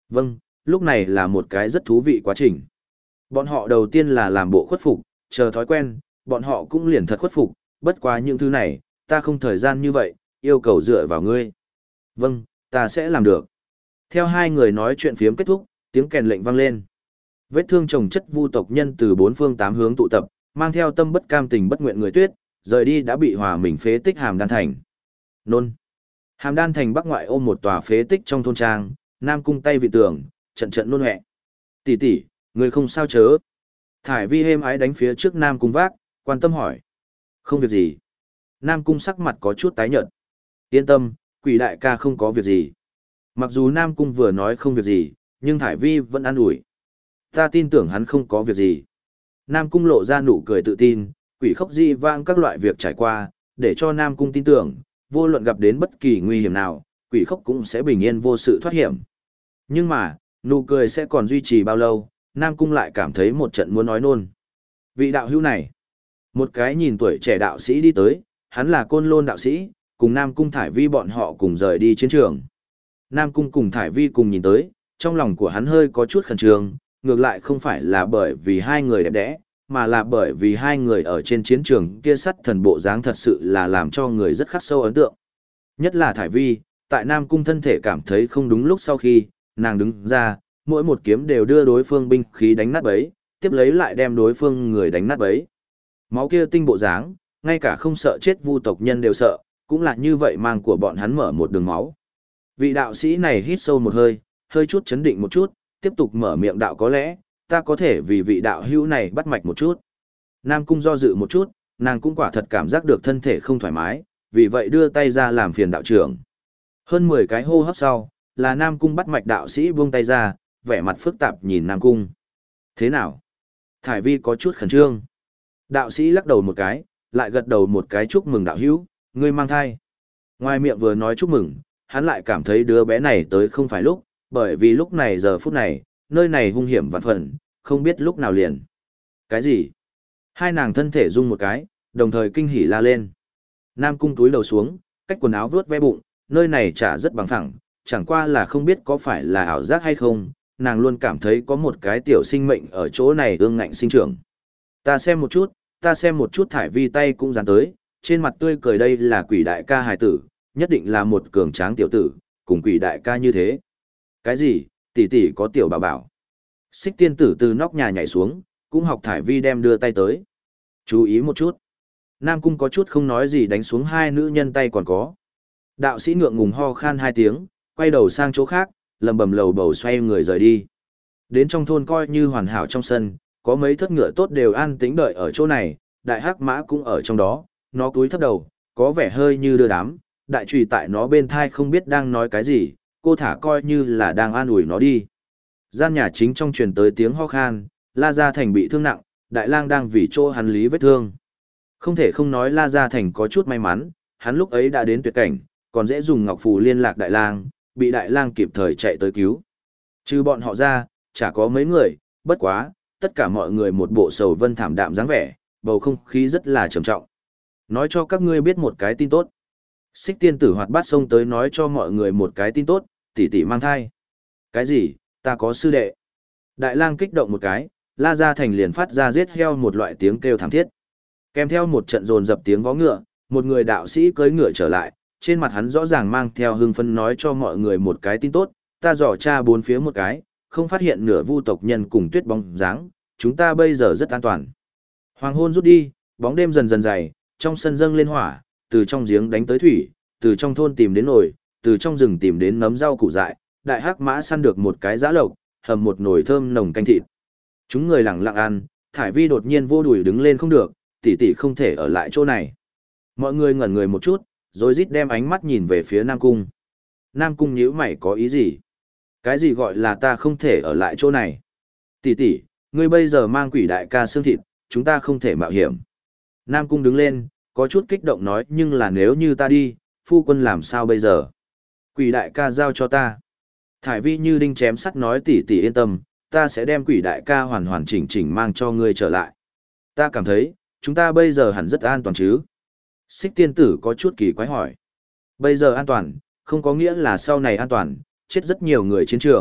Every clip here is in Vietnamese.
Vâng, lúc này là một cái rất thú vị quá trình. Bọn họ đầu tiên là làm bộ khuất phục, chờ thói quen, bọn họ cũng liền thật khuất phục, bất quá những thứ này, ta không thời gian như vậy, yêu cầu dựa vào ngươi. Vâng, ta sẽ làm được. Theo hai người nói chuyện phiếm kết thúc, tiếng kèn lệnh vang lên. Vết thương chồng chất vu tộc nhân từ bốn phương tám hướng tụ tập, mang theo tâm bất cam tình bất nguyện người tuyết, rời đi đã bị hòa mình phế tích Hàm Đan Thành. Nôn. Hàm Đan Thành bắc ngoại ôm một tòa phế tích trong thôn trang, Nam Cung tay vị tường, trận trận nôn hẹ. Tỷ tỷ, người không sao chớ. Thải Vi êm ái đánh phía trước Nam Cung vác, quan tâm hỏi. Không việc gì. Nam Cung sắc mặt có chút tái nhợt. Yên tâm, quỷ đại ca không có việc gì. Mặc dù Nam Cung vừa nói không việc gì, nhưng Thải Vi vẫn an ủi. Ta tin tưởng hắn không có việc gì. Nam Cung lộ ra nụ cười tự tin, quỷ khốc di vang các loại việc trải qua, để cho Nam Cung tin tưởng, vô luận gặp đến bất kỳ nguy hiểm nào, quỷ khốc cũng sẽ bình yên vô sự thoát hiểm. Nhưng mà, nụ cười sẽ còn duy trì bao lâu, Nam Cung lại cảm thấy một trận muốn nói nôn. Vị đạo hữu này, một cái nhìn tuổi trẻ đạo sĩ đi tới, hắn là Côn Lôn đạo sĩ, cùng Nam Cung Thải Vi bọn họ cùng rời đi chiến trường. Nam Cung cùng Thải Vi cùng nhìn tới, trong lòng của hắn hơi có chút khẩn trương, ngược lại không phải là bởi vì hai người đẹp đẽ, mà là bởi vì hai người ở trên chiến trường kia sắt thần bộ dáng thật sự là làm cho người rất khắc sâu ấn tượng. Nhất là Thải Vi, tại Nam Cung thân thể cảm thấy không đúng lúc sau khi, nàng đứng ra, mỗi một kiếm đều đưa đối phương binh khí đánh nát bấy, tiếp lấy lại đem đối phương người đánh nát bấy. Máu kia tinh bộ dáng, ngay cả không sợ chết vu tộc nhân đều sợ, cũng là như vậy mang của bọn hắn mở một đường máu. Vị đạo sĩ này hít sâu một hơi, hơi chút chấn định một chút, tiếp tục mở miệng đạo có lẽ, ta có thể vì vị đạo hữu này bắt mạch một chút. Nam Cung do dự một chút, nàng cũng quả thật cảm giác được thân thể không thoải mái, vì vậy đưa tay ra làm phiền đạo trưởng. Hơn 10 cái hô hấp sau, là Nam Cung bắt mạch đạo sĩ buông tay ra, vẻ mặt phức tạp nhìn Nam Cung. Thế nào? Thải Vi có chút khẩn trương. Đạo sĩ lắc đầu một cái, lại gật đầu một cái chúc mừng đạo hữu, ngươi mang thai. Ngoài miệng vừa nói chúc mừng, hắn lại cảm thấy đứa bé này tới không phải lúc, bởi vì lúc này giờ phút này, nơi này hung hiểm vạn phần, không biết lúc nào liền. Cái gì? Hai nàng thân thể rung một cái, đồng thời kinh hỉ la lên. Nam Cung túi đầu xuống, cách quần áo vuốt ve bụng, nơi này chả rất bằng phẳng, chẳng qua là không biết có phải là ảo giác hay không, nàng luôn cảm thấy có một cái tiểu sinh mệnh ở chỗ này ương ngạnh sinh trưởng. Ta xem một chút Thải Vi tay cũng dán tới, trên mặt tươi cười đây là quỷ đại ca hài tử, nhất định là một cường tráng tiểu tử, cùng quỷ đại ca như thế. Cái gì, tỷ tỷ có tiểu bảo bảo. Xích tiên tử từ nóc nhà nhảy xuống, cũng học Thải Vi đem đưa tay tới. Chú ý một chút. Nam Cung có chút không nói gì đánh xuống hai nữ nhân tay còn có. Đạo sĩ ngượng ngùng ho khan hai tiếng, quay đầu sang chỗ khác, lầm bầm lầu bầu xoay người rời đi. Đến trong thôn coi như hoàn hảo trong sân, có mấy thất ngựa tốt đều an tĩnh đợi ở chỗ này, đại hắc mã cũng ở trong đó, nó cúi thấp đầu, có vẻ hơi như đưa đám, đại trùy tại nó bên thai không biết đang nói cái gì, cô thả coi như là đang an ủi nó đi. Gian nhà chính trong truyền tới tiếng ho khan, La Gia Thành bị thương nặng, Đại Lang đang vì chỗ hắn lý vết thương. Không thể không nói La Gia Thành có chút may mắn, hắn lúc ấy đã đến tuyệt cảnh, còn dễ dùng ngọc phù liên lạc Đại Lang, bị Đại Lang kịp thời chạy tới cứu. Trừ bọn họ ra, chả có mấy người, bất quá, tất cả mọi người một bộ sầu vân thảm đạm dáng vẻ, bầu không khí rất là trầm trọng. Nói cho các ngươi biết một cái tin tốt. Xích tiên tử hoạt bát xông tới nói cho mọi người một cái tin tốt, tỷ tỷ mang thai. Cái gì, ta có sư đệ. Đại Lang kích động một cái, La Gia Thành liền phát ra giết heo một loại tiếng kêu thảm thiết. Kèm theo một trận dồn dập tiếng vó ngựa, một người đạo sĩ cưỡi ngựa trở lại, trên mặt hắn rõ ràng mang theo hưng phấn nói cho mọi người một cái tin tốt, ta dò tra bốn phía một cái, không phát hiện nửa vu tộc nhân cùng tuyết bóng dáng, chúng ta bây giờ rất an toàn. Hoàng hôn rút đi, bóng đêm dần dần dày, trong sân dâng lên hỏa, từ trong giếng đánh tới thủy, từ trong thôn tìm đến nồi, từ trong rừng tìm đến nấm rau củ dại, đại hắc mã săn được một cái giã lộc, hầm một nồi thơm nồng canh thịt. Chúng người lặng lặng ăn, Thải Vi đột nhiên vô đùi đứng lên không được, tỷ tỷ không thể ở lại chỗ này. Mọi người ngẩn người một chút, rồi rít đem ánh mắt nhìn về phía Nam Cung. Nam Cung nhíu mày có ý gì? Cái gì gọi là ta không thể ở lại chỗ này? Tỷ tỷ, ngươi bây giờ mang quỷ đại ca xương thịt, chúng ta không thể mạo hiểm. Nam Cung đứng lên, có chút kích động nói nhưng là nếu như ta đi, phu quân làm sao bây giờ? Quỷ đại ca giao cho ta. Thải Vi như đinh chém sắt nói tỷ tỷ yên tâm, ta sẽ đem quỷ đại ca hoàn hoàn chỉnh chỉnh mang cho ngươi trở lại. Ta cảm thấy, chúng ta bây giờ hẳn rất an toàn chứ? Xích tiên tử có chút kỳ quái hỏi. Bây giờ an toàn, không có nghĩa là sau này an toàn, chết rất nhiều người chiến trường,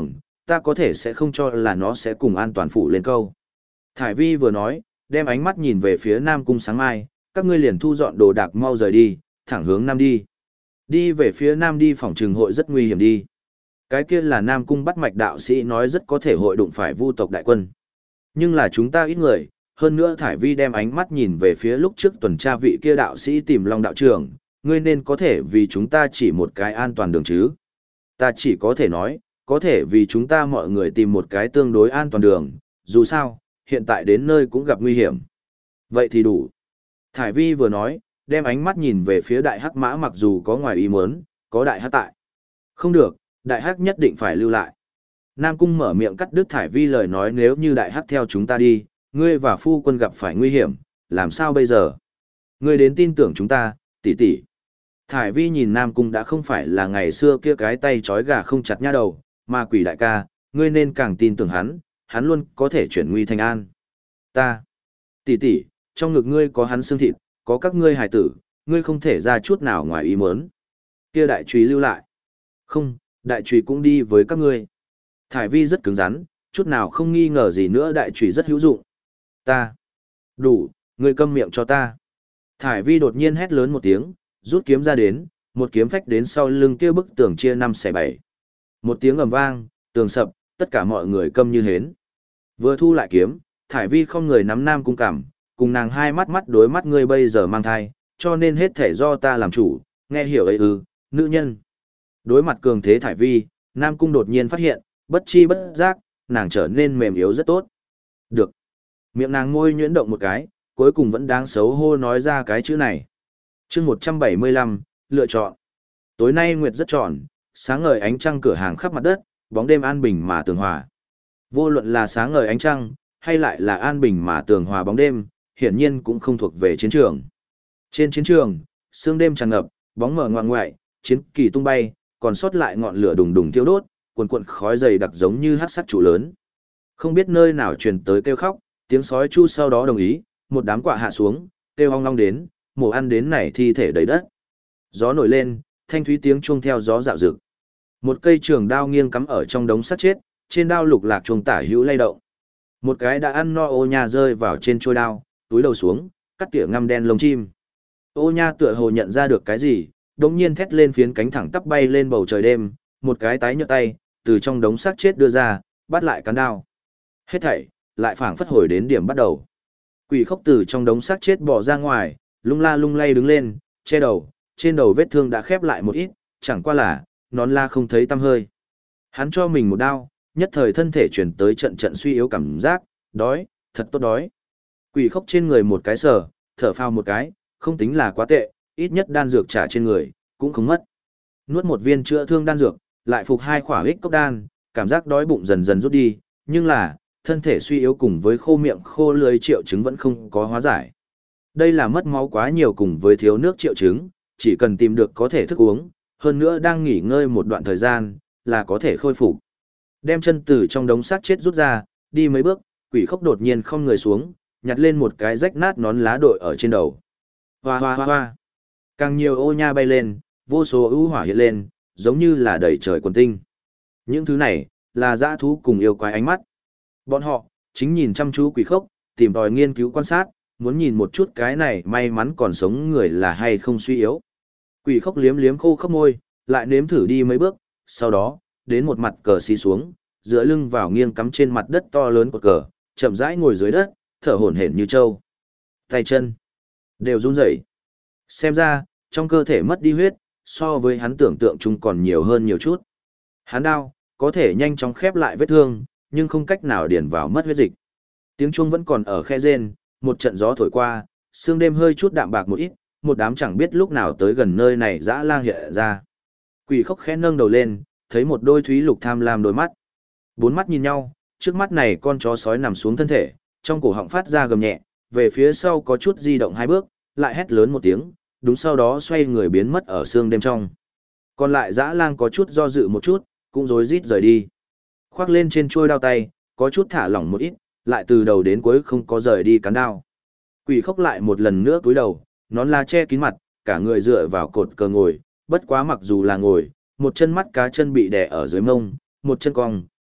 ta có thể sẽ không cho là nó sẽ cùng an toàn phủ lên câu. Thải Vi vừa nói, đem ánh mắt nhìn về phía Nam Cung sáng mai, các ngươi liền thu dọn đồ đạc mau rời đi, thẳng hướng Nam đi. Đi về phía Nam đi phòng trừng hội rất nguy hiểm đi. Cái kia là Nam Cung bắt mạch đạo sĩ nói rất có thể hội đụng phải vu tộc đại quân. Nhưng là chúng ta ít người, hơn nữa Thải Vi đem ánh mắt nhìn về phía lúc trước tuần tra vị kia đạo sĩ tìm Long đạo trưởng, ngươi nên có thể vì chúng ta chỉ một cái an toàn đường chứ. Ta chỉ có thể nói, có thể vì chúng ta mọi người tìm một cái tương đối an toàn đường, dù sao, hiện tại đến nơi cũng gặp nguy hiểm. Vậy thì đủ. Thải Vi vừa nói, đem ánh mắt nhìn về phía đại hắc mã mặc dù có ngoài ý muốn, có đại hắc tại. Không được, đại hắc nhất định phải lưu lại. Nam Cung mở miệng cắt đứt Thải Vi lời nói nếu như đại hắc theo chúng ta đi, ngươi và phu quân gặp phải nguy hiểm, làm sao bây giờ? Ngươi đến tin tưởng chúng ta, tỷ tỷ. Thải Vi nhìn Nam Cung đã không phải là ngày xưa kia cái tay trói gà không chặt nha đầu, mà quỷ đại ca, ngươi nên càng tin tưởng hắn luôn có thể chuyển nguy thành an. Ta, tỷ tỷ, trong ngực ngươi có hắn xương thịt, có các ngươi hài tử, ngươi không thể ra chút nào ngoài ý muốn. Kia đại trùy lưu lại. Không, đại trùy cũng đi với các ngươi. Thải Vi rất cứng rắn, chút nào không nghi ngờ gì nữa đại trùy rất hữu dụng. Ta. Đủ, ngươi câm miệng cho ta. Thải Vi đột nhiên hét lớn một tiếng, rút kiếm ra đến, một kiếm phách đến sau lưng kia bức tường chia 5/7. Một tiếng ầm vang, tường sập, tất cả mọi người câm như hến. Vừa thu lại kiếm, Thải Vi không người nắm Nam Cung cằm, cùng nàng hai mắt mắt đối mắt ngươi bây giờ mang thai, cho nên hết thể do ta làm chủ, nghe hiểu ấy ư, nữ nhân. Đối mặt cường thế Thải Vi, Nam Cung đột nhiên phát hiện, bất chi bất giác, nàng trở nên mềm yếu rất tốt. Được. Miệng nàng môi nhuyễn động một cái, cuối cùng vẫn đáng xấu hô nói ra cái chữ này. Chương 175, lựa chọn. Tối nay nguyệt rất tròn, sáng ngời ánh trăng cửa hàng khắp mặt đất, bóng đêm an bình mà tường hòa. Vô luận là sáng ngời ánh trăng, hay lại là an bình mà tường hòa bóng đêm, hiển nhiên cũng không thuộc về chiến trường. Trên chiến trường, sương đêm tràn ngập, bóng mờ ngoạn ngoại, chiến kỳ tung bay, còn sót lại ngọn lửa đùng đùng thiêu đốt, cuồn cuộn khói dày đặc giống như hắc sắt trụ lớn. Không biết nơi nào truyền tới kêu khóc, tiếng sói chu sau đó đồng ý, một đám quạ hạ xuống, kêu ong long đến, mổ ăn đến nảy thi thể đầy đất. Gió nổi lên, thanh thúy tiếng chuông theo gió dạo dực. Một cây trường đao nghiêng cắm ở trong đống sắt chết, trên đao lục lạc chuông tả hữu lay động. Một cái đã ăn no ô nha rơi vào trên trôi đao, túi đầu xuống, cắt tỉa ngăm đen lông chim. Ô nha tựa hồ nhận ra được cái gì, đống nhiên thét lên phiến cánh thẳng tắp bay lên bầu trời đêm, một cái tái nhợt tay, từ trong đống xác chết đưa ra, bắt lại cán đao. Hết thảy, lại phảng phất hồi đến điểm bắt đầu. Quỷ khốc từ trong đống xác chết bò ra ngoài, lung la lung lay đứng lên, che đầu, trên đầu vết thương đã khép lại một ít, chẳng qua là, nón la không thấy tăm hơi. Hắn cho mình một đao, nhất thời thân thể chuyển tới trận trận suy yếu cảm giác, đói, thật tốt đói. Quỷ khốc trên người một cái sờ, thở phào một cái, không tính là quá tệ, ít nhất đan dược trả trên người, cũng không mất. Nuốt một viên chữa thương đan dược, lại phục 2 khỏa ích cốc đan, cảm giác đói bụng dần dần rút đi, nhưng là, thân thể suy yếu cùng với khô miệng khô lưỡi triệu chứng vẫn không có hóa giải. Đây là mất máu quá nhiều cùng với thiếu nước triệu chứng, chỉ cần tìm được có thể thức uống, hơn nữa đang nghỉ ngơi một đoạn thời gian, là có thể khôi phục. Đem chân từ trong đống xác chết rút ra, đi mấy bước, quỷ khốc đột nhiên không người xuống, nhặt lên một cái rách nát nón lá đội ở trên đầu. Hoa hoa hoa hoa. Càng nhiều ô nha bay lên, vô số ưu hỏa hiện lên, giống như là đầy trời quần tinh. Những thứ này, là dã thú cùng yêu quái ánh mắt. Bọn họ, chính nhìn chăm chú quỷ khốc, tìm tòi nghiên cứu quan sát, muốn nhìn một chút cái này may mắn còn sống người là hay không suy yếu. Quỷ khốc liếm liếm khô khốc môi, lại nếm thử đi mấy bước, sau đó, đến một mặt cờ xí xuống, dựa lưng vào nghiêng cắm trên mặt đất to lớn của cờ, chậm rãi ngồi dưới đất, thở hổn hển như trâu. Tay chân đều run rẩy. Xem ra, trong cơ thể mất đi huyết, so với hắn tưởng tượng chung còn nhiều hơn nhiều chút. Hắn đau, có thể nhanh chóng khép lại vết thương, nhưng không cách nào điền vào mất huyết dịch. Tiếng chuông vẫn còn ở khe rên, một trận gió thổi qua, sương đêm hơi chút đạm bạc một ít, một đám chẳng biết lúc nào tới gần nơi này dã lang hiện ra. Quỷ khốc khẽ nâng đầu lên, thấy một đôi thúy lục tham lam đôi mắt. 4 mắt nhìn nhau, trước mắt này con chó sói nằm xuống thân thể, trong cổ họng phát ra gầm nhẹ, về phía sau có chút di động 2 bước, lại hét lớn một tiếng, đúng sau đó xoay người biến mất ở sương đêm trong. Còn lại dã lang có chút do dự một chút, cũng rối rít rời đi. Khoác lên trên chuôi đao tay, có chút thả lỏng một ít, lại từ đầu đến cuối không có rời đi cán đao. Quỷ khốc lại một lần nữa cúi đầu, nón lá che kín mặt, cả người dựa vào cột cờ ngồi, bất quá mặc dù là ngồi, một chân mắt cá chân bị đè ở dưới mông, một chân cong,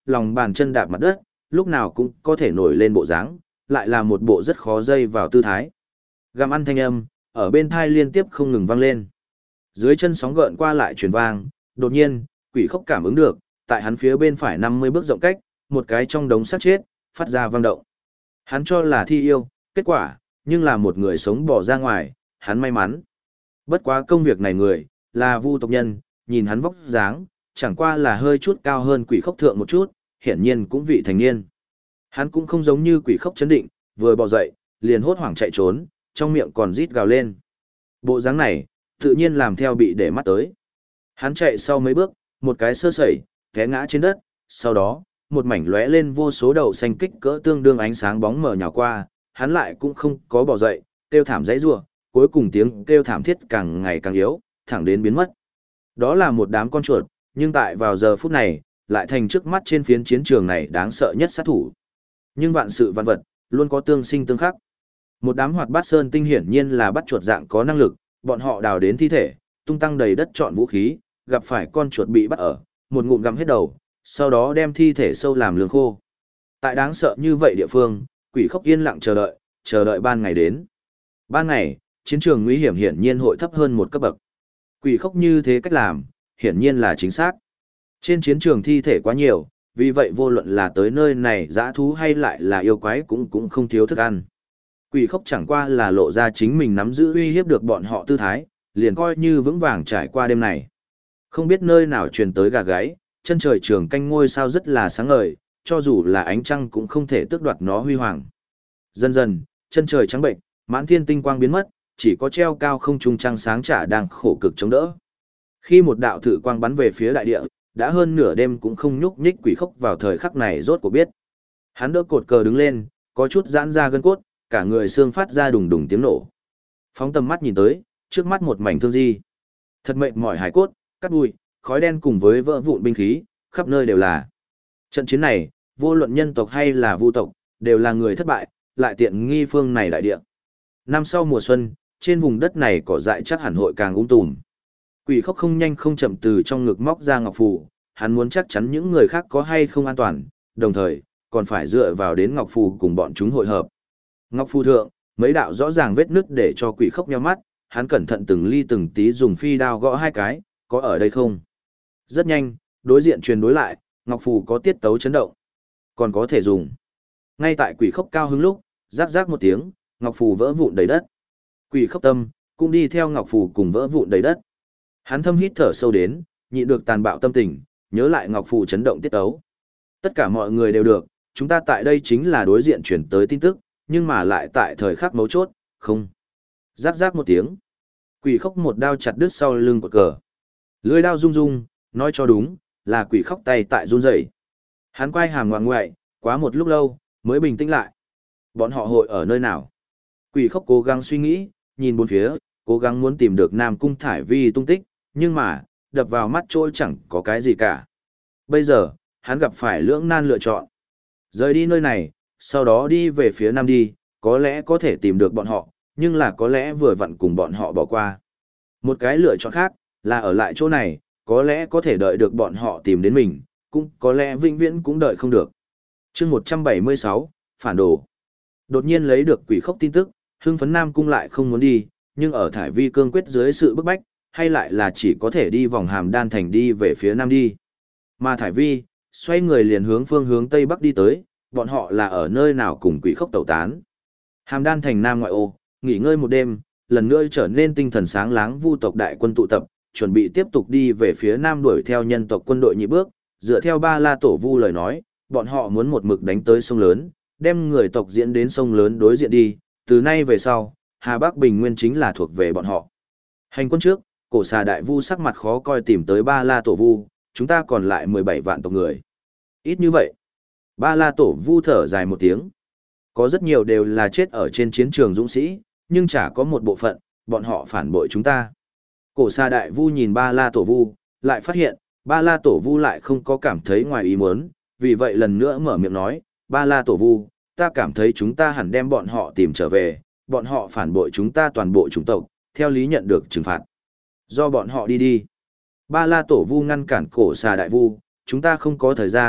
lòng bàn chân đạp mặt đất, lúc nào cũng có thể nổi lên bộ dáng, lại là một bộ rất khó dây vào tư thái. Gặm ăn thanh âm, ở bên thai liên tiếp không ngừng vang lên. Dưới chân sóng gợn qua lại truyền vang, đột nhiên, Quỷ Khốc cảm ứng được, tại hắn phía bên phải 50 bước rộng cách, một cái trong đống xác chết, phát ra vang động. Hắn cho là thi yêu, kết quả, nhưng là một người sống bỏ ra ngoài, hắn may mắn. Bất quá công việc này người, là Vu tộc nhân, nhìn hắn vóc dáng, chẳng qua là hơi chút cao hơn Quỷ Khốc thượng một chút, hiển nhiên cũng vị thành niên. Hắn cũng không giống như Quỷ Khốc chấn định, vừa bò dậy, liền hốt hoảng chạy trốn, trong miệng còn rít gào lên. Bộ dáng này, tự nhiên làm theo bị để mắt tới. Hắn chạy sau mấy bước, một cái sơ sẩy, té ngã trên đất, sau đó, một mảnh lóe lên vô số đầu xanh kích cỡ tương đương ánh sáng bóng mờ nhào qua, hắn lại cũng không có bò dậy, kêu thảm dãy rủa, cuối cùng tiếng kêu thảm thiết càng ngày càng yếu, thẳng đến biến mất. Đó là một đám con chuột, nhưng tại vào giờ phút này, lại thành trước mắt trên phiến chiến trường này đáng sợ nhất sát thủ. Nhưng vạn sự vạn vật, luôn có tương sinh tương khắc. Một đám hoạt bát sơn tinh hiển nhiên là bắt chuột dạng có năng lực, bọn họ đào đến thi thể, tung tăng đầy đất chọn vũ khí, gặp phải con chuột bị bắt ở, một ngụm gặm hết đầu, sau đó đem thi thể sâu làm lương khô. Tại đáng sợ như vậy địa phương, Quỷ Khốc yên lặng chờ đợi ban ngày đến. Ban ngày, chiến trường nguy hiểm hiển nhiên hội thấp hơn một cấp bậc. Quỷ Khốc như thế cách làm, hiển nhiên là chính xác. Trên chiến trường thi thể quá nhiều, vì vậy vô luận là tới nơi này dã thú hay lại là yêu quái cũng không thiếu thức ăn. Quỷ Khốc chẳng qua là lộ ra chính mình nắm giữ uy hiếp được bọn họ tư thái, liền coi như vững vàng trải qua đêm này. Không biết nơi nào truyền tới gà gáy, chân trời trường canh ngôi sao rất là sáng ngời, cho dù là ánh trăng cũng không thể tước đoạt nó huy hoàng. Dần dần, chân trời trắng bệnh, mãn thiên tinh quang biến mất, chỉ có treo cao không trung trăng sáng trả đang khổ cực chống đỡ. Khi một đạo thử quang bắn về phía đại địa, đã hơn nửa đêm cũng không nhúc nhích. Quỷ Khốc vào thời khắc này rốt cuộc biết. Hắn đỡ cột cờ đứng lên, có chút giãn ra gân cốt, cả người xương phát ra đùng đùng tiếng nổ. Phóng tầm mắt nhìn tới, trước mắt một mảnh thương di. Thật mệt mỏi hải cốt, cát bụi, khói đen cùng với vỡ vụn binh khí, khắp nơi đều là. Trận chiến này, vô luận nhân tộc hay là vu tộc, đều là người thất bại, lại tiện nghi phương này đại địa. Năm sau mùa xuân, trên vùng đất này cỏ dại chắc hẳn hội càng tùm. Quỷ Khốc không nhanh không chậm từ trong ngực móc ra ngọc phù, hắn muốn chắc chắn những người khác có hay không an toàn, đồng thời, còn phải dựa vào đến ngọc phù cùng bọn chúng hội hợp. Ngọc phù thượng, mấy đạo rõ ràng vết nứt để cho Quỷ Khốc nhíu mắt, hắn cẩn thận từng ly từng tí dùng phi đao gõ hai cái, có ở đây không? Rất nhanh, đối diện truyền đối lại, ngọc phù có tiết tấu chấn động, còn có thể dùng. Ngay tại Quỷ Khốc cao hứng lúc, rắc rắc một tiếng, ngọc phù vỡ vụn đầy đất. Quỷ Khốc tâm cũng đi theo ngọc phù cùng vỡ vụn đầy đất. Hắn thâm hít thở sâu đến, nhịn được tàn bạo tâm tình, nhớ lại ngọc phù chấn động tiết tấu. Tất cả mọi người đều được, chúng ta tại đây chính là đối diện chuyển tới tin tức, nhưng mà lại tại thời khắc mấu chốt, không. Rắc rắc một tiếng. Quỷ Khốc một đao chặt đứt sau lưng của cờ. Lưỡi đao rung rung, nói cho đúng, là Quỷ Khốc tay tại run rẩy. Hắn quay hàm ngoạn ngoại, quá một lúc lâu, mới bình tĩnh lại. Bọn họ hội ở nơi nào? Quỷ Khốc cố gắng suy nghĩ, nhìn bốn phía, cố gắng muốn tìm được Nam Cung Thải Vi tung tích, nhưng mà, đập vào mắt trôi chẳng có cái gì cả. Bây giờ, hắn gặp phải lưỡng nan lựa chọn. Rời đi nơi này, sau đó đi về phía Nam đi, có lẽ có thể tìm được bọn họ, nhưng là có lẽ vừa vặn cùng bọn họ bỏ qua. Một cái lựa chọn khác, là ở lại chỗ này, có lẽ có thể đợi được bọn họ tìm đến mình, cũng có lẽ vĩnh viễn cũng đợi không được. chương 176, Phản đồ. Đột nhiên lấy được Quỷ Khốc tin tức, hưng phấn Nam Cung lại không muốn đi, nhưng ở Thải Vi cương quyết dưới sự bức bách, hay lại là chỉ có thể đi vòng Hàm Đan Thành đi về phía Nam đi. Mà Thải Vi, xoay người liền hướng phương hướng Tây Bắc đi tới, bọn họ là ở nơi nào cùng Quỷ Khốc tẩu tán. Hàm Đan Thành Nam ngoại ô, nghỉ ngơi một đêm, lần nữa trở nên tinh thần sáng láng vu tộc đại quân tụ tập, chuẩn bị tiếp tục đi về phía Nam đuổi theo nhân tộc quân đội nhị bước, dựa theo Ba La Tổ Vu lời nói, bọn họ muốn một mực đánh tới sông lớn, đem người tộc diễn đến sông lớn đối diện đi, từ nay về sau, Hà Bắc Bình Nguyên chính là thuộc về bọn họ. Hành quân trước, Cổ Xà Đại Vu sắc mặt khó coi tìm tới Ba La Tổ Vu, chúng ta còn lại 17 vạn tộc người. Ít như vậy. Ba La Tổ Vu thở dài một tiếng. Có rất nhiều đều là chết ở trên chiến trường dũng sĩ, nhưng chả có một bộ phận, bọn họ phản bội chúng ta. Cổ Xà Đại Vu nhìn Ba La Tổ Vu, lại phát hiện, Ba La Tổ Vu lại không có cảm thấy ngoài ý muốn, vì vậy lần nữa mở miệng nói, Ba La Tổ Vu, ta cảm thấy chúng ta hẳn đem bọn họ tìm trở về, bọn họ phản bội chúng ta toàn bộ chủng tộc, theo lý nhận được trừng phạt. Do bọn họ đi đi. Ba La Tổ Vu ngăn cản Cổ Xà Đại Vu, chúng ta không có thời gian,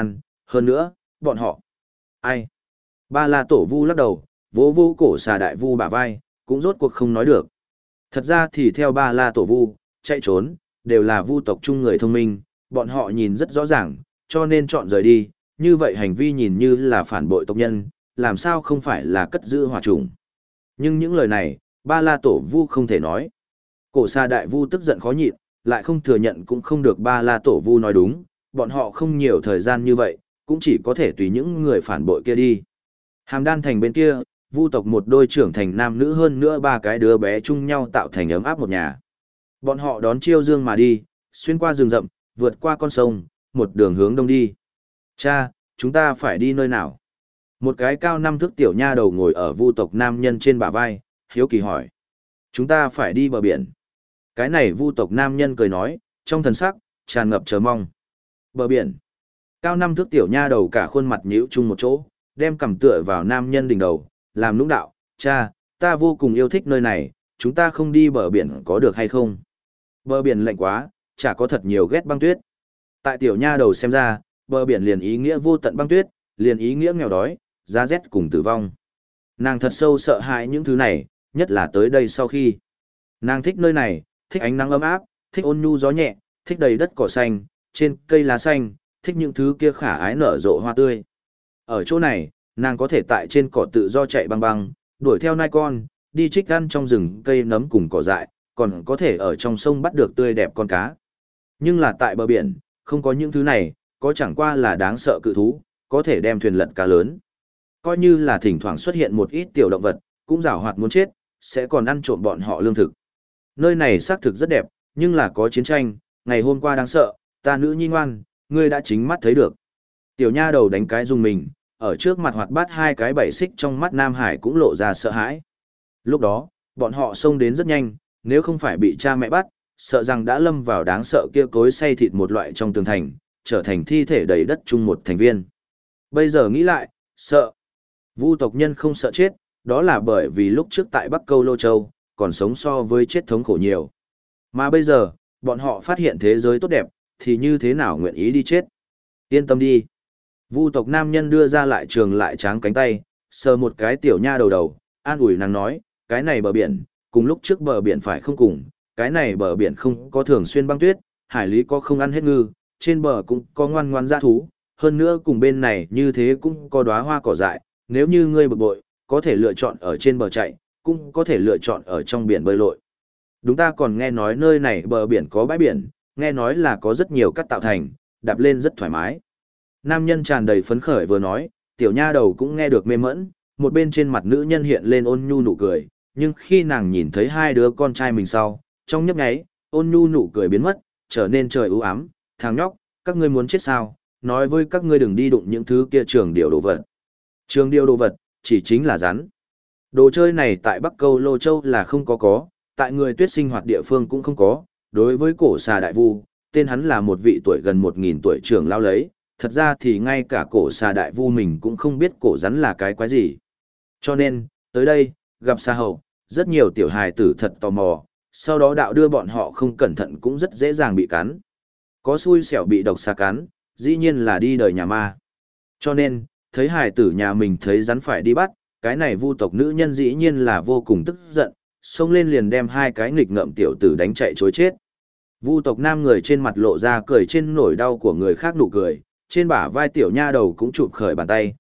Hơn nữa, bọn họ. Ai? Ba La Tổ Vu lắc đầu, vỗ vỗ cổ xà đại vu bả vai, cũng rốt cuộc không nói được. Thật ra thì theo Ba La Tổ Vu, chạy trốn, đều là vu tộc chung người thông minh, bọn họ nhìn rất rõ ràng, cho nên chọn rời đi, như vậy hành vi nhìn như là phản bội tộc nhân, làm sao không phải là cất giữ hỏa chủng. Nhưng những lời này, Ba La Tổ Vu không thể nói. Cổ xà đại vu tức giận khó nhịn, lại không thừa nhận cũng không được Ba La Tổ Vu nói đúng, bọn họ không nhiều thời gian như vậy, cũng chỉ có thể tùy những người phản bội kia đi. Hàm Đan thành bên kia, vu tộc một đôi trưởng thành nam nữ hơn nữa ba cái đứa bé chung nhau tạo thành ấm áp một nhà. Bọn họ đón chiêu dương mà đi, xuyên qua rừng rậm, vượt qua con sông, một đường hướng đông đi. Cha, chúng ta phải đi nơi nào? Một cái cao 5 thước tiểu nha đầu ngồi ở vu tộc nam nhân trên bả vai, hiếu kỳ hỏi. Chúng ta phải đi bờ biển. Cái này vu tộc nam nhân cười nói, trong thần sắc, tràn ngập chờ mong. Bờ biển. Cao 5 thước tiểu nha đầu cả khuôn mặt nhíu chung một chỗ, đem cằm tựa vào nam nhân đỉnh đầu, làm nũng đạo, cha, ta vô cùng yêu thích nơi này, chúng ta không đi bờ biển có được hay không? Bờ biển lạnh quá, chả có thật nhiều ghét băng tuyết. Tại tiểu nha đầu xem ra, bờ biển liền ý nghĩa vô tận băng tuyết, liền ý nghĩa nghèo đói, giá rét cùng tử vong. Nàng thật sâu sợ hãi những thứ này, nhất là tới đây sau khi. Nàng thích nơi này, thích ánh nắng ấm áp, thích ôn nhu gió nhẹ, thích đầy đất cỏ xanh, trên cây lá xanh, thích những thứ kia khả ái nở rộ hoa tươi. Ở chỗ này, nàng có thể tại trên cỏ tự do chạy băng băng, đuổi theo nai con, đi trích ăn trong rừng cây nấm cùng cỏ dại, còn có thể ở trong sông bắt được tươi đẹp con cá. Nhưng là tại bờ biển, không có những thứ này, có chẳng qua là đáng sợ cự thú, có thể đem thuyền lật cá lớn. Coi như là thỉnh thoảng xuất hiện một ít tiểu động vật, cũng giảo hoạt muốn chết, sẽ còn ăn trộm bọn họ lương thực. Nơi này xác thực rất đẹp, nhưng là có chiến tranh, ngày hôm qua đáng sợ, ta nữ nhi ngoan, ngươi đã chính mắt thấy được. Tiểu nha đầu đánh cái dùng mình, ở trước mặt hoạt bát hai cái bảy xích trong mắt Nam Hải cũng lộ ra sợ hãi. Lúc đó, bọn họ xông đến rất nhanh, nếu không phải bị cha mẹ bắt, sợ rằng đã lâm vào đáng sợ kia cối xay thịt một loại trong tường thành, trở thành thi thể đầy đất chung một thành viên. Bây giờ nghĩ lại, sợ. Vu tộc nhân không sợ chết, đó là bởi vì lúc trước tại Bắc Câu Lô Châu, còn sống so với chết thống khổ nhiều. Mà bây giờ, bọn họ phát hiện thế giới tốt đẹp, thì như thế nào nguyện ý đi chết. Yên tâm đi. Vu tộc nam nhân đưa ra lại trường lại tráng cánh tay, sờ một cái tiểu nha đầu đầu, an ủi nàng nói, cái này bờ biển, cùng lúc trước bờ biển phải không cùng, cái này bờ biển không có thường xuyên băng tuyết, hải lý có không ăn hết ngư, trên bờ cũng có ngoan ngoan dã thú, hơn nữa cùng bên này như thế cũng có đóa hoa cỏ dại, nếu như ngươi bực bội, có thể lựa chọn ở trên bờ chạy, cũng có thể lựa chọn ở trong biển bơi lội. Đúng, ta còn nghe nói nơi này bờ biển có bãi biển, nghe nói là có rất nhiều cát tạo thành, đạp lên rất thoải mái. Nam nhân tràn đầy phấn khởi vừa nói, tiểu nha đầu cũng nghe được mê mẫn, một bên trên mặt nữ nhân hiện lên ôn nhu nụ cười, nhưng khi nàng nhìn thấy hai đứa con trai mình sau, trong nhấp nháy, ôn nhu nụ cười biến mất, trở nên trời ưu ám, thằng nhóc, các ngươi muốn chết sao, nói với các ngươi đừng đi đụng những thứ kia trường điều đồ vật. Trường điều đồ vật, chỉ chính là rắn. Đồ chơi này tại Bắc Câu Lô Châu là không có, tại người tuyết sinh hoạt địa phương cũng không có, đối với cổ xà đại vu, tên hắn là một vị tuổi gần 1000 tuổi trưởng lao lấy, thật ra thì ngay cả cổ xà đại vu mình cũng không biết cổ rắn là cái quái gì. Cho nên, tới đây, gặp xà hậu, rất nhiều tiểu hài tử thật tò mò, sau đó đạo đưa bọn họ không cẩn thận cũng rất dễ dàng bị cắn. Có xui xẻo bị độc xà cắn, dĩ nhiên là đi đời nhà ma. Cho nên, thấy hài tử nhà mình thấy rắn phải đi bắt, cái này vu tộc nữ nhân dĩ nhiên là vô cùng tức giận, xông lên liền đem hai cái nghịch ngợm tiểu tử đánh chạy chối chết. Vu tộc nam người trên mặt lộ ra cười trên nỗi đau của người khác nụ cười, trên bả vai tiểu nha đầu cũng chụp khởi bàn tay,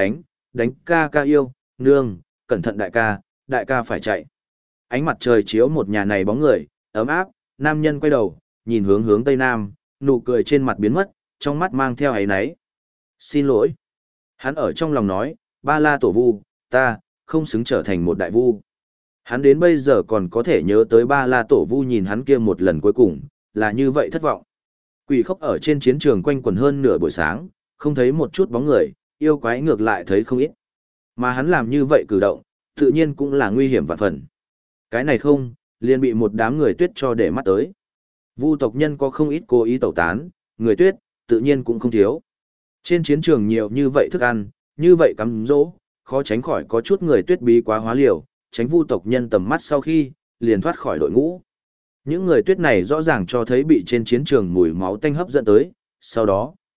đánh ca ca yêu, nương, cẩn thận đại ca phải chạy. Ánh mặt trời chiếu một nhà này bóng người, ấm áp, nam nhân quay đầu, nhìn hướng tây nam, nụ cười trên mặt biến mất, trong mắt mang theo áy náy. Xin lỗi. Hắn ở trong lòng nói, Ba La Tổ Vu, ta, không xứng trở thành một đại vu. Hắn đến bây giờ còn có thể nhớ tới Ba La Tổ Vu nhìn hắn kia một lần cuối cùng, là như vậy thất vọng. Quỷ khốc ở trên chiến trường quanh quẩn hơn nửa buổi sáng, không thấy một chút bóng người, yêu quái ngược lại thấy không ít. Mà hắn làm như vậy cử động, tự nhiên cũng là nguy hiểm vạn phần. Cái này không, liền bị một đám người tuyết cho để mắt tới. Vu tộc nhân có không ít cố ý tẩu tán, người tuyết, tự nhiên cũng không thiếu. Trên chiến trường nhiều như vậy thức ăn, như vậy cắm dỗ, khó tránh khỏi có chút người tuyết bí quá hóa liều, tránh vu tộc nhân tầm mắt sau khi, liền thoát khỏi đội ngũ. Những người tuyết này rõ ràng cho thấy bị trên chiến trường mùi máu tanh hấp dẫn tới, sau đó,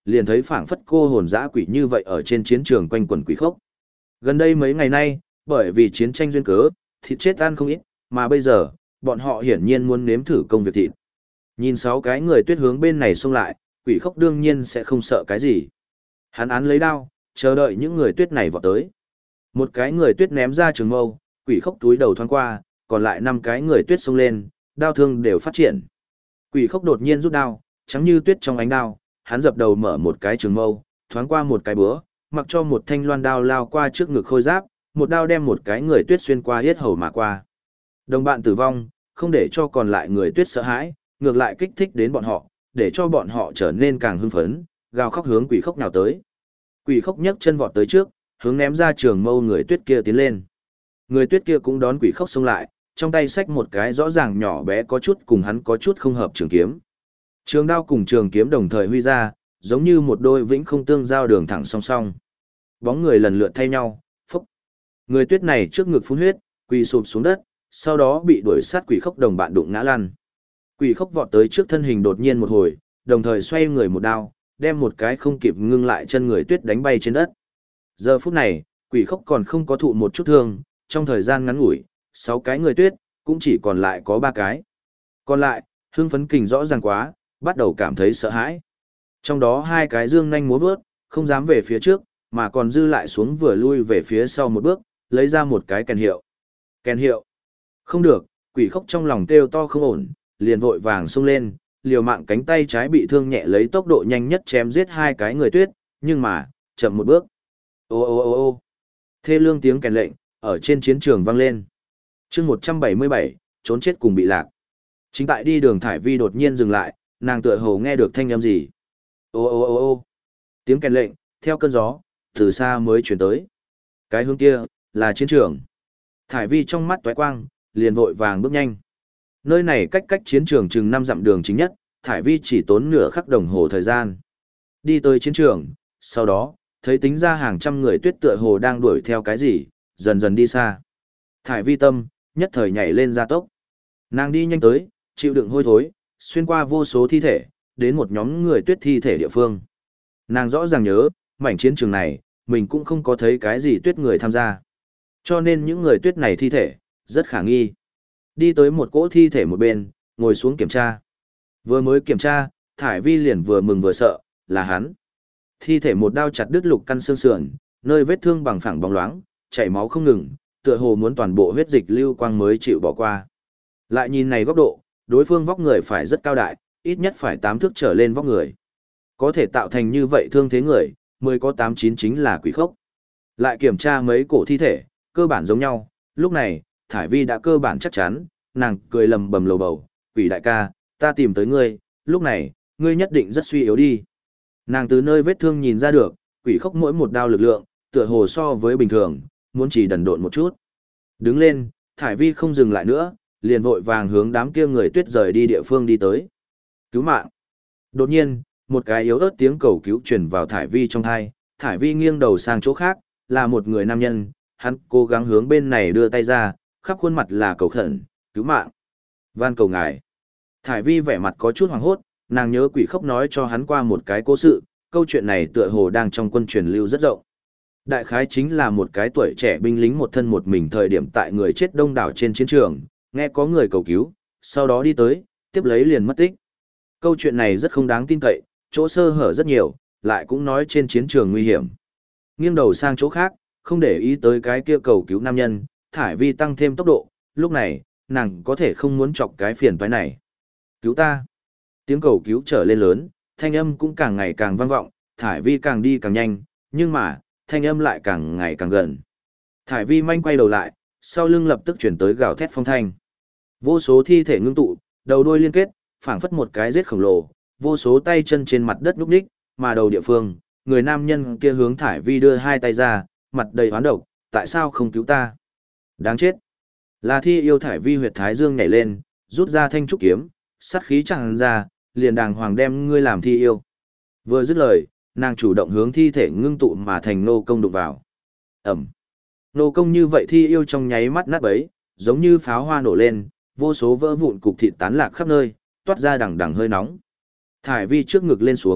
liền thấy phảng phất cô hồn dã quỷ như vậy ở trên chiến trường quanh quẩn quỷ khốc. Gần đây mấy ngày nay, bởi vì chiến tranh duyên cớ, thịt chết ăn không ít, mà bây giờ, bọn họ hiển nhiên muốn nếm thử công việc thịt. Nhìn 6 cái người tuyết hướng bên này xông lại, quỷ khốc đương nhiên sẽ không sợ cái gì. Hắn án lấy đao, chờ đợi những người tuyết này vọt tới. Một cái người tuyết ném ra trường mâu, quỷ khốc túi đầu thoáng qua, còn lại 5 cái người tuyết xông lên, đao thương đều phát triển. Quỷ khốc đột nhiên rút đao, trắng như tuyết trong ánh đao, hắn dập đầu mở một cái trường mâu, thoáng qua một cái búa, mặc cho một thanh loan đao lao qua trước ngực khôi giáp, một đao đem một cái người tuyết xuyên qua yết hầu mà qua. Đồng bạn tử vong, không để cho còn lại người tuyết sợ hãi, ngược lại kích thích đến bọn họ, để cho bọn họ trở nên càng hưng phấn, gào khóc hướng quỷ khốc nào tới. Quỷ khốc nhấc chân vọt tới trước, hướng ném ra trường mâu người tuyết kia tiến lên. Người tuyết kia cũng đón quỷ khốc xông lại, trong tay xách một cái rõ ràng nhỏ bé có chút cùng hắn có chút không hợp trường kiếm. Trường đao cùng trường kiếm đồng thời huy ra, giống như một đôi vĩnh không tương giao đường thẳng song song. Bóng người lần lượt thay nhau, phốc. Người tuyết này trước ngực phun huyết, quỳ sụp xuống đất, sau đó bị đuổi sát quỷ khốc đồng bạn đụng ngã lăn. Quỷ khốc vọt tới trước thân hình đột nhiên một hồi, đồng thời xoay người một đao, đem một cái không kịp ngưng lại chân người tuyết đánh bay trên đất. Giờ phút này, quỷ khốc còn không có thụ một chút thương, trong thời gian ngắn ngủi, 6 cái người tuyết, cũng chỉ còn lại có 3 cái. Còn lại, hưng phấn kình rõ ràng quá, bắt đầu cảm thấy sợ hãi. Trong đó 2 cái dương nhanh múa vớt, không dám về phía trước, mà còn dư lại xuống vừa lui về phía sau một bước, lấy ra một cái kèn hiệu. Kèn hiệu. Không được, quỷ khốc trong lòng kêu to không ổn, liền vội vàng xông lên, liều mạng cánh tay trái bị thương nhẹ lấy tốc độ nhanh nhất chém giết 2 cái người tuyết, nhưng mà, chậm một bước. Ô ô ô ô thê lương tiếng kèn lệnh, ở trên chiến trường vang lên. chương 177, trốn chết cùng bị lạc. Chính tại đi đường Thải Vi đột nhiên dừng lại, nàng tựa hồ nghe được thanh âm gì. Ô ô ô ô tiếng kèn lệnh, theo cơn gió, từ xa mới chuyển tới. Cái hướng kia, là chiến trường. Thải Vi trong mắt tóe quang, liền vội vàng bước nhanh. Nơi này cách chiến trường chừng 5 dặm đường chính nhất, Thải Vi chỉ tốn nửa khắc đồng hồ thời gian. Đi tới chiến trường, sau đó, thấy tính ra hàng trăm người tuyết tựa hồ đang đuổi theo cái gì, dần dần đi xa. Thải Vi tâm, nhất thời nhảy lên gia tốc. Nàng đi nhanh tới, chịu đựng hôi thối, xuyên qua vô số thi thể, đến một nhóm người tuyết thi thể địa phương. Nàng rõ ràng nhớ, mảnh chiến trường này, mình cũng không có thấy cái gì tuyết người tham gia. Cho nên những người tuyết này thi thể, rất khả nghi. Đi tới một cỗ thi thể một bên, ngồi xuống kiểm tra. Vừa mới kiểm tra, Thải Vi liền vừa mừng vừa sợ, là hắn. Thi thể một đao chặt đứt lục căn xương sườn, nơi vết thương bằng phẳng bóng loáng, chảy máu không ngừng, tựa hồ muốn toàn bộ huyết dịch lưu quang mới chịu bỏ qua. Lại nhìn này góc độ, đối phương vóc người phải rất cao đại, ít nhất phải 8 thước trở lên vóc người. Có thể tạo thành như vậy thương thế người, 10 có 8-9 chính là quỷ khốc. Lại kiểm tra mấy cổ thi thể, cơ bản giống nhau, lúc này, Thải Vi đã cơ bản chắc chắn, nàng cười lầm bầm lầu bầu, quỷ đại ca, ta tìm tới ngươi, lúc này, ngươi nhất định rất suy yếu đi. Nàng từ nơi vết thương nhìn ra được, quỷ khốc mỗi một đao lực lượng, tựa hồ so với bình thường, muốn chỉ đần độn một chút. Đứng lên, Thải Vi không dừng lại nữa, liền vội vàng hướng đám kia người tuyết rời đi địa phương đi tới. Cứu mạng. Đột nhiên, một cái yếu ớt tiếng cầu cứu truyền vào Thải Vi trong tai, Thải Vi nghiêng đầu sang chỗ khác, là một người nam nhân, hắn cố gắng hướng bên này đưa tay ra, khắp khuôn mặt là cầu khẩn, cứu mạng. Van cầu ngài. Thải Vi vẻ mặt có chút hoảng hốt, nàng nhớ quỷ khốc nói cho hắn qua một cái cố sự, câu chuyện này tựa hồ đang trong quân truyền lưu rất rộng. Đại khái chính là một cái tuổi trẻ binh lính một thân một mình thời điểm tại người chết đông đảo trên chiến trường, nghe có người cầu cứu, sau đó đi tới, tiếp lấy liền mất tích. Câu chuyện này rất không đáng tin cậy, chỗ sơ hở rất nhiều, lại cũng nói trên chiến trường nguy hiểm. Nghiêng đầu sang chỗ khác, không để ý tới cái kia cầu cứu nam nhân, Thải Vi tăng thêm tốc độ, lúc này, nàng có thể không muốn chọc cái phiền toái này. Cứu ta! Tiếng cầu cứu trở lên lớn, thanh âm cũng càng ngày càng vang vọng, Thải Vi càng đi càng nhanh, nhưng mà, thanh âm lại càng ngày càng gần. Thải Vi manh quay đầu lại, sau lưng lập tức chuyển tới gào thét phong thanh. Vô số thi thể ngưng tụ, đầu đuôi liên kết, phảng phất một cái rết khổng lồ, vô số tay chân trên mặt đất núp ních, mà đầu địa phương, người nam nhân kia hướng Thải Vi đưa hai tay ra, mặt đầy hoán độc, tại sao không cứu ta? Đáng chết! Là Thi Yêu. Thải Vi huyệt thái dương nhảy lên, rút ra thanh trúc kiếm, sát khí tràn ra, liền đàng hoàng đem ngươi làm Thi Yêu. Vừa dứt lời, nàng chủ động hướng thi thể ngưng tụ mà thành nô công đụng vào. Ẩm. Nô công như vậy Thi Yêu trong nháy mắt nát bấy, giống như pháo hoa nổ lên, vô số vỡ vụn cục thịt tán lạc khắp nơi, toát ra đằng đằng hơi nóng. Thải Vi trước ngực lên xuống,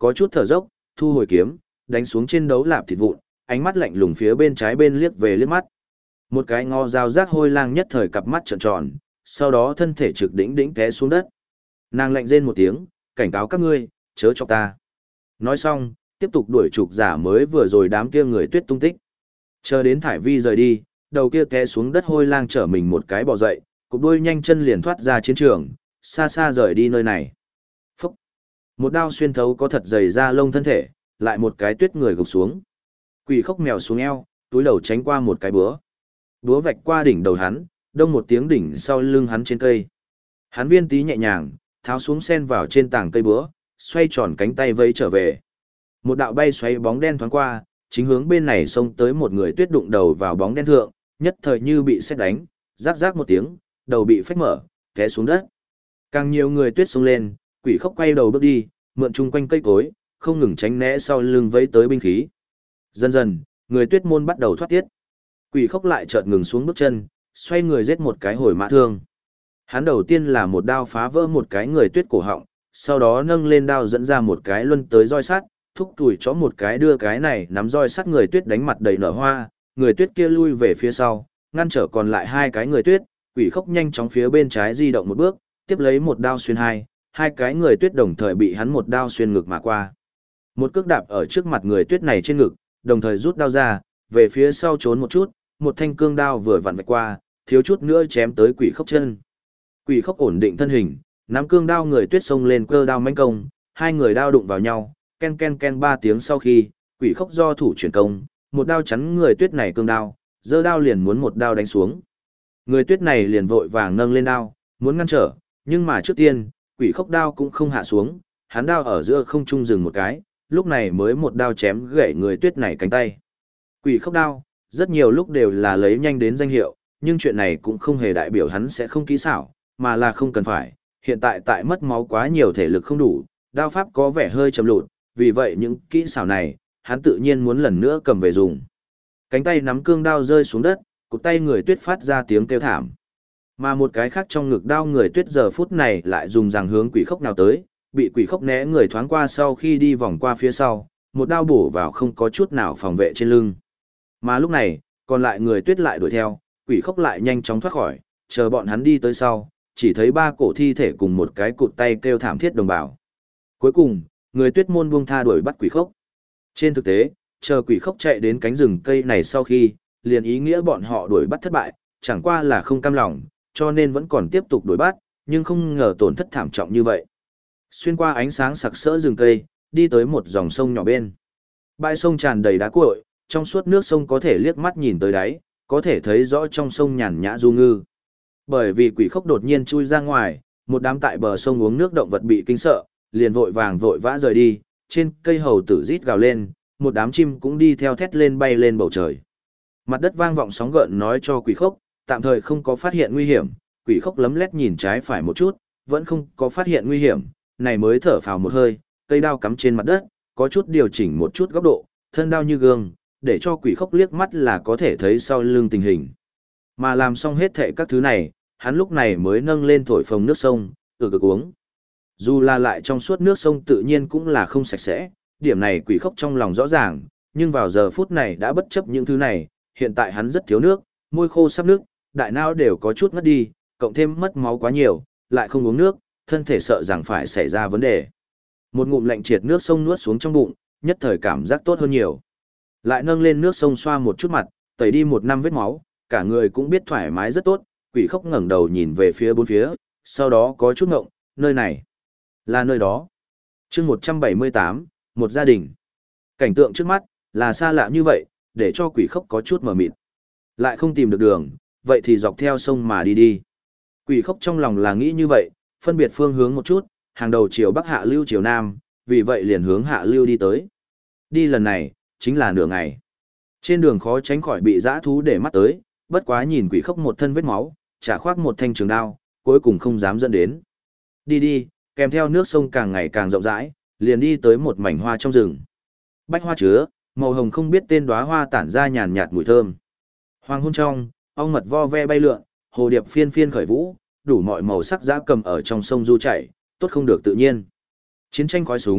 có chút thở dốc, thu hồi kiếm, đánh xuống trên đấu lạp thịt vụn, ánh mắt lạnh lùng phía bên trái bên liếc về liếc mắt. Một cái ngò dao rác hôi lang nhất thời cặp mắt trợn tròn, sau đó thân thể trực đỉnh đỉnh té xuống đất. Nàng lạnh rên một tiếng, cảnh cáo các ngươi, chớ chọc ta. Nói xong, tiếp tục đuổi trục giả mới vừa rồi đám kia người tuyết tung tích. Chờ đến Thải Vi rời đi, đầu kia té xuống đất hôi lang trở mình một cái bò dậy, cụp đuôi nhanh chân liền thoát ra chiến trường, xa xa rời đi nơi này. Phúc! Một đao xuyên thấu có thật dày da lông thân thể, lại một cái tuyết người gục xuống. Quỷ khốc mèo xuống eo, túi đầu tránh qua một cái búa. Búa vạch qua đỉnh đầu hắn, đông một tiếng đỉnh sau lưng hắn trên cây. Hắn viên tí nhẹ nhàng, tháo xuống sen vào trên tảng cây búa, xoay tròn cánh tay vẫy trở về. Một đạo bay xoáy bóng đen thoáng qua, chính hướng bên này xông tới một người tuyết đụng đầu vào bóng đen thượng, nhất thời như bị sét đánh, rắc rắc một tiếng, đầu bị phách mở, té xuống đất. Càng nhiều người tuyết xông lên, quỷ khốc quay đầu bước đi, mượn chung quanh cây cối, không ngừng tránh né sau lưng vẫy tới binh khí. Dần dần, người tuyết môn bắt đầu thoát tiết. Quỷ khốc lại chợt ngừng xuống bước chân, xoay người giết một cái hồi mã thương. Hắn đầu tiên là một đao phá vỡ một cái người tuyết cổ họng, sau đó nâng lên đao dẫn ra một cái luân tới roi sắt, thúc tuổi chó một cái đưa cái này nắm roi sắt người tuyết đánh mặt đầy nở hoa, người tuyết kia lui về phía sau, ngăn trở còn lại hai cái người tuyết, quỷ khốc nhanh chóng phía bên trái di động một bước, tiếp lấy một đao xuyên hai cái người tuyết đồng thời bị hắn một đao xuyên ngực mà qua. Một cước đạp ở trước mặt người tuyết này trên ngực, đồng thời rút đao ra, về phía sau trốn một chút, một thanh cương đao vừa vặn vạch qua, thiếu chút nữa chém tới quỷ khốc chân. Quỷ khốc ổn định thân hình, nắm cương đao người tuyết xông lên cơ đao mãnh công, hai người đao đụng vào nhau, ken ken ken ba tiếng sau khi, quỷ khốc do thủ chuyển công, một đao chắn người tuyết này cương đao, giơ đao liền muốn một đao đánh xuống. Người tuyết này liền vội vàng nâng lên đao, muốn ngăn trở, nhưng mà trước tiên, quỷ khốc đao cũng không hạ xuống, hắn đao ở giữa không trung dừng một cái, lúc này mới một đao chém gãy người tuyết này cánh tay. Quỷ khốc đao, rất nhiều lúc đều là lấy nhanh đến danh hiệu, nhưng chuyện này cũng không hề đại biểu hắn sẽ không kỹ xảo, mà là không cần phải, hiện tại tại mất máu quá nhiều thể lực không đủ, đao pháp có vẻ hơi chậm lụt, vì vậy những kỹ xảo này, hắn tự nhiên muốn lần nữa cầm về dùng. Cánh tay nắm cương đao rơi xuống đất, cụt tay người tuyết phát ra tiếng kêu thảm. Mà một cái khác trong ngực đao người tuyết giờ phút này lại dùng rằng hướng quỷ khốc nào tới, bị quỷ khốc né người thoáng qua sau khi đi vòng qua phía sau, một đao bổ vào không có chút nào phòng vệ trên lưng. Mà lúc này, còn lại người tuyết lại đuổi theo, quỷ khốc lại nhanh chóng thoát khỏi, chờ bọn hắn đi tới sau, chỉ thấy ba cổ thi thể cùng một cái cụt tay kêu thảm thiết đồng bào. Cuối cùng, người tuyết môn buông tha đuổi bắt quỷ khốc. Trên thực tế, chờ quỷ khốc chạy đến cánh rừng cây này sau khi, liền ý nghĩa bọn họ đuổi bắt thất bại, chẳng qua là không cam lòng, cho nên vẫn còn tiếp tục đuổi bắt, nhưng không ngờ tổn thất thảm trọng như vậy. Xuyên qua ánh sáng sặc sỡ rừng cây, đi tới một dòng sông nhỏ bên. Bãi sông tràn đầy đá cuội, trong suốt nước sông có thể liếc mắt nhìn tới đáy, có thể thấy rõ trong sông nhàn nhã du ngư. Bởi vì quỷ khốc đột nhiên chui ra ngoài, một đám tại bờ sông uống nước động vật bị kinh sợ, liền vội vàng vội vã rời đi, trên cây hầu tử rít gào lên, một đám chim cũng đi theo thét lên bay lên bầu trời. Mặt đất vang vọng sóng gợn nói cho quỷ khốc, tạm thời không có phát hiện nguy hiểm, quỷ khốc lấm lét nhìn trái phải một chút, vẫn không có phát hiện nguy hiểm, này mới thở phào một hơi, cây đao cắm trên mặt đất, có chút điều chỉnh một chút góc độ, thân đao như gương, để cho quỷ khốc liếc mắt là có thể thấy sau lưng tình hình. Mà làm xong hết thệ các thứ này, hắn lúc này mới nâng lên thổi phồng nước sông, cực uống. Dù là lại trong suốt nước sông tự nhiên cũng là không sạch sẽ, điểm này quỷ khốc trong lòng rõ ràng, nhưng vào giờ phút này đã bất chấp những thứ này, hiện tại hắn rất thiếu nước, môi khô sắp nước, đại não đều có chút ngất đi, cộng thêm mất máu quá nhiều, lại không uống nước, thân thể sợ rằng phải xảy ra vấn đề. Một ngụm lạnh triệt nước sông nuốt xuống trong bụng, nhất thời cảm giác tốt hơn nhiều. Lại nâng lên nước sông xoa một chút mặt, tẩy đi một năm vết máu, cả người cũng biết thoải mái rất tốt, quỷ khốc ngẩng đầu nhìn về phía bốn phía, sau đó có chút ngộng, nơi này là nơi đó. Chương 178, một gia đình. Cảnh tượng trước mắt là xa lạ như vậy, để cho quỷ khốc có chút mờ mịt. Lại không tìm được đường, vậy thì dọc theo sông mà đi đi. Quỷ khốc trong lòng là nghĩ như vậy, phân biệt phương hướng một chút, hàng đầu chiều bắc hạ lưu chiều nam, vì vậy liền hướng hạ lưu đi tới. Đi lần này, chính là nửa ngày. Trên đường khó tránh khỏi bị dã thú để mắt tới, bất quá nhìn quỷ khốc một thân vết máu, chả khoác một thanh trường đao, cuối cùng không dám dẫn đến. Đi đi, kèm theo nước sông càng ngày càng rộng rãi, liền đi tới một mảnh hoa trong rừng. Bách hoa chứa, màu hồng không biết tên đóa hoa tản ra nhàn nhạt mùi thơm. Hoàng hôn trong, ong mật vo ve bay lượn, hồ điệp phiên phiên khởi vũ, đủ mọi màu sắc dã cầm ở trong sông du chảy, tốt không được tự nhiên. Chiến tranh khói súng,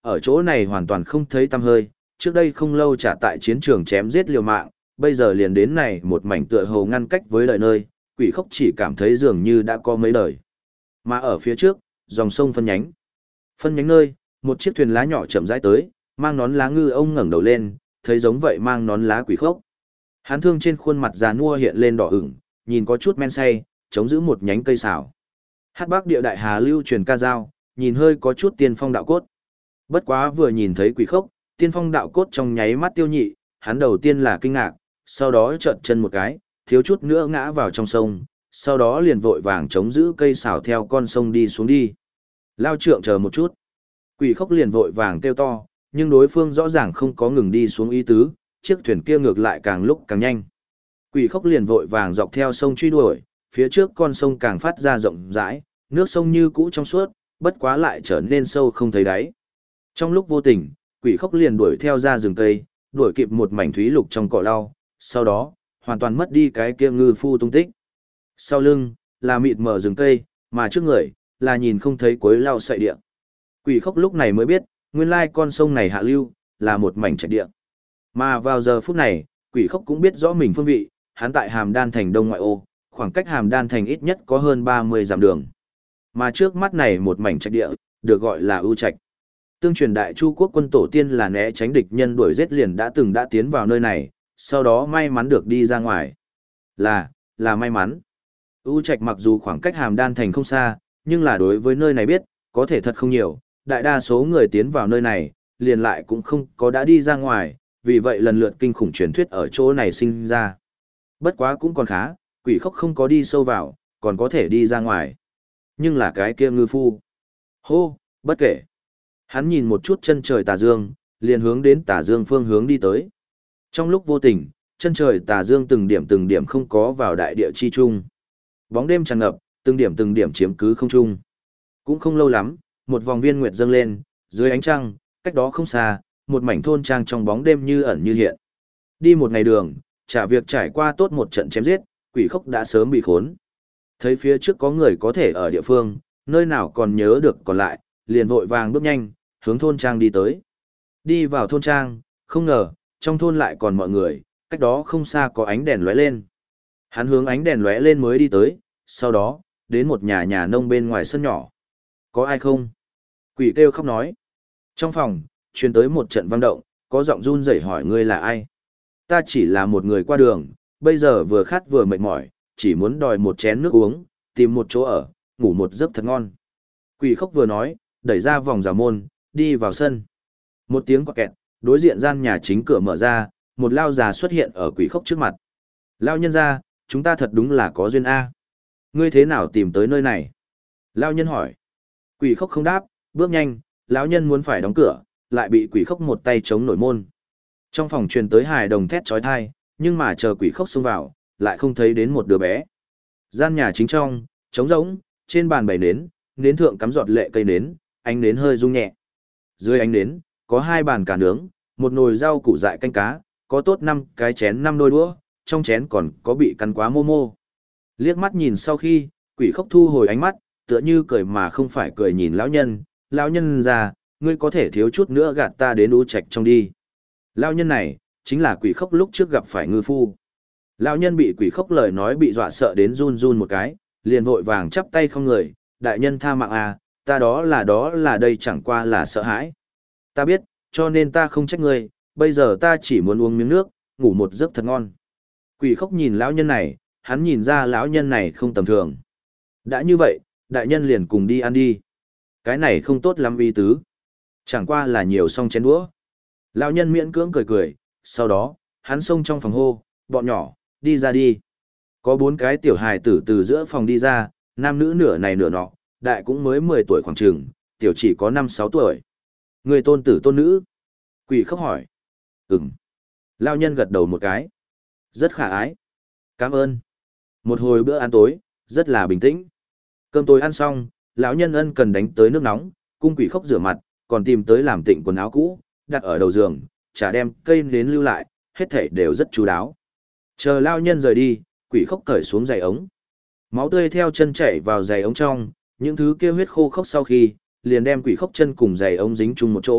ở chỗ này hoàn toàn không thấy tăm hơi, trước đây không lâu trả tại chiến trường chém giết liều mạng, bây giờ liền đến này một mảnh tựa hồ ngăn cách với đời nơi, quỷ khốc chỉ cảm thấy dường như đã có mấy đời. Mà ở phía trước, dòng sông phân nhánh. Phân nhánh nơi, một chiếc thuyền lá nhỏ chậm rãi tới, mang nón lá ngư ông ngẩng đầu lên, thấy giống vậy mang nón lá quỷ khốc. Hán thương trên khuôn mặt già nua hiện lên đỏ ửng, nhìn có chút men say, chống giữ một nhánh cây xảo. Hát bác địa đại hà lưu truyền ca dao, nhìn hơi có chút tiên phong đạo cốt. Bất quá vừa nhìn thấy quỷ khốc, tiên phong đạo cốt trong nháy mắt tiêu nhị, hắn đầu tiên là kinh ngạc, sau đó trợn chân một cái, thiếu chút nữa ngã vào trong sông, sau đó liền vội vàng chống giữ cây xảo theo con sông đi xuống đi. Lao trượng chờ một chút. Quỷ khốc liền vội vàng kêu to, nhưng đối phương rõ ràng không có ngừng đi xuống ý tứ, chiếc thuyền kia ngược lại càng lúc càng nhanh. Quỷ khốc liền vội vàng dọc theo sông truy đuổi, phía trước con sông càng phát ra rộng rãi, nước sông như cũ trong suốt, bất quá lại trở nên sâu không thấy đáy. Trong lúc vô tình, quỷ khốc liền đuổi theo ra rừng cây, đuổi kịp một mảnh thúy lục trong cỏ lau, sau đó, hoàn toàn mất đi cái kia ngư phu tung tích. Sau lưng, là mịt mờ rừng cây, mà trước người, là nhìn không thấy cuối lau sậy địa. Quỷ khốc lúc này mới biết, nguyên lai con sông này hạ lưu, là một mảnh trạch địa. Mà vào giờ phút này, quỷ khốc cũng biết rõ mình phương vị, hắn tại Hàm Đan thành đông ngoại ô, khoảng cách Hàm Đan thành ít nhất có hơn 30 dặm đường. Mà trước mắt này một mảnh trạch địa, được gọi là ưu trạch. Tương truyền đại chu quốc quân tổ tiên là né tránh địch nhân đuổi giết liền đã tiến vào nơi này, sau đó may mắn được đi ra ngoài. Là may mắn. Ưu trạch mặc dù khoảng cách Hàm Đan thành không xa, nhưng là đối với nơi này biết, có thể thật không nhiều, đại đa số người tiến vào nơi này, liền lại cũng không có đã đi ra ngoài, vì vậy lần lượt kinh khủng truyền thuyết ở chỗ này sinh ra. Bất quá cũng còn khá, quỷ khốc không có đi sâu vào, còn có thể đi ra ngoài. Nhưng là cái kia ngư phu. Hô, bất kể. Hắn nhìn một chút chân trời tà dương, liền hướng đến tà dương phương hướng đi tới. Trong lúc vô tình, chân trời tà dương từng điểm không có vào đại địa chi trung. Bóng đêm tràn ngập, từng điểm chiếm cứ không trung. Cũng không lâu lắm, một vòng viên nguyệt dâng lên, dưới ánh trăng, cách đó không xa, một mảnh thôn trang trong bóng đêm như ẩn như hiện. Đi một ngày đường, trả việc trải qua tốt một trận chém giết, quỷ khốc đã sớm bị khốn. Thấy phía trước có người có thể ở địa phương, nơi nào còn nhớ được còn lại, liền vội vàng bước nhanh, hướng thôn trang đi tới. Đi vào thôn trang, không ngờ, trong thôn lại còn mọi người, cách đó không xa có ánh đèn lóe lên. Hắn hướng ánh đèn lóe lên mới đi tới, sau đó, đến một nhà nông bên ngoài sân nhỏ. Có ai không? Quỷ kêu khóc nói. Trong phòng, truyền tới một trận vang động, có giọng run rẩy hỏi ngươi là ai? Ta chỉ là một người qua đường, bây giờ vừa khát vừa mệt mỏi, chỉ muốn đòi một chén nước uống, tìm một chỗ ở, ngủ một giấc thật ngon. Quỷ khóc vừa nói, đẩy ra vòng rào môn, đi vào sân. Một tiếng quạt kẹt, đối diện gian nhà chính cửa mở ra, một lao già xuất hiện ở quỷ khóc trước mặt. Lao nhân ra, chúng ta thật đúng là có duyên A. Ngươi thế nào tìm tới nơi này? Lao nhân hỏi. Quỷ khóc không đáp, bước nhanh, lão nhân muốn phải đóng cửa, lại bị quỷ khóc một tay chống nổi môn. Trong phòng truyền tới hài đồng thét chói tai, nhưng mà chờ quỷ khóc xông vào, lại không thấy đến một đứa bé. Gian nhà chính trong, trống rỗng, trên bàn bày nến, nến thượng cắm giọt lệ cây nến, ánh nến hơi rung nhẹ. Dưới ánh nến, có hai bàn cá nướng, một nồi rau củ dại canh cá, có tốt 5 cái chén 5 đôi đũa, trong chén còn có bị cắn quá mô mô. Liếc mắt nhìn sau khi, quỷ khóc thu hồi ánh mắt, tựa như cười mà không phải cười nhìn lão nhân ra, ngươi có thể thiếu chút nữa gạt ta đến u trạch trong đi. Lão nhân này, chính là quỷ khóc lúc trước gặp phải ngư phu. Lão nhân bị quỷ khóc lời nói bị dọa sợ đến run run một cái, liền vội vàng chắp tay không người, đại nhân tha mạng à, ta đó là đây chẳng qua là sợ hãi. Ta biết, cho nên ta không trách ngươi, bây giờ ta chỉ muốn uống miếng nước, ngủ một giấc thật ngon. Quỷ khóc nhìn lão nhân này, hắn nhìn ra lão nhân này không tầm thường. Đã như vậy, đại nhân liền cùng đi ăn đi. Cái này không tốt lắm ý tứ. Chẳng qua là nhiều xong chén đũa. Lão nhân miễn cưỡng cười cười, sau đó, hắn xông trong phòng hô, bọn nhỏ, đi ra đi. Có 4 cái tiểu hài tử từ giữa phòng đi ra, nam nữ nửa này nửa nọ, đại cũng mới 10 tuổi khoảng chừng, tiểu chỉ có 5-6 tuổi. Người tôn tử tôn nữ. Quỷ khóc hỏi. Ừm. Lão nhân gật đầu một cái. Rất khả ái. Cảm ơn. Một hồi bữa ăn tối, rất là bình tĩnh. Cơm tối ăn xong, lão nhân ân cần đánh tới nước nóng, cung quỷ khóc rửa mặt, còn tìm tới làm tịnh quần áo cũ, đặt ở đầu giường, chả đem cây nến lưu lại, hết thảy đều rất chú đáo. Chờ lão nhân rời đi, quỷ khóc cởi xuống giày ống. Máu tươi theo chân chảy vào giày ống trong, những thứ kia huyết khô khốc sau khi, liền đem quỷ khóc chân cùng giày ống dính chung một chỗ,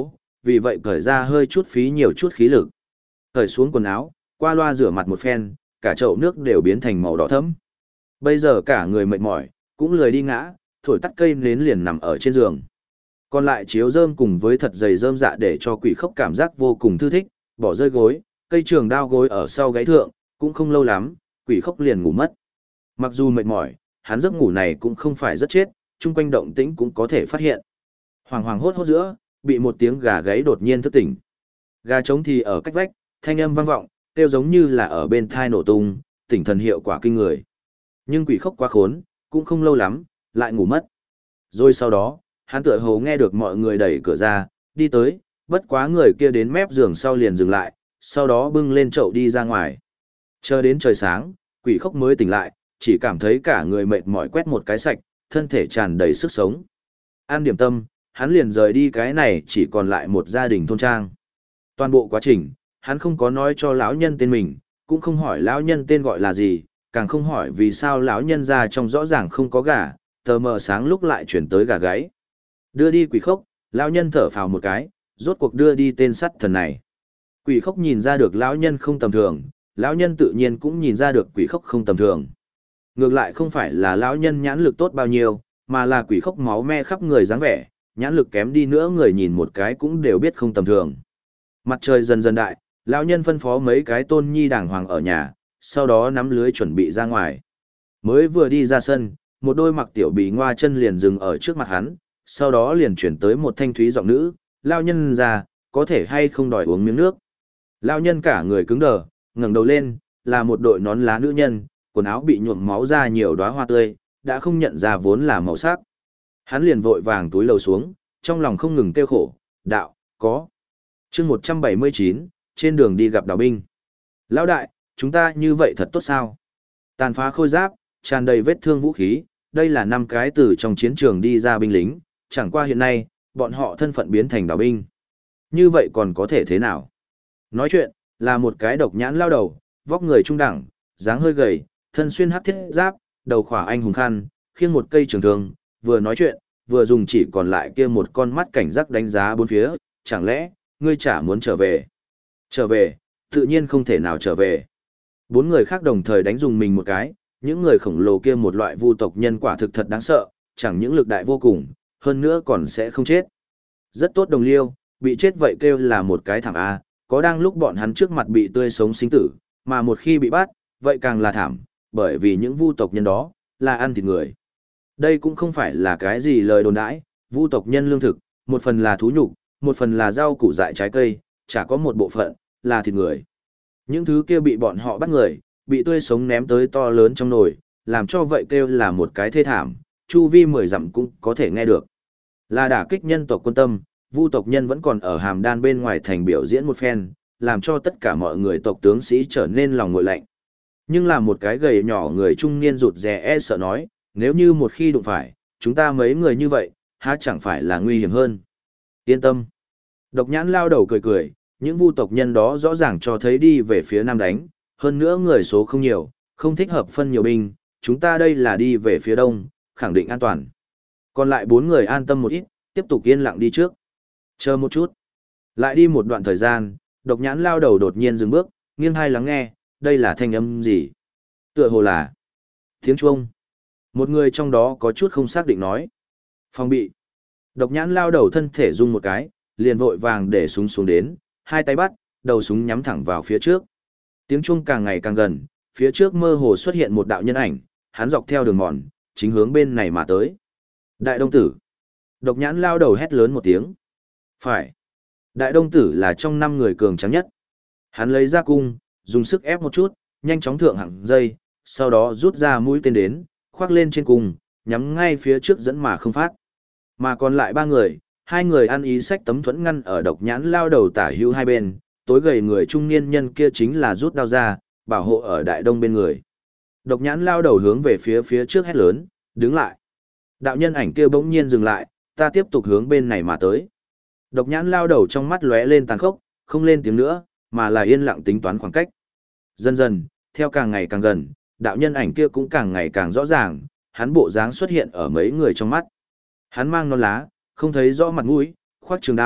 vì vậy cởi ra hơi chút phí nhiều chút khí lực. Cởi xuống quần áo, qua loa rửa mặt một phen, cả chậu nước đều biến thành màu đỏ thẫm. Bây giờ cả người mệt mỏi, cũng lười đi ngã, thổi tắt cây nến liền nằm ở trên giường. Còn lại chiếu rơm cùng với thật dày rơm dạ để cho Quỷ Khốc cảm giác vô cùng thư thích, bỏ rơi gối, cây trường đao gối ở sau gáy thượng, cũng không lâu lắm, Quỷ Khốc liền ngủ mất. Mặc dù mệt mỏi, hắn giấc ngủ này cũng không phải rất chết, chung quanh động tĩnh cũng có thể phát hiện. Hoàng hoàng hốt hốt giữa, bị một tiếng gà gáy đột nhiên thức tỉnh. Gà trống thì ở cách vách, thanh âm vang vọng, kêu giống như là ở bên thai nổ tung, tỉnh thần hiệu quả kinh người. Nhưng Quỷ Khốc quá khốn, cũng không lâu lắm, lại ngủ mất. Rồi sau đó, hắn tựa hồ nghe được mọi người đẩy cửa ra, đi tới, bất quá người kia đến mép giường sau liền dừng lại, sau đó bưng lên chậu đi ra ngoài. Chờ đến trời sáng, Quỷ Khốc mới tỉnh lại, chỉ cảm thấy cả người mệt mỏi quét một cái sạch, thân thể tràn đầy sức sống. Ăn điểm tâm, hắn liền rời đi cái này chỉ còn lại một gia đình thôn trang. Toàn bộ quá trình, hắn không có nói cho lão nhân tên mình, cũng không hỏi lão nhân tên gọi là gì, càng không hỏi vì sao lão nhân ra trong rõ ràng không có gà, tờ mờ sáng lúc lại chuyển tới gà gáy. Đưa đi Quỷ Khốc, lão nhân thở phào một cái, rốt cuộc đưa đi tên sắt thần này. Quỷ Khốc nhìn ra được lão nhân không tầm thường, lão nhân tự nhiên cũng nhìn ra được Quỷ Khốc không tầm thường. Ngược lại không phải là lão nhân nhãn lực tốt bao nhiêu, mà là Quỷ Khốc máu me khắp người dáng vẻ, nhãn lực kém đi nữa người nhìn một cái cũng đều biết không tầm thường. Mặt trời dần dần đại, lão nhân phân phó mấy cái tôn nhi đàng hoàng ở nhà, sau đó nắm lưới chuẩn bị ra ngoài. Mới vừa đi ra sân, một đôi mặc tiểu bì ngoa chân liền dừng ở trước mặt hắn, sau đó liền chuyển tới một thanh thúy giọng nữ, lão nhân già, có thể hay không đòi uống miếng nước. Lão nhân cả người cứng đờ, ngẩng đầu lên, là một đội nón lá nữ nhân, quần áo bị nhuộm máu ra nhiều đóa hoa tươi, đã không nhận ra vốn là màu sắc. Hắn liền vội vàng túi lầu xuống, trong lòng không ngừng kêu khổ, đạo, có. chương 179, trên đường đi gặp đào binh. Lão đại, chúng ta như vậy thật tốt sao? Tàn phá khôi giáp, tràn đầy vết thương vũ khí, đây là 5 cái từ trong chiến trường đi ra binh lính, chẳng qua hiện nay, bọn họ thân phận biến thành đào binh. Như vậy còn có thể thế nào? Nói chuyện, là một cái độc nhãn lao đầu, vóc người trung đẳng, dáng hơi gầy, thân xuyên hắc thiết giáp, đầu khỏa anh hùng khăn, khiêng một cây trường thương, vừa nói chuyện, vừa dùng chỉ còn lại kia một con mắt cảnh giác đánh giá bốn phía, chẳng lẽ, ngươi chả muốn trở về? Trở về, tự nhiên không thể nào trở về. 4 người khác đồng thời đánh dùng mình một cái, những người khổng lồ kia một loại vu tộc nhân quả thực thật đáng sợ, chẳng những lực đại vô cùng, hơn nữa còn sẽ không chết. Rất tốt đồng liêu, bị chết vậy kêu là một cái thảm A, có đang lúc bọn hắn trước mặt bị tươi sống sinh tử, mà một khi bị bắt, vậy càng là thảm, bởi vì những vu tộc nhân đó, là ăn thịt người. Đây cũng không phải là cái gì lời đồn đãi, vu tộc nhân lương thực, một phần là thú nhục, một phần là rau củ dại trái cây, chả có một bộ phận, là thịt người. Những thứ kia bị bọn họ bắt người, bị tươi sống ném tới to lớn trong nồi, làm cho vậy kêu là một cái thê thảm, chu vi 10 dặm cũng có thể nghe được. Là đả kích nhân tộc quân tâm, vu tộc nhân vẫn còn ở hàm đan bên ngoài thành biểu diễn một phen, làm cho tất cả mọi người tộc tướng sĩ trở nên lòng nguội lạnh. Nhưng là một cái gầy nhỏ người trung niên rụt rè e sợ nói, nếu như một khi đụng phải, chúng ta mấy người như vậy, há chẳng phải là nguy hiểm hơn. Yên tâm. Độc nhãn lao đầu cười cười, những vu tộc nhân đó rõ ràng cho thấy đi về phía nam đánh, hơn nữa người số không nhiều, không thích hợp phân nhiều binh, chúng ta đây là đi về phía đông, khẳng định an toàn. Còn lại 4 người an tâm một ít, tiếp tục yên lặng đi trước. Chờ một chút. Lại đi một đoạn thời gian, độc nhãn lao đầu đột nhiên dừng bước, nghiêng hai lắng nghe, đây là thanh âm gì? Tựa hồ là tiếng chuông. Một người trong đó có chút không xác định nói. Phòng bị. Độc nhãn lao đầu thân thể rung một cái, liền vội vàng để súng xuống đến, hai tay bắt, đầu súng nhắm thẳng vào phía trước. Tiếng chuông càng ngày càng gần, phía trước mơ hồ xuất hiện một đạo nhân ảnh, hắn dọc theo đường mòn, chính hướng bên này mà tới. Đại đông tử. Độc nhãn lao đầu hét lớn một tiếng. Phải. Đại đông tử là trong 5 người cường trắng nhất. Hắn lấy ra cung, dùng sức ép một chút, nhanh chóng thượng hạng dây, sau đó rút ra mũi tên đến, khoác lên trên cung, nhắm ngay phía trước dẫn mà không phát. Mà còn lại 3 người, 2 người ăn ý sách tấm thuẫn ngăn ở độc nhãn lao đầu tả hữu hai bên, tối gầy người trung niên nhân kia chính là rút đao ra, bảo hộ ở đại đông bên người. Độc nhãn lao đầu hướng về phía trước hét lớn, đứng lại. Đạo nhân ảnh kia bỗng nhiên dừng lại, ta tiếp tục hướng bên này mà tới. Độc nhãn lao đầu trong mắt lóe lên tàn khốc, không lên tiếng nữa, mà là yên lặng tính toán khoảng cách. Dần dần, theo càng ngày càng gần, đạo nhân ảnh kia cũng càng ngày càng rõ ràng, hắn bộ dáng xuất hiện ở mấy người trong mắt. Hắn mang nón lá, không thấy rõ mặt mũi, khoác trường đao,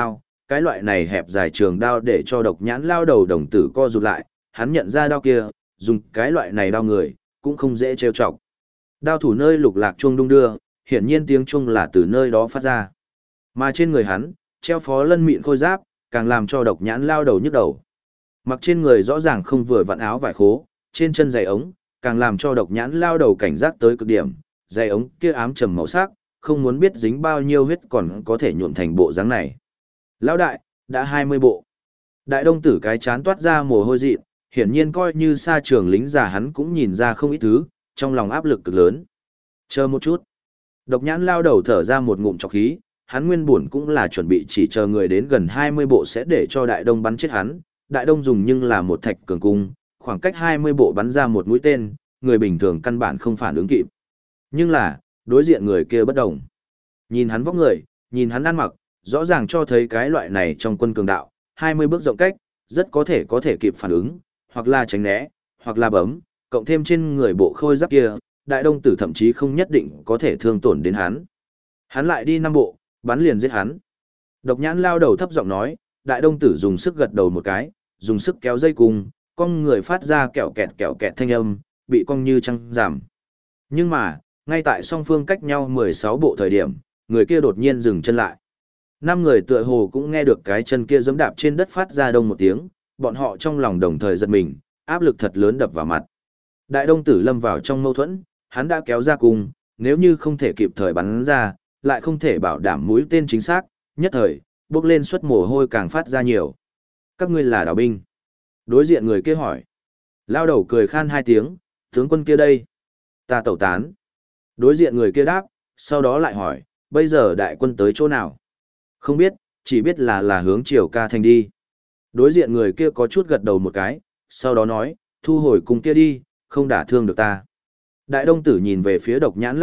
Cái loại này hẹp dài trường đao để cho độc nhãn lao đầu đồng tử co rụt lại, hắn nhận ra đao kia, dùng cái loại này đao người, cũng không dễ trêu chọc. Đao thủ nơi lục lạc chuông đung đưa, hiển nhiên tiếng chuông là từ nơi đó phát ra. Mà trên người hắn, treo phó lân mịn khôi giáp, càng làm cho độc nhãn lao đầu nhức đầu. Mặc trên người rõ ràng không vừa vặn áo vải khố, trên chân giày ống, càng làm cho độc nhãn lao đầu cảnh giác tới cực điểm, giày ống kia ám trầm màu sắc, không muốn biết dính bao nhiêu huyết còn có thể nhuộm thành bộ dáng này. Lão đại, đã 20 bộ. Đại đông tử cái chán toát ra mồ hôi dịn, hiển nhiên coi như xa trường lính già hắn cũng nhìn ra không ít thứ, trong lòng áp lực cực lớn. Chờ một chút. Độc nhãn lao đầu thở ra một ngụm trọc khí, hắn nguyên buồn cũng là chuẩn bị chỉ chờ người đến gần 20 bộ sẽ để cho đại đông bắn chết hắn. Đại đông dùng nhưng là một thạch cường cung, khoảng cách 20 bộ bắn ra một mũi tên, người bình thường căn bản không phản ứng kịp. Nhưng là, đối diện người kia bất động. Nhìn hắn vóc người, nhìn hắn ăn mặc, rõ ràng cho thấy cái loại này trong quân cường đạo, 20 bước rộng cách, rất có thể kịp phản ứng, hoặc là tránh né, hoặc là bấm, cộng thêm trên người bộ khôi giáp kia, đại đông tử thậm chí không nhất định có thể thương tổn đến hắn. Hắn lại đi 5 bộ, bắn liền giết hắn. Độc nhãn lao đầu thấp giọng nói, đại đông tử dùng sức gật đầu một cái, dùng sức kéo dây cung, con người phát ra kẹo kẹt thanh âm, bị cong như trăng giảm. Nhưng mà, ngay tại song phương cách nhau 16 bộ thời điểm, người kia đột nhiên dừng chân lại. 5 người tựa hồ cũng nghe được cái chân kia giẫm đạp trên đất phát ra đông một tiếng, bọn họ trong lòng đồng thời giật mình, áp lực thật lớn đập vào mặt. Đại đông tử lâm vào trong mâu thuẫn, hắn đã kéo ra cung, nếu như không thể kịp thời bắn ra, lại không thể bảo đảm mũi tên chính xác, nhất thời, bước lên suất mồ hôi càng phát ra nhiều. Các ngươi là đào binh. Đối diện người kia hỏi. Lao đầu cười khan 2 tiếng, tướng quân kia đây. Ta tẩu tán. Đối diện người kia đáp, sau đó lại hỏi, bây giờ đại quân tới chỗ nào? Không biết, chỉ biết là hướng chiều ca thành đi. Đối diện người kia có chút gật đầu một cái, sau đó nói, thu hồi cùng kia đi, không đả thương được ta. Đại đông tử nhìn về phía độc nhãn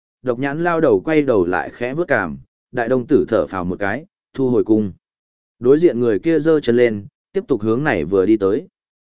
lao đầu quay đầu lại khẽ vướt cảm, đại đông tử thở phào một cái, thu hồi cung. Đối diện người kia giơ chân lên, tiếp tục hướng này vừa đi tới.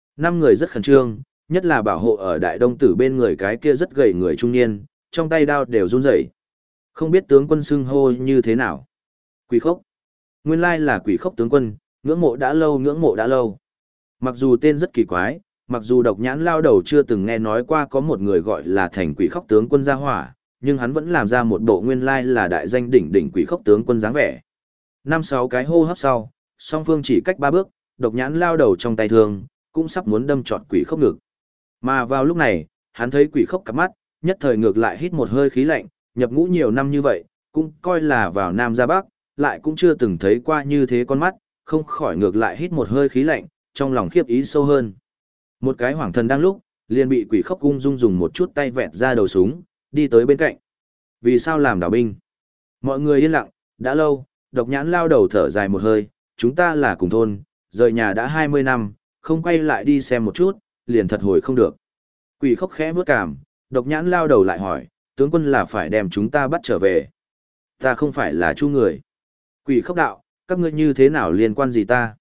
5 người rất khẩn trương, nhất là bảo hộ ở đại đông tử bên người cái kia rất gầy người trung niên, trong tay đao đều run rẩy. Không biết tướng quân xưng hô như thế nào. Quỷ khốc. Nguyên lai là quỷ khốc tướng quân, ngưỡng mộ đã lâu. Mặc dù tên rất kỳ quái, mặc dù độc nhãn lao đầu chưa từng nghe nói qua có một người gọi là thành quỷ khốc tướng quân gia hỏa, nhưng hắn vẫn làm ra một bộ nguyên lai là đại danh đỉnh quỷ khốc tướng quân dáng vẻ. 5-6 cái hô hấp sau, song phương chỉ cách 3 bước, độc nhãn lao đầu trong tay thương, cũng sắp muốn đâm trọt quỷ khốc ngực. Mà vào lúc này, hắn thấy quỷ khốc cặp mắt, nhất thời ngược lại hít một hơi khí lạnh, nhập ngũ nhiều năm như vậy, cũng coi là vào Nam ra Bắc, lại cũng chưa từng thấy qua như thế con mắt, không khỏi ngược lại hít một hơi khí lạnh, trong lòng khiếp ý sâu hơn. Một cái hoàng thần đang lúc, liền bị quỷ khốc ung dung dùng một chút tay vẹt ra đầu súng, đi tới bên cạnh. Vì sao làm đảo binh? Mọi người yên lặng, đã lâu, độc nhãn lao đầu thở dài một hơi, chúng ta là cùng thôn, rời nhà đã 20 năm, không quay lại đi xem một chút, liền thật hồi không được. Quỷ khốc khẽ vướt cảm, độc nhãn lao đầu lại hỏi, tướng quân là phải đem chúng ta bắt trở về. Ta không phải là chu người. Quỷ khốc đạo, các ngươi như thế nào liên quan gì ta?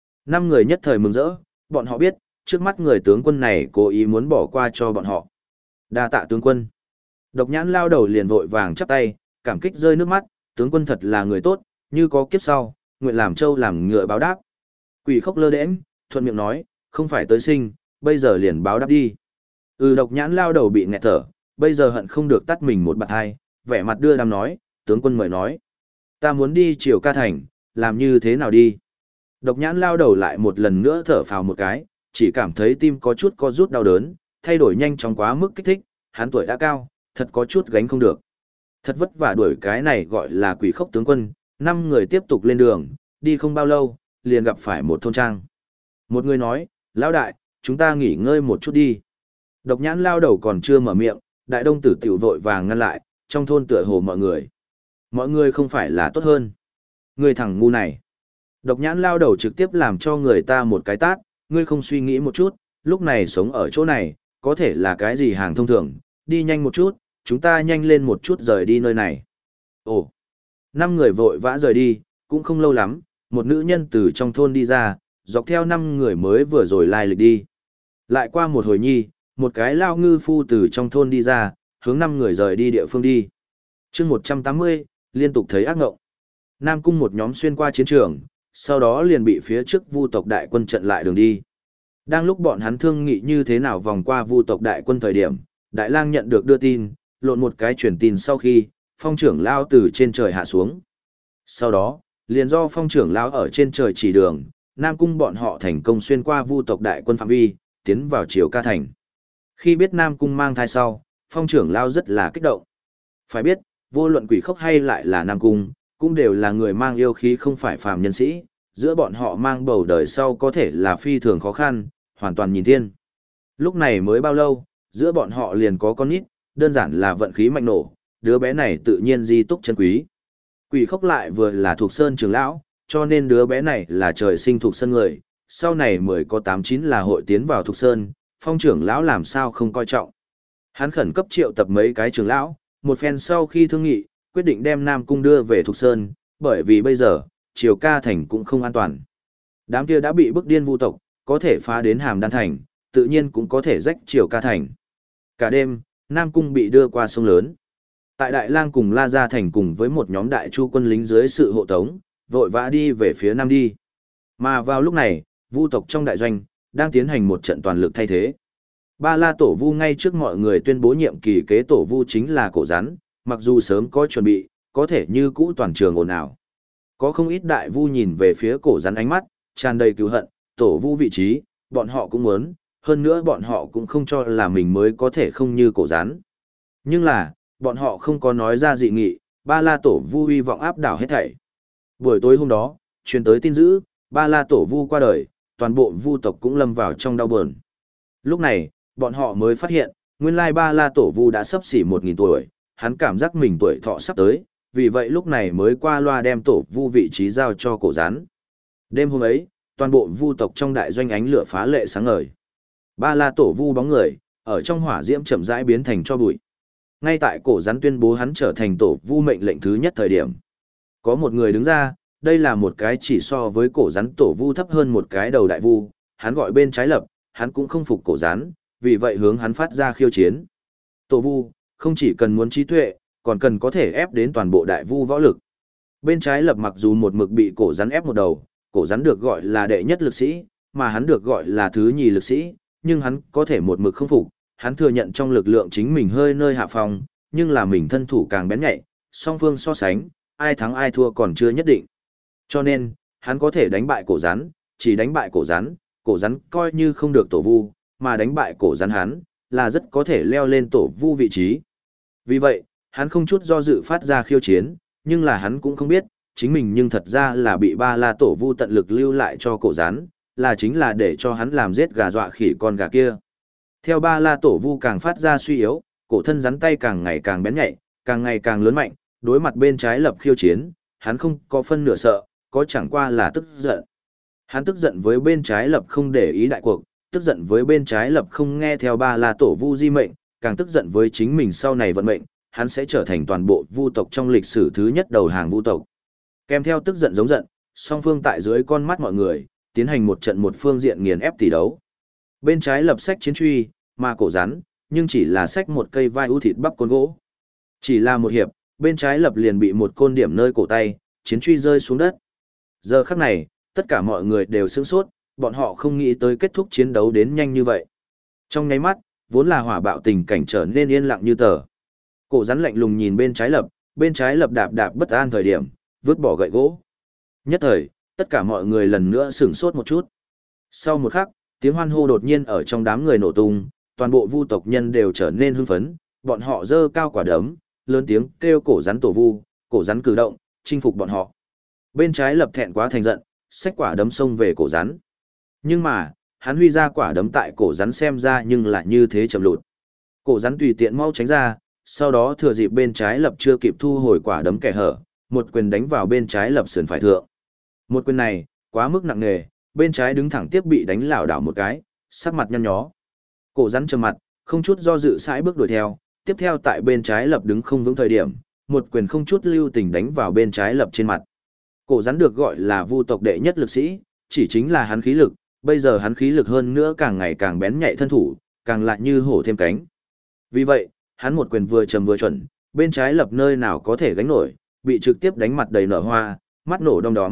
5 người nhất thời mừng rỡ, bọn họ biết, trước mắt người tướng quân này cố ý muốn bỏ qua cho bọn họ. Đa tạ tướng quân. Độc nhãn lao đầu liền vội vàng chắp tay, cảm kích rơi nước mắt, tướng quân thật là người tốt, như có kiếp sau, nguyện làm trâu làm ngựa báo đáp. Quỷ khốc lơ đễnh, thuận miệng nói, không phải tới sinh, bây giờ liền báo đáp đi. Độc nhãn lao đầu bị nghẹt thở, bây giờ hận không được tắt mình một bạt hai, vẻ mặt đưa đám nói, tướng quân mời nói. Ta muốn đi chiều ca thành, làm như thế nào đi? Độc nhãn lao đầu lại một lần nữa thở phào một cái, chỉ cảm thấy tim có chút co rút đau đớn, thay đổi nhanh chóng quá mức kích thích, hắn tuổi đã cao, thật có chút gánh không được. Thật vất vả đuổi cái này gọi là quỷ khốc tướng quân, 5 người tiếp tục lên đường, đi không bao lâu, liền gặp phải một thôn trang. Một người nói, lão đại, chúng ta nghỉ ngơi một chút đi. Độc nhãn lao đầu còn chưa mở miệng, đại đông tử tiểu vội vàng ngăn lại, trong thôn tựa hồ mọi người. Mọi người không phải là tốt hơn. Người thằng ngu này. Độc nhãn lao đầu trực tiếp làm cho người ta một cái tát, ngươi không suy nghĩ một chút, lúc này sống ở chỗ này, có thể là cái gì hàng thông thường, đi nhanh một chút, chúng ta nhanh lên một chút rời đi nơi này. Ồ, 5 người vội vã rời đi, cũng không lâu lắm, một nữ nhân từ trong thôn đi ra, dọc theo 5 người mới vừa rồi lai lịch đi. Lại qua một hồi nhi, một cái lao ngư phu từ trong thôn đi ra, hướng 5 người rời đi địa phương đi. chương 180, liên tục thấy ác ngộng. Nam cung một nhóm xuyên qua chiến trường, sau đó liền bị phía trước Vu tộc đại quân chặn lại đường đi. Đang lúc bọn hắn thương nghị như thế nào vòng qua Vu tộc đại quân thời điểm, Đại Lang nhận được đưa tin, lộn một cái truyền tin sau khi, Phong trưởng lão từ trên trời hạ xuống. Sau đó, liền do Phong trưởng lão ở trên trời chỉ đường, Nam Cung bọn họ thành công xuyên qua Vu tộc đại quân phạm vi, tiến vào Triều Ca thành. Khi biết Nam Cung mang thai sau, Phong trưởng lão rất là kích động. Phải biết, vô luận Quỷ Khốc hay lại là Nam Cung, cũng đều là người mang yêu khí không phải phàm nhân sĩ, giữa bọn họ mang bầu đời sau có thể là phi thường khó khăn, hoàn toàn nhìn thiên. Lúc này mới bao lâu, giữa bọn họ liền có con nít, đơn giản là vận khí mạnh nổ, đứa bé này tự nhiên di túc chân quý. Quỷ Khốc lại vừa là thuộc sơn trưởng lão, cho nên đứa bé này là trời sinh thuộc sơn người, sau này mới có 8-9 là hội tiến vào thuộc sơn, Phong trưởng lão làm sao không coi trọng. Hắn khẩn cấp triệu tập mấy cái trưởng lão, một phen sau khi thương nghị, quyết định đem Nam Cung đưa về thuộc sơn, bởi vì bây giờ, Triều Ca thành cũng không an toàn. Đám kia đã bị bức điên Vu tộc, có thể phá đến Hàm Đan thành, tự nhiên cũng có thể rách Triều Ca thành. Cả đêm, Nam Cung bị đưa qua sông lớn. Tại Đại Lang cùng La Gia thành cùng với một nhóm đại chu quân lính dưới sự hộ tống, vội vã đi về phía nam đi. Mà vào lúc này, Vu tộc trong đại doanh đang tiến hành một trận toàn lực thay thế. Ba La Tổ Vu ngay trước mọi người tuyên bố nhiệm kỳ kế Tổ Vu chính là Cổ Rắn, mặc dù sớm có chuẩn bị, có thể như cũ toàn trường ồn ào. Có không ít đại vu nhìn về phía Cổ Rắn ánh mắt tràn đầy cứu hận, Tổ Vu vị trí, bọn họ cũng muốn, hơn nữa bọn họ cũng không cho là mình mới có thể không như Cổ Rắn. Nhưng là, bọn họ không có nói ra dị nghị, Ba La Tổ Vu hy vọng áp đảo hết thảy. Buổi tối hôm đó, truyền tới tin dữ, Ba La Tổ Vu qua đời, toàn bộ Vu tộc cũng lâm vào trong đau buồn. Lúc này, bọn họ mới phát hiện, nguyên lai Ba La Tổ Vu đã sắp xỉ 1000 tuổi, hắn cảm giác mình tuổi thọ sắp tới, vì vậy lúc này mới qua loa đem Tổ Vu vị trí giao cho Cổ Rắn. Đêm hôm ấy, toàn bộ Vu tộc trong đại doanh ánh lửa phá lệ sáng ngời. Ba La Tổ Vu bóng người, ở trong hỏa diễm chậm rãi biến thành tro bụi. Ngay tại Cổ Rắn tuyên bố hắn trở thành Tổ Vu mệnh lệnh thứ nhất thời điểm, có một người đứng ra, đây là một cái chỉ so với Cổ Rắn Tổ Vu thấp hơn một cái đầu đại vu, hắn gọi bên trái lập, hắn cũng không phục Cổ Rắn, vì vậy hướng hắn phát ra khiêu chiến. Tổ Vu, không chỉ cần muốn trí tuệ, còn cần có thể ép đến toàn bộ đại vu võ lực. Bên trái lập mặc dù một mực bị Cổ Rắn ép một đầu, Cổ Rắn được gọi là đệ nhất lực sĩ, mà hắn được gọi là thứ nhì lực sĩ, nhưng hắn có thể một mực không phục, hắn thừa nhận trong lực lượng chính mình hơi nơi hạ phong, nhưng là mình thân thủ càng bén nhạy, song phương so sánh, ai thắng ai thua còn chưa nhất định. Cho nên, hắn có thể đánh bại Cổ Rắn, chỉ đánh bại Cổ Rắn coi như không được Tổ Vu, mà đánh bại Cổ Rắn hắn, là rất có thể leo lên Tổ Vu vị trí. Vì vậy, hắn không chút do dự phát ra khiêu chiến, nhưng là hắn cũng không biết, chính mình nhưng thật ra là bị Ba La Tổ Vu tận lực lưu lại cho Cổ Rắn, là chính là để cho hắn làm giết gà dọa khỉ con gà kia. Theo Ba La Tổ Vu càng phát ra suy yếu, cổ thân rắn tay càng ngày càng bén nhạy, càng ngày càng lớn mạnh, đối mặt bên trái lập khiêu chiến, hắn không có phân nửa sợ, có chẳng qua là tức giận. Hắn tức giận với bên trái lập không để ý đại cuộc, tức giận với bên trái lập không nghe theo Ba La Tổ Vu di mệnh, càng tức giận với chính mình sau này vận mệnh, hắn sẽ trở thành toàn bộ vu tộc trong lịch sử thứ nhất đầu hàng vu tộc. Kèm theo tức giận giống giận, song phương tại dưới con mắt mọi người, tiến hành một trận một phương diện nghiền ép tỷ đấu. Bên trái lập sách chiến truy, mà cổ rắn, nhưng chỉ là sách một cây vai ưu thịt bắp côn gỗ. Chỉ là một hiệp, bên trái lập liền bị một côn điểm nơi cổ tay, chiến truy rơi xuống đất. Giờ khắc này, tất cả mọi người đều sửng sốt, bọn họ không nghĩ tới kết thúc chiến đấu đến nhanh như vậy. Trong nháy mắt, vốn là hỏa bạo tình cảnh trở nên yên lặng như tờ. Cổ rắn lạnh lùng nhìn bên trái lập đạp đạp bất an thời điểm, vứt bỏ gậy gỗ. Nhất thời, tất cả mọi người lần nữa sửng sốt một chút. Sau một khắc, tiếng hoan hô đột nhiên ở trong đám người nổ tung, toàn bộ vu tộc nhân đều trở nên hưng phấn, bọn họ giơ cao quả đấm, lớn tiếng kêu cổ rắn tổ vu, cổ rắn cử động, chinh phục bọn họ. Bên trái lập thẹn quá thành giận, xách quả đấm xông về cổ rắn. Nhưng mà, hắn huy ra quả đấm tại cổ rắn xem ra nhưng lại như thế chậm lụt. Cổ rắn tùy tiện mau tránh ra, sau đó thừa dịp bên trái lập chưa kịp thu hồi quả đấm kẻ hở, một quyền đánh vào bên trái lập sườn phải thượng. Một quyền này, quá mức nặng nề, bên trái đứng thẳng tiếp bị đánh lảo đảo một cái, sắc mặt nhăn nhó. Cổ rắn trầm mặt, không chút do dự sải bước đuổi theo, tiếp theo tại bên trái lập đứng không vững thời điểm, một quyền không chút lưu tình đánh vào bên trái lập trên mặt. Cổ rắn được gọi là vu tộc đệ nhất lực sĩ, chỉ chính là hắn khí lực, bây giờ hắn khí lực hơn nữa càng ngày càng bén nhạy thân thủ, càng lại như hổ thêm cánh. Vì vậy, hắn một quyền vừa trầm vừa chuẩn, bên trái lập nơi nào có thể gánh nổi, bị trực tiếp đánh mặt đầy nở hoa, mắt nổ đom đóm,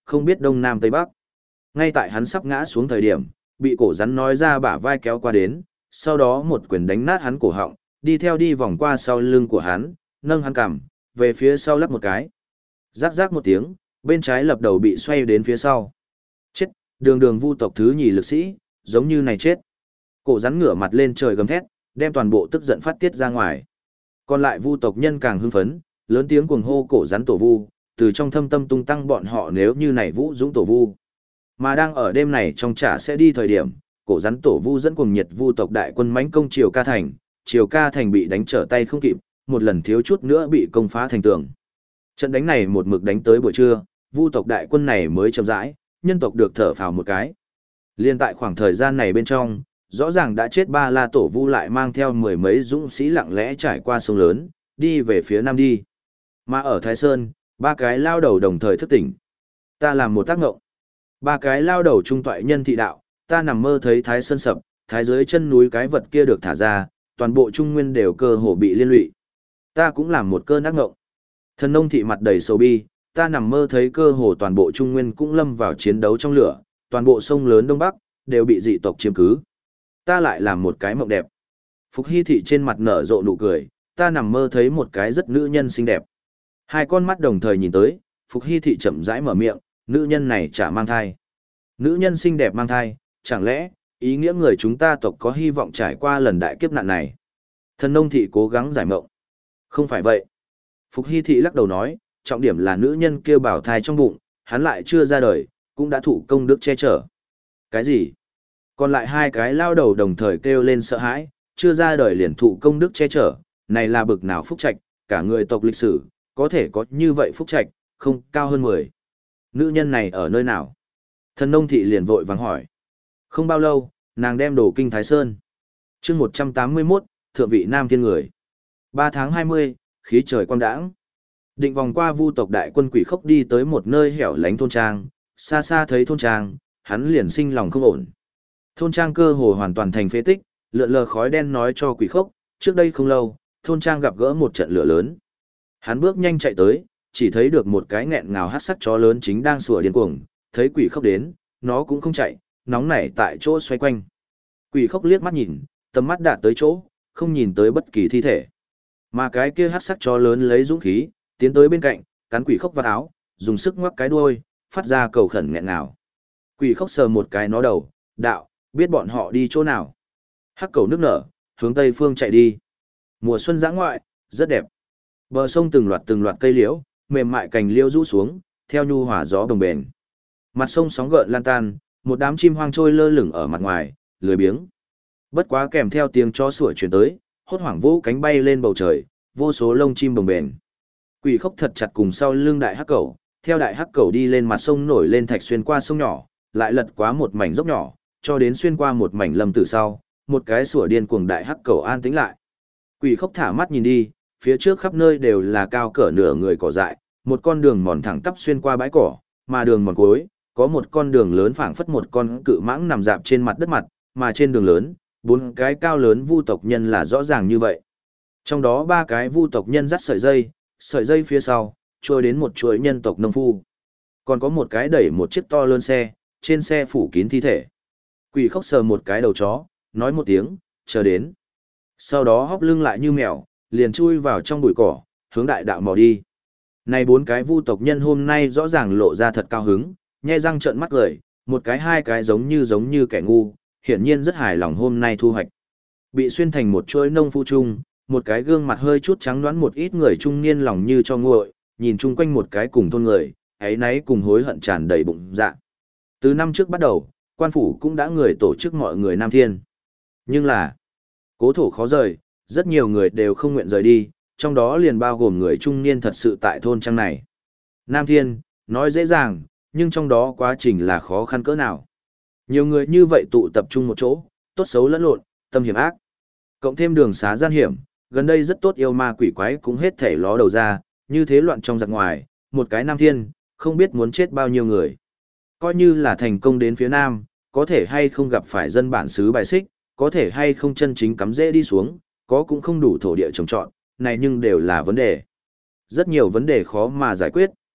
không biết đông nam tây bắc. Ngay tại hắn sắp ngã xuống thời điểm, bị cổ rắn nói ra bả vai kéo qua đến, sau đó một quyền đánh nát hắn cổ họng, đi theo đi vòng qua sau lưng của hắn, nâng hắn cằm, về phía sau lắc một cái. Rắc rắc một tiếng, bên trái lập đầu bị xoay đến phía sau. Chết, đường đường vu tộc thứ nhì lực sĩ, giống như này chết. Cổ rắn ngửa mặt lên trời gầm thét, đem toàn bộ tức giận phát tiết ra ngoài. Còn lại vu tộc nhân càng hưng phấn, lớn tiếng cuồng hô cổ rắn tổ vu, từ trong thâm tâm tung tăng bọn họ nếu như này vũ dũng tổ vu. Mà đang ở đêm này trong trả sẽ đi thời điểm, cổ rắn tổ vu dẫn cuồng nhiệt vu tộc đại quân mãnh công Triều Ca Thành, Triều Ca Thành bị đánh trở tay không kịp, một lần thiếu chút nữa bị công phá thành tường. Trận đánh này một mực đánh tới buổi trưa, vu tộc đại quân này mới chậm rãi, nhân tộc được thở phào một cái. Liên tại khoảng thời gian này bên trong, rõ ràng đã chết ba la tổ vu lại mang theo mười mấy dũng sĩ lặng lẽ trải qua sông lớn, đi về phía nam đi. Mà ở Thái Sơn, ba cái lao đầu đồng thời thức tỉnh. Ta làm một tác ngộng. Ba cái lao đầu trung toại nhân thị đạo, ta nằm mơ thấy Thái Sơn sập, thái dưới chân núi cái vật kia được thả ra, toàn bộ Trung Nguyên đều cơ hồ bị liên lụy. Ta cũng làm một cơn ác ngộng. Thần nông thị mặt đầy sầu bi, ta nằm mơ thấy cơ hồ toàn bộ Trung Nguyên cũng lâm vào chiến đấu trong lửa, toàn bộ sông lớn Đông Bắc đều bị dị tộc chiếm cứ. Ta lại làm một cái mộng đẹp. Phục Hy thị trên mặt nở rộ nụ cười, ta nằm mơ thấy một cái rất nữ nhân xinh đẹp. Hai con mắt đồng thời nhìn tới, Phục Hy thị chậm rãi mở miệng, nữ nhân này chả mang thai. Nữ nhân xinh đẹp mang thai, chẳng lẽ, ý nghĩa người chúng ta tộc có hy vọng trải qua lần đại kiếp nạn này. Thần nông thị cố gắng giải mộng. Không phải vậy. Phục Hy thị lắc đầu nói, trọng điểm là nữ nhân kia bảo thai trong bụng, hắn lại chưa ra đời, cũng đã thụ công đức che chở. Cái gì? Còn lại hai cái lao đầu đồng thời kêu lên sợ hãi, chưa ra đời liền thụ công đức che chở, này là bực nào phúc trạch, cả người tộc lịch sử, có thể có như vậy phúc trạch, không cao hơn 10. Nữ nhân này ở nơi nào? Thần nông thị liền vội vàng hỏi. Không bao lâu, nàng đem đồ kinh Thái Sơn. chương 181, Thượng vị Nam Thiên Người. 3 tháng 20, khí trời quang đãng. Định vòng qua vu tộc đại quân quỷ khốc đi tới một nơi hẻo lánh thôn trang, xa xa thấy thôn trang, hắn liền sinh lòng không ổn. Thôn trang cơ hồ hoàn toàn thành phế tích, lượn lờ khói đen nói cho quỷ khốc, trước đây không lâu, thôn trang gặp gỡ một trận lửa lớn. Hắn bước nhanh chạy tới, chỉ thấy được một cái nghẹn ngào hắc sắc chó lớn chính đang sủa điên cuồng, thấy quỷ khốc đến, nó cũng không chạy, nóng nảy tại chỗ xoay quanh. Quỷ khốc liếc mắt nhìn, tầm mắt đạt tới chỗ, không nhìn tới bất kỳ thi thể. Mà cái kia hắc sắc chó lớn lấy dũng khí, tiến tới bên cạnh, cắn quỷ khốc vào áo, dùng sức ngoắc cái đuôi, phát ra cầu khẩn nghẹn ngào. Quỷ khốc sờ một cái nó đầu, đạo, biết bọn họ đi chỗ nào. Hắc cầu nước nở, hướng tây phương chạy đi. Mùa xuân dã ngoại, rất đẹp. Bờ sông từng loạt cây liễu, mềm mại cành liễu rũ xuống, theo nhu hòa gió đồng bền. Mặt sông sóng gợn lan tan, một đám chim hoang trôi lơ lửng ở mặt ngoài, lười biếng. Bất quá kèm theo tiếng chó sủa truyền tới, hốt hoảng vỗ cánh bay lên bầu trời, vô số lông chim đồng bền. Quỷ khốc thật chặt cùng sau lưng đại hắc cẩu, theo đại hắc cẩu đi lên mặt sông nổi lên thạch xuyên qua sông nhỏ, lại lật qua một mảnh dốc nhỏ, cho đến xuyên qua một mảnh lâm tử sau, một cái sủa điên cuồng đại hắc cẩu an tĩnh lại. Quỷ khốc thả mắt nhìn đi, phía trước khắp nơi đều là cao cỡ nửa người cỏ dại, một con đường mòn thẳng tắp xuyên qua bãi cỏ, mà đường mòn cuối, có một con đường lớn phảng phất một con cự mãng nằm dạp trên mặt đất mặt, mà trên đường lớn, 4 cái cao lớn vu tộc nhân là rõ ràng như vậy. Trong đó 3 cái vu tộc nhân dắt sợi dây phía sau, trôi đến một chuỗi nhân tộc nông phu. Còn có một cái đẩy một chiếc to lớn xe, trên xe phủ kín thi thể. Quỷ khốc sờ một cái đầu chó, nói một tiếng, chờ đến. Sau đó hóc lưng lại như mèo, liền chui vào trong bụi cỏ, hướng đại đạo mò đi. Này 4 cái vu tộc nhân hôm nay rõ ràng lộ ra thật cao hứng, nhe răng trợn mắt cười, một cái hai cái giống như kẻ ngu, hiển nhiên rất hài lòng hôm nay thu hoạch. Bị xuyên thành một chuỗi nông phu chung, một cái gương mặt hơi chút trắng đoán một ít người trung niên lòng như cho nguội, nhìn chung quanh một cái cùng thôn người, ấy nấy cùng hối hận tràn đầy bụng dạ. Từ năm trước bắt đầu, quan phủ cũng đã người tổ chức mọi người Nam Thiên. Nhưng là, cố thổ khó rời, rất nhiều người đều không nguyện rời đi, trong đó liền bao gồm người trung niên thật sự tại thôn trang này. Nam Thiên, nói dễ dàng, nhưng trong đó quá trình là khó khăn cỡ nào. Nhiều người như vậy tụ tập trung một chỗ, tốt xấu lẫn lộn, tâm hiểm ác. Cộng thêm đường xá gian hiểm, gần đây rất tốt yêu ma quỷ quái cũng hết thể ló đầu ra, như thế loạn trong giặc ngoài, một cái Nam Thiên, không biết muốn chết bao nhiêu người. Coi như là thành công đến phía Nam, có thể hay không gặp phải dân bản xứ bài xích, có thể hay không chân chính cắm rễ đi xuống, có cũng không đủ thổ địa trồng trọt, này nhưng đều là vấn đề. Rất nhiều vấn đề khó mà giải quyết,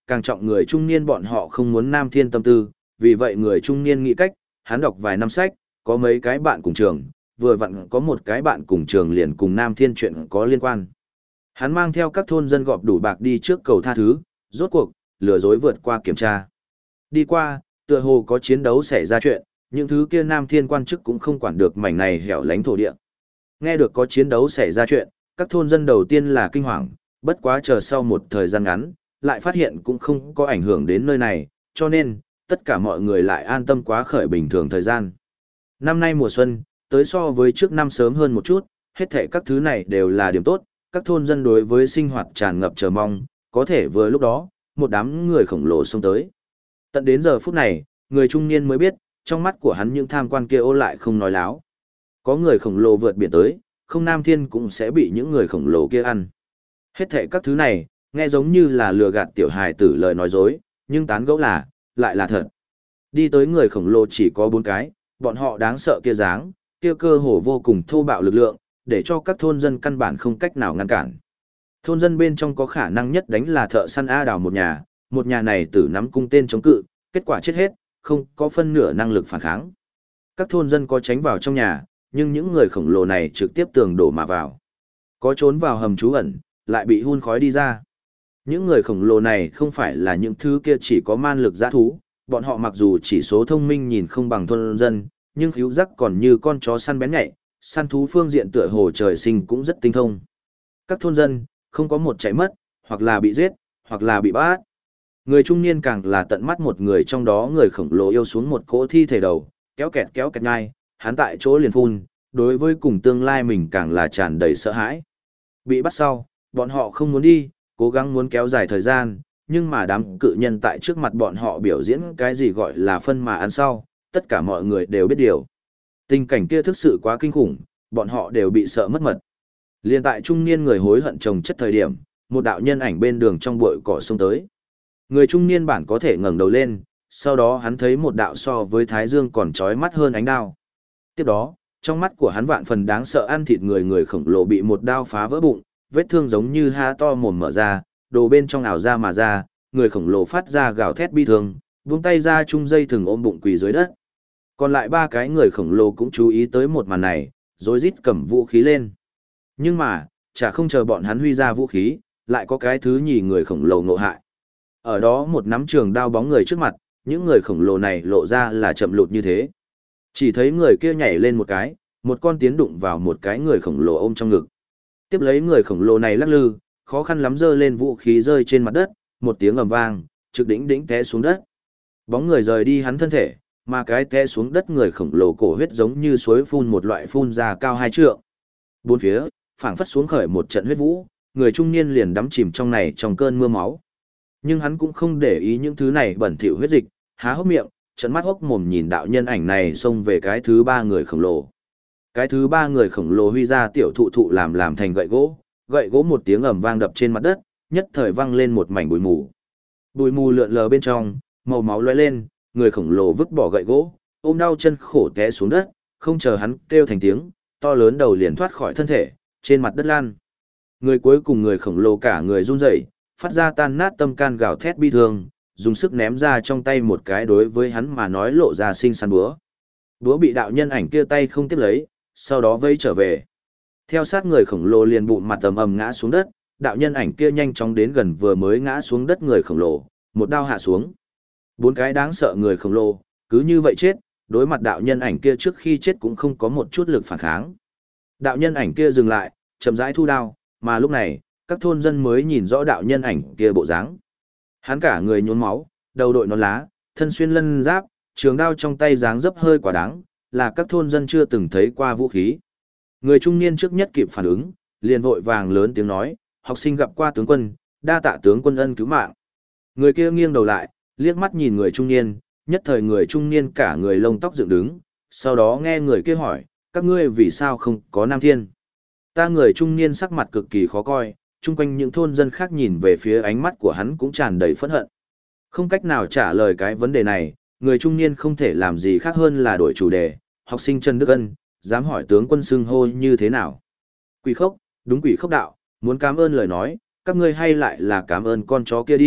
càng trọng người trung niên bọn họ không muốn Nam Thiên tâm tư, vì vậy người trung niên nghĩ cách, hắn đọc vài năm sách, có mấy cái bạn cùng trường, vừa vặn có một cái bạn cùng trường liền cùng Nam Thiên chuyện có liên quan. Hắn mang theo các thôn dân gọp đủ bạc đi trước cầu tha thứ, rốt cuộc, lừa dối vượt qua kiểm tra. Đi qua, tựa hồ có chiến đấu xảy ra chuyện, những thứ kia Nam Thiên quan chức cũng không quản được mảnh này hẻo lánh thổ địa. Nghe được có chiến đấu xảy ra chuyện, các thôn dân đầu tiên là kinh hoàng, bất quá chờ sau một thời gian ngắn, lại phát hiện cũng không có ảnh hưởng đến nơi này, cho nên, tất cả mọi người lại an tâm quá khởi bình thường thời gian. Năm nay mùa xuân, tới so với trước năm sớm hơn một chút, hết thảy các thứ này đều là điểm tốt, các thôn dân đối với sinh hoạt tràn ngập chờ mong, có thể vừa lúc đó, một đám người khổng lồ xông tới. Tận đến giờ phút này, người trung niên mới biết, trong mắt của hắn những tham quan kia ô lại không nói láo. Có người khổng lồ vượt biển tới, không Nam Thiên cũng sẽ bị những người khổng lồ kia ăn. Hết thảy các thứ này, nghe giống như là lừa gạt tiểu hài tử lời nói dối, nhưng tán gẫu là, lại là thật. Đi tới người khổng lồ chỉ có 4 cái, bọn họ đáng sợ kia dáng, kia cơ hồ vô cùng thô bạo lực lượng, để cho các thôn dân căn bản không cách nào ngăn cản. Thôn dân bên trong có khả năng nhất đánh là thợ săn A Đào một nhà này tử nắm cung tên chống cự, kết quả chết hết, không có phân nửa năng lực phản kháng. Các thôn dân có tránh vào trong nhà, nhưng những người khổng lồ này trực tiếp tường đổ mà vào. Có trốn vào hầm trú ẩn, lại bị hun khói đi ra. Những người khổng lồ này không phải là những thứ kia chỉ có man lực dã thú, bọn họ mặc dù chỉ số thông minh nhìn không bằng thôn dân, nhưng khíu giác còn như con chó săn bén nhạy, săn thú phương diện tựa hồ trời sinh cũng rất tinh thông. Các thôn dân, không có một chạy mất, hoặc là bị giết, hoặc là bị bắt. Người trung niên càng là tận mắt một người trong đó người khổng lồ yêu xuống một cỗ thi thể đầu, kéo kẹt nhai, hắn tại chỗ liền phun, đối với cùng tương lai mình càng là tràn đầy sợ hãi. Bị bắt sau, bọn họ không muốn đi, cố gắng muốn kéo dài thời gian, nhưng mà đám cự nhân tại trước mặt bọn họ biểu diễn cái gì gọi là phân mà ăn sau, tất cả mọi người đều biết điều. Tình cảnh kia thực sự quá kinh khủng, bọn họ đều bị sợ mất mật. Liên tại trung niên người hối hận chồng chất thời điểm, một đạo nhân ảnh bên đường trong bụi cỏ xông tới. Người trung niên bản có thể ngẩng đầu lên, sau đó hắn thấy một đạo so với thái dương còn chói mắt hơn ánh đao. Tiếp đó, trong mắt của hắn vạn phần đáng sợ ăn thịt người khổng lồ bị một đao phá vỡ bụng, vết thương giống như há to mồm mở ra, đồ bên trong ảo ra mà ra, người khổng lồ phát ra gào thét bi thương, buông tay ra chung dây thừng ôm bụng quỳ dưới đất. Còn lại 3 cái người khổng lồ cũng chú ý tới một màn này, rối rít cầm vũ khí lên. Nhưng mà, chả không chờ bọn hắn huy ra vũ khí, lại có cái thứ nhì người khổng lồ ngộ hại. Ở đó một nắm trường đao bóng người trước mặt, những người khổng lồ này lộ ra là chậm lụt như thế. Chỉ thấy người kia nhảy lên một cái, một con tiến đụng vào một cái người khổng lồ ôm trong ngực. Tiếp lấy người khổng lồ này lắc lư, khó khăn lắm giơ lên vũ khí rơi trên mặt đất, một tiếng ầm vang, trực đỉnh té xuống đất. Bóng người rời đi hắn thân thể, mà cái té xuống đất người khổng lồ cổ huyết giống như suối phun một loại phun ra cao 2 trượng. Bốn phía, phảng phất xuống khởi một trận huyết vũ, người trung niên liền đắm chìm trong này trong cơn mưa máu. Nhưng hắn cũng không để ý những thứ này bẩn thỉu huyết dịch, há hốc miệng, trợn mắt hốc mồm nhìn đạo nhân ảnh này xông về cái thứ 3 người khổng lồ. Cái thứ 3 người khổng lồ huy ra tiểu thụ làm thành gậy gỗ một tiếng ầm vang đập trên mặt đất, nhất thời vang lên một mảnh bụi mù. Bụi mù lượn lờ bên trong, màu máu lóe lên, người khổng lồ vứt bỏ gậy gỗ, ôm đau chân khổ té xuống đất, không chờ hắn kêu thành tiếng, to lớn đầu liền thoát khỏi thân thể, trên mặt đất lan. Người cuối cùng người khổng lồ cả người run rẩy, phát ra tan nát tâm can gào thét bi thương, dùng sức ném ra trong tay một cái đối với hắn mà nói lộ ra xinh xắn búa. Búa bị đạo nhân ảnh kia tay không tiếp lấy, sau đó vây trở về. Theo sát người khổng lồ liền bụng mặt ầm ầm ngã xuống đất, đạo nhân ảnh kia nhanh chóng đến gần vừa mới ngã xuống đất người khổng lồ, một đao hạ xuống. 4 cái đáng sợ người khổng lồ, cứ như vậy chết, đối mặt đạo nhân ảnh kia trước khi chết cũng không có một chút lực phản kháng. Đạo nhân ảnh kia dừng lại, chậm rãi thu đao, mà lúc này, các thôn dân mới nhìn rõ đạo nhân ảnh kia bộ dáng. Hắn cả người nhuốm máu, đầu đội nón lá, thân xuyên lân giáp, trường đao trong tay dáng dấp hơi quá đáng, là các thôn dân chưa từng thấy qua vũ khí. Người trung niên trước nhất kịp phản ứng, liền vội vàng lớn tiếng nói, học sinh gặp qua tướng quân, đa tạ tướng quân ân cứu mạng. Người kia nghiêng đầu lại, liếc mắt nhìn người trung niên, nhất thời người trung niên cả người lông tóc dựng đứng, sau đó nghe người kia hỏi, các ngươi vì sao không có Nam Thiên? Ta người trung niên sắc mặt cực kỳ khó coi, chung quanh những thôn dân khác nhìn về phía ánh mắt của hắn cũng tràn đầy phẫn hận. Không cách nào trả lời cái vấn đề này, người trung niên không thể làm gì khác hơn là đổi chủ đề, học sinh Trần Đức Ân, dám hỏi tướng quân xưng hô như thế nào? Quỷ khốc, đúng quỷ khốc đạo, muốn cảm ơn lời nói, các ngươi hay lại là cảm ơn con chó kia đi,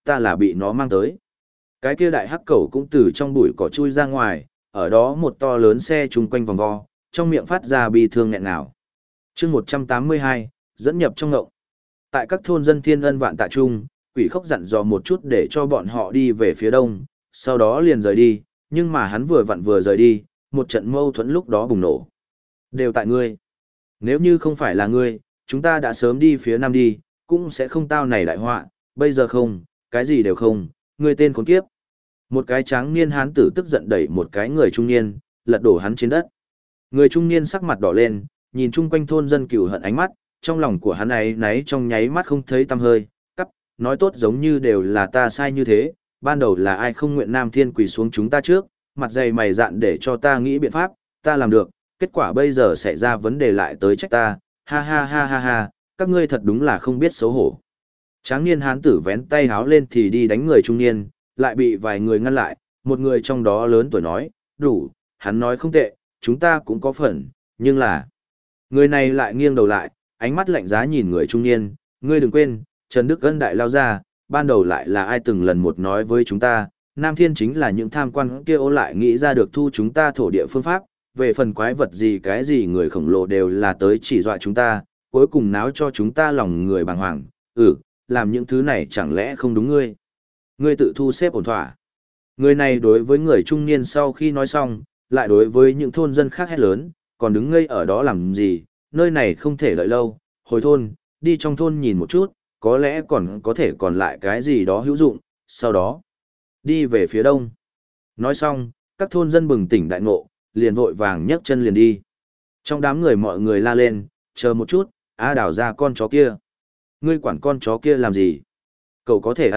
ta là bị nó mang tới. Cái kia đại hắc cẩu cũng từ trong bụi cỏ chui ra ngoài, ở đó một to lớn xe chung quanh vòng vo, trong miệng phát ra bi thương nghẹn ngào. Chương 182, dẫn nhập trong ngộng. Tại các thôn dân thiên ân vạn tạ trung, Quỷ Khốc dặn dò một chút để cho bọn họ đi về phía đông, sau đó liền rời đi, nhưng mà hắn vừa rời đi, một trận mâu thuẫn lúc đó bùng nổ. Đều tại ngươi. Nếu như không phải là ngươi, chúng ta đã sớm đi phía nam đi, cũng sẽ không tao này đại họa, bây giờ không, cái gì đều không, ngươi tên khốn kiếp. Một cái tráng niên hán tử tức giận đẩy một cái người trung niên, lật đổ hắn trên đất. Người trung niên sắc mặt đỏ lên, nhìn chung quanh thôn dân cừu hận ánh mắt, trong lòng của hắn ấy náy trong nháy mắt không thấy tăm hơi, cắp, nói tốt giống như đều là ta sai như thế, ban đầu là ai không nguyện Nam Thiên quỳ xuống chúng ta trước, mặt dày mày dạn để cho ta nghĩ biện pháp, ta làm được, kết quả bây giờ xảy ra vấn đề lại tới trách ta, ha ha ha ha ha, các ngươi thật đúng là không biết xấu hổ. Tráng niên hán tử vén tay háo lên thì đi đánh người trung niên, lại bị vài người ngăn lại, một người trong đó lớn tuổi nói, đủ, hắn nói không tệ, chúng ta cũng có phần, nhưng là... Người này lại nghiêng đầu lại, ánh mắt lạnh giá nhìn người trung niên, ngươi đừng quên, Trần Đức Ân đại lao ra, ban đầu lại là ai từng lần một nói với chúng ta, Nam Thiên chính là những tham quan kia ô lại nghĩ ra được thu chúng ta thổ địa phương pháp, về phần quái vật gì cái gì người khổng lồ đều là tới chỉ dọa chúng ta, cuối cùng náo cho chúng ta lòng người bàng hoàng, làm những thứ này chẳng lẽ không đúng ngươi. Ngươi tự thu xếp ổn thỏa. Người này đối với người trung niên sau khi nói xong, lại đối với những thôn dân khác hét lớn, còn đứng ngây ở đó làm gì, nơi này không thể đợi lâu, hồi thôn, đi trong thôn nhìn một chút, có lẽ còn có thể còn lại cái gì đó hữu dụng, sau đó, đi về phía đông. Nói xong, các thôn dân bừng tỉnh đại ngộ, liền vội vàng nhấc chân liền đi. Trong đám người mọi người la lên, chờ một chút, đào ra con chó kia. Ngươi quản con chó kia làm gì? Cậu có thể ăn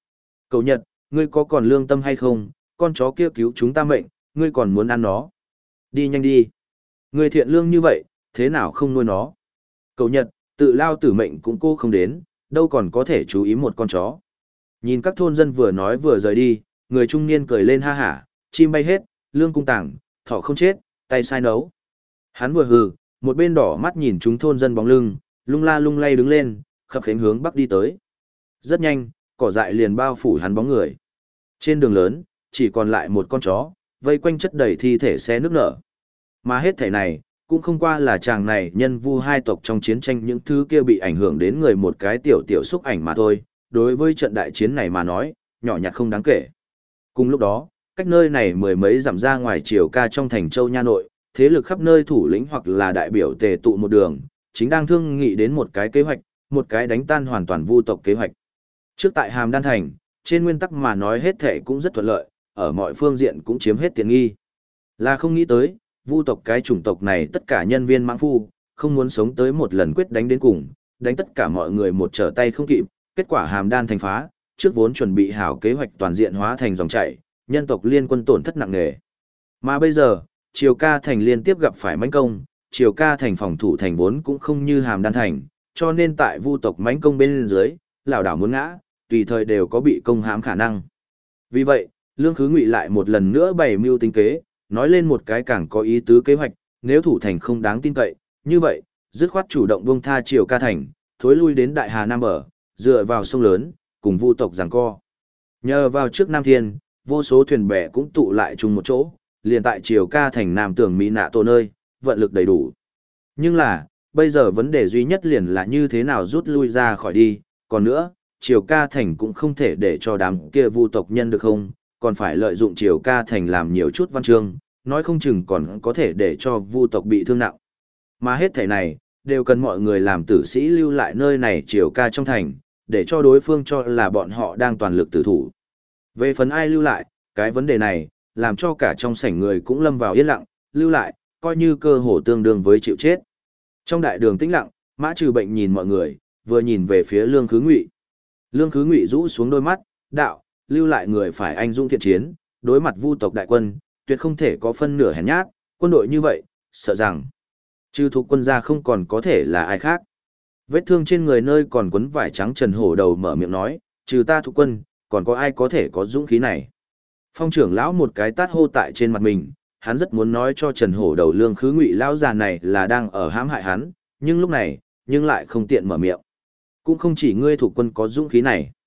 Cậu Nhật, ngươi có còn lương tâm hay không? Con chó kia cứu chúng ta mệnh, ngươi còn muốn ăn nó. Đi nhanh đi. Ngươi thiện lương như vậy, thế nào không nuôi nó? Cậu Nhật, tự lao tử mệnh cũng cô không đến, đâu còn có thể chú ý một con chó. Nhìn các thôn dân vừa nói vừa rời đi, người trung niên cười lên ha hả, chim bay hết, lương cung tảng, thỏ không chết, tay sai nấu. Hắn vừa hừ, một bên đỏ mắt nhìn chúng thôn dân bóng lưng, lung la lung lay đứng lên, khập khiễng hướng bắc đi tới. Rất nhanh, cỏ dại liền bao phủ hắn bóng người. Trên đường lớn, chỉ còn lại một con chó, vây quanh chất đầy thi thể xe nước nở. Mà hết thể này, cũng không qua là chàng này nhân vu hai tộc trong chiến tranh những thứ kia bị ảnh hưởng đến người một cái tiểu tiểu xúc ảnh mà thôi, đối với trận đại chiến này mà nói, nhỏ nhặt không đáng kể. Cùng lúc đó, cách nơi này mười mấy dặm ra ngoài Triều Ca trong thành Châu Nha Nội, thế lực khắp nơi thủ lĩnh hoặc là đại biểu tề tụ một đường, chính đang thương nghị đến một cái kế hoạch, một cái đánh tan hoàn toàn vu tộc kế hoạch. Trước tại Hàm Đan Thành, trên nguyên tắc mà nói hết thể cũng rất thuận lợi, ở mọi phương diện cũng chiếm hết tiện nghi. Là không nghĩ tới, vu tộc cái chủng tộc này tất cả nhân viên mãng phu, không muốn sống tới một lần quyết đánh đến cùng, đánh tất cả mọi người một trở tay không kịp, kết quả Hàm Đan Thành phá, trước vốn chuẩn bị hảo kế hoạch toàn diện hóa thành dòng chảy, nhân tộc liên quân tổn thất nặng nề. Mà bây giờ, Triều Ca Thành liên tiếp gặp phải mãnh công, Triều Ca Thành phòng thủ thành vốn cũng không như Hàm Đan Thành, cho nên tại vu tộc mãnh công bên dưới, lảo đảo muốn ngã, tùy thời đều có bị công hãm khả năng. Vì vậy, Lương Khứ Ngụy lại một lần nữa bày mưu tính kế, nói lên một cái càng có ý tứ kế hoạch, nếu thủ thành không đáng tin cậy, như vậy, dứt khoát chủ động buông tha Triều Ca Thành, thối lui đến Đại Hà Nam bờ, dựa vào sông lớn, cùng vu tộc giằng co. Nhờ vào trước Nam Thiên, vô số thuyền bè cũng tụ lại chung một chỗ, liền tại Triều Ca Thành Nam tường Mỹ nạ tổ nơi, vận lực đầy đủ. Nhưng là, bây giờ vấn đề duy nhất liền là như thế nào rút lui ra khỏi đi, còn nữa, Triều Ca Thành cũng không thể để cho đám kia vu tộc nhân được không, còn phải lợi dụng Triều Ca Thành làm nhiều chút văn chương, nói không chừng còn có thể để cho vu tộc bị thương nặng. Mà hết thảy này, đều cần mọi người làm tử sĩ lưu lại nơi này Triều Ca trong thành, để cho đối phương cho là bọn họ đang toàn lực tử thủ. Về phần ai lưu lại, cái vấn đề này, làm cho cả trong sảnh người cũng lâm vào yên lặng, lưu lại, coi như cơ hồ tương đương với chịu chết. Trong đại đường tĩnh lặng, Mã Trừ Bệnh nhìn mọi người, vừa nhìn về phía Lương Khứ Ngụy. Lương Khứ Ngụy rũ xuống đôi mắt, đạo, lưu lại người phải anh dũng thiện chiến, đối mặt vu tộc đại quân, tuyệt không thể có phân nửa hèn nhát, quân đội như vậy, sợ rằng trừ thuộc quân gia không còn có thể là ai khác. Vết thương trên người nơi còn quấn vải trắng Trần Hổ Đầu mở miệng nói, trừ ta thuộc quân, còn có ai có thể có dũng khí này. Phong trưởng lão một cái tát hô tại trên mặt mình, hắn rất muốn nói cho Trần Hổ Đầu Lương Khứ Ngụy lão già này là đang ở hãm hại hắn, nhưng lúc này, nhưng lại không tiện mở miệng. Cũng không chỉ ngươi thuộc quân có dũng khí này.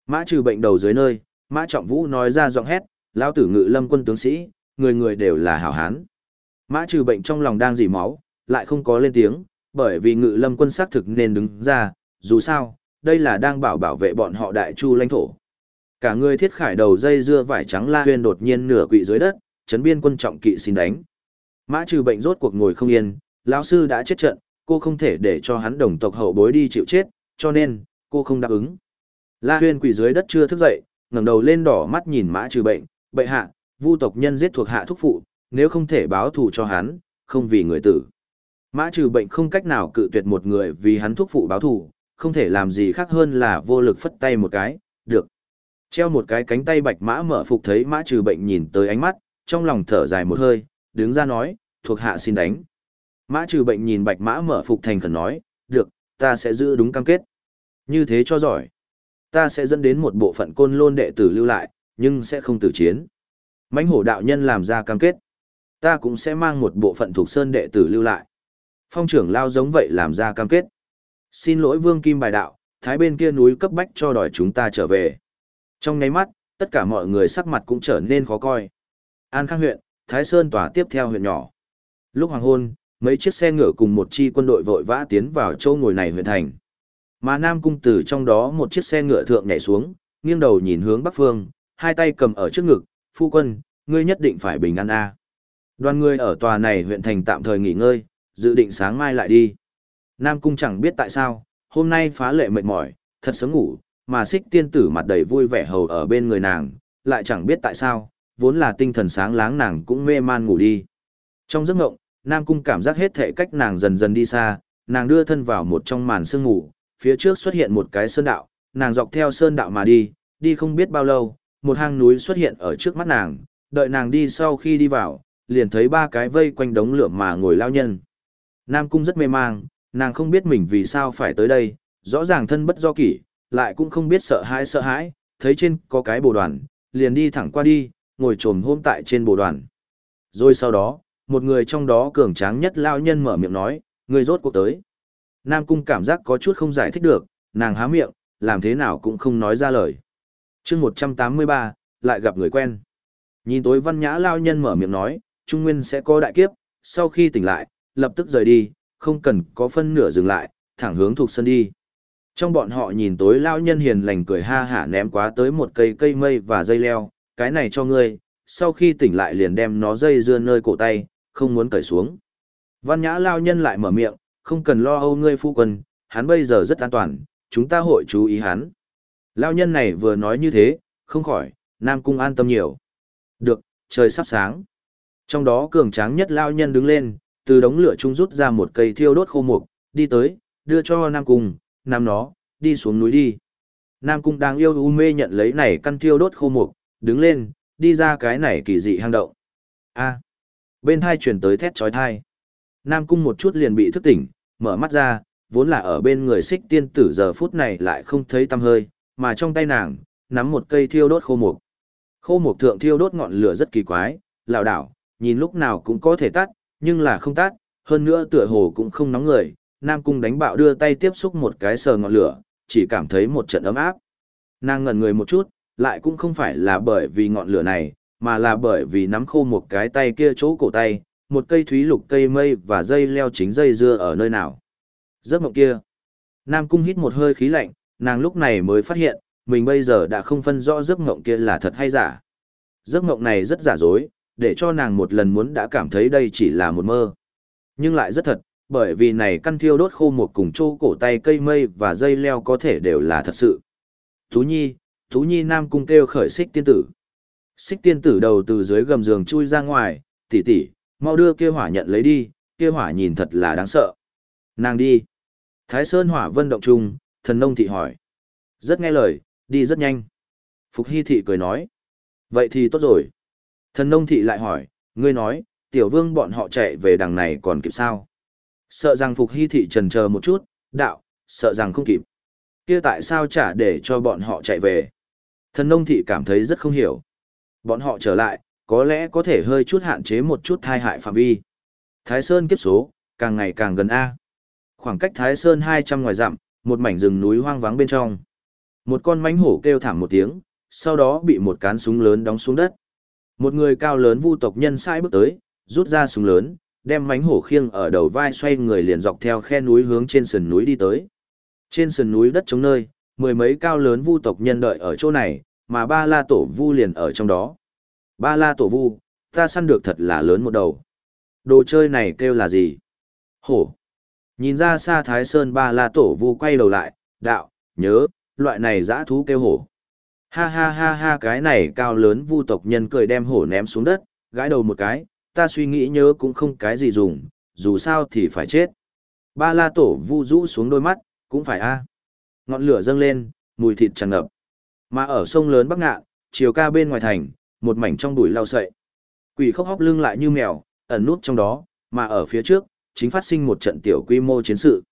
Mã Trừ Bệnh đầu dưới nơi, Mã Trọng Vũ nói ra giọng hét, lão tử Ngự Lâm quân tướng sĩ, người người đều là hảo hán. Mã Trừ Bệnh trong lòng đang dỉ máu, lại không có lên tiếng, bởi vì Ngự Lâm quân xác thực nên đứng ra, dù sao, đây là đang bảo vệ bọn họ Đại Chu lãnh thổ. Cả người thiết khải đầu dây dưa vải trắng La Huyên đột nhiên nửa quỵ dưới đất, trấn biên quân trọng kỵ xin đánh. Mã Trừ Bệnh rốt cuộc ngồi không yên, lão sư đã chết trận, cô không thể để cho hắn đồng tộc hậu bối đi chịu chết, cho nên cô không đáp ứng. La Huyên quỳ dưới đất chưa thức dậy, ngẩng đầu lên đỏ mắt nhìn Mã Trừ Bệnh, bệ hạ, Vu tộc nhân giết thuộc hạ thúc phụ, nếu không thể báo thù cho hắn, không vì người tử. Mã Trừ Bệnh không cách nào cự tuyệt một người vì hắn thúc phụ báo thù, không thể làm gì khác hơn là vô lực phất tay một cái, được. Treo một cái cánh tay Bạch Mã Mở Phục thấy Mã Trừ Bệnh nhìn tới ánh mắt, trong lòng thở dài một hơi, đứng ra nói, thuộc hạ xin đánh. Mã Trừ Bệnh nhìn Bạch Mã Mở Phục thành khẩn nói, được, ta sẽ giữ đúng cam kết. Như thế cho giỏi. Ta sẽ dẫn đến một bộ phận Côn Lôn đệ tử lưu lại, nhưng sẽ không tử chiến. Mãnh Hổ đạo nhân làm ra cam kết. Ta cũng sẽ mang một bộ phận Thục Sơn đệ tử lưu lại. Phong trưởng lao giống vậy làm ra cam kết. Xin lỗi Vương Kim Bài đạo, thái bên kia núi cấp bách cho đòi chúng ta trở về. Trong nháy mắt, tất cả mọi người sắc mặt cũng trở nên khó coi. An Khang huyện, Thái Sơn tòa tiếp theo huyện nhỏ. Lúc hoàng hôn, mấy chiếc xe ngựa cùng một chi quân đội vội vã tiến vào châu ngồi này huyện thành. Mà Nam Cung từ trong đó một chiếc xe ngựa thượng nhảy xuống, nghiêng đầu nhìn hướng bắc phương, hai tay cầm ở trước ngực, phu quân, ngươi nhất định phải bình an a. Đoàn người ở tòa này huyện thành tạm thời nghỉ ngơi, dự định sáng mai lại đi. Nam Cung chẳng biết tại sao, hôm nay phá lệ mệt mỏi, thật sớm ngủ, mà Xích tiên tử mặt đầy vui vẻ hầu ở bên người nàng, lại chẳng biết tại sao, vốn là tinh thần sáng láng nàng cũng mê man ngủ đi. Trong giấc ngộng, Nam Cung cảm giác hết thể cách nàng dần dần đi xa, nàng đưa thân vào một trong màn sương ngủ, phía trước xuất hiện một cái sơn đạo, nàng dọc theo sơn đạo mà đi, đi không biết bao lâu, một hang núi xuất hiện ở trước mắt nàng, đợi nàng đi sau khi đi vào, liền thấy ba cái vây quanh đống lửa mà ngồi lao nhân. Nam Cung rất mê mang, nàng không biết mình vì sao phải tới đây, rõ ràng thân bất do kỷ, lại cũng không biết sợ hãi, thấy trên có cái bồ đoàn, liền đi thẳng qua đi, ngồi trồm hôm tại trên bồ đoàn. Rồi sau đó, một người trong đó cường tráng nhất lao nhân mở miệng nói, người rốt cuộc tới. Nam Cung cảm giác có chút không giải thích được, nàng há miệng, làm thế nào cũng không nói ra lời. chương 183, lại gặp người quen. Nhìn tối văn nhã lao nhân mở miệng nói, Trung Nguyên sẽ có đại kiếp, sau khi tỉnh lại, lập tức rời đi, không cần có phân nửa dừng lại, thẳng hướng Thục Sơn đi. Trong bọn họ nhìn tối lao nhân hiền lành cười ha hả ném quá tới một cây mây và dây leo, cái này cho ngươi, sau khi tỉnh lại liền đem nó dây dưa nơi cổ tay, không muốn cởi xuống. Văn nhã lao nhân lại mở miệng, không cần lo âu ngươi phu quân, hắn bây giờ rất an toàn, chúng ta hội chú ý hắn. Lao nhân này vừa nói như thế, không khỏi, Nam Cung an tâm nhiều. Được, trời sắp sáng. Trong đó cường tráng nhất lao nhân đứng lên, từ đống lửa trung rút ra một cây thiêu đốt khô mục, đi tới, đưa cho Nam Cung, nắm nó, đi xuống núi đi. Nam Cung đang yêu u mê nhận lấy này căn thiêu đốt khô mục, đứng lên, đi ra cái này kỳ dị hang động. A. Bên hai chuyển tới thét chói tai. Nam Cung một chút liền bị thức tỉnh, mở mắt ra, vốn là ở bên người Xích tiên tử giờ phút này lại không thấy tăm hơi, mà trong tay nàng, nắm một cây thiêu đốt khô mục. Khô mục thượng thiêu đốt ngọn lửa rất kỳ quái, lảo đảo, nhìn lúc nào cũng có thể tắt, nhưng là không tắt, hơn nữa tựa hồ cũng không nóng người. Nam Cung đánh bạo đưa tay tiếp xúc một cái sờ ngọn lửa, chỉ cảm thấy một trận ấm áp. Nàng ngẩn người một chút, lại cũng không phải là bởi vì ngọn lửa này, mà là bởi vì nắm khô một cái tay kia chỗ cổ tay, một cây thúy lục cây mây và dây leo chính dây dưa ở nơi nào. Giấc mộng kia. Nam Cung hít một hơi khí lạnh, nàng lúc này mới phát hiện, mình bây giờ đã không phân rõ giấc mộng kia là thật hay giả. Giấc mộng này rất giả dối, để cho nàng một lần muốn đã cảm thấy đây chỉ là một mơ. Nhưng lại rất thật, bởi vì này căn thiêu đốt khô một cùng chỗ cổ tay cây mây và dây leo có thể đều là thật sự. Tú Nhi Nam Cung kêu khởi Xích tiên tử. Xích tiên tử đầu từ dưới gầm giường chui ra ngoài, tỷ, mau đưa kia hỏa nhận lấy đi, kia hỏa nhìn thật là đáng sợ. Nàng đi. Thái Sơn hỏa vân động trung, thần nông thị hỏi. Rất nghe lời, đi rất nhanh. Phục Hy thị cười nói. Vậy thì tốt rồi. Thần nông thị lại hỏi, ngươi nói, tiểu vương bọn họ chạy về đằng này còn kịp sao? Sợ rằng Phục Hy thị trần chờ một chút, đạo, sợ rằng không kịp. Kia tại sao chả để cho bọn họ chạy về? Thần nông thị cảm thấy rất không hiểu. Bọn họ trở lại, có lẽ có thể hơi chút hạn chế một chút thai hại phạm vi. Thái Sơn kiếp số, càng ngày càng gần A. Khoảng cách Thái Sơn 200 ngoài dặm, một mảnh rừng núi hoang vắng bên trong. Một con mãnh hổ kêu thảm một tiếng, sau đó bị một cán súng lớn đóng xuống đất. Một người cao lớn vu tộc nhân sai bước tới, rút ra súng lớn, đem mãnh hổ khiêng ở đầu vai xoay người liền dọc theo khe núi hướng trên sườn núi đi tới. Trên sườn núi đất trống nơi, mười mấy cao lớn vu tộc nhân đợi ở chỗ này, mà ba la tổ vu liền ở trong đó. Ba la tổ vu, ta săn được thật là lớn một đầu. Đồ chơi này kêu là gì? Hổ. Nhìn ra xa Thái Sơn ba la tổ vu quay đầu lại, đạo, nhớ, loại này dã thú kêu hổ. Ha ha ha ha, cái này cao lớn vu tộc nhân cười đem hổ ném xuống đất, gãi đầu một cái, ta suy nghĩ nhớ cũng không cái gì dùng, dù sao thì phải chết. Ba la tổ vu rũ xuống đôi mắt, cũng phải a. Ngọn lửa dâng lên, mùi thịt tràn ngập. Mà ở sông lớn Bắc Ngạn, chiều ca bên ngoài thành, một mảnh trong bụi lau sậy. Quỷ khóc hóc lưng lại như mèo, ẩn nút trong đó, mà ở phía trước, chính phát sinh một trận tiểu quy mô chiến sự.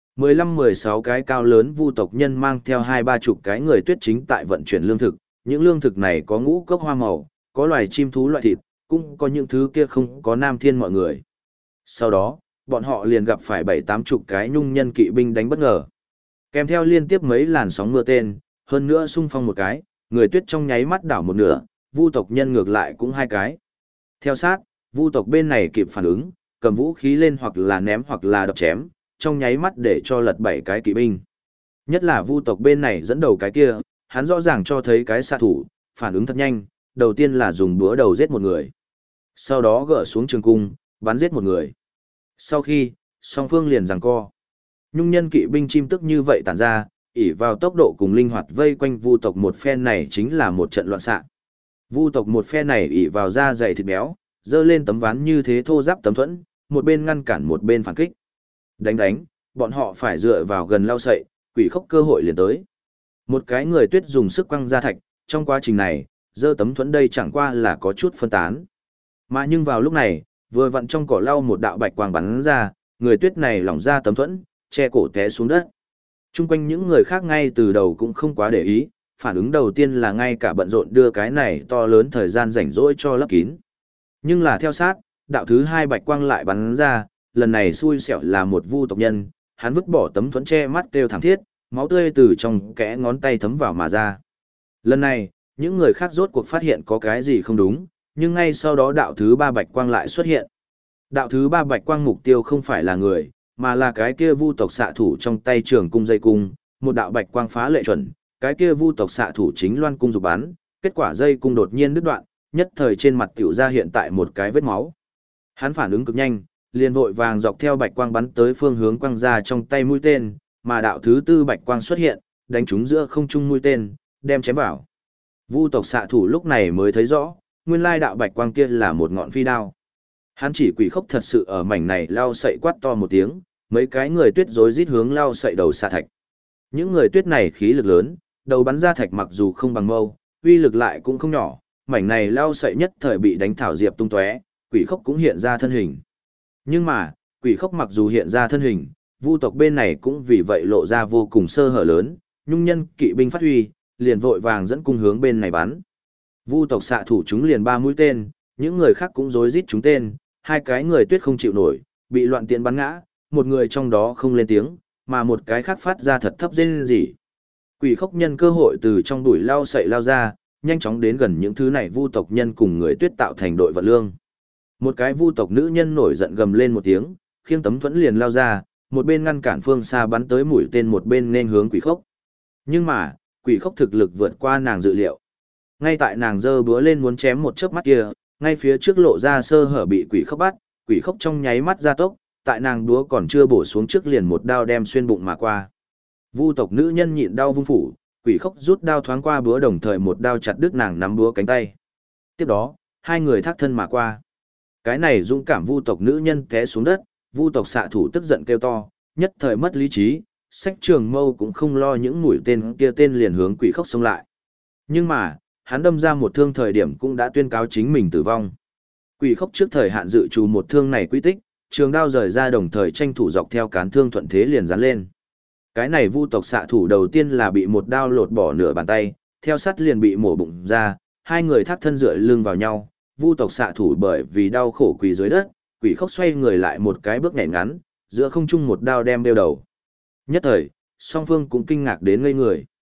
15-16 cái cao lớn vu tộc nhân mang theo 20-30 cái người tuyết chính tại vận chuyển lương thực, những lương thực này có ngũ cốc hoa màu, có loài chim thú loại thịt, cũng có những thứ kia không có nam thiên mọi người. Sau đó, bọn họ liền gặp phải 7-80 cái nhung nhân kỵ binh đánh bất ngờ. Kèm theo liên tiếp mấy làn sóng mưa tên, hơn nữa xung phong một cái, người tuyết trong nháy mắt đảo một nửa, vu tộc nhân ngược lại cũng 2 cái. Theo sát, vu tộc bên này kịp phản ứng, cầm vũ khí lên hoặc là ném hoặc là đập chém, trong nháy mắt để cho lật 7 cái kỵ binh. Nhất là vu tộc bên này dẫn đầu cái kia, hắn rõ ràng cho thấy cái xạ thủ, phản ứng thật nhanh, đầu tiên là dùng búa đầu giết một người. Sau đó gỡ xuống trường cung, bắn giết một người. Sau khi, song phương liền giằng co. Nhung nhân kỵ binh chim tức như vậy tản ra, ỷ vào tốc độ cùng linh hoạt vây quanh vu tộc một phe này chính là một trận loạn xạ. Vu tộc một phe này ỷ vào da dày thịt béo, dơ lên tấm ván như thế thô giáp tấm thuẫn, một bên ngăn cản một bên phản kích. Đánh, bọn họ phải dựa vào gần lao sậy, quỷ khốc cơ hội liền tới. Một cái người tuyết dùng sức quăng ra thạch, trong quá trình này, dơ tấm thuẫn đây chẳng qua là có chút phân tán. Mà nhưng vào lúc này, vừa vặn trong cỏ lau một đạo bạch quang bắn ra, người tuyết này lỏng ra tấm thuẫn, che cổ té xuống đất. Trung quanh những người khác ngay từ đầu cũng không quá để ý, phản ứng đầu tiên là ngay cả bận rộn đưa cái này to lớn thời gian rảnh rỗi cho lấp kín. Nhưng là theo sát, đạo thứ 2 bạch quang lại bắn ra, lần này xui xẻo là một vu tộc nhân, hắn vứt bỏ tấm thuẫn che mắt kêu thảm thiết, máu tươi từ trong kẽ ngón tay thấm vào mà ra. Lần này, những người khác rốt cuộc phát hiện có cái gì không đúng, nhưng ngay sau đó đạo thứ 3 bạch quang lại xuất hiện. Đạo thứ 3 bạch quang mục tiêu không phải là người, mà là cái kia vu tộc xạ thủ trong tay trường cung dây cung, một đạo bạch quang phá lệ chuẩn, cái kia vu tộc xạ thủ chính loan cung dục bắn, kết quả dây cung đột nhiên đứt đoạn, nhất thời trên mặt tiểu ra hiện tại một cái vết máu. Hắn phản ứng cực nhanh, liền vội vàng dọc theo bạch quang bắn tới phương hướng quang ra trong tay mũi tên, mà đạo thứ 4 bạch quang xuất hiện, đánh trúng giữa không trung mũi tên, đem chém vào. Vu tộc xạ thủ lúc này mới thấy rõ, nguyên lai đạo bạch quang kia là một ngọn phi đao. Hắn chỉ quỷ khốc thật sự ở mảnh này lao sậy quát to một tiếng, mấy cái người tuyết rối rít hướng lao sậy đầu xạ thạch. Những người tuyết này khí lực lớn, đầu bắn ra thạch mặc dù không bằng mâu, uy lực lại cũng không nhỏ, mảnh này lao sậy nhất thời bị đánh thảo diệp tung tóe, quỷ khốc cũng hiện ra thân hình. Nhưng mà, quỷ khốc mặc dù hiện ra thân hình, vu tộc bên này cũng vì vậy lộ ra vô cùng sơ hở lớn, nhung nhân kỵ binh phát huy, liền vội vàng dẫn cung hướng bên này bắn. Vu tộc xạ thủ chúng liền 3 mũi tên, những người khác cũng rối rít trúng tên, 2 cái người tuyết không chịu nổi, bị loạn tiện bắn ngã, một người trong đó không lên tiếng, mà một cái khác phát ra thật thấp rên rỉ. Quỷ khốc nhân cơ hội từ trong bụi lao sậy lao ra, nhanh chóng đến gần những thứ này vu tộc nhân cùng người tuyết tạo thành đội vận lương. Một cái vu tộc nữ nhân nổi giận gầm lên một tiếng, khiêng tấm thuẫn liền lao ra, một bên ngăn cản phương xa bắn tới mũi tên, một bên nên hướng quỷ khốc. Nhưng mà, quỷ khốc thực lực vượt qua nàng dự liệu. Ngay tại nàng giơ búa lên muốn chém một chớp mắt kia, ngay phía trước lộ ra sơ hở bị quỷ khốc bắt, quỷ khốc trong nháy mắt ra tốc, tại nàng búa còn chưa bổ xuống trước liền một đao đem xuyên bụng mà qua. Vu tộc nữ nhân nhịn đau vung phủ, quỷ khốc rút đao thoáng qua búa đồng thời một đao chặt đứt nàng nắm búa cánh tay. Tiếp đó, 2 người thác thân mà qua. Cái này dũng cảm vu tộc nữ nhân té xuống đất, vu tộc xạ thủ tức giận kêu to, nhất thời mất lý trí, sách trường mâu cũng không lo những mũi tên kia tên liền hướng quỷ khốc xông lại. Nhưng mà, hắn đâm ra một thương thời điểm cũng đã tuyên cáo chính mình tử vong. Quỷ khốc trước thời hạn dự trù một thương này quy tích, trường đao rời ra đồng thời tranh thủ dọc theo cán thương thuận thế liền dán lên. Cái này vu tộc xạ thủ đầu tiên là bị một đao lột bỏ nửa bàn tay, theo sát liền bị mổ bụng ra, 2 người thác thân dựa lưng vào nhau, vu tộc xạ thủ bởi vì đau khổ quỳ dưới đất, quỷ khốc xoay người lại một cái bước nhảy ngắn, giữa không trung một đao đem đeo đầu. Nhất thời, song phương cũng kinh ngạc đến ngây người.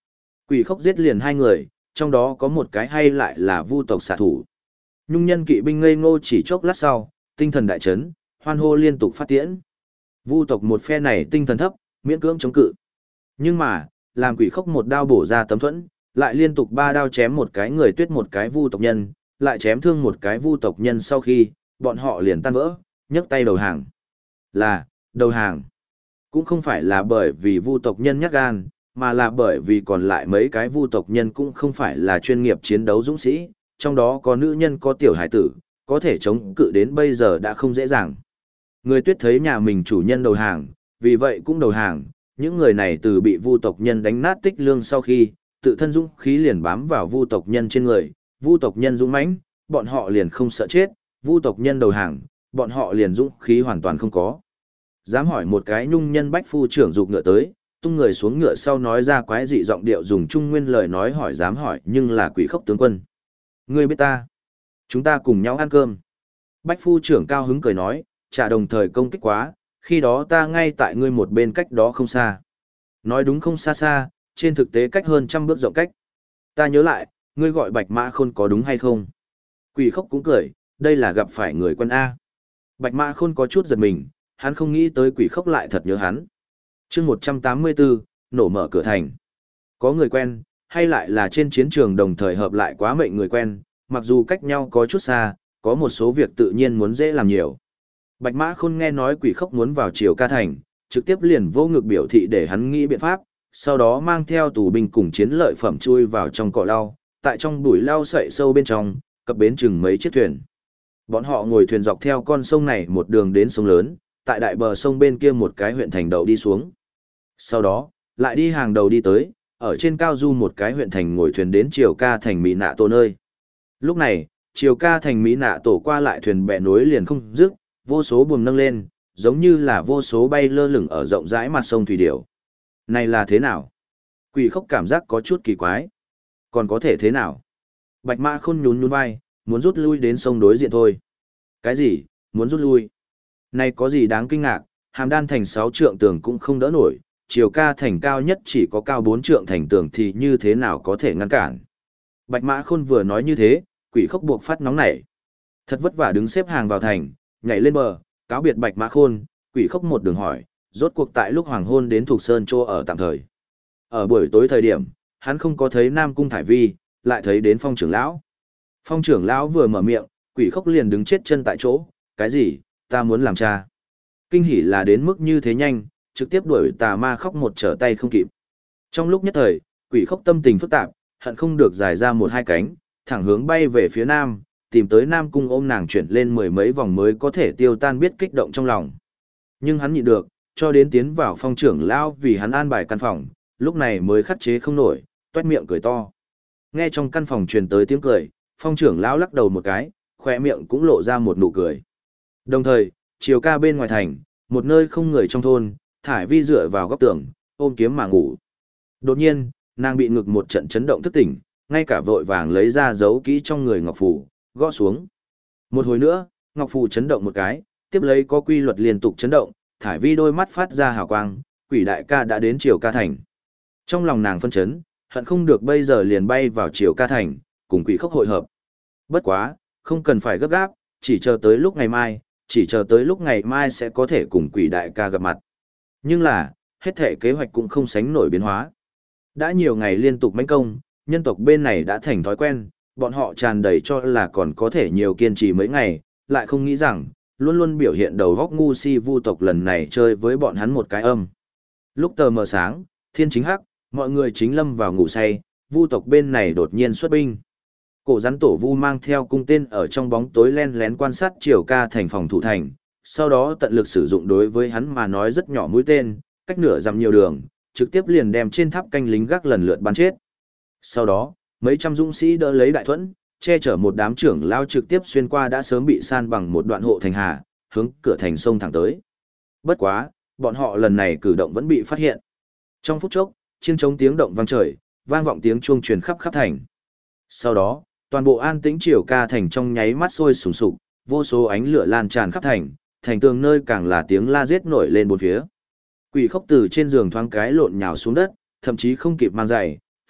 Quỷ khốc giết liền hai người, trong đó có một cái hay lại là vu tộc xạ thủ. Nhung nhân kỵ binh ngây ngô chỉ chốc lát sau, tinh thần đại chấn, hoan hô liên tục phát tiễn. Vu tộc một phe này tinh thần thấp, miễn cưỡng chống cự. Nhưng mà, làm quỷ khốc một đao bổ ra tấm thuẫn, lại liên tục ba đao chém một cái người tuyết một cái vu tộc nhân, lại chém thương một cái vu tộc nhân sau khi, bọn họ liền tan vỡ, nhấc tay đầu hàng. Là, đầu hàng. Cũng không phải là bởi vì vu tộc nhân nhát gan, mà là bởi vì còn lại mấy cái vu tộc nhân cũng không phải là chuyên nghiệp chiến đấu dũng sĩ, trong đó có nữ nhân có tiểu hải tử, có thể chống cự đến bây giờ đã không dễ dàng. Người tuyết thấy nhà mình chủ nhân đầu hàng, vì vậy cũng đầu hàng, những người này từ bị vu tộc nhân đánh nát tích lương sau khi, tự thân dũng khí liền bám vào vu tộc nhân trên người, vu tộc nhân dũng mãnh, bọn họ liền không sợ chết, vu tộc nhân đầu hàng, bọn họ liền dũng khí hoàn toàn không có. Dám hỏi một cái nhung nhân bách phu trưởng dục ngựa tới, tung người xuống ngựa sau nói ra quái dị giọng điệu dùng trung nguyên lời nói hỏi dám hỏi nhưng là quỷ khốc tướng quân. Ngươi biết ta, chúng ta cùng nhau ăn cơm. Bách phu trưởng cao hứng cười nói, chả đồng thời công kích quá, khi đó ta ngay tại ngươi một bên cách đó không xa. Nói đúng không xa xa, trên thực tế cách hơn 100 bước rộng cách. Ta nhớ lại, ngươi gọi Bạch Mã Khôn có đúng hay không? Quỷ khốc cũng cười, đây là gặp phải người quân A. Bạch Mã Khôn có chút giật mình, hắn không nghĩ tới quỷ khốc lại thật nhớ hắn. chương 184, nổ mở cửa thành. Có người quen, hay lại là trên chiến trường đồng thời hợp lại quá mệnh người quen, mặc dù cách nhau có chút xa, có một số việc tự nhiên muốn dễ làm nhiều. Bạch Mã Khôn nghe nói quỷ khốc muốn vào Triều Ca Thành, trực tiếp liền vô ngực biểu thị để hắn nghĩ biện pháp, sau đó mang theo tù binh cùng chiến lợi phẩm chui vào trong cỏ lau, tại trong bụi lau sậy sâu bên trong, cập bến chừng mấy chiếc thuyền. Bọn họ ngồi thuyền dọc theo con sông này một đường đến sông lớn, tại đại bờ sông bên kia một cái huyện thành đầu đi xuống. Sau đó, lại đi hàng đầu đi tới, ở trên cao du một cái huyện thành ngồi thuyền đến Triều Ca Thành Mỹ Nạ Tổ nơi. Lúc này, Triều Ca Thành Mỹ Nạ Tổ qua lại thuyền bè nối liền không dứt, vô số buồm nâng lên, giống như là vô số bay lơ lửng ở rộng rãi mặt sông thủy điểu. Này là thế nào? Quỷ khốc cảm giác có chút kỳ quái. Còn có thể thế nào? Bạch Mã Khôn nhún nhún vai, muốn rút lui đến sông đối diện thôi. Cái gì? Muốn rút lui? Này có gì đáng kinh ngạc, Hàm Đan thành 6 trượng tường cũng không đỡ nổi, Triều Ca thành cao nhất chỉ có cao 4 trượng thành tường thì như thế nào có thể ngăn cản. Bạch Mã Khôn vừa nói như thế, quỷ khốc buộc phát nóng nảy. Thật vất vả đứng xếp hàng vào thành, nhảy lên bờ, cáo biệt Bạch Mã Khôn, quỷ khốc một đường hỏi, rốt cuộc tại lúc hoàng hôn đến Thục Sơn Chỗ ở tạm thời. Ở buổi tối thời điểm, hắn không có thấy Nam Cung Thải Vi, lại thấy đến Phong trưởng lão. Phong trưởng lão vừa mở miệng, quỷ khốc liền đứng chết chân tại chỗ, cái gì, ta muốn làm cha. Kinh hỉ là đến mức như thế nhanh, trực tiếp đuổi tà ma khóc một trở tay không kịp. Trong lúc nhất thời, quỷ khốc tâm tình phức tạp, hận không được dài ra một hai cánh, thẳng hướng bay về phía nam, tìm tới Nam Cung ôm nàng chuyển lên mười mấy vòng mới có thể tiêu tan biết kích động trong lòng. Nhưng hắn nhịn được, cho đến tiến vào Phong trưởng lão vì hắn an bài căn phòng, lúc này mới khắc chế không nổi, toét miệng cười to. Nghe trong căn phòng truyền tới tiếng cười, Phong trưởng lão lắc đầu một cái, khóe miệng cũng lộ ra một nụ cười. Đồng thời, Triều Ca bên ngoài thành, một nơi không người trong thôn, Thải Vi dựa vào góc tường, ôm kiếm mà ngủ. Đột nhiên, nàng bị ngực một trận chấn động thức tỉnh, ngay cả vội vàng lấy ra giấu kỹ trong người ngọc phù, gõ xuống. Một hồi nữa, ngọc phù chấn động một cái, tiếp lấy có quy luật liên tục chấn động, Thải Vi đôi mắt phát ra hào quang, quỷ đại ca đã đến Triều Ca thành. Trong lòng nàng phân chấn, hận không được bây giờ liền bay vào Triều Ca thành, cùng quỷ khốc hội hợp. Bất quá, không cần phải gấp gáp, chỉ chờ tới lúc ngày mai, chỉ chờ tới lúc ngày mai sẽ có thể cùng quỷ đại ca gặp mặt. Nhưng là, hết thể kế hoạch cũng không sánh nổi biến hóa. Đã nhiều ngày liên tục mãnh công, nhân tộc bên này đã thành thói quen, bọn họ tràn đầy cho là còn có thể nhiều kiên trì mấy ngày, lại không nghĩ rằng, luôn luôn biểu hiện đầu góc ngu si vu tộc lần này chơi với bọn hắn một cái âm. Lúc tờ mờ sáng, thiên chính hắc, mọi người chính lâm vào ngủ say, vu tộc bên này đột nhiên xuất binh. Cổ rắn tổ vu mang theo cung tên ở trong bóng tối len lén quan sát Triều Ca thành phòng thủ thành, sau đó tận lực sử dụng đối với hắn mà nói rất nhỏ mũi tên, cách nửa dặm nhiều đường, trực tiếp liền đem trên tháp canh lính gác lần lượt bắn chết. Sau đó, mấy trăm dũng sĩ đỡ lấy đại thuẫn, che chở một đám trưởng lao trực tiếp xuyên qua đã sớm bị san bằng một đoạn hộ thành hà, hướng cửa thành sông thẳng tới. Bất quá, bọn họ lần này cử động vẫn bị phát hiện. Trong phút chốc, chiêng trống tiếng động vang trời, vang vọng tiếng chuông truyền khắp khắp thành. Sau đó, toàn bộ an tĩnh Triều Ca thành trong nháy mắt sôi sùng sục, vô số ánh lửa lan tràn khắp thành, thành tường nơi càng là tiếng la giết nổi lên bốn phía. Quỷ khốc từ trên giường thoáng cái lộn nhào xuống đất, thậm chí không kịp mang giày,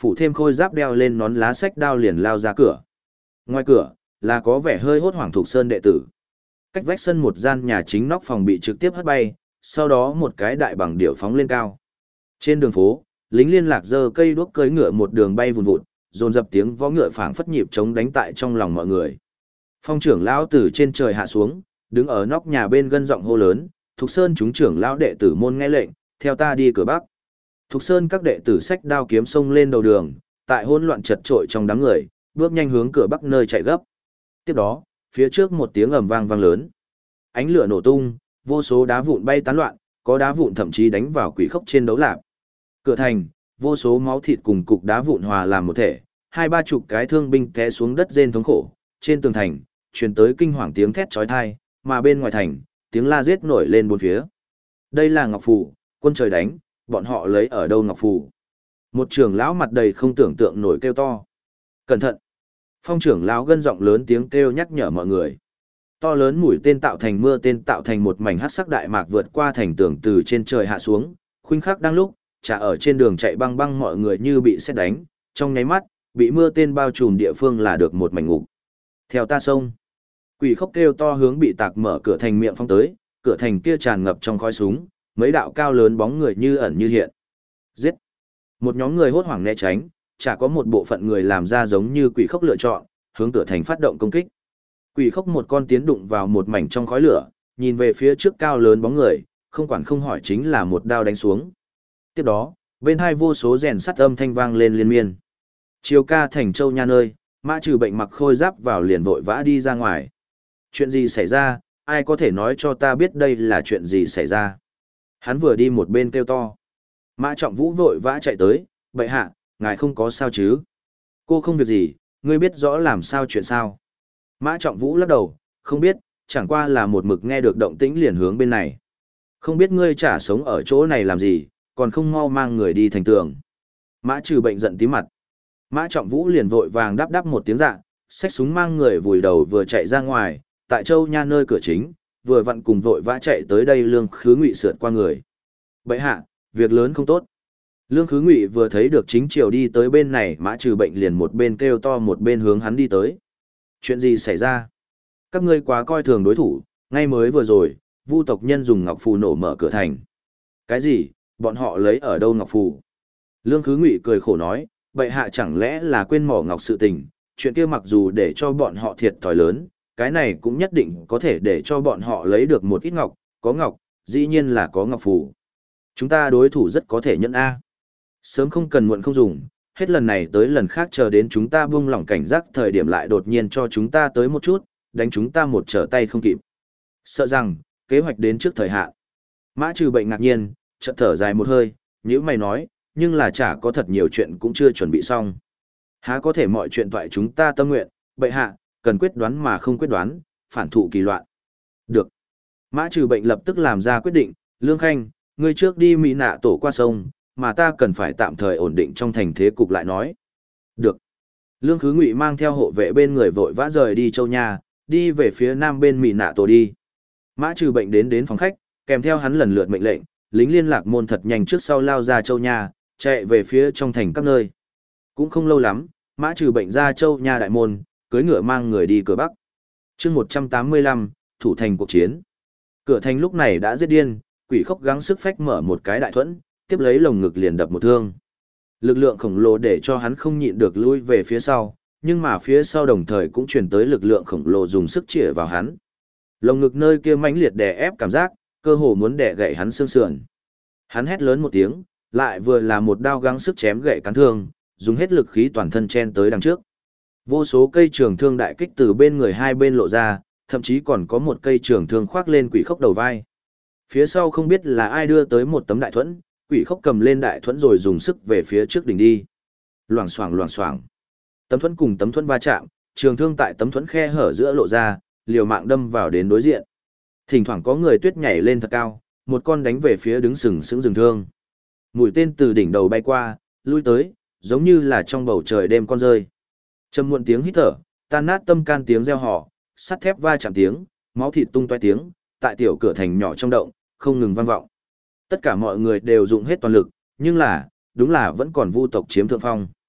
phủ thêm khôi giáp đeo lên nón lá sách đao liền lao ra cửa. Ngoài cửa, là có vẻ hơi hốt hoảng Thục Sơn đệ tử. Cách vách sân một gian nhà chính nóc phòng bị trực tiếp hất bay, sau đó một cái đại bằng điểu phóng lên cao. Trên đường phố, lính liên lạc giơ cây đuốc cưỡi ngựa một đường bay vùn vụt, dồn dập tiếng vó ngựa phảng phất nhịp trống đánh tại trong lòng mọi người. Phong trưởng lão từ trên trời hạ xuống, đứng ở nóc nhà bên gân giọng hô lớn, "Thục Sơn chúng trưởng lão đệ tử môn nghe lệnh, theo ta đi cửa bắc." Thục Sơn các đệ tử xách đao kiếm xông lên đầu đường, tại hỗn loạn chật trội trong đám người, bước nhanh hướng cửa bắc nơi chạy gấp. Tiếp đó, phía trước một tiếng ầm vang vang lớn. Ánh lửa nổ tung, vô số đá vụn bay tán loạn, có đá vụn thậm chí đánh vào quỷ khốc trên đấu lạp. Cửa thành, vô số máu thịt cùng cục đá vụn hòa làm một thể, hai ba chục cái thương binh té xuống đất rên thống khổ. Trên tường thành, truyền tới kinh hoàng tiếng thét chói tai, mà bên ngoài thành, tiếng la giết nổi lên bốn phía. Đây là Ngọc Phù, quân trời đánh, bọn họ lấy ở đâu Ngọc Phù? Một trưởng lão mặt đầy không tưởng tượng nổi kêu to. Cẩn thận! Phong trưởng lão gân giọng lớn tiếng kêu nhắc nhở mọi người. To lớn mũi tên tạo thành mưa tên tạo thành một mảnh hắc sắc đại mạc vượt qua thành tường từ trên trời hạ xuống, khuynh khắc đang lúc, chả ở trên đường chạy băng băng mọi người như bị sét đánh, trong nháy mắt, bị mưa tên bao trùm địa phương là được một mảnh ngục. Theo ta xông. Quỷ khốc kêu to hướng bị tạc mở cửa thành miệng phong tới, cửa thành kia tràn ngập trong khói súng, mấy đạo cao lớn bóng người như ẩn như hiện. Giết. Một nhóm người hốt hoảng né tránh, chả có một bộ phận người làm ra giống như quỷ khốc lựa chọn, hướng cửa thành phát động công kích. Quỷ khốc một con tiến đụng vào một mảnh trong khói lửa, nhìn về phía trước cao lớn bóng người, không quản không hỏi chính là một đao đánh xuống. Tiếp đó, bên hai vô số rèn sắt âm thanh vang lên liên miên. Chiều ca thành Châu Nha nơi, Mã Trừ Bệnh mặc khôi giáp vào liền vội vã đi ra ngoài. Chuyện gì xảy ra, ai có thể nói cho ta biết đây là chuyện gì xảy ra? Hắn vừa đi một bên kêu to. Mã Trọng Vũ vội vã chạy tới, "Bệ hạ, ngài không có sao chứ?" "Cô không việc gì, ngươi biết rõ làm sao chuyện sao?" Mã Trọng Vũ lắc đầu, "Không biết, chẳng qua là một mực nghe được động tĩnh liền hướng bên này. Không biết ngươi chả sống ở chỗ này làm gì, còn không mau mang người đi thành tường." Mã Trừ Bệnh giận tím mặt. Mã Trọng Vũ liền vội vàng đáp đáp một tiếng dạ, xách súng mang người vùi đầu vừa chạy ra ngoài, tại Châu Nha nơi cửa chính, vừa vặn cùng vội vã chạy tới đây Lương Khứ Ngụy sượt qua người. "Bệ hạ, việc lớn không tốt." Lương Khứ Ngụy vừa thấy được chính triều đi tới bên này, Mã Trừ Bệnh liền một bên kêu to một bên hướng hắn đi tới. "Chuyện gì xảy ra? Các ngươi quá coi thường đối thủ, ngay mới vừa rồi, Vu tộc nhân dùng ngọc phù nổ mở cửa thành." "Cái gì? Bọn họ lấy ở đâu ngọc phù?" Lương Khứ Ngụy cười khổ nói, "Bệ hạ chẳng lẽ là quên mỏ ngọc sự tình, chuyện kia mặc dù để cho bọn họ thiệt thòi lớn, cái này cũng nhất định có thể để cho bọn họ lấy được một ít ngọc, có ngọc, dĩ nhiên là có ngọc phù. Chúng ta đối thủ rất có thể nhận A. Sớm không cần muộn không dùng, hết lần này tới lần khác chờ đến chúng ta buông lỏng cảnh giác thời điểm lại đột nhiên cho chúng ta tới một chút, đánh chúng ta một trở tay không kịp. Sợ rằng, kế hoạch đến trước thời hạn." Mã Trừ Bệnh ngạc nhiên, chợt thở dài một hơi, nhíu mày nói, "Nhưng là chả có thật nhiều chuyện cũng chưa chuẩn bị xong. Há có thể mọi chuyện toại chúng ta tâm nguyện, bệ hạ, cần quyết đoán mà không quyết đoán, phản thụ kỳ loạn." "Được." Mã Trừ Bệnh lập tức làm ra quyết định, "Lương Khanh, ngươi trước đi Mỹ Nạ tổ qua sông, mà ta cần phải tạm thời ổn định trong thành thế cục lại nói." "Được." Lương Khứ Ngụy mang theo hộ vệ bên người vội vã rời đi Châu Nha, đi về phía nam bên Mỹ Nạ tổ đi. Mã Trừ Bệnh đến phòng khách, kèm theo hắn lần lượt mệnh lệnh, lính liên lạc môn thật nhanh trước sau lao ra Châu Nha, chạy về phía trong thành các nơi. Cũng không lâu lắm, Mã Trừ Bệnh ra Châu Nha đại môn, cưỡi ngựa mang người đi cửa bắc. Chương 185, thủ thành cuộc chiến. Cửa thành lúc này đã giết điên, quỷ khốc gắng sức phách mở một cái đại thuẫn, tiếp lấy lồng ngực liền đập một thương. Lực lượng khổng lồ để cho hắn không nhịn được lui về phía sau, nhưng mà phía sau đồng thời cũng truyền tới lực lượng khổng lồ dùng sức chĩa vào hắn. Lồng ngực nơi kia mãnh liệt đè ép cảm giác, cơ hồ muốn đè gãy hắn xương sườn. Hắn hét lớn một tiếng, lại vừa là một đao gắng sức chém gãy cán thương, dùng hết lực khí toàn thân chen tới đằng trước. Vô số cây trường thương đại kích từ bên người hai bên lộ ra, thậm chí còn có một cây trường thương khoác lên quỷ khốc đầu vai. Phía sau không biết là ai đưa tới một tấm đại thuẫn, quỷ khốc cầm lên đại thuẫn rồi dùng sức về phía trước đỉnh đi. Loảng xoảng loảng xoảng. Tấm thuẫn cùng tấm thuẫn va chạm, trường thương tại tấm thuẫn khe hở giữa lộ ra, liều mạng đâm vào đến đối diện. Thỉnh thoảng có người tuyết nhảy lên thật cao, một con đánh về phía đứng sừng sững rừng thương. Mũi tên từ đỉnh đầu bay qua, lui tới, giống như là trong bầu trời đêm con rơi. Trầm muộn tiếng hít thở, tan nát tâm can tiếng reo hò, sắt thép va chạm tiếng, máu thịt tung toe tiếng, tại tiểu cửa thành nhỏ trong động, không ngừng vang vọng. Tất cả mọi người đều dùng hết toàn lực, nhưng là, đúng là vẫn còn Vu tộc chiếm thượng phong.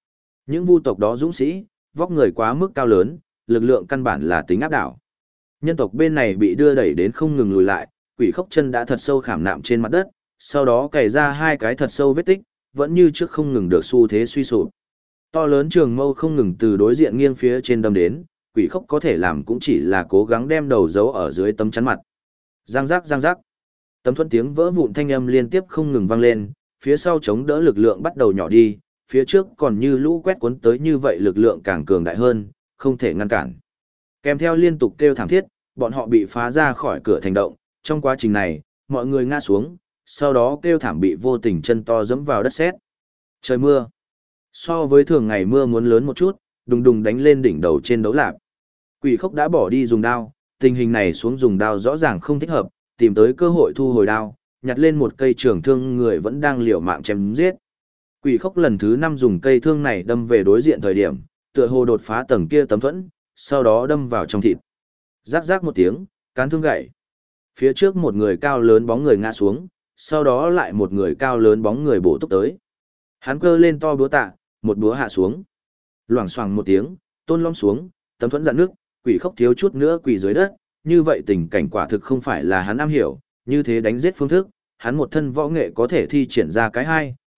Những vu tộc đó dũng sĩ, vóc người quá mức cao lớn, lực lượng căn bản là tính áp đảo. Nhân tộc bên này bị đưa đẩy đến không ngừng lùi lại, quỷ khốc chân đã thật sâu khảm nạm trên mặt đất, sau đó cày ra hai cái thật sâu vết tích, vẫn như trước không ngừng được xu thế suy sụp. To lớn trường mâu không ngừng từ đối diện nghiêng phía trên đâm đến, quỷ khốc có thể làm cũng chỉ là cố gắng đem đầu giấu ở dưới tấm chắn mặt. Giang giác giang giác. Tấm thuẫn tiếng vỡ vụn thanh âm liên tiếp không ngừng vang lên, phía sau chống đỡ lực lượng bắt đầu nhỏ đi, phía trước còn như lũ quét cuốn tới như vậy lực lượng càng cường đại hơn, không thể ngăn cản. Kèm theo liên tục kêu thảm thiết, bọn họ bị phá ra khỏi cửa thành động, trong quá trình này, mọi người ngã xuống, sau đó kêu thảm bị vô tình chân to dẫm vào đất sét. Trời mưa. So với thường ngày mưa muốn lớn một chút, đùng đùng đánh lên đỉnh đầu trên đấu lạp. Quỷ khốc đã bỏ đi dùng đao, tình hình này xuống dùng đao rõ ràng không thích hợp, tìm tới cơ hội thu hồi đao, nhặt lên một cây trường thương người vẫn đang liều mạng chém giết. Quỷ khốc lần thứ 5 dùng cây thương này đâm về đối diện thời điểm, tựa hồ đột phá tầng kia tấm thuẫn, sau đó đâm vào trong thịt. Rắc rắc một tiếng, cán thương gãy. Phía trước một người cao lớn bóng người ngã xuống, sau đó lại một người cao lớn bóng người bổ túc tới. Hắn cơ lên to búa tạ, một búa hạ xuống. Loảng xoảng một tiếng, tôn lõm xuống, tấm thuẫn dạn nước, quỷ khốc thiếu chút nữa quỳ dưới đất, như vậy tình cảnh quả thực không phải là hắn am hiểu, như thế đánh giết phương thức, hắn một thân võ nghệ có thể thi triển ra cái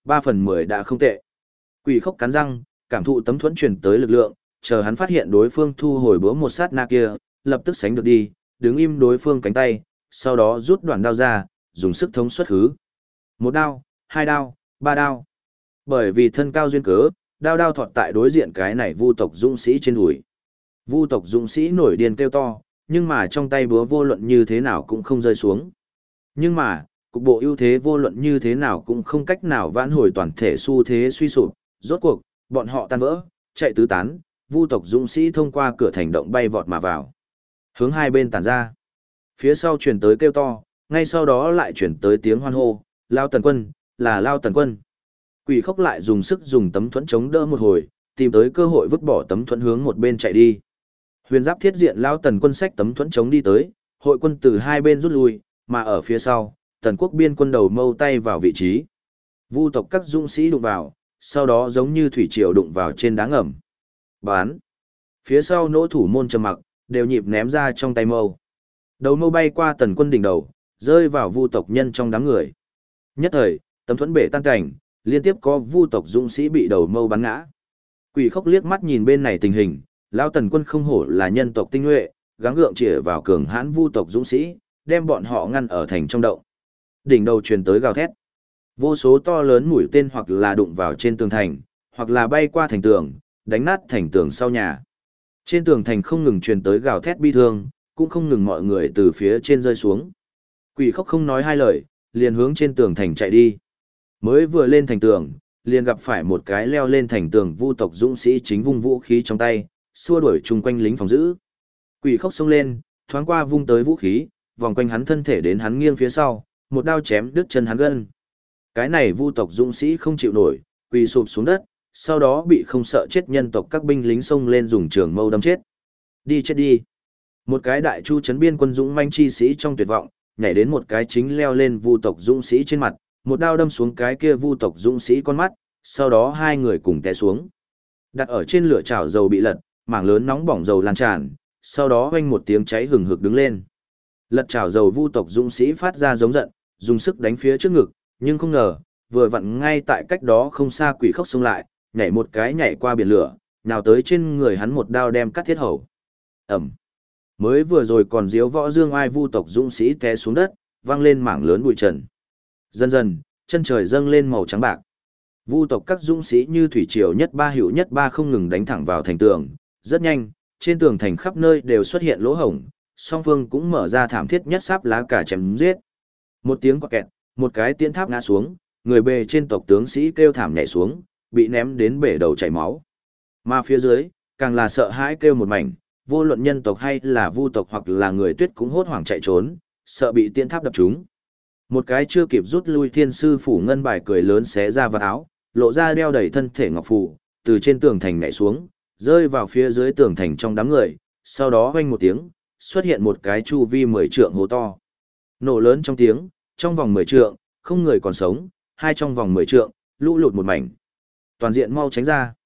2/3 đã không tệ. Quỷ khốc cắn răng, cảm thụ tấm thuẫn truyền tới lực lượng, chờ hắn phát hiện đối phương thu hồi búa một sát na kia, lập tức sánh được đi, đứng im đối phương cánh tay, sau đó rút đoạn đao ra, dùng sức thống xuất hứ. Một đao, hai đao, ba đao. Bởi vì thân cao duyên cớ, đao thọt tại đối diện cái này vu tộc dũng sĩ trên đùi. Vu tộc dũng sĩ nổi điên kêu to, nhưng mà trong tay búa vô luận như thế nào cũng không rơi xuống. Nhưng mà, cục bộ ưu thế vô luận như thế nào cũng không cách nào vãn hồi toàn thể xu thế suy sụp, rốt cuộc, bọn họ tan vỡ, chạy tứ tán, vu tộc dũng sĩ thông qua cửa thành động bay vọt mà vào. Hướng hai bên tản ra. Phía sau truyền tới kêu to, ngay sau đó lại truyền tới tiếng hoan hô, Lao Tần Quân, là Lao Tần Quân. Quỷ khốc lại dùng sức dùng tấm thuẫn chống đỡ một hồi, tìm tới cơ hội vứt bỏ tấm thuẫn hướng một bên chạy đi. Huyền giáp thiết diện Lao Tần Quân xách tấm thuẫn chống đi tới, hội quân từ hai bên rút lui, mà ở phía sau, Tần quốc biên quân đầu mâu tay vào vị trí. Vu tộc các dũng sĩ đụng vào, sau đó giống như thủy triều đụng vào trên đá ngầm. Bán. Phía sau nỗ thủ môn trầm mặc, đều nhịp ném ra trong tay mâu. Đầu mâu bay qua Tần quân đỉnh đầu, rơi vào vu tộc nhân trong đám người. Nhất thời, tấm thuẫn bể tan cảnh, liên tiếp có vu tộc dũng sĩ bị đầu mâu bắn ngã. Quỷ khốc liếc mắt nhìn bên này tình hình, Lão Tần quân không hổ là nhân tộc tinh nhuệ, gắng gượng chĩa vào cường hãn vu tộc dũng sĩ, đem bọn họ ngăn ở thành trong động. Đỉnh đầu truyền tới gào thét. Vô số to lớn mũi tên hoặc là đụng vào trên tường thành, hoặc là bay qua thành tường, đánh nát thành tường sau nhà. Trên tường thành không ngừng truyền tới gào thét bi thương, cũng không ngừng mọi người từ phía trên rơi xuống. Quỷ khốc không nói hai lời, liền hướng trên tường thành chạy đi. Mới vừa lên thành tường, liền gặp phải một cái leo lên thành tường vu tộc dũng sĩ chính vung vũ khí trong tay, xua đuổi chung quanh lính phòng giữ. Quỷ khốc xông lên, thoáng qua vung tới vũ khí, vòng quanh hắn thân thể đến hắn nghiêng phía sau, một đao chém đứt chân hắn gân. Cái này vu tộc dũng sĩ không chịu nổi, quỳ sụp xuống đất, sau đó bị không sợ chết nhân tộc các binh lính xông lên dùng trường mâu đâm chết. Đi chết đi. Một cái đại chu trấn biên quân dũng manh chi sĩ trong tuyệt vọng, nhảy đến một cái chính leo lên vu tộc dũng sĩ trên mặt, một đao đâm xuống cái kia vu tộc dũng sĩ con mắt, sau đó hai người cùng té xuống. Đặt ở trên lửa chảo dầu bị lật, mảng lớn nóng bỏng dầu lan tràn, sau đó oanh một tiếng cháy hừng hực đứng lên. Lật chảo dầu vu tộc dũng sĩ phát ra giống giận, dùng sức đánh phía trước ngực, nhưng không ngờ, vừa vặn ngay tại cách đó không xa quỷ khốc xông lại, nhảy một cái nhảy qua biển lửa, nhào tới trên người hắn một đao đem cắt thiết hầu. Ẩm. Mới vừa rồi còn diếu võ dương ai vu tộc dũng sĩ té xuống đất, vang lên mảng lớn bụi trần. Dần dần, chân trời dâng lên màu trắng bạc. Vu tộc các dũng sĩ như thủy triều nhất ba hữu nhất ba không ngừng đánh thẳng vào thành tường, rất nhanh, trên tường thành khắp nơi đều xuất hiện lỗ hổng, song phương cũng mở ra thảm thiết nhất sáp lá cả chém giết. Một tiếng quạt kẹt, một cái tiễn tháp ngã xuống, người bề trên tộc tướng sĩ kêu thảm nhảy xuống, bị ném đến bể đầu chảy máu. Mà phía dưới, càng là sợ hãi kêu một mảnh, vô luận nhân tộc hay là vu tộc hoặc là người tuyết cũng hốt hoảng chạy trốn, sợ bị tiễn tháp đập trúng. Một cái chưa kịp rút lui thiên sư phủ ngân bài cười lớn xé ra vào áo, lộ ra đeo đầy thân thể ngọc phù, từ trên tường thành nhảy xuống, rơi vào phía dưới tường thành trong đám người, sau đó oanh một tiếng, xuất hiện một cái chu vi 10 trượng hố to. Nổ lớn trong tiếng, trong vòng 10 trượng, không người còn sống, hai trong vòng 10 trượng, lũ lụt một mảnh. Toàn diện mau tránh ra.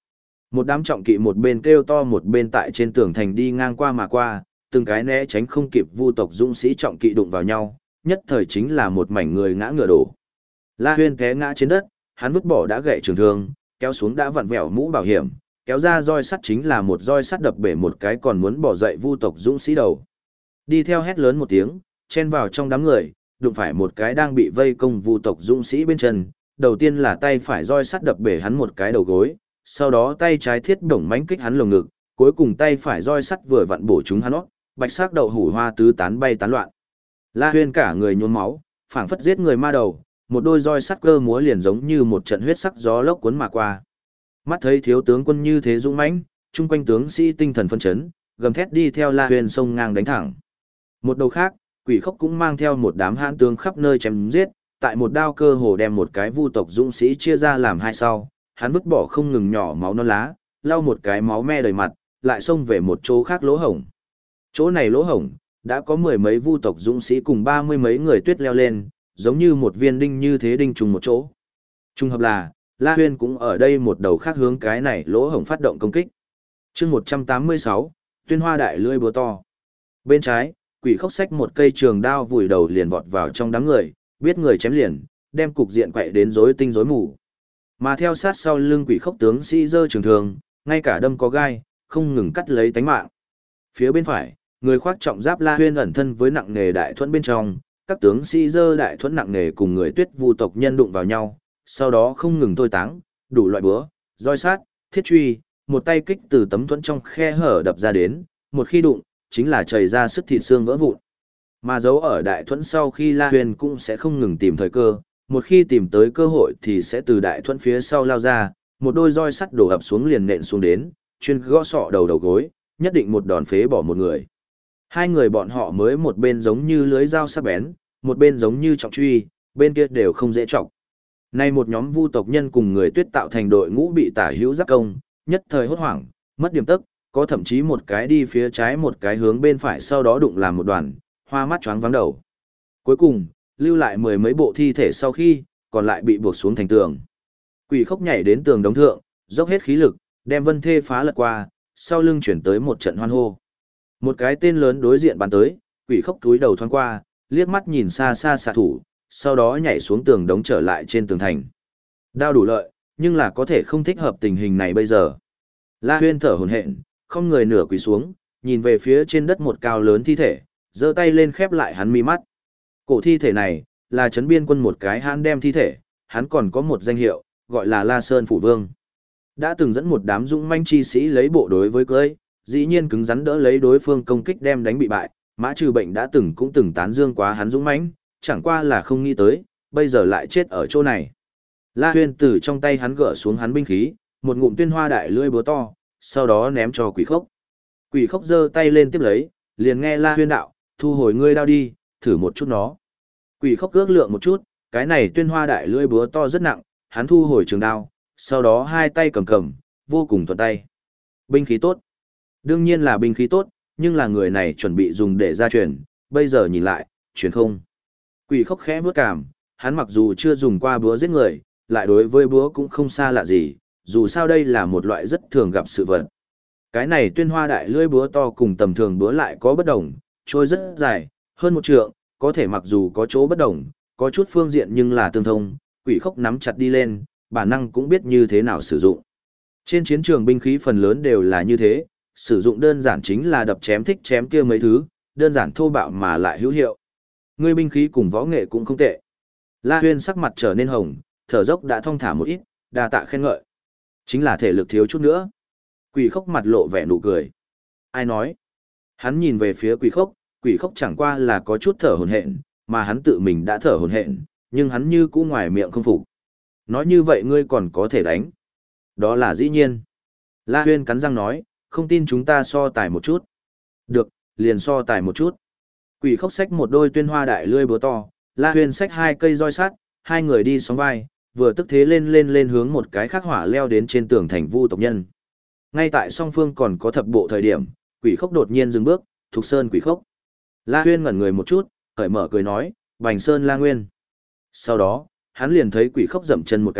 Một đám trọng kỵ một bên kêu to một bên tại trên tường thành đi ngang qua mà qua, từng cái né tránh không kịp vu tộc dũng sĩ trọng kỵ đụng vào nhau, nhất thời chính là một mảnh người ngã ngựa đổ. La Huyên té ngã trên đất, hắn vứt bỏ đã gãy trường thương, kéo xuống đã vặn vẹo mũ bảo hiểm, kéo ra roi sắt chính là một roi sắt đập bể một cái còn muốn bỏ dậy vu tộc dũng sĩ đầu. Đi theo hét lớn một tiếng, chen vào trong đám người, đụng phải một cái đang bị vây công vu tộc dũng sĩ bên chân, đầu tiên là tay phải roi sắt đập bể hắn một cái đầu gối, sau đó tay trái thiết bổng mãnh kích hắn lồng ngực, cuối cùng tay phải roi sắt vừa vặn bổ trúng hắn óc, bạch sắc đậu hủ hoa tứ tán bay tán loạn. La Huyên cả người nhuốm máu, phảng phất giết người ma đầu, một đôi roi sắt cơ múa liền giống như một trận huyết sắc gió lốc cuốn mà qua. Mắt thấy thiếu tướng quân như thế dũng mãnh, chung quanh tướng sĩ tinh thần phân chấn, gầm thét đi theo La Huyên sông ngang đánh thẳng. Một đầu khác, Quỷ Khốc cũng mang theo một đám hãn tướng khắp nơi chém giết, tại một đao cơ hồ đem một cái vu tộc dũng sĩ chia ra làm hai sau, hắn vứt bỏ không ngừng nhỏ máu non lá, lau một cái máu me đầy mặt, lại xông về một chỗ khác lỗ hổng. Chỗ này lỗ hổng, đã có mười mấy vu tộc dũng sĩ cùng 30 mấy người tuyết leo lên, giống như một viên đinh như thế đinh trùng một chỗ. Trùng hợp là, La Huyên cũng ở đây một đầu khác hướng cái này lỗ hổng phát động công kích. chương 186, Tuyên Hoa Đại Lưỡi Búa To. Bên trái, Quỷ Khốc xách một cây trường đao vùi đầu liền vọt vào trong đám người, biết người chém liền, đem cục diện quậy đến rối tinh rối mù. Mà theo sát sau lưng Quỷ Khốc tướng sĩ giơ trường thường, ngay cả đâm có gai, không ngừng cắt lấy tánh mạng. Phía bên phải, người khoác trọng giáp La Huyên ẩn thân với nặng nghề đại thuẫn bên trong, các tướng sĩ giơ đại thuẫn nặng nghề cùng người tuyết vu tộc nhân đụng vào nhau, sau đó không ngừng thôi táng, đủ loại búa, roi sát, thiết truy, một tay kích từ tấm thuẫn trong khe hở đập ra đến, một khi đụng, chính là chảy ra sức thịt xương vỡ vụn. Mà giấu ở đại thuẫn sau khi La Huyên cũng sẽ không ngừng tìm thời cơ, một khi tìm tới cơ hội thì sẽ từ đại thuẫn phía sau lao ra, một đôi roi sắt đổ ập xuống liền nện xuống đến, chuyên gõ sọ đầu đầu gối, nhất định một đòn phế bỏ một người. Hai người bọn họ mới một bên giống như lưới dao sắc bén, một bên giống như trọng truy, bên kia đều không dễ trọng. Nay một nhóm vu tộc nhân cùng người tuyết tạo thành đội ngũ bị tả hữu giáp công, nhất thời hốt hoảng, mất điểm tức, có thậm chí một cái đi phía trái một cái hướng bên phải sau đó đụng làm một đoàn, hoa mắt choáng váng đầu. Cuối cùng, lưu lại mười mấy bộ thi thể sau khi, còn lại bị buộc xuống thành tường. Quỷ Khốc nhảy đến tường đống thượng, dốc hết khí lực, đem Vân Thê phá lật qua, sau lưng chuyển tới một trận hoan hô. Một cái tên lớn đối diện bắn tới, Quỷ Khốc túi đầu thoáng qua, liếc mắt nhìn xa xa xạ thủ, sau đó nhảy xuống tường đống trở lại trên tường thành. Đao đủ lợi, nhưng là có thể không thích hợp tình hình này bây giờ. La Huyên thở hổn hển, không người nửa quỳ xuống, nhìn về phía trên đất một cao lớn thi thể, giơ tay lên khép lại hắn mi mắt. Cổ thi thể này, là Trấn Biên Quân một cái hãn đem thi thể, hắn còn có một danh hiệu, gọi là La Sơn Phủ Vương. Đã từng dẫn một đám dũng manh chi sĩ lấy bộ đối với cưới, dĩ nhiên cứng rắn đỡ lấy đối phương công kích đem đánh bị bại, Mã Trừ Bệnh đã từng cũng từng tán dương quá hắn dũng mãnh, chẳng qua là không nghĩ tới, bây giờ lại chết ở chỗ này. La Huyên từ trong tay hắn gỡ xuống hắn binh khí, một ngụm Tuyên Hoa Đại Lưỡi Búa To, sau đó ném cho Quỷ Khốc. Quỷ Khốc giơ tay lên tiếp lấy, liền nghe La Huyên đạo, thu hồi ngươi đao đi, thử một chút nó. Quỷ Khốc ước lượng một chút, cái này Tuyên Hoa Đại Lưỡi Búa To rất nặng, hắn thu hồi trường đao, sau đó hai tay cầm cầm, vô cùng thuận tay. Binh khí tốt. Đương nhiên là binh khí tốt, nhưng là người này chuẩn bị dùng để gia truyền, bây giờ nhìn lại, truyền không. Quỷ Khốc khẽ bước cảm, hắn mặc dù chưa dùng qua búa giết người, lại đối với búa cũng không xa lạ gì, dù sao đây là một loại rất thường gặp sự vật. Cái này Tuyên Hoa Đại Lưỡi Búa To cùng tầm thường búa lại có bất đồng, trôi rất dài, hơn một trượng, có thể mặc dù có chỗ bất đồng, có chút phương diện nhưng là tương thông, Quỷ Khốc nắm chặt đi lên, bản năng cũng biết như thế nào sử dụng. Trên chiến trường binh khí phần lớn đều là như thế, sử dụng đơn giản chính là đập chém thích chém kia mấy thứ, đơn giản thô bạo mà lại hữu hiệu. Ngươi binh khí cùng võ nghệ cũng không tệ. La Huyên sắc mặt trở nên hồng, thở dốc đã thong thả một ít, đa tạ khen ngợi. Chính là thể lực thiếu chút nữa. Quỷ Khốc mặt lộ vẻ nụ cười. Ai nói? Hắn nhìn về phía Quỷ Khốc chẳng qua là có chút thở hổn hển, mà hắn tự mình đã thở hổn hển, nhưng hắn như cũ ngoài miệng không phục. Nói như vậy ngươi còn có thể đánh. Đó là dĩ nhiên. La Huyên cắn răng nói, không tin chúng ta so tài một chút. Được, liền so tài một chút. Quỷ Khốc xách một đôi Tuyên Hoa Đại Lưỡi Búa To, La Huyên xách hai cây roi sắt, hai người đi sóng vai, vừa tức thế lên hướng một cái khác hỏa leo đến trên tường thành vu tộc nhân. Ngay tại song phương còn có thập bộ thời điểm, Quỷ Khốc đột nhiên dừng bước, Thục Sơn Quỷ Khốc. La Huyên ngẩn người một chút, cởi mở cười nói, Bành Sơn La Nguyên. Sau đó, hắn liền thấy Quỷ Khốc dậm chân một cái,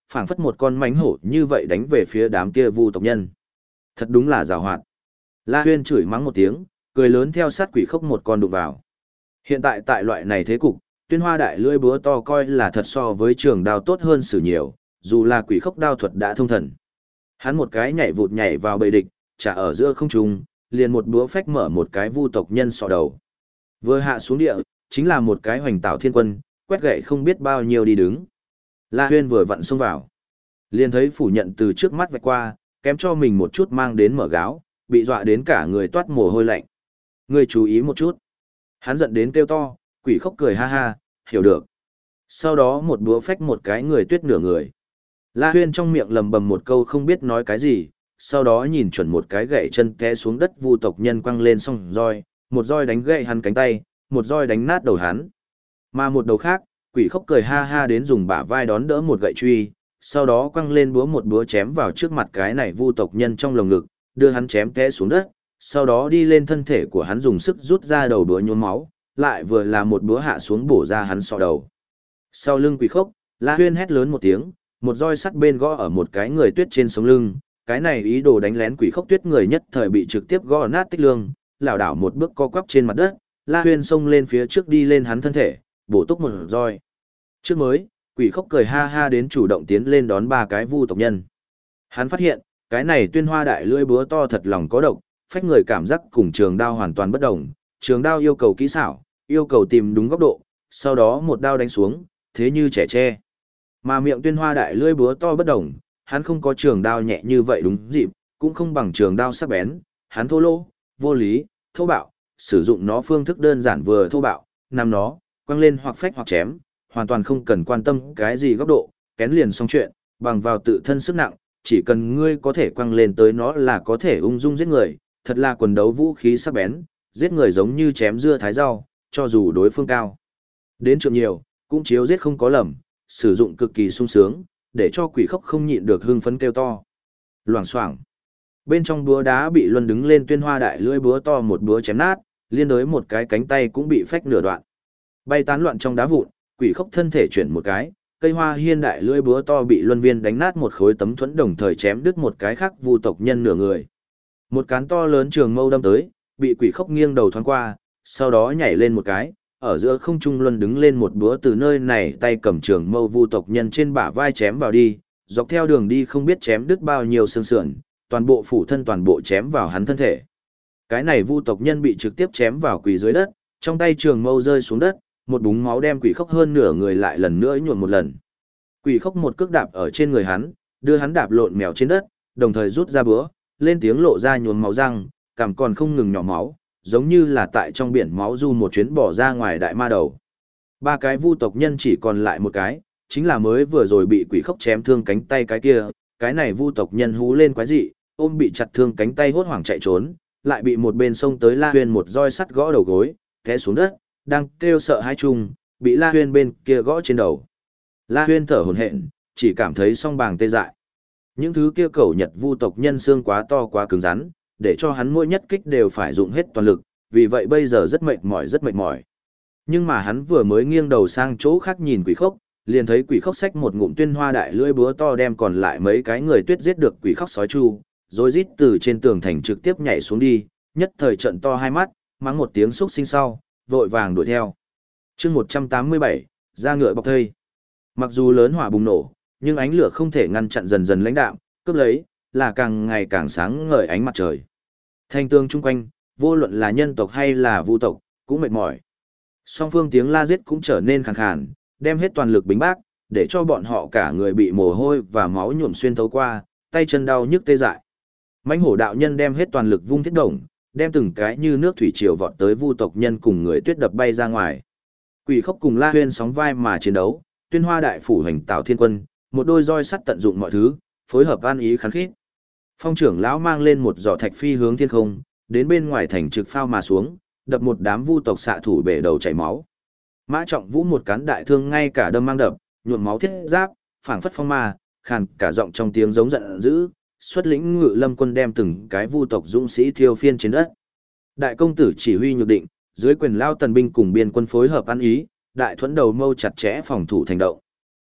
phảng phất một con mãnh hổ như vậy đánh về phía đám kia vu tộc nhân. Thật đúng là giàu hoạt. La Huyên chửi mắng một tiếng, cười lớn theo sát quỷ khốc một con đụng vào. Hiện tại tại loại này thế cục, Tuyên Hoa đại lưỡi búa to coi là thật so với trường đao tốt hơn xử nhiều, dù là quỷ khốc đao thuật đã thông thần. Hắn một cái nhảy vụt nhảy vào bầy địch, trả ở giữa không trung, liền một búa phách mở một cái vu tộc nhân sọ đầu. Vừa hạ xuống địa, chính là một cái hoành tạo thiên quân, quét gậy không biết bao nhiêu đi đứng. La Huyên vừa vặn xông vào, liền thấy phủ nhận từ trước mắt vạch qua, kém cho mình một chút mang đến mở gáo, bị dọa đến cả người toát mồ hôi lạnh. Ngươi chú ý một chút. Hắn giận đến kêu to, quỷ khốc cười ha ha, hiểu được. Sau đó một búa phách một cái người tuyết nửa người. La Huyên trong miệng lầm bầm một câu không biết nói cái gì, sau đó nhìn chuẩn một cái gậy chân té xuống đất vu tộc nhân quăng lên xong roi, một roi đánh gậy hắn cánh tay, một roi đánh nát đầu hắn. Mà một đầu khác, quỷ khốc cười ha ha đến dùng bả vai đón đỡ một gậy truy, sau đó quăng lên búa một búa chém vào trước mặt cái này vu tộc nhân trong lồng ngực, đưa hắn chém té xuống đất, sau đó đi lên thân thể của hắn dùng sức rút ra đầu búa nhuốm máu, lại vừa là một búa hạ xuống bổ ra hắn sọ đầu. Sau lưng quỷ khốc, La Huyên hét lớn một tiếng, một roi sắt bên gõ ở một cái người tuyết trên sống lưng, cái này ý đồ đánh lén quỷ khốc tuyết người nhất thời bị trực tiếp gõ nát tích lương, lảo đảo một bước co quắp trên mặt đất, La Huyên xông lên phía trước đi lên hắn thân thể, bổ túc một roi. Trước mới, quỷ khốc cười ha ha đến chủ động tiến lên đón ba cái vu tộc nhân. Hắn phát hiện, cái này Tuyên Hoa đại lưỡi búa to thật lòng có độc, phách người cảm giác cùng trường đao hoàn toàn bất đồng, trường đao yêu cầu kỹ xảo, yêu cầu tìm đúng góc độ, sau đó một đao đánh xuống, thế như trẻ tre. Mà miệng Tuyên Hoa đại lưỡi búa to bất đồng, hắn không có trường đao nhẹ như vậy đúng dịp, cũng không bằng trường đao sắc bén, hắn thô lỗ, vô lý, thô bạo, sử dụng nó phương thức đơn giản vừa thô bạo, nằm nó, quăng lên hoặc phách hoặc chém, hoàn toàn không cần quan tâm cái gì góc độ, kén liền xong chuyện, bằng vào tự thân sức nặng, chỉ cần ngươi có thể quăng lên tới nó là có thể ung dung giết người, thật là quần đấu vũ khí sắc bén, giết người giống như chém dưa thái rau, cho dù đối phương cao. Đến trượng nhiều, cũng chiếu giết không có lầm, sử dụng cực kỳ sung sướng, để cho quỷ khốc không nhịn được hưng phấn kêu to. Loảng xoảng. Bên trong búa đá bị luân đứng lên Tuyên Hoa đại lưỡi búa to một búa chém nát, liên đối một cái cánh tay cũng bị phách nửa đoạn. Bay tán loạn trong đá vụn, quỷ khốc thân thể chuyển một cái, cây hoa hiên đại lưỡi búa to bị luân viên đánh nát một khối tấm thuẫn đồng thời chém đứt một cái khác vu tộc nhân nửa người. Một cán to lớn trường mâu đâm tới, bị quỷ khốc nghiêng đầu thoáng qua, sau đó nhảy lên một cái, ở giữa không trung luân đứng lên một búa từ nơi này tay cầm trường mâu vu tộc nhân trên bả vai chém vào đi, dọc theo đường đi không biết chém đứt bao nhiêu xương sườn, toàn bộ phủ thân toàn bộ chém vào hắn thân thể. Cái này vu tộc nhân bị trực tiếp chém vào quỳ dưới đất, trong tay trường mâu rơi xuống đất, một búng máu đem quỷ khốc hơn nửa người lại lần nữa nhuộm một lần. Quỷ khốc một cước đạp ở trên người hắn, đưa hắn đạp lộn mèo trên đất, đồng thời rút ra búa, lên tiếng lộ ra nhuốm máu răng, cằm còn không ngừng nhỏ máu, giống như là tại trong biển máu du một chuyến bỏ ra ngoài đại ma đầu. Ba cái vu tộc nhân chỉ còn lại một cái, chính là mới vừa rồi bị quỷ khốc chém thương cánh tay cái kia, cái này vu tộc nhân hú lên quái dị, ôm bị chặt thương cánh tay hốt hoảng chạy trốn, lại bị một bên sông tới La Huyên một roi sắt gõ đầu gối, té xuống đất, đang kêu sợ hãi chung, bị La Huyên bên kia gõ trên đầu. La Huyên thở hổn hển, chỉ cảm thấy song bàng tê dại. Những thứ kia cẩu Nhật vu tộc nhân xương quá to quá cứng rắn, để cho hắn mỗi nhất kích đều phải dụng hết toàn lực, vì vậy bây giờ rất mệt mỏi rất mệt mỏi. Nhưng mà hắn vừa mới nghiêng đầu sang chỗ khác nhìn quỷ khốc, liền thấy quỷ khốc xách một ngụm Tuyên Hoa đại lưỡi búa to đem còn lại mấy cái người tuyết giết được quỷ khóc sói chu, rồi rít từ trên tường thành trực tiếp nhảy xuống đi, nhất thời trận to hai mắt, mắng một tiếng xúc sinh sau, vội vàng đuổi theo. Chương 187, ra ngựa bọc thây. Mặc dù lớn hỏa bùng nổ, nhưng ánh lửa không thể ngăn chặn dần dần lãnh đạm, cướp lấy là càng ngày càng sáng ngời ánh mặt trời. Thành tường chung quanh, vô luận là nhân tộc hay là vu tộc, cũng mệt mỏi. Song phương tiếng la giết cũng trở nên khàn khàn, đem hết toàn lực bính bác, để cho bọn họ cả người bị mồ hôi và máu nhuộm xuyên thấu qua, tay chân đau nhức tê dại. Mãnh hổ đạo nhân đem hết toàn lực vung thiết đồng, đem từng cái như nước thủy triều vọt tới vu tộc nhân cùng người tuyết đập bay ra ngoài. Quỷ khốc cùng La Huyên sóng vai mà chiến đấu, Tuyên Hoa đại phủ hành tạo thiên quân, một đôi roi sắt tận dụng mọi thứ, phối hợp an ý khán khít. Phong trưởng lão mang lên một giỏ thạch phi hướng thiên không, đến bên ngoài thành trực phao mà xuống, đập một đám vu tộc xạ thủ bể đầu chảy máu. Mã Trọng Vũ một cán đại thương ngay cả đâm mang đập, nhuộm máu thiết giáp, phảng phất phong ma, khàn cả giọng trong tiếng giống giận dữ, xuất lĩnh Ngự Lâm quân đem từng cái vu tộc dũng sĩ thiêu phiên trên đất. Đại công tử chỉ huy nhược định, dưới quyền lao tần binh cùng biên quân phối hợp ăn ý, đại thuẫn đầu mâu chặt chẽ phòng thủ thành động.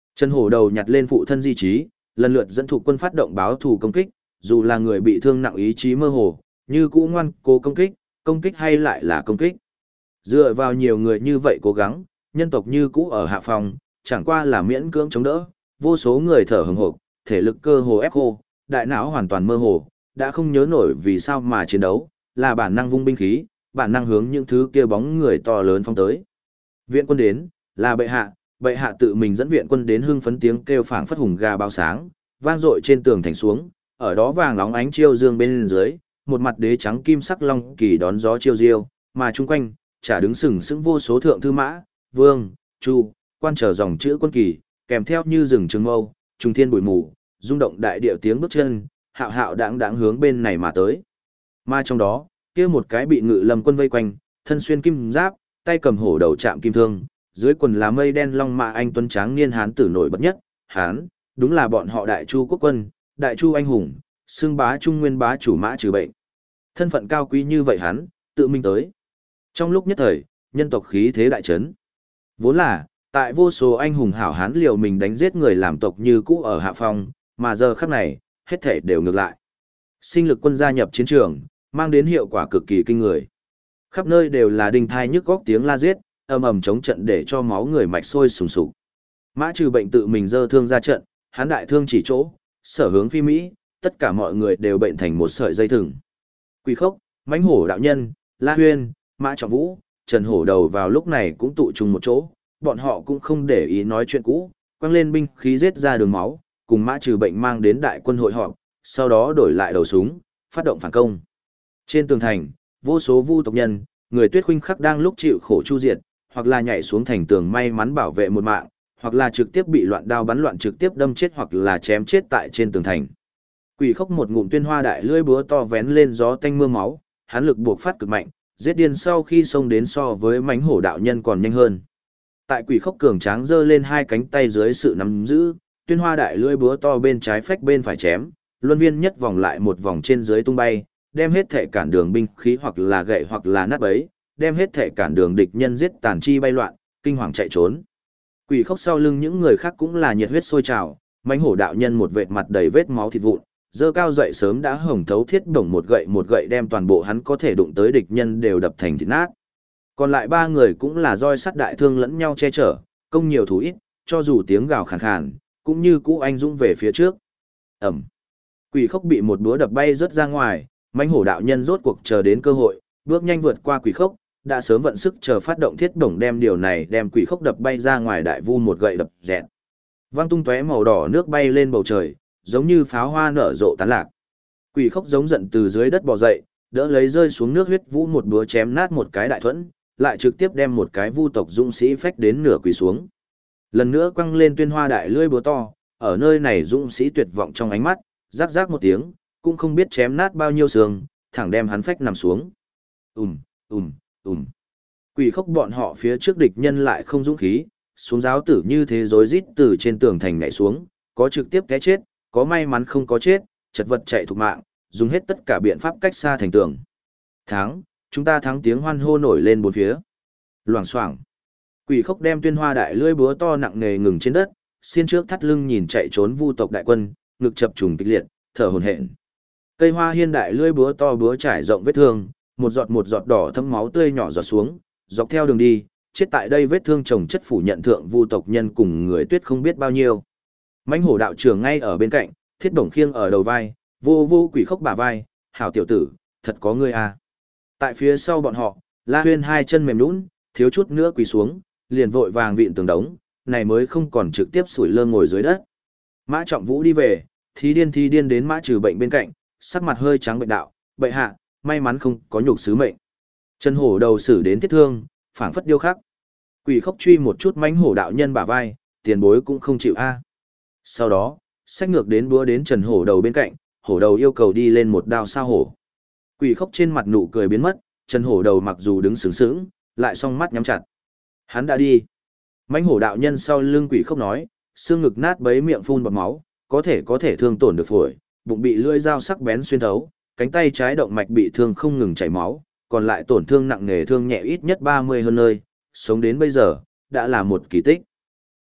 Trần Hổ Đầu nhặt lên phụ thân di trí, lần lượt dẫn thủ quân phát động báo thù công kích, dù là người bị thương nặng ý chí mơ hồ, như cũ ngoan cố công kích hay lại là công kích. Dựa vào nhiều người như vậy cố gắng, nhân tộc như cũ ở hạ phòng, chẳng qua là miễn cưỡng chống đỡ, vô số người thở hừng hực, thể lực cơ hồ ép khô, đại não hoàn toàn mơ hồ, đã không nhớ nổi vì sao mà chiến đấu, là bản năng vung binh khí, bản năng hướng những thứ kia bóng người to lớn phong tới. Viện quân đến, là bệ hạ tự mình dẫn viện quân đến, hưng phấn tiếng kêu phảng phất hùng gà bao sáng, vang dội trên tường thành xuống, ở đó vàng nóng ánh chiêu dương bên dưới, một mặt đế trắng kim sắc long kỳ đón gió chiêu diêu, mà chung quanh, chả đứng sừng sững vô số thượng thư mã, vương, chu, quan trở dòng chữ quân kỳ, kèm theo như rừng trường mâu, trùng thiên bụi mù, rung động đại địa tiếng bước chân, hạo hạo đãng hướng bên này mà tới. Mà trong đó, kia một cái bị Ngự Lâm quân vây quanh, thân xuyên kim giáp, tay cầm hổ đầu chạm kim thương, dưới quần lá mây đen long mã anh tuấn tráng niên hán tử nổi bật nhất, hán, đúng là bọn họ Đại Chu quốc quân, Đại Chu anh hùng, xưng bá trung nguyên bá chủ Mã Trừ Bệnh. Thân phận cao quý như vậy hắn, tự mình tới. Trong lúc nhất thời, nhân tộc khí thế đại chấn. Vốn là, tại vô số anh hùng hảo hán liều mình đánh giết người làm tộc như cũ ở hạ phong, mà giờ khắc này, hết thể đều ngược lại. Sinh lực quân gia nhập chiến trường, mang đến hiệu quả cực kỳ kinh người. Khắp nơi đều là đinh thai nhức góc tiếng la giết, ầm ầm chống trận để cho máu người mạch sôi sùng sục. Mã Trừ Bệnh tự mình dơ thương ra trận, hắn đại thương chỉ chỗ, sở hướng phi Mỹ, tất cả mọi người đều bệnh thành một sợi dây thừng. Quỷ Khốc, Mãnh Hổ đạo nhân, La Huyên, Mã Trọng Vũ, Trần Hổ Đầu vào lúc này cũng tụ chung một chỗ, bọn họ cũng không để ý nói chuyện cũ, quăng lên binh khí giết ra đường máu, cùng Mã Trừ Bệnh mang đến đại quân hội họp, sau đó đổi lại đầu súng, phát động phản công. Trên tường thành, vô số vu tộc nhân, người Tuyết Khuynh Khắc đang lúc chịu khổ chu diệt, hoặc là nhảy xuống thành tường may mắn bảo vệ một mạng, hoặc là trực tiếp bị loạn đao bắn loạn trực tiếp đâm chết hoặc là chém chết tại trên tường thành. Quỷ Khốc một ngụm tuyên hoa đại lưỡi búa to vén lên gió tanh mưa máu, hắn lực buộc phát cực mạnh, giết điên sau khi xông đến so với Mãnh Hổ đạo nhân còn nhanh hơn. Tại Quỷ Khốc cường tráng giơ lên hai cánh tay dưới sự nắm giữ, tuyên hoa đại lưỡi búa to bên trái phách bên phải chém, luân viên nhất vòng lại một vòng trên dưới tung bay, đem hết thể cản đường binh khí hoặc là gậy hoặc là nát bấy, đem hết thể cản đường địch nhân giết tàn chi bay loạn, kinh hoàng chạy trốn. Quỷ Khốc sau lưng những người khác cũng là nhiệt huyết sôi trào, Mãnh Hổ đạo nhân một vệt mặt đầy vết máu thịt vụn, dơ cao dậy sớm đã hồng thấu thiết bổng một gậy đem toàn bộ hắn có thể đụng tới địch nhân đều đập thành thịt nát. Còn lại ba người cũng là roi sắt đại thương lẫn nhau che chở, công nhiều thủ ít, cho dù tiếng gào khàn khàn, cũng như cũ anh dũng về phía trước. Ẩm. Quỷ Khốc bị một búa đập bay rớt ra ngoài, Mãnh Hổ đạo nhân rốt cuộc chờ đến cơ hội, bước nhanh vượt qua Quỷ Khốc, đã sớm vận sức chờ phát động thiết bổng đem điều này đem Quỷ Khốc đập bay ra ngoài đại vu một gậy đập dẹt. Vang tung tóe màu đỏ nước bay lên bầu trời, giống như pháo hoa nở rộ tán lạc. Quỷ Khốc giống giận từ dưới đất bò dậy, đỡ lấy rơi xuống nước huyết vũ một búa chém nát một cái đại thuẫn, lại trực tiếp đem một cái vu tộc dũng sĩ phách đến nửa quỳ xuống. Lần nữa quăng lên tuyên hoa đại lưỡi búa to, ở nơi này dũng sĩ tuyệt vọng trong ánh mắt, rắc rắc một tiếng, cũng không biết chém nát bao nhiêu xương, thẳng đem hắn phách nằm xuống. Ùm. Quỷ Khốc bọn họ phía trước địch nhân lại không dũng khí, xuống giáo tử như thế rối rít từ trên tường thành nhảy xuống, có trực tiếp té chết, có may mắn không có chết, chật vật chạy thục mạng, dùng hết tất cả biện pháp cách xa thành tường. Thắng, chúng ta thắng, tiếng hoan hô nổi lên bốn phía. Loảng xoảng. Quỷ Khốc đem tuyên hoa đại lưỡi búa to nặng nề ngừng trên đất, xiên trước thắt lưng nhìn chạy trốn vu tộc đại quân, ngực chập trùng kịch liệt, thở hổn hển. Cây hoa hiên đại lưỡi búa to búa trải rộng vết thương, một giọt đỏ thấm máu tươi nhỏ giọt xuống, dọc theo đường đi, chết tại đây vết thương chồng chất phủ nhận thượng vu tộc nhân cùng người Tuyết không biết bao nhiêu. Mãnh Hổ đạo trưởng ngay ở bên cạnh, thiết bổng khiêng ở đầu vai, vô Quỷ Khốc bả vai, hảo tiểu tử, thật có ngươi à. Tại phía sau bọn họ, La Huyên hai chân mềm nhũn, thiếu chút nữa quỳ xuống, liền vội vàng vịn tường đống, này mới không còn trực tiếp sủi lơ ngồi dưới đất. Mã Trọng Vũ đi về, thí điên đến Mã Trừ Bệnh bên cạnh, sắc mặt hơi trắng bệnh đạo, bệ hạ, may mắn không có nhục sứ mệnh. Trần Hổ Đầu xử đến thiết thương, phảng phất điêu khắc. Quỷ Khốc truy một chút Mãnh Hổ đạo nhân bả vai, tiền bối cũng không chịu a. Sau đó, xách ngược đến búa đến Trần Hổ Đầu bên cạnh, Hổ Đầu yêu cầu đi lên một đao sao hổ. Quỷ Khốc trên mặt nụ cười biến mất, Trần Hổ Đầu mặc dù đứng sướng sướng, lại song mắt nhắm chặt. Hắn đã đi. Mãnh Hổ đạo nhân sau lưng Quỷ Khốc nói, xương ngực nát bấy miệng phun bọt máu, có thể thương tổn được phổi, bụng bị lưỡi dao sắc bén xuyên thấu, cánh tay trái động mạch bị thương không ngừng chảy máu, còn lại tổn thương nặng nề thương nhẹ ít nhất 30 hơn nơi, sống đến bây giờ, đã là một kỳ tích.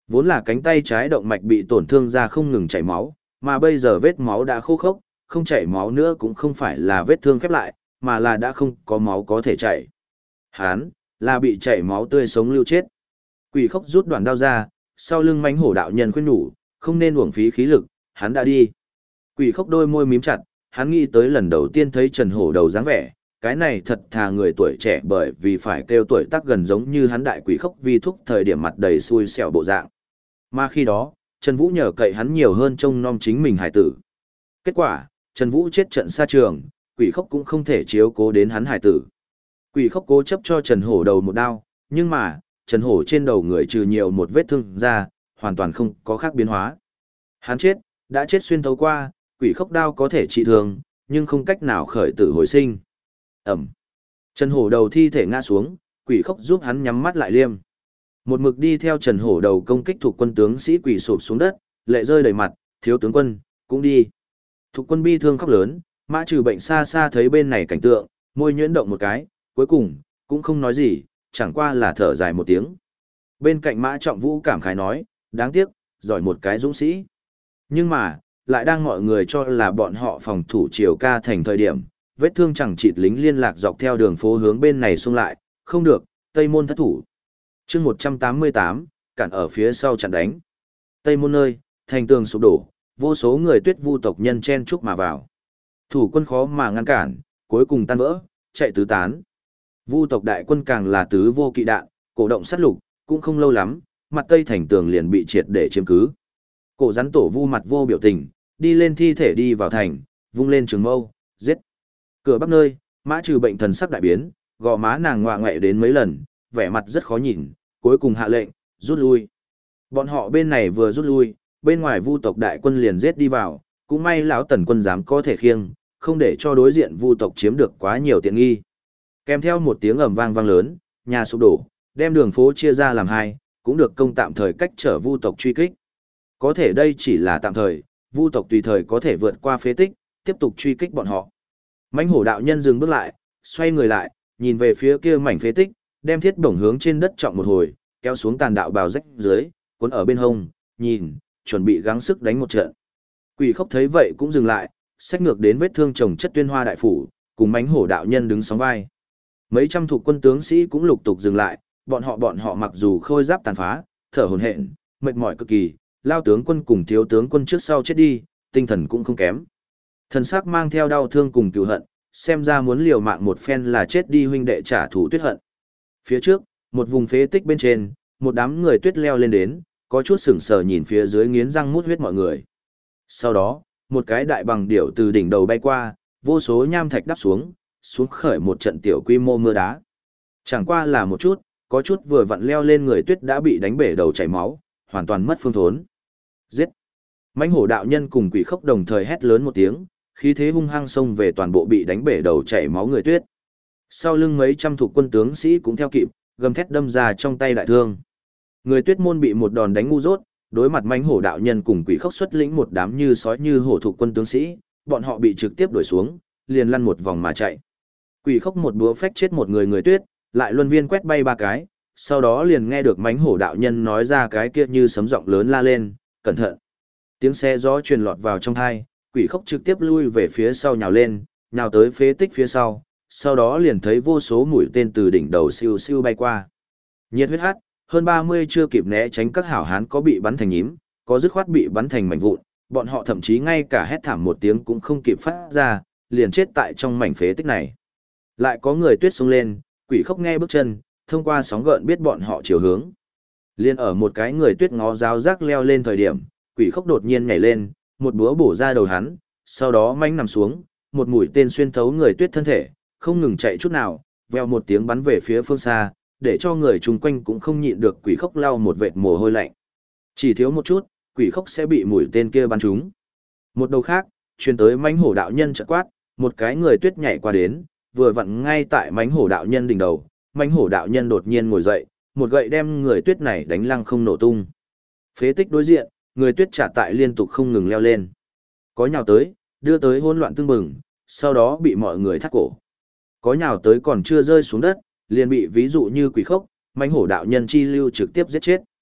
Vốn là cánh tay trái động mạch bị tổn thương ra không ngừng chảy máu, mà bây giờ vết máu đã khô khốc, không chảy máu nữa cũng không phải là vết thương khép lại, mà là đã không có máu có thể chảy. Hán, là bị chảy máu tươi sống lưu chết. Quỷ khốc rút đoạn đao ra, sau lưng mãnh hổ đạo nhân khuyên nhủ, không nên uổng phí khí lực, hắn đã đi. Quỷ khốc đôi môi mím chặt, hắn nghĩ tới lần đầu tiên thấy Trần Hổ Đầu dáng vẻ, cái này thật thà người tuổi trẻ bởi vì phải kêu tuổi tác gần giống như hắn đại quỷ khốc vi thúc thời điểm mặt đầy xui xẻo bộ dạng. Mà khi đó, Trần Vũ nhờ cậy hắn nhiều hơn trông nom chính mình hải tử. Kết quả, Trần Vũ chết trận xa trường, quỷ khốc cũng không thể chiếu cố đến hắn hải tử. Quỷ khốc cố chấp cho Trần Hổ Đầu một đao, nhưng mà, Trần Hổ trên đầu người trừ nhiều một vết thương ra, hoàn toàn không có khác biến hóa. Hắn chết, đã chết xuyên thấu qua, quỷ khốc đao có thể trị thương, nhưng không cách nào khởi tử hồi sinh. Ẩm. Trần Hổ Đầu thi thể ngã xuống, quỷ khốc giúp hắn nhắm mắt lại liêm. Một mực đi theo Trần Hổ Đầu công kích thuộc quân tướng sĩ quỷ sụp xuống đất, lệ rơi đầy mặt, thiếu tướng quân, cũng đi. Thuộc quân bi thương khóc lớn, Mã Trừ Bệnh xa xa thấy bên này cảnh tượng, môi nhuyễn động một cái, cuối cùng, cũng không nói gì, chẳng qua là thở dài một tiếng. Bên cạnh Mã Trọng Vũ cảm khái nói, đáng tiếc, giỏi một cái dũng sĩ. Nhưng mà, lại đang mọi người cho là bọn họ phòng thủ Triều Ca thành thời điểm, vết thương chẳng chịt lính liên lạc dọc theo đường phố hướng bên này xung lại, không được, Tây Môn thất thủ. chương 188, cản ở phía sau chặn đánh. Tây Môn nơi, thành tường sụp đổ, vô số người Tuyết Vu tộc nhân chen chúc mà vào. Thủ quân khó mà ngăn cản, cuối cùng tan vỡ, chạy tứ tán. Vu tộc đại quân càng là tứ vô kỵ đạn, cổ động sát lục, cũng không lâu lắm, mặt Tây thành tường liền bị triệt để chiếm cứ. Cổ rắn tổ Vu mặt vô biểu tình, đi lên thi thể đi vào thành, vung lên trường mâu, giết. Cửa Bắc nơi, Mã Trừ Bệnh thần sắc đại biến, gò má nàng ngoạ ngoại đến mấy lần, vẻ mặt rất khó nhìn, cuối cùng hạ lệnh, rút lui. Bọn họ bên này vừa rút lui, bên ngoài Vu tộc đại quân liền giết đi vào, cũng may lão Tần quân dám có thể khiêng, không để cho đối diện Vu tộc chiếm được quá nhiều tiện nghi. Kèm theo một tiếng ầm vang vang lớn, nhà sụp đổ, đem đường phố chia ra làm hai, cũng được công tạm thời cách trở Vu tộc truy kích. Có thể đây chỉ là tạm thời, Vu tộc tùy thời có thể vượt qua phế tích, tiếp tục truy kích bọn họ. Mãnh hổ đạo nhân dừng bước lại, xoay người lại, nhìn về phía kia mảnh phế tích, đem thiết bổng hướng trên đất trọng một hồi, kéo xuống tàn đạo bào rách dưới, cuốn ở bên hông, nhìn, chuẩn bị gắng sức đánh một trận. Quỷ khốc thấy vậy cũng dừng lại, xách ngược đến vết thương chồng chất Tuyên Hoa đại phủ, cùng mãnh hổ đạo nhân đứng sóng vai. Mấy trăm thuộc quân tướng sĩ cũng lục tục dừng lại, bọn họ mặc dù khôi giáp tàn phá, thở hổn hển, mệt mỏi cực kỳ, lao tướng quân cùng thiếu tướng quân trước sau chết đi, tinh thần cũng không kém. Thần sắc mang theo đau thương cùng cừu hận, xem ra muốn liều mạng một phen là chết đi huynh đệ trả thù Tuyết hận. Phía trước, một vùng phế tích bên trên, một đám người Tuyết leo lên đến, có chút sững sờ nhìn phía dưới nghiến răng mút huyết mọi người. Sau đó, một cái đại bằng điểu từ đỉnh đầu bay qua, vô số nham thạch đắp xuống, xuống khởi một trận tiểu quy mô mưa đá. Chẳng qua là một chút, có chút vừa vặn leo lên người Tuyết đã bị đánh bể đầu chảy máu, hoàn toàn mất phương thốn. Giết! Mãnh hổ đạo nhân cùng quỷ khốc đồng thời hét lớn một tiếng, khí thế hung hăng xông về toàn bộ bị đánh bể đầu chảy máu người Tuyết. Sau lưng mấy trăm thuộc quân tướng sĩ cũng theo kịp, gầm thét đâm ra trong tay đại thương. Người Tuyết môn bị một đòn đánh ngu dốt, đối mặt mãnh hổ đạo nhân cùng quỷ khốc xuất lĩnh một đám như sói như hổ thuộc quân tướng sĩ, bọn họ bị trực tiếp đuổi xuống, liền lăn một vòng mà chạy. Quỷ khốc một búa phách chết một người Tuyết, lại luân viên quét bay ba cái, sau đó liền nghe được mãnh hổ đạo nhân nói ra cái kia như sấm giọng lớn la lên, cẩn thận. Tiếng xe gió truyền lọt vào trong tai, quỷ khốc trực tiếp lui về phía sau nhào lên, nhào tới phế tích phía sau đó liền thấy vô số mũi tên từ đỉnh đầu siêu siêu bay qua. Nhiệt huyết hắt, hơn 30 chưa kịp né tránh các hảo hán có bị bắn thành nhím, có dứt khoát bị bắn thành mảnh vụn, bọn họ thậm chí ngay cả hét thảm một tiếng cũng không kịp phát ra, liền chết tại trong mảnh phế tích này. Lại có người Tuyết xông lên, quỷ khốc nghe bước chân, thông qua sóng gợn biết bọn họ chiều hướng. Liên ở một cái người Tuyết ngó giáo giác leo lên thời điểm, quỷ khốc đột nhiên nhảy lên, một búa bổ ra đầu hắn, sau đó manh nằm xuống, một mũi tên xuyên thấu người Tuyết thân thể, không ngừng chạy chút nào, vèo một tiếng bắn về phía phương xa, để cho người chung quanh cũng không nhịn được quỷ khốc lau một vệt mồ hôi lạnh. Chỉ thiếu một chút, quỷ khốc sẽ bị mũi tên kia bắn trúng. Một đầu khác, truyền tới mãnh hổ đạo nhân chợt quát, một cái người Tuyết nhảy qua đến, vừa vặn ngay tại mãnh hổ đạo nhân đỉnh đầu, mãnh hổ đạo nhân đột nhiên ngồi dậy, một gậy đem người Tuyết này đánh lăng không nổ tung. Phế tích đối diện, người Tuyết trả tại liên tục không ngừng leo lên. Có nhào tới, đưa tới hỗn loạn tương bừng, sau đó bị mọi người thắt cổ. Có nhào tới còn chưa rơi xuống đất, liền bị ví dụ như quỷ khốc, mãnh hổ đạo nhân chi lưu trực tiếp giết chết.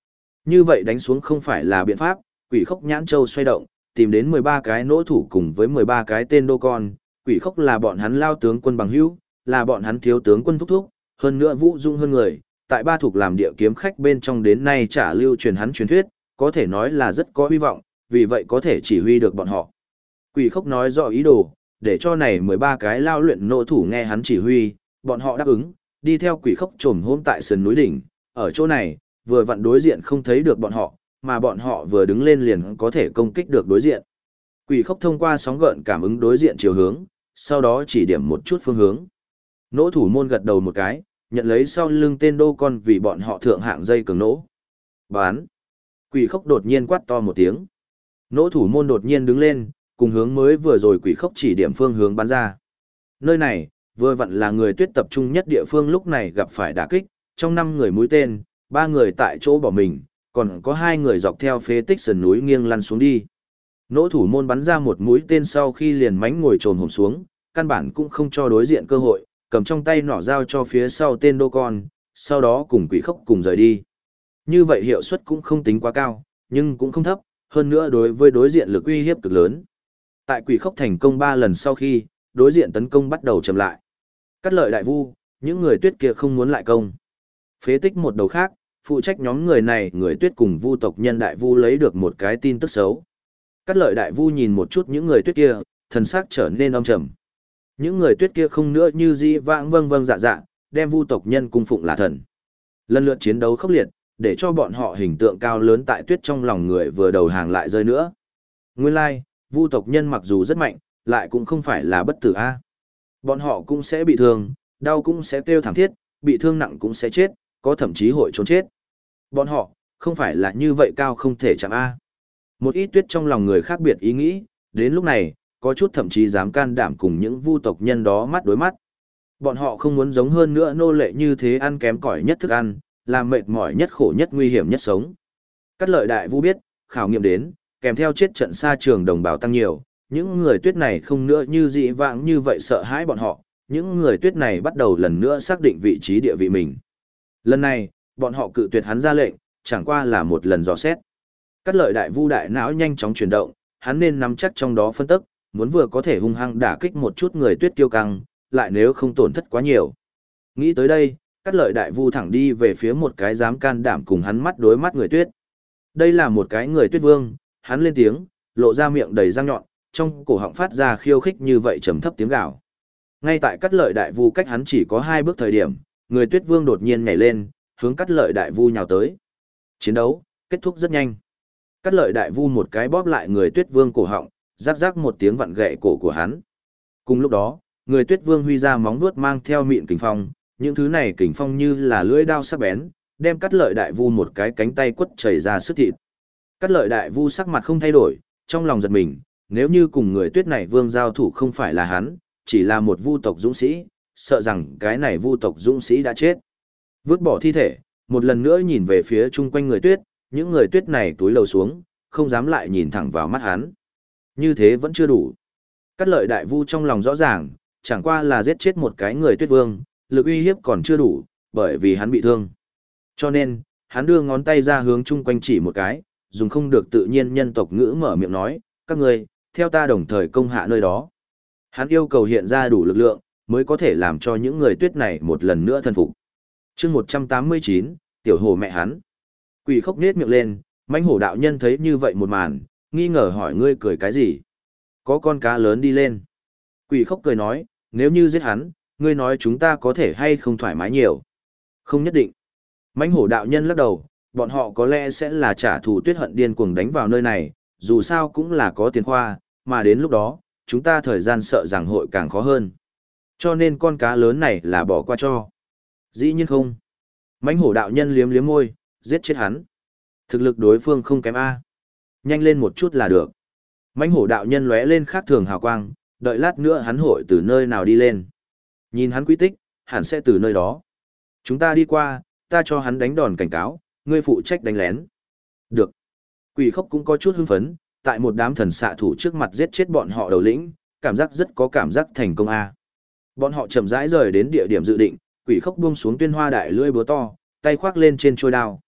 Như vậy đánh xuống không phải là biện pháp, quỷ khốc nhãn châu xoay động, tìm đến 13 cái nỗ thủ cùng với 13 cái tên đô con, quỷ khốc là bọn hắn lao tướng quân bằng hữu, là bọn hắn thiếu tướng quân thúc thúc, hơn nữa vũ dung hơn người, tại ba thuộc làm địa kiếm khách bên trong đến nay trả lưu truyền hắn truyền thuyết, có thể nói là rất có hy vọng, vì vậy có thể chỉ huy được bọn họ. Quỷ khốc nói rõ ý đồ, để cho này 13 cái lao luyện nỗ thủ nghe hắn chỉ huy, bọn họ đáp ứng, đi theo quỷ khốc trồm hôm tại sườn núi đỉnh, ở chỗ này, vừa vặn đối diện không thấy được bọn họ, mà bọn họ vừa đứng lên liền có thể công kích được đối diện. Quỷ khốc thông qua sóng gợn cảm ứng đối diện chiều hướng, sau đó chỉ điểm một chút phương hướng. Nỗ thủ môn gật đầu một cái, nhận lấy sau lưng tên đô con vì bọn họ thượng hạng dây cường nỗ. Bán. Quỷ khốc đột nhiên quát to một tiếng. Nỗ thủ môn đột nhiên đứng lên, cùng hướng mới vừa rồi quỷ khốc chỉ điểm phương hướng bắn ra. Nơi này, vừa vặn là người tuyết tập trung nhất địa phương lúc này gặp phải đả kích, trong 5 người mũi tên, 3 người tại chỗ bỏ mình, còn có 2 người dọc theo phế tích sườn núi nghiêng lăn xuống đi. Nỗ thủ môn bắn ra một mũi tên sau khi liền mánh ngồi trồn hổm xuống, căn bản cũng không cho đối diện cơ hội, cầm trong tay nỏ dao cho phía sau tên đô con, sau đó cùng quỷ khốc cùng rời đi. Như vậy hiệu suất cũng không tính quá cao, nhưng cũng không thấp, hơn nữa đối với đối diện lực uy hiếp cực lớn. Tại quỷ khốc thành công 3 lần sau khi, đối diện tấn công bắt đầu chậm lại. Cắt lợi đại vu, những người tuyết kia không muốn lại công. Phế tích một đầu khác, phụ trách nhóm người này người tuyết cùng vu tộc nhân đại vu lấy được một cái tin tức xấu. Cắt lợi đại vu nhìn một chút những người tuyết kia, thần sắc trở nên âm trầm. Những người tuyết kia không nữa như di vãng vâng vâng dạ dạ, đem vu tộc nhân cung phụng là thần. Lần lượt chiến đấu khốc liệt, để cho bọn họ hình tượng cao lớn tại tuyết trong lòng người vừa đầu hàng lại rơi nữa. Nguyên lai, vu tộc nhân mặc dù rất mạnh, lại cũng không phải là bất tử a. Bọn họ cũng sẽ bị thương, đau cũng sẽ kêu thảm thiết, bị thương nặng cũng sẽ chết, có thậm chí hội trốn chết. Bọn họ, không phải là như vậy cao không thể chẳng a. Một ít tuyết trong lòng người khác biệt ý nghĩ, đến lúc này, có chút thậm chí dám can đảm cùng những vu tộc nhân đó mắt đối mắt. Bọn họ không muốn giống hơn nữa nô lệ như thế ăn kém cỏi nhất thức ăn, làm mệt mỏi nhất khổ nhất nguy hiểm nhất sống. Cắt lợi đại vu biết, khảo nghiệm đến, kèm theo chết trận xa trường đồng bào tăng nhiều, những người tuyết này không nữa như dị vãng như vậy sợ hãi bọn họ, những người tuyết này bắt đầu lần nữa xác định vị trí địa vị mình. Lần này, bọn họ cự tuyệt hắn ra lệnh, chẳng qua là một lần dò xét. Cắt lợi đại vu đại não nhanh chóng chuyển động, hắn nên nắm chắc trong đó phân tức, muốn vừa có thể hung hăng đả kích một chút người tuyết kiêu căng, lại nếu không tổn thất quá nhiều. Nghĩ tới đây, cắt lợi đại vu thẳng đi về phía một cái dám can đảm cùng hắn mắt đối mắt người tuyết. Đây là một cái người tuyết vương, hắn lên tiếng, lộ ra miệng đầy răng nhọn, trong cổ họng phát ra khiêu khích như vậy trầm thấp tiếng gào. Ngay tại cắt lợi đại vu cách hắn chỉ có 2 bước thời điểm, người tuyết vương đột nhiên nhảy lên, hướng cắt lợi đại vu nhào tới. Chiến đấu kết thúc rất nhanh. Cắt lợi đại vu một cái bóp lại người tuyết vương cổ họng, rắc rắc một tiếng vặn gãy cổ của hắn. Cùng lúc đó, người tuyết vương huy ra móng vuốt mang theo mịn kình phong, những thứ này kình phong như là lưỡi dao sắc bén, đem cắt lợi đại vu một cái cánh tay quất chảy ra sức thịt. Cắt lợi đại vu sắc mặt không thay đổi, trong lòng giật mình, nếu như cùng người tuyết này vương giao thủ không phải là hắn, chỉ là một vu tộc dũng sĩ, sợ rằng cái này vu tộc dũng sĩ đã chết. Vứt bỏ thi thể, một lần nữa nhìn về phía chung quanh người tuyết, những người tuyết này túi lầu xuống, không dám lại nhìn thẳng vào mắt hắn. Như thế vẫn chưa đủ. Cắt lợi đại vu trong lòng rõ ràng, chẳng qua là giết chết một cái người tuyết vương, lực uy hiếp còn chưa đủ, bởi vì hắn bị thương. Cho nên, hắn đưa ngón tay ra hướng chung quanh chỉ một cái, dùng không được tự nhiên nhân tộc ngữ mở miệng nói, các người, theo ta đồng thời công hạ nơi đó. Hắn yêu cầu hiện ra đủ lực lượng, mới có thể làm cho những người tuyết này một lần nữa thân phục. chương 189, tiểu hồ mẹ hắn. Quỷ khốc nết miệng lên, mãnh hổ đạo nhân thấy như vậy một màn, nghi ngờ hỏi ngươi cười cái gì? Có con cá lớn đi lên. Quỷ khốc cười nói, nếu như giết hắn, ngươi nói chúng ta có thể hay không thoải mái nhiều. Không nhất định. Mãnh hổ đạo nhân lắc đầu, bọn họ có lẽ sẽ là trả thù tuyết hận điên cuồng đánh vào nơi này, dù sao cũng là có tiền khoa, mà đến lúc đó, chúng ta thời gian sợ rằng hội càng khó hơn. Cho nên con cá lớn này là bỏ qua cho. Dĩ nhiên không. Mãnh hổ đạo nhân liếm liếm môi, giết chết hắn. Thực lực đối phương không kém A. Nhanh lên một chút là được. Mãnh hổ đạo nhân lóe lên khác thường hào quang, đợi lát nữa hắn hội từ nơi nào đi lên. Nhìn hắn quy tích, hẳn sẽ từ nơi đó. Chúng ta đi qua, ta cho hắn đánh đòn cảnh cáo, ngươi phụ trách đánh lén. Được. Quỷ khốc cũng có chút hưng phấn, tại một đám thần xạ thủ trước mặt giết chết bọn họ đầu lĩnh, cảm giác rất có cảm giác thành công A. Bọn họ chậm rãi rời đến địa điểm dự định, quỷ khốc buông xuống tuyên hoa đại lưỡi búa to, tay khoác lên trên trôi đao.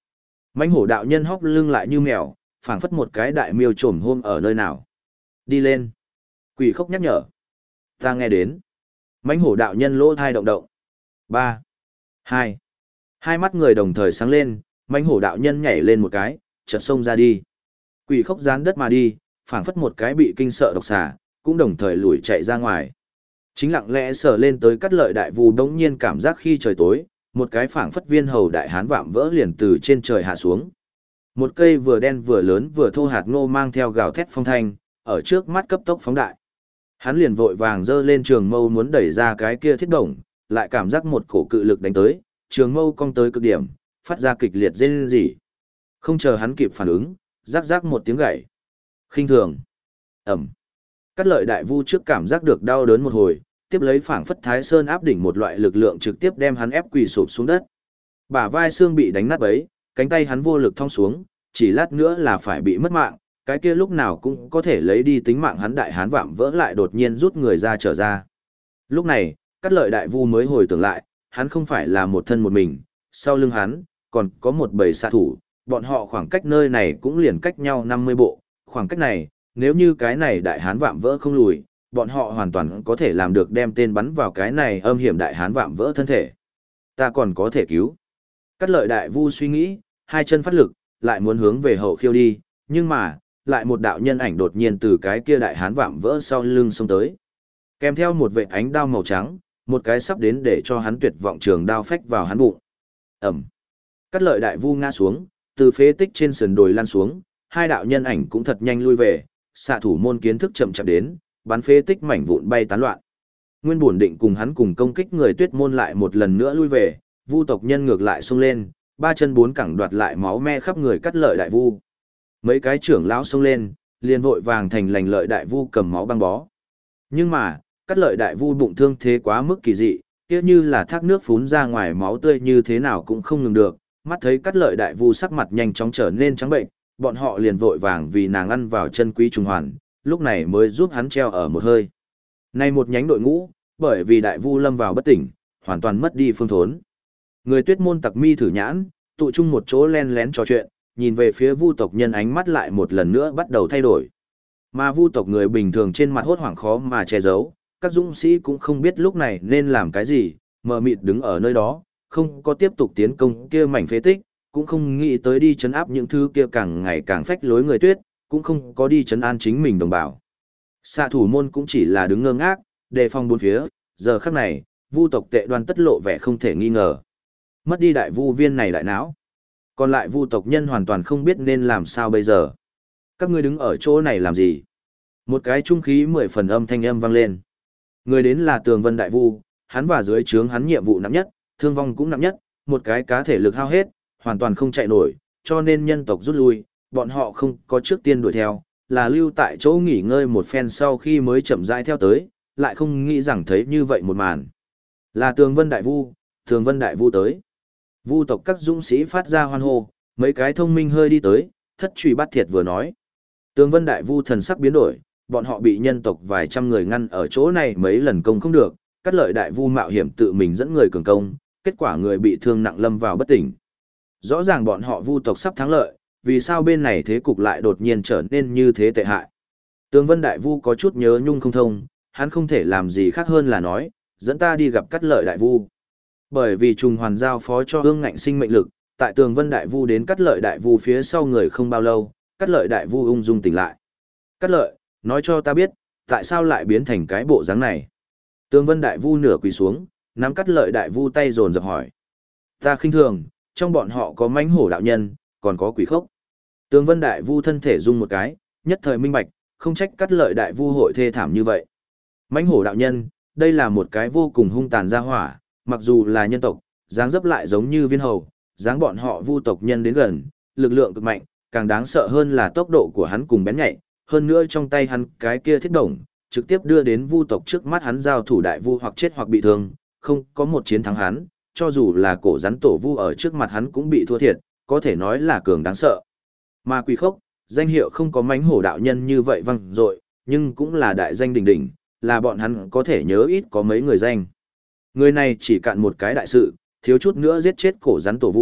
Mãnh hổ đạo nhân hóc lưng lại như mèo, phảng phất một cái đại miêu trồm hôm ở nơi nào. Đi lên. Quỷ khốc nhắc nhở. Ta nghe đến. Mãnh hổ đạo nhân lỗ thai động động. 3, 2. Hai mắt người đồng thời sáng lên, mãnh hổ đạo nhân nhảy lên một cái, chợt xông ra đi. Quỷ khốc gián đất mà đi, phảng phất một cái bị kinh sợ độc xà, cũng đồng thời lùi chạy ra ngoài. Chính lặng lẽ sờ lên tới Cắt Lợi Đại Vu đống nhiên cảm giác khi trời tối, một cái phảng phất viên hầu đại hán vạm vỡ liền từ trên trời hạ xuống. Một cây vừa đen vừa lớn vừa thô hạt ngô mang theo gào thét phong thanh, ở trước mắt cấp tốc phóng đại. Hắn liền vội vàng giơ lên trường mâu muốn đẩy ra cái kia thiết đồng, lại cảm giác một cổ cự lực đánh tới, trường mâu cong tới cực điểm, phát ra kịch liệt rên rỉ. Không chờ hắn kịp phản ứng, rắc rắc một tiếng gậy. Khinh thường. Ẩm. Cắt Lợi Đại Vu trước cảm giác được đau đớn một hồi, tiếp lấy phảng phất Thái Sơn áp đỉnh một loại lực lượng trực tiếp đem hắn ép quỳ sụp xuống đất. Bả vai xương bị đánh nát bấy, cánh tay hắn vô lực thong xuống, chỉ lát nữa là phải bị mất mạng, cái kia lúc nào cũng có thể lấy đi tính mạng hắn đại hán vạm vỡ lại đột nhiên rút người ra trở ra. Lúc này, Cắt Lợi Đại Vu mới hồi tưởng lại, hắn không phải là một thân một mình, sau lưng hắn còn có một bầy xạ thủ, bọn họ khoảng cách nơi này cũng liền cách nhau 50 bộ, khoảng cách này, nếu như cái này đại hán vạm vỡ không lùi, bọn họ hoàn toàn có thể làm được đem tên bắn vào cái này âm hiểm đại hán vạm vỡ thân thể. Ta còn có thể cứu. Cắt Lợi Đại Vu suy nghĩ, hai chân phát lực, lại muốn hướng về hậu khiêu đi, nhưng mà, lại một đạo nhân ảnh đột nhiên từ cái kia đại hán vạm vỡ sau lưng xông tới. Kèm theo một vệt ánh đao màu trắng, một cái sắp đến để cho hắn tuyệt vọng trường đao phách vào hắn bụng. Ẩm. Cắt Lợi Đại Vu ngã xuống, từ phế tích trên sườn đồi lăn xuống, hai đạo nhân ảnh cũng thật nhanh lui về, xạ thủ môn kiến thức chậm chạp đến, bắn phế tích mảnh vụn bay tán loạn. Nguyên buồn định cùng hắn cùng công kích người Tuyết môn lại một lần nữa lui về, Vu tộc nhân ngược lại xông lên, ba chân bốn cẳng đoạt lại máu me khắp người Cắt Lợi Đại Vu. Mấy cái trưởng lão xông lên, liền vội vàng thành lành Lợi Đại Vu cầm máu băng bó. Nhưng mà, Cắt Lợi Đại Vu bụng thương thế quá mức kỳ dị, kia như là thác nước phún ra ngoài máu tươi như thế nào cũng không ngừng được, mắt thấy Cắt Lợi Đại Vu sắc mặt nhanh chóng trở nên trắng bệnh, bọn họ liền vội vàng vì nàng ăn vào chân quý trùng hoàn, lúc này mới giúp hắn treo ở một hơi. Nay một nhánh đội ngũ, bởi vì Đại Vu lâm vào bất tỉnh, hoàn toàn mất đi phương thốn. Người Tuyết môn tặc mi thử nhãn, tụ chung một chỗ len lén trò chuyện, nhìn về phía Vu tộc nhân ánh mắt lại một lần nữa bắt đầu thay đổi. Mà Vu tộc người bình thường trên mặt hốt hoảng khó mà che giấu, các dũng sĩ cũng không biết lúc này nên làm cái gì, mờ mịt đứng ở nơi đó, không có tiếp tục tiến công kia mảnh phế tích, cũng không nghĩ tới đi chấn áp những thứ kia càng ngày càng phách lối người Tuyết, cũng không có đi chấn an chính mình đồng bào. Xạ thủ môn cũng chỉ là đứng ngơ ngác, đề phòng bốn phía, giờ khắc này, Vu tộc tệ đoan tất lộ vẻ không thể nghi ngờ. Mất đi đại vu viên này đại não. Còn lại Vu tộc nhân hoàn toàn không biết nên làm sao bây giờ. Các ngươi đứng ở chỗ này làm gì? Một cái trung khí 10 phần âm thanh âm vang lên. Người đến là Tường Vân Đại Vu, hắn và dưới trướng hắn nhiệm vụ nặng nhất, thương vong cũng nặng nhất, một cái cá thể lực hao hết, hoàn toàn không chạy nổi, cho nên nhân tộc rút lui, bọn họ không có trước tiên đuổi theo, là lưu tại chỗ nghỉ ngơi một phen sau khi mới chậm rãi theo tới, lại không nghĩ rằng thấy như vậy một màn. Là Tường Vân Đại Vu, Tường Vân Đại Vu tới. Vu tộc các dũng sĩ phát ra hoan hô, mấy cái thông minh hơi đi tới, thất truy bắt thiệt vừa nói. Tường Vân Đại Vu thần sắc biến đổi, bọn họ bị nhân tộc vài trăm người ngăn ở chỗ này mấy lần công không được, Cắt Lợi Đại Vu mạo hiểm tự mình dẫn người cường công, kết quả người bị thương nặng lâm vào bất tỉnh. Rõ ràng bọn họ Vu tộc sắp thắng lợi, vì sao bên này thế cục lại đột nhiên trở nên như thế tệ hại. Tường Vân Đại Vu có chút nhớ nhung không thông, hắn không thể làm gì khác hơn là nói, dẫn ta đi gặp Cắt Lợi Đại Vu. Bởi vì trùng hoàn giao phó cho Ương Ngạnh sinh mệnh lực, tại Tường Vân Đại Vu đến Cắt Lợi Đại Vu phía sau người không bao lâu, Cắt Lợi Đại Vu ung dung tỉnh lại. Cắt Lợi, nói cho ta biết, tại sao lại biến thành cái bộ dáng này? Tường Vân Đại Vu nửa quỳ xuống, nắm Cắt Lợi Đại Vu tay dồn dập hỏi. Ta khinh thường, trong bọn họ có mãnh hổ đạo nhân, còn có quỷ khốc. Tường Vân Đại Vu thân thể rung một cái, nhất thời minh bạch, không trách Cắt Lợi Đại Vu hội thê thảm như vậy. Mãnh hổ đạo nhân, đây là một cái vô cùng hung tàn gia hỏa, mặc dù là nhân tộc, dáng dấp lại giống như viên hầu, dáng bọn họ Vu tộc nhân đến gần, lực lượng cực mạnh, càng đáng sợ hơn là tốc độ của hắn cùng bén nhạy, hơn nữa trong tay hắn cái kia thiết đồng, trực tiếp đưa đến Vu tộc trước mắt hắn giao thủ đại vu hoặc chết hoặc bị thương, không có một chiến thắng hắn, cho dù là cổ rắn tổ vu ở trước mặt hắn cũng bị thua thiệt, có thể nói là cường đáng sợ. Mà quỷ khốc, danh hiệu không có mãnh hổ đạo nhân như vậy vang dội, nhưng cũng là đại danh đỉnh đỉnh, là bọn hắn có thể nhớ ít có mấy người danh. Người này chỉ cạn một cái đại sự, thiếu chút nữa giết chết cổ rắn tổ vu,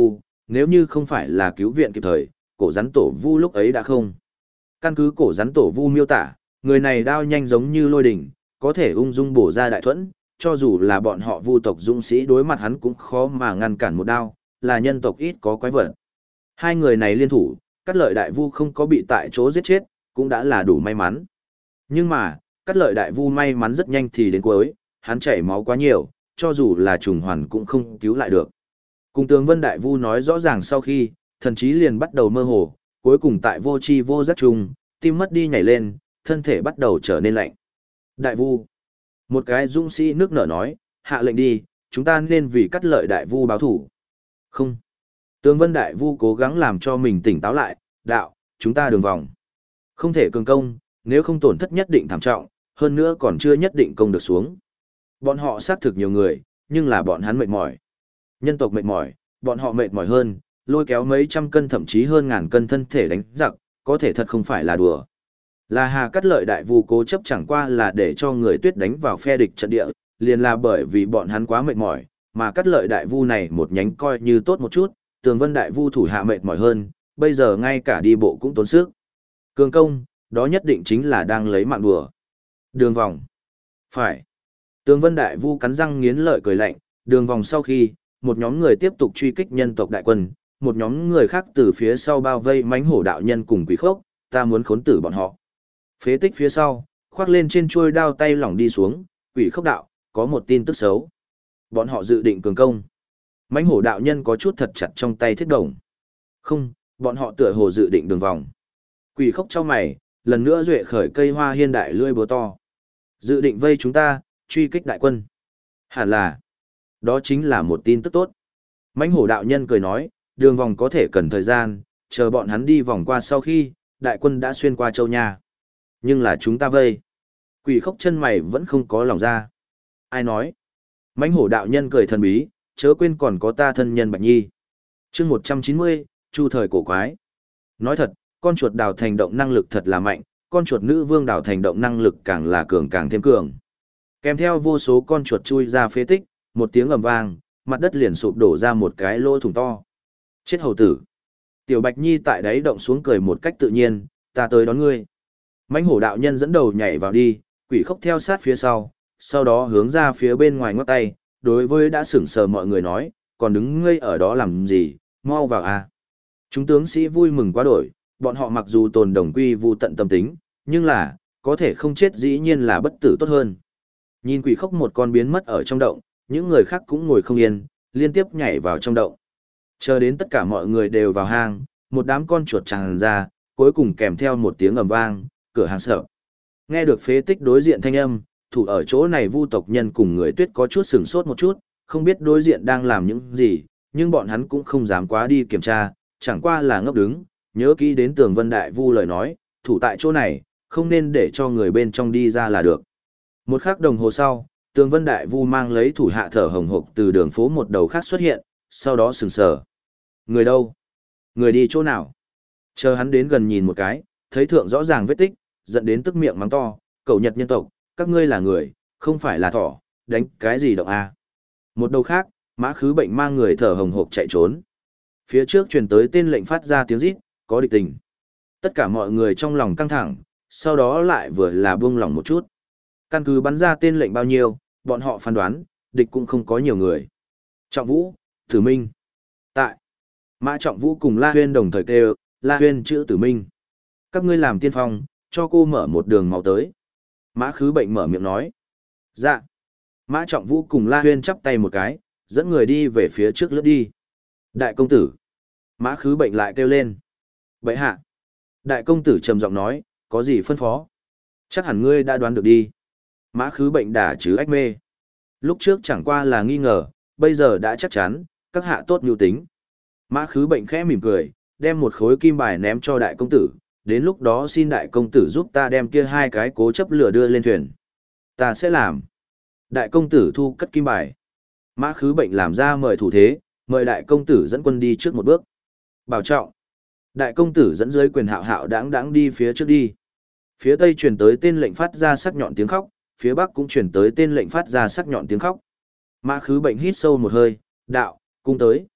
nếu như không phải là cứu viện kịp thời, cổ rắn tổ vu lúc ấy đã không. Căn cứ cổ rắn tổ vu miêu tả, người này đao nhanh giống như lôi đỉnh, có thể ung dung bổ ra đại thuẫn, cho dù là bọn họ vu tộc dũng sĩ đối mặt hắn cũng khó mà ngăn cản một đao, là nhân tộc ít có quái vật. Hai người này liên thủ, Cát Lợi Đại Vu không có bị tại chỗ giết chết, cũng đã là đủ may mắn. Nhưng mà, Cát Lợi Đại Vu may mắn rất nhanh thì đến cuối, hắn chảy máu quá nhiều, cho dù là trùng hoàn cũng không cứu lại được. Cùng Tường Vân Đại Vu nói rõ ràng sau khi, thần trí liền bắt đầu mơ hồ, cuối cùng tại vô tri vô giác trùng, tim mất đi nhảy lên, thân thể bắt đầu trở nên lạnh. Đại Vu. Một cái dũng sĩ nước nở nói, hạ lệnh đi, chúng ta nên vì Cát Lợi Đại Vu báo thủ. Không. Tường Vân Đại Vu cố gắng làm cho mình tỉnh táo lại, đạo, chúng ta đường vòng. Không thể cường công, nếu không tổn thất nhất định thảm trọng, hơn nữa còn chưa nhất định công được xuống. Bọn họ xác thực nhiều người, nhưng là bọn hắn mệt mỏi. Nhân tộc mệt mỏi, bọn họ mệt mỏi hơn, lôi kéo mấy trăm cân thậm chí hơn ngàn cân thân thể đánh giặc, có thể thật không phải là đùa. Là Hà Cát Lợi Đại Vu cố chấp chẳng qua là để cho người Tuyết đánh vào phe địch trận địa, liền là bởi vì bọn hắn quá mệt mỏi, mà Cát Lợi Đại Vu này một nhánh coi như tốt một chút, Tường Vân Đại Vu thủ hạ mệt mỏi hơn, bây giờ ngay cả đi bộ cũng tốn sức. Cường công, đó nhất định chính là đang lấy mạng đùa. Đường vòng. Phải. Tường Vân Đại Vu cắn răng nghiến lợi cười lạnh, đường vòng sau khi, một nhóm người tiếp tục truy kích nhân tộc đại quân, một nhóm người khác từ phía sau bao vây mãnh hổ đạo nhân cùng quỷ khốc, ta muốn khốn tử bọn họ. Phế tích phía sau, khoác lên trên chuôi đao tay lỏng đi xuống, quỷ khốc đạo, có một tin tức xấu. Bọn họ dự định cường công. Mãnh hổ đạo nhân có chút thật chặt trong tay thiết đồng. Không, bọn họ tựa hồ dự định đường vòng. Quỷ khốc trong mày, lần nữa duệ khởi cây hoa hiên đại lươi búa to. Dự định vây chúng ta, truy kích đại quân. Hẳn là, đó chính là một tin tức tốt. Mãnh hổ đạo nhân cười nói, đường vòng có thể cần thời gian, chờ bọn hắn đi vòng qua sau khi, đại quân đã xuyên qua châu Nha. Nhưng là chúng ta vây. Quỷ khốc chân mày vẫn không có lòng ra. Ai nói? Mãnh hổ đạo nhân cười thần bí, chớ quên còn có ta thân nhân Bạch Nhi. chương 190, Chu thời cổ quái. Nói thật, con chuột đào thành động năng lực thật là mạnh, con chuột nữ vương đào thành động năng lực càng là cường càng thêm cường. Kèm theo vô số con chuột chui ra phế tích, một tiếng ầm vang, mặt đất liền sụp đổ ra một cái lỗ thủng to. Chết hầu tử. Tiểu Bạch Nhi tại đáy động xuống cười một cách tự nhiên, ta tới đón ngươi. Mãnh hổ đạo nhân dẫn đầu nhảy vào đi, quỷ khốc theo sát phía sau đó hướng ra phía bên ngoài ngoắc tay, đối với đã sững sờ mọi người nói, còn đứng ngây ở đó làm gì, mau vào a. Chúng tướng sĩ vui mừng quá đổi, bọn họ mặc dù tồn đồng quy vu tận tâm tính, nhưng là, có thể không chết dĩ nhiên là bất tử tốt hơn. Nhìn quỷ khốc một con biến mất ở trong động, những người khác cũng ngồi không yên, liên tiếp nhảy vào trong động. Chờ đến tất cả mọi người đều vào hang, một đám con chuột tràn ra, cuối cùng kèm theo một tiếng ầm vang, cửa hàng sợ. Nghe được phế tích đối diện thanh âm, thủ ở chỗ này vu tộc nhân cùng người Tuyết có chút sửng sốt một chút, không biết đối diện đang làm những gì, nhưng bọn hắn cũng không dám quá đi kiểm tra, chẳng qua là ngốc đứng, nhớ kỹ đến Tường Vân Đại Vu lời nói, thủ tại chỗ này, không nên để cho người bên trong đi ra là được. Một khắc đồng hồ sau, Tường Vân Đại Vu mang lấy thủ hạ thở hồng hộc từ đường phố một đầu khác xuất hiện, sau đó sừng sờ. Người đâu? Người đi chỗ nào? Chờ hắn đến gần nhìn một cái, thấy thượng rõ ràng vết tích, giận đến tức miệng mắng to, cẩu Nhật nhân tộc, các ngươi là người, không phải là thỏ, đánh cái gì động a? Một đầu khác, Mã Khứ Bệnh mang người thở hồng hộc chạy trốn. Phía trước truyền tới tên lệnh phát ra tiếng rít, có địch tình. Tất cả mọi người trong lòng căng thẳng, sau đó lại vừa là buông lỏng một chút. Căn cứ bắn ra tên lệnh bao nhiêu, bọn họ phán đoán, địch cũng không có nhiều người. Trọng Vũ, Tử Minh. Tại. Mã Trọng Vũ cùng La Huyên đồng thời kêu, La Huyên chữ Tử Minh. Các ngươi làm tiên phong, cho cô mở một đường máu tới. Mã Khứ Bệnh mở miệng nói. Dạ. Mã Trọng Vũ cùng La Huyên chắp tay một cái, dẫn người đi về phía trước lướt đi. Đại công tử. Mã Khứ Bệnh lại kêu lên. Bệ hạ. Đại công tử trầm giọng nói, có gì phân phó? Chắc hẳn ngươi đã đoán được đi. Mã Khứ Bệnh đả chứ ách mê. Lúc trước chẳng qua là nghi ngờ, bây giờ đã chắc chắn, các hạ tốt nhu tính. Mã Khứ Bệnh khẽ mỉm cười, đem một khối kim bài ném cho đại công tử, đến lúc đó xin đại công tử giúp ta đem kia hai cái cố chấp lửa đưa lên thuyền. Ta sẽ làm. Đại công tử thu cất kim bài. Mã Khứ Bệnh làm ra mời thủ thế, mời đại công tử dẫn quân đi trước một bước. Bảo trọng. Đại công tử dẫn dưới quyền hạo hạo đáng đáng đi phía trước đi. Phía tây truyền tới tên lệnh phát ra sắc nhọn tiếng khóc, phía bắc cũng truyền tới tên lệnh phát ra sắc nhọn tiếng khóc. Mã Khứ Bệnh hít sâu một hơi, đạo, cung tới.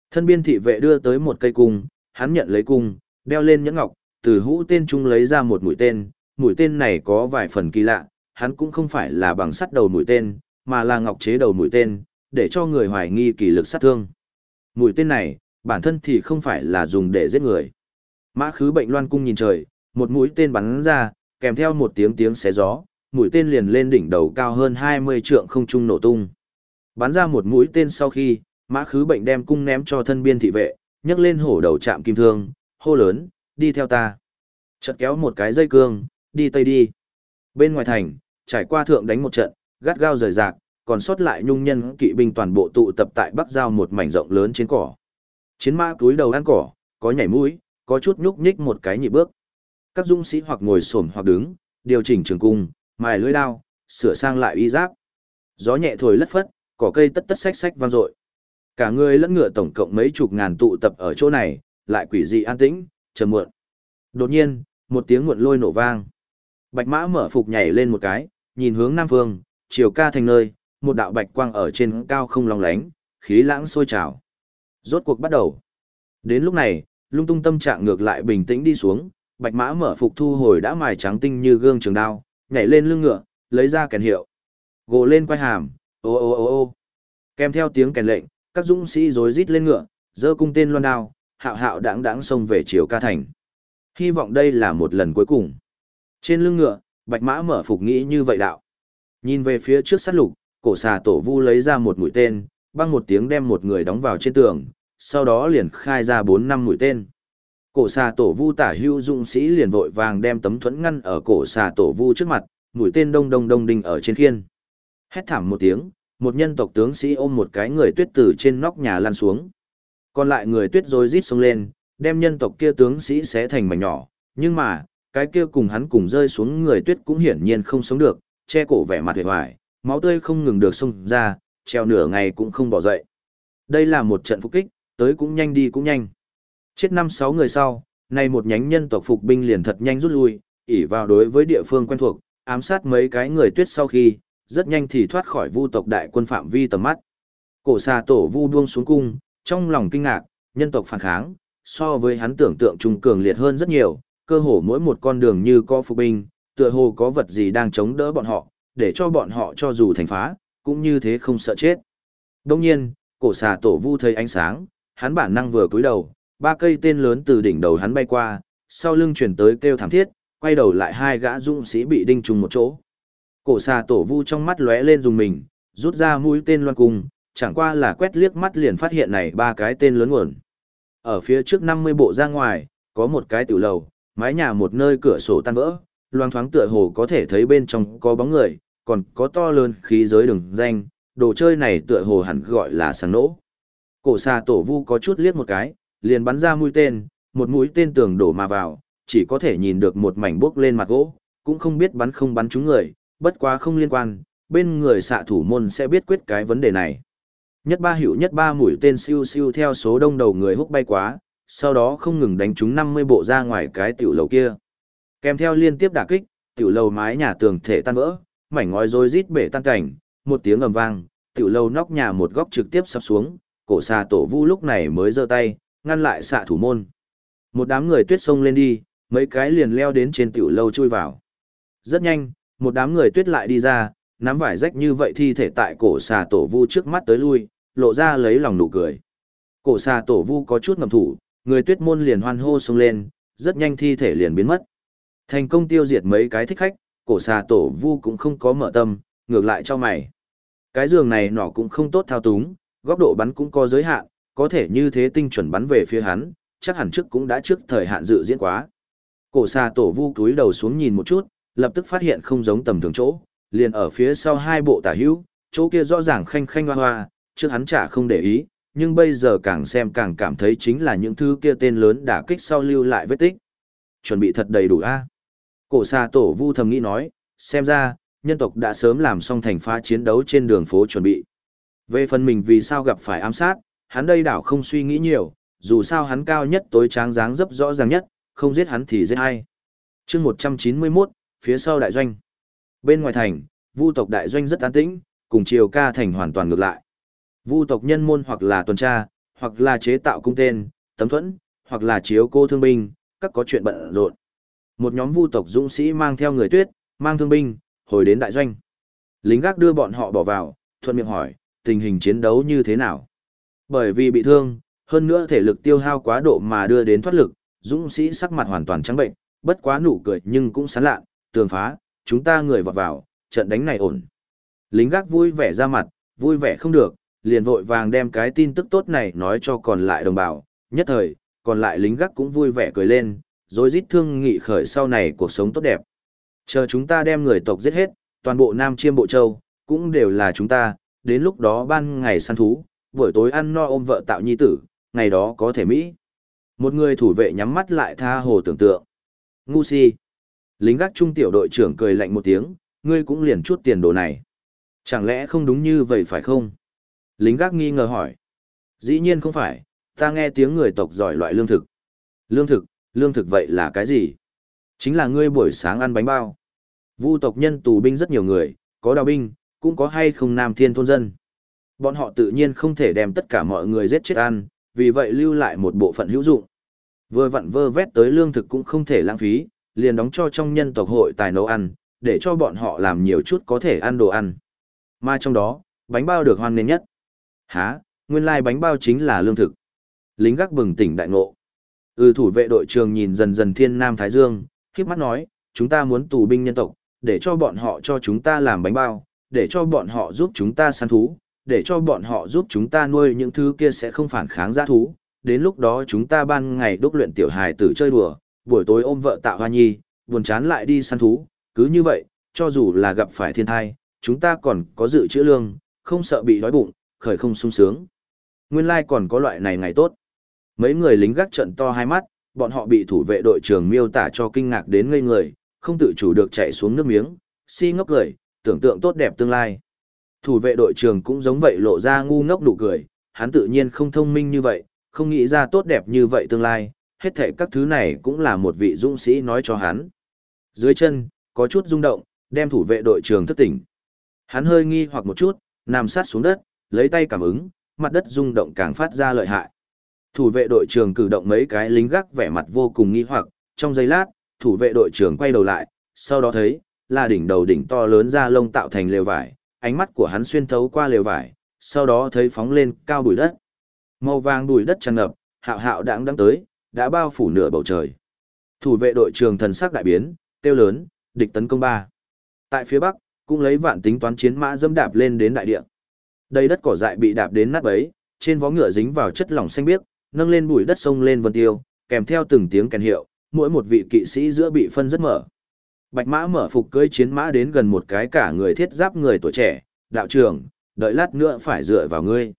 Thân biên thị vệ đưa tới một cây cung, hắn nhận lấy cung, đeo lên nhẫn ngọc, từ hũ tên trung lấy ra một mũi tên này có vài phần kỳ lạ, hắn cũng không phải là bằng sắt đầu mũi tên, mà là ngọc chế đầu mũi tên, để cho người hoài nghi kỳ lực sát thương. Mũi tên này, bản thân thì không phải là dùng để giết người. Mã Khứ Bệnh loan cung nhìn trời, một mũi tên bắn ra, kèm theo một tiếng xé gió, mũi tên liền lên đỉnh đầu cao hơn 20 trượng không trung nổ tung. Bắn ra một mũi tên sau khi, Mã Khứ Bệnh đem cung ném cho thân biên thị vệ, nhấc lên hổ đầu chạm kim thương, hô lớn, đi theo ta. Chợt kéo một cái dây cương, đi tây đi. Bên ngoài thành, trải qua thượng đánh một trận, gắt gao rời rạc, còn sót lại nhung nhân kỵ binh toàn bộ tụ tập tại Bắc Giao một mảnh rộng lớn trên cỏ. Chiến mã cúi đầu ăn cỏ, có nhảy mũi, có chút nhúc nhích một cái nhịp bước. Các dũng sĩ hoặc ngồi xổm hoặc đứng, điều chỉnh trường cung, mài lưỡi đao, sửa sang lại y giáp. Gió nhẹ thổi lất phất, cỏ cây tất tất xách xách vang dội. Cả người lẫn ngựa tổng cộng mấy chục ngàn tụ tập ở chỗ này, lại quỷ dị an tĩnh, trầm muộn. Đột nhiên, một tiếng nguồn lôi nổ vang. Bạch mã mở phục nhảy lên một cái, nhìn hướng nam phương, chiều ca thành nơi, một đạo bạch quang ở trên cao không long lánh, khí lãng sôi trào. Rốt cuộc bắt đầu. Đến lúc này, lung tung tâm trạng ngược lại bình tĩnh đi xuống, bạch mã mở phục thu hồi đã mài trắng tinh như gương trường đao, nhảy lên lưng ngựa, lấy ra kèn hiệu. Gồ lên quay hàm, ô ô ô ô. Kèm theo tiếng kèn lệnh, các dũng sĩ rối rít lên ngựa, giơ cung tên loan đao, hạo hạo đãng đãng xông về chiều ca thành. Hy vọng đây là một lần cuối cùng. Trên lưng ngựa, bạch mã mở phục nghĩ như vậy đạo. Nhìn về phía trước sát lục, cổ xà tổ vu lấy ra một mũi tên, băng một tiếng đem một người đóng vào trên tường, sau đó liền khai ra 4-5 mũi tên. Cổ xà tổ vu tả hưu dũng sĩ liền vội vàng đem tấm thuẫn ngăn ở cổ xà tổ vu trước mặt, mũi tên đông đông đông đinh ở trên khiên. Hét thảm một tiếng, một nhân tộc tướng sĩ ôm một cái người tuyết từ trên nóc nhà lăn xuống. Còn lại người tuyết rối rít xông lên, đem nhân tộc kia tướng sĩ xé thành mảnh nhỏ, nhưng mà, cái kia cùng hắn cùng rơi xuống người tuyết cũng hiển nhiên không sống được, che cổ vẻ mặt hề hoài, máu tươi không ngừng được xông ra, treo nửa ngày cũng không bỏ dậy. Đây là một trận phục kích, tới cũng nhanh đi cũng nhanh. Chết 5-6 người sau, nay một nhánh nhân tộc phục binh liền thật nhanh rút lui, ỷ vào đối với địa phương quen thuộc, ám sát mấy cái người tuyết sau khi, rất nhanh thì thoát khỏi vu tộc đại quân phạm vi tầm mắt. Cổ xà tổ vu buông xuống cung, trong lòng kinh ngạc, nhân tộc phản kháng, so với hắn tưởng tượng trung cường liệt hơn rất nhiều, cơ hồ mỗi một con đường như có phục binh, tựa hồ có vật gì đang chống đỡ bọn họ, để cho bọn họ cho dù thành phá, cũng như thế không sợ chết. Đông nhiên, cổ xà tổ vu thấy ánh sáng, hắn bản năng vừa cúi đầu, 3 cây tên lớn từ đỉnh đầu hắn bay qua, sau lưng chuyển tới kêu thảm thiết, quay đầu lại 2 gã dũng sĩ bị đinh trùng một chỗ. Cổ xà tổ vu trong mắt lóe lên dùng mình, rút ra mũi tên loan cung, chẳng qua là quét liếc mắt liền phát hiện này 3 cái tên lớn nguồn. Ở phía trước 50 bộ ra ngoài, có một cái tiểu lầu, mái nhà một nơi cửa sổ tan vỡ, loang thoáng tựa hồ có thể thấy bên trong có bóng người, còn có to lớn khí giới đường danh, đồ chơi này tựa hồ hẳn gọi là sáng nỗ. Cổ xà tổ vu có chút liếc một cái, liền bắn ra mũi tên, một mũi tên tường đổ mà vào, chỉ có thể nhìn được một mảnh bước lên mặt gỗ, cũng không biết bắn không bắn trúng người, bất quá không liên quan, bên người xạ thủ môn sẽ biết quyết cái vấn đề này. Nhất ba mũi tên siêu siêu theo số đông đầu người húc bay quá, sau đó không ngừng đánh trúng 50 bộ ra ngoài cái tiểu lầu kia. Kèm theo liên tiếp đả kích, tiểu lầu mái nhà tường thể tan vỡ, mảnh ngói rối rít bể tan cảnh, một tiếng ầm vang, tiểu lầu nóc nhà một góc trực tiếp sập xuống, cổ xà tổ vu lúc này mới giơ tay, ngăn lại xạ thủ môn. Một đám người tuyết xông lên đi, mấy cái liền leo đến trên tiểu lâu chui vào. Rất nhanh, một đám người tuyết lại đi ra, nắm vải rách như vậy thi thể tại cổ xà tổ vu trước mắt tới lui, lộ ra lấy lòng nụ cười. Cổ xà tổ vu có chút ngầm thủ, người tuyết môn liền hoan hô xông lên, rất nhanh thi thể liền biến mất. Thành công tiêu diệt mấy cái thích khách, cổ xà tổ vu cũng không có mở tâm, ngược lại cho mày. Cái giường này nọ cũng không tốt thao túng, góc độ bắn cũng có giới hạn, có thể như thế tinh chuẩn bắn về phía hắn, chắc hẳn trước cũng đã trước thời hạn dự diễn quá. Cổ xà tổ vu cúi đầu xuống nhìn một chút, lập tức phát hiện không giống tầm thường chỗ, liền ở phía sau 2 bộ tả hữu, chỗ kia rõ ràng khanh khanh hoa hoa, trước hắn chả không để ý, nhưng bây giờ càng xem càng cảm thấy chính là những thứ kia tên lớn đả kích sau lưu lại vết tích. Chuẩn bị thật đầy đủ a. Cổ xà tổ vu thầm nghĩ nói, xem ra, nhân tộc đã sớm làm xong thành phá chiến đấu trên đường phố chuẩn bị. Về phần mình vì sao gặp phải ám sát, hắn đây đảo không suy nghĩ nhiều, dù sao hắn cao nhất tối tráng dáng dấp rõ ràng nhất, không giết hắn thì giết ai. Chương 191, phía sau đại doanh. Bên ngoài thành, Vu tộc đại doanh rất an tĩnh, cùng Triều Ca thành hoàn toàn ngược lại. Vu tộc nhân môn hoặc là tuần tra, hoặc là chế tạo cung tên, tấm thuẫn, hoặc là chiếu cô thương binh, các có chuyện bận rộn. Một nhóm vu tộc dũng sĩ mang theo người tuyết, mang thương binh, hồi đến đại doanh. Lính gác đưa bọn họ bỏ vào, thuận miệng hỏi, tình hình chiến đấu như thế nào? Bởi vì bị thương, hơn nữa thể lực tiêu hao quá độ mà đưa đến thoát lực, dũng sĩ sắc mặt hoàn toàn trắng bệnh, bất quá nụ cười nhưng cũng sán lạ, tường phá, chúng ta người vọt vào, trận đánh này ổn. Lính gác vui vẻ ra mặt, vui vẻ không được, liền vội vàng đem cái tin tức tốt này nói cho còn lại đồng bào, nhất thời, còn lại lính gác cũng vui vẻ cười lên, rồi rít thương nghị khởi sau này cuộc sống tốt đẹp. Chờ chúng ta đem người tộc giết hết, toàn bộ Nam Chiêm Bộ Châu, cũng đều là chúng ta, đến lúc đó ban ngày săn thú, buổi tối ăn no ôm vợ tạo nhi tử, ngày đó có thể Mỹ. Một người thủ vệ nhắm mắt lại tha hồ tưởng tượng. Ngu si. Lính gác trung tiểu đội trưởng cười lạnh một tiếng, ngươi cũng liền chút tiền đồ này. Chẳng lẽ không đúng như vậy phải không? Lính gác nghi ngờ hỏi. Dĩ nhiên không phải, ta nghe tiếng người tộc giỏi loại lương thực. Lương thực vậy là cái gì? Chính là ngươi buổi sáng ăn bánh bao. Vu tộc nhân tù binh rất nhiều người, có đào binh, cũng có hay không nam thiên thôn dân. Bọn họ tự nhiên không thể đem tất cả mọi người giết chết ăn, vì vậy lưu lại một bộ phận hữu dụng. Vừa vặn vơ vét tới lương thực cũng không thể lãng phí, liền đóng cho trong nhân tộc hội tài nấu ăn, để cho bọn họ làm nhiều chút có thể ăn đồ ăn. Mà trong đó, bánh bao được hoan nghênh nhất. Hả, nguyên lai bánh bao chính là lương thực. Lính gác bừng tỉnh đại ngộ. Thủ vệ đội trường nhìn dần dần thiên nam Thái Dương, khiếp mắt nói, chúng ta muốn tù binh nhân tộc, để cho bọn họ cho chúng ta làm bánh bao, để cho bọn họ giúp chúng ta săn thú, để cho bọn họ giúp chúng ta nuôi những thứ kia sẽ không phản kháng dã thú. Đến lúc đó chúng ta ban ngày đúc luyện tiểu hài tử chơi đùa, buổi tối ôm vợ tạo hoa nhi, buồn chán lại đi săn thú, cứ như vậy, cho dù là gặp phải thiên thai, chúng ta còn có dự trữ lương, không sợ bị đói bụng, khởi không sung sướng. Nguyên lai còn có loại này ngày tốt. Mấy người lính gác trận to hai mắt, bọn họ bị thủ vệ đội trưởng miêu tả cho kinh ngạc đến ngây người, không tự chủ được chạy xuống nước miếng, si ngốc cười, tưởng tượng tốt đẹp tương lai. Thủ vệ đội trưởng cũng giống vậy lộ ra ngu ngốc nụ cười, hắn tự nhiên không thông minh như vậy, không nghĩ ra tốt đẹp như vậy tương lai, hết thảy các thứ này cũng là một vị dũng sĩ nói cho hắn. Dưới chân, có chút rung động, đem thủ vệ đội trưởng thức tỉnh. Hắn hơi nghi hoặc một chút, nằm sát xuống đất, lấy tay cảm ứng, mặt đất rung động càng phát ra lợi hại. Thủ vệ đội trưởng cử động mấy cái lính gác vẻ mặt vô cùng nghi hoặc, trong giây lát, thủ vệ đội trưởng quay đầu lại, sau đó thấy, là đỉnh to lớn da lông tạo thành lều vải, ánh mắt của hắn xuyên thấu qua lều vải, sau đó thấy phóng lên cao bụi đất. Màu vàng bụi đất tràn ngập, hạo hạo đãng đãng tới, đã bao phủ nửa bầu trời. Thủ vệ đội trưởng thần sắc đại biến, kêu lớn, địch tấn công 3. Tại phía bắc, cũng lấy vạn tính toán chiến mã dẫm đạp lên đến đại địa. Đây đất cỏ dại bị đạp đến nát bấy, trên vó ngựa dính vào chất lỏng xanh biếc, nâng lên bụi đất sông lên vân tiêu, kèm theo từng tiếng kèn hiệu, mỗi một vị kỵ sĩ giữa bị phân rất mở. Bạch mã mở phục cưỡi chiến mã đến gần một cái cả người thiết giáp người tuổi trẻ, đạo trưởng, đợi lát nữa phải dựa vào ngươi.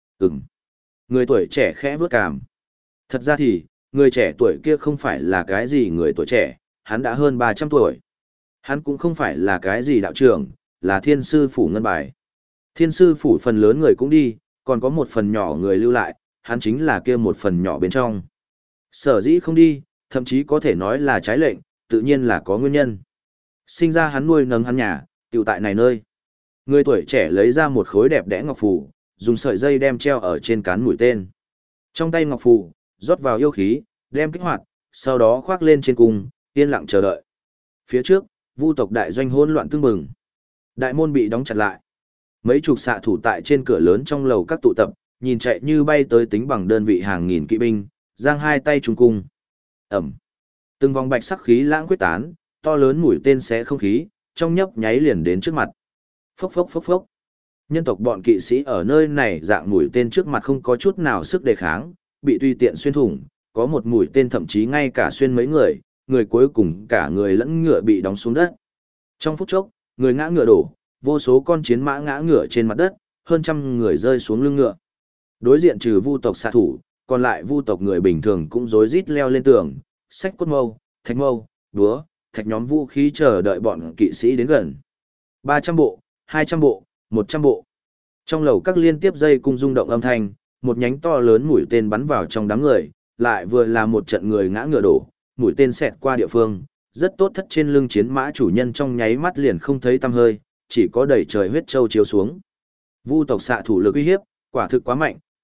Người tuổi trẻ khẽ vướt cằm. Thật ra thì, người trẻ tuổi kia không phải là cái gì người tuổi trẻ, hắn đã hơn 300 tuổi. Hắn cũng không phải là cái gì đạo trưởng, là thiên sư phủ ngân bài. Thiên sư phủ phần lớn người cũng đi, còn có một phần nhỏ người lưu lại, hắn chính là kia một phần nhỏ bên trong. Sở dĩ không đi, thậm chí có thể nói là trái lệnh, tự nhiên là có nguyên nhân. Sinh ra hắn nuôi nấng hắn nhà, tiểu tại này nơi. Người tuổi trẻ lấy ra một khối đẹp đẽ ngọc phù, dùng sợi dây đem treo ở trên cán mũi tên. Trong tay ngọc phù, rót vào yêu khí, đem kích hoạt, sau đó khoác lên trên cung, yên lặng chờ đợi. Phía trước, vu tộc đại doanh hỗn loạn tương bừng. Đại môn bị đóng chặt lại. Mấy chục xạ thủ tại trên cửa lớn trong lầu các tụ tập, nhìn chạy như bay tới tính bằng đơn vị hàng nghìn kỵ binh, giang hai tay trùng cung. Ẩm. Từng vòng bạch sắc khí lãng quyết tán, to lớn mũi tên xé không khí, trong nhấp nháy liền đến trước mặt. Phốc phốc phốc phốc. Nhân tộc bọn kỵ sĩ ở nơi này dạng mũi tên trước mặt không có chút nào sức đề kháng, bị tùy tiện xuyên thủng, có một mũi tên thậm chí ngay cả xuyên mấy người, người cuối cùng cả người lẫn ngựa bị đóng xuống đất. Trong phút chốc, người ngã ngựa đổ, vô số con chiến mã ngã ngựa trên mặt đất, hơn trăm người rơi xuống lưng ngựa. Đối diện trừ vu tộc xạ thủ, còn lại vu tộc người bình thường cũng rối rít leo lên tường, xách cốt mâu, thạch mâu, búa, thạch nhóm vũ khí chờ đợi bọn kỵ sĩ đến gần. 300 bộ, 200 bộ, 100 bộ. Trong lầu các liên tiếp dây cung rung động âm thanh, một nhánh to lớn mũi tên bắn vào trong đám người, lại vừa là một trận người ngã ngựa đổ, mũi tên xẹt qua địa phương, rất tốt thất trên lưng chiến mã chủ nhân trong nháy mắt liền không thấy tăm hơi, chỉ có đầy trời huyết châu chiếu xuống. Vu tộc xạ thủ lực uy hiếp, quả thực quá mạnh,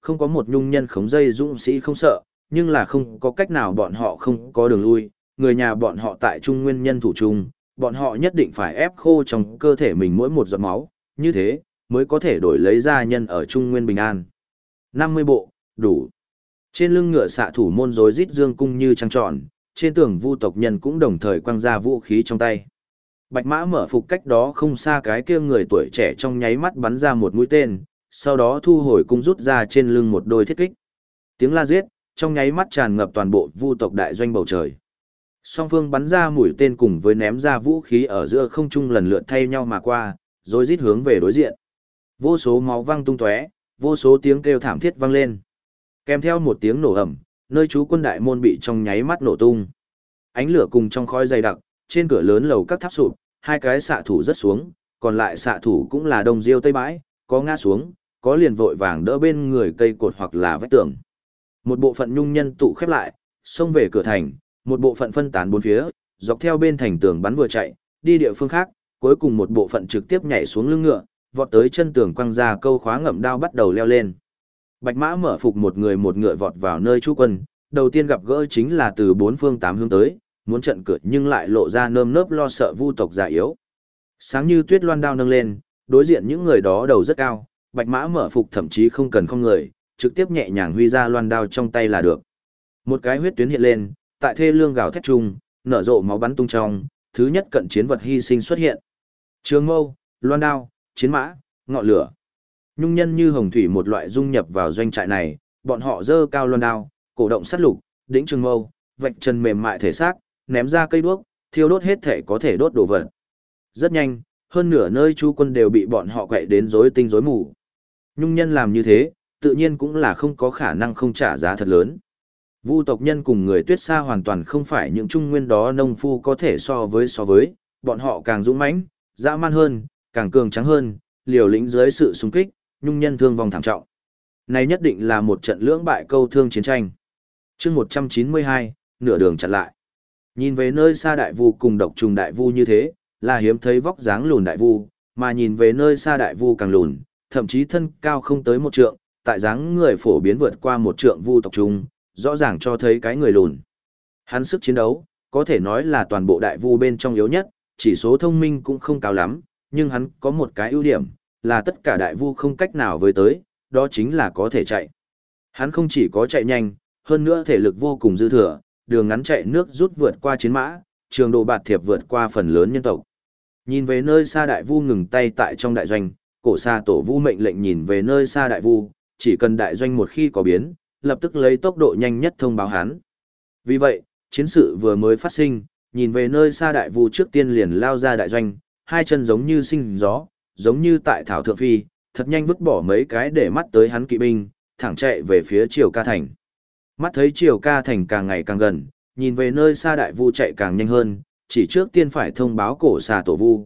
Không có một nhung nhân khống dây dũng sĩ không sợ, nhưng là không có cách nào bọn họ không có đường lui, người nhà bọn họ tại Trung Nguyên nhân thủ chung, bọn họ nhất định phải ép khô trong cơ thể mình mỗi một giọt máu, như thế mới có thể đổi lấy gia nhân ở Trung Nguyên bình an. 50 bộ, đủ. Trên lưng ngựa xạ thủ môn rối rít dương cung như trăng tròn, trên tường vu tộc nhân cũng đồng thời quăng ra vũ khí trong tay. Bạch Mã mở phục cách đó không xa cái kia người tuổi trẻ trong nháy mắt bắn ra một mũi tên, sau đó thu hồi cung rút ra trên lưng một đôi thiết kích. Tiếng la giết, trong nháy mắt tràn ngập toàn bộ vu tộc đại doanh bầu trời. Song phương bắn ra mũi tên cùng với ném ra vũ khí ở giữa không trung lần lượt thay nhau mà qua, rồi rít hướng về đối diện. Vô số máu văng tung tóe, vô số tiếng kêu thảm thiết vang lên. Kèm theo một tiếng nổ ầm, nơi trú quân đại môn bị trong nháy mắt nổ tung. Ánh lửa cùng trong khói dày đặc, trên cửa lớn lầu các tháp sụp, hai cái xạ thủ rớt xuống, còn lại xạ thủ cũng là đông diêu tây bãi, có ngã xuống, có liền vội vàng đỡ bên người cây cột hoặc là vách tường. Một bộ phận nhung nhân tụ khép lại, xông về cửa thành, một bộ phận phân tán bốn phía, dọc theo bên thành tường bắn vừa chạy, đi địa phương khác, cuối cùng một bộ phận trực tiếp nhảy xuống lưng ngựa, vọt tới chân tường quăng ra câu khóa ngậm đao bắt đầu leo lên. Bạch Mã mở phục một người một ngựa vọt vào nơi trú quân, đầu tiên gặp gỡ chính là từ bốn phương tám hướng tới, muốn trận cửa nhưng lại lộ ra nơm nớp lo sợ vu tộc già yếu. Sáng như tuyết loan đao nâng lên, đối diện những người đó đầu rất cao, Bạch Mã mở phục thậm chí không cần không người, trực tiếp nhẹ nhàng huy ra loan đao trong tay là được. Một cái huyết tuyến hiện lên, tại thê lương gào thét trung, nở rộ máu bắn tung trong, thứ nhất cận chiến vật hy sinh xuất hiện. Trường mâu, loan đao, chiến mã, ngọn lửa. Nhung nhân như hồng thủy một loại dung nhập vào doanh trại này, bọn họ dơ cao loan đao, cổ động sát lục, đĩnh trường mâu, vạch chân mềm mại thể xác, ném ra cây đuốc, thiêu đốt hết thể có thể đốt đồ vật. Rất nhanh, hơn nửa nơi chú quân đều bị bọn họ quậy đến rối tinh rối mù. Nhung nhân làm như thế, tự nhiên cũng là không có khả năng không trả giá thật lớn. Vu tộc nhân cùng người Tuyết Sa hoàn toàn không phải những trung nguyên đó nông phu có thể so với, bọn họ càng dũng mãnh, dã man hơn, càng cường tráng hơn, liều lĩnh dưới sự xung kích, nhung nhân thương vong thảm trọng. Này nhất định là một trận lưỡng bại câu thương chiến tranh. Chương 192, nửa đường chặn lại. Nhìn về nơi xa đại vu cùng độc trùng đại vu như thế, là hiếm thấy vóc dáng lùn đại vu, mà nhìn về nơi xa đại vu càng lùn, thậm chí thân cao không tới một trượng, tại dáng người phổ biến vượt qua một trượng vu tộc trùng, rõ ràng cho thấy cái người lùn. Hắn sức chiến đấu, có thể nói là toàn bộ đại vu bên trong yếu nhất, chỉ số thông minh cũng không cao lắm, nhưng hắn có một cái ưu điểm, là tất cả đại vu không cách nào với tới, đó chính là có thể chạy. Hắn không chỉ có chạy nhanh, hơn nữa thể lực vô cùng dư thừa, đường ngắn chạy nước rút vượt qua chiến mã, trường độ bạt thiệp vượt qua phần lớn nhân tộc. Nhìn về nơi xa đại vu ngừng tay tại trong đại doanh, cổ xa tổ vu mệnh lệnh nhìn về nơi xa đại vu, chỉ cần đại doanh một khi có biến, lập tức lấy tốc độ nhanh nhất thông báo hắn. Vì vậy, chiến sự vừa mới phát sinh, nhìn về nơi xa đại vu trước tiên liền lao ra đại doanh, hai chân giống như sinh gió, giống như tại thảo thượng phi, thật nhanh vứt bỏ mấy cái để mắt tới hắn kỵ binh, thẳng chạy về phía Triều Ca Thành. Mắt thấy Triều Ca Thành càng ngày càng gần, nhìn về nơi xa đại vu chạy càng nhanh hơn, chỉ trước tiên phải thông báo cổ xà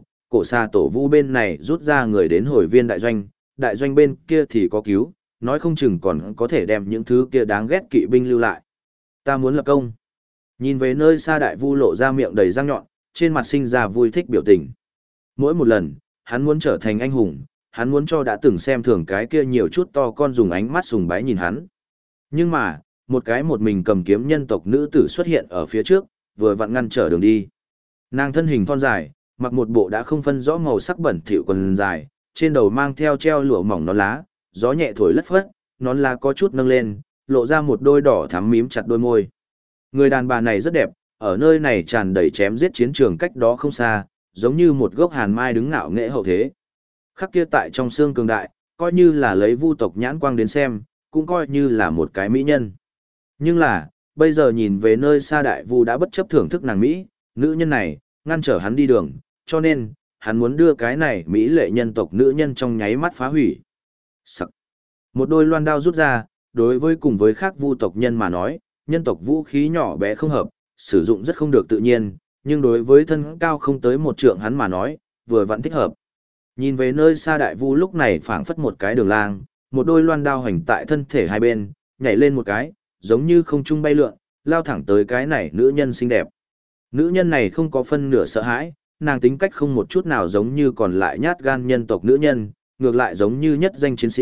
tổ vu bên này rút ra người đến hồi viên đại doanh bên kia thì có cứu, nói không chừng còn có thể đem những thứ kia đáng ghét kỵ binh lưu lại. Ta muốn lập công. Nhìn về nơi xa đại vu lộ ra miệng đầy răng nhọn, trên mặt sinh ra vui thích biểu tình. Mỗi một lần, hắn muốn trở thành anh hùng, hắn muốn cho đã từng xem thường cái kia nhiều chút to con dùng ánh mắt sùng bái nhìn hắn. Nhưng mà, một mình cầm kiếm nhân tộc nữ tử xuất hiện ở phía trước, vừa vặn ngăn trở đường đi. Nàng thân hình thon dài, mặc một bộ đã không phân rõ màu sắc bẩn thỉu quần dài, trên đầu mang theo treo lụa mỏng nón lá, gió nhẹ thổi lất phất, nón lá có chút nâng lên, lộ ra một đôi đỏ thắm mím chặt đôi môi. Người đàn bà này rất đẹp, ở nơi này tràn đầy chém giết chiến trường cách đó không xa, giống như một gốc hàn mai đứng ngạo nghễ hậu thế. Khắc kia tại trong xương cường đại, coi như là lấy vu tộc nhãn quang đến xem, cũng coi như là một cái mỹ nhân. Nhưng là, bây giờ nhìn về nơi xa đại vu đã bất chấp thưởng thức nàng mỹ, nữ nhân này, ngăn trở hắn đi đường, cho nên, hắn muốn đưa cái này mỹ lệ nhân tộc nữ nhân trong nháy mắt phá hủy. Sắc. Một đôi loan đao rút ra, đối với cùng với khác vu tộc nhân mà nói, nhân tộc vũ khí nhỏ bé không hợp, sử dụng rất không được tự nhiên, nhưng đối với thân cao không tới một trượng hắn mà nói, vừa vặn thích hợp. Nhìn về nơi xa đại vu lúc này phảng phất một cái đường lang, một đôi loan đao hành tại thân thể hai bên, nhảy lên một cái, giống như không trung bay lượn, lao thẳng tới cái này nữ nhân xinh đẹp. Nữ nhân này không có phân nửa sợ hãi, nàng tính cách không một chút nào giống như còn lại nhát gan nhân tộc nữ nhân, ngược lại giống như nhất danh chiến sĩ,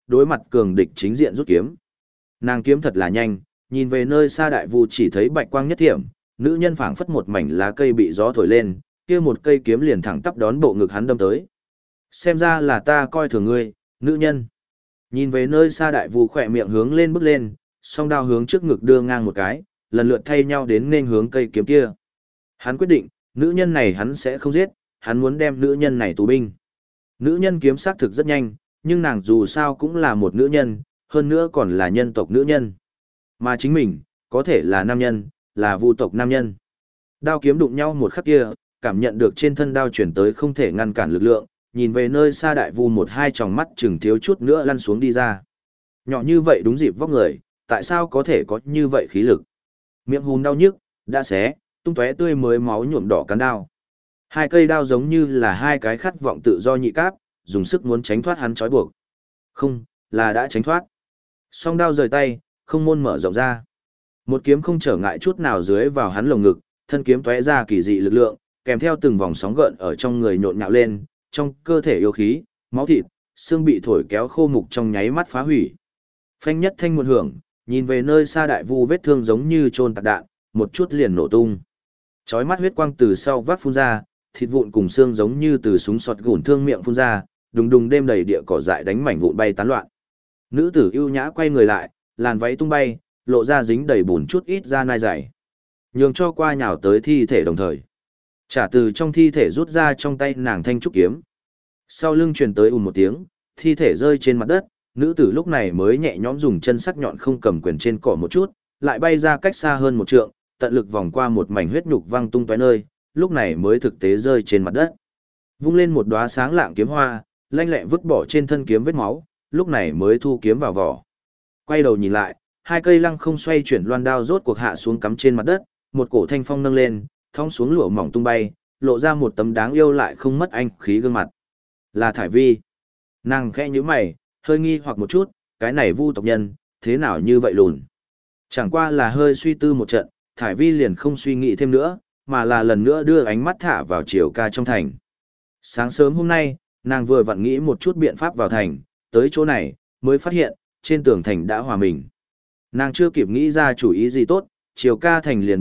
đối mặt cường địch chính diện rút kiếm. Nàng kiếm thật là nhanh, nhìn về nơi xa đại vu chỉ thấy bạch quang nhất thiểm, nữ nhân phảng phất một mảnh lá cây bị gió thổi lên, kia một cây kiếm liền thẳng tắp đón bộ ngực hắn đâm tới. Xem ra là ta coi thường ngươi, nữ nhân. Nhìn về nơi xa đại vu khỏe miệng hướng lên bước lên, song đao hướng trước ngực đưa ngang một cái, lần lượt thay nhau đến nên hướng cây kiếm kia. Hắn quyết định, nữ nhân này hắn sẽ không giết, hắn muốn đem nữ nhân này tù binh. Nữ nhân kiếm xác thực rất nhanh, nhưng nàng dù sao cũng là một nữ nhân, hơn nữa còn là nhân tộc nữ nhân. Mà chính mình, có thể là nam nhân, là vu tộc nam nhân. Đao kiếm đụng nhau một khắc kia, cảm nhận được trên thân đao chuyển tới không thể ngăn cản lực lượng, nhìn về nơi xa đại vu một hai tròng mắt chừng thiếu chút nữa lăn xuống đi ra. Nhỏ như vậy đúng dịp vóc người, tại sao có thể có như vậy khí lực? Miệng hùn đau nhức, đã xé, tung tóe tươi mới máu nhuộm đỏ cán đao. Hai cây đao giống như là hai cái khát vọng tự do nhị cáp, dùng sức muốn tránh thoát hắn trói buộc. Không, là đã tránh thoát. Song đao rời tay, không môn mở rộng ra. Một kiếm không trở ngại chút nào dưới vào hắn lồng ngực, thân kiếm tóe ra kỳ dị lực lượng, kèm theo từng vòng sóng gợn ở trong người nhộn nhạo lên, trong cơ thể yêu khí, máu thịt, xương bị thổi kéo khô mục trong nháy mắt phá hủy. Phanh nhất thanh một hưởng, nhìn về nơi xa đại vu vết thương giống như trôn tạc đạn, một chút liền nổ tung. Chói mắt huyết quang từ sau vác phun ra, thịt vụn cùng xương giống như từ súng sọt gùn thương miệng phun ra, đùng đùng đêm đầy địa cỏ dại đánh mảnh vụn bay tán loạn. Nữ tử ưu nhã quay người lại, làn váy tung bay, lộ ra dính đầy bùn chút ít da nai dày. Nhường cho qua nhào tới thi thể đồng thời. Trả từ trong thi thể rút ra trong tay nàng thanh trúc kiếm. Sau lưng truyền tới một tiếng, thi thể rơi trên mặt đất, nữ tử lúc này mới nhẹ nhõm dùng chân sắc nhọn không cầm quyền trên cỏ một chút, lại bay ra cách xa hơn một trượng, tận lực vòng qua một mảnh huyết nhục văng tung tóe nơi, lúc này mới thực tế rơi trên mặt đất. Vung lên một đóa sáng lạng kiếm hoa, lanh lẹ vứt bỏ trên thân kiếm vết máu, lúc này mới thu kiếm vào vỏ. Quay đầu nhìn lại, hai cây lăng không xoay chuyển loan đao rốt cuộc hạ xuống cắm trên mặt đất, một cổ thanh phong nâng lên, thong xuống lụa mỏng tung bay, lộ ra một tấm đáng yêu lại không mất anh khí gương mặt. Là Thải Vi. Nàng khẽ nhíu mày, hơi nghi hoặc một chút, cái này vu tộc nhân, thế nào như vậy lùn. Chẳng qua là hơi suy tư một trận, Thải Vi liền không suy nghĩ thêm nữa, mà là lần nữa đưa ánh mắt thả vào Triều Ca trong thành. Sáng sớm hôm nay, nàng vừa vặn nghĩ một chút biện pháp vào thành, tới chỗ này, mới phát hiện, trên tường thành đã hòa mình. Nàng chưa kịp nghĩ ra chủ ý gì tốt, Triều Ca thành liền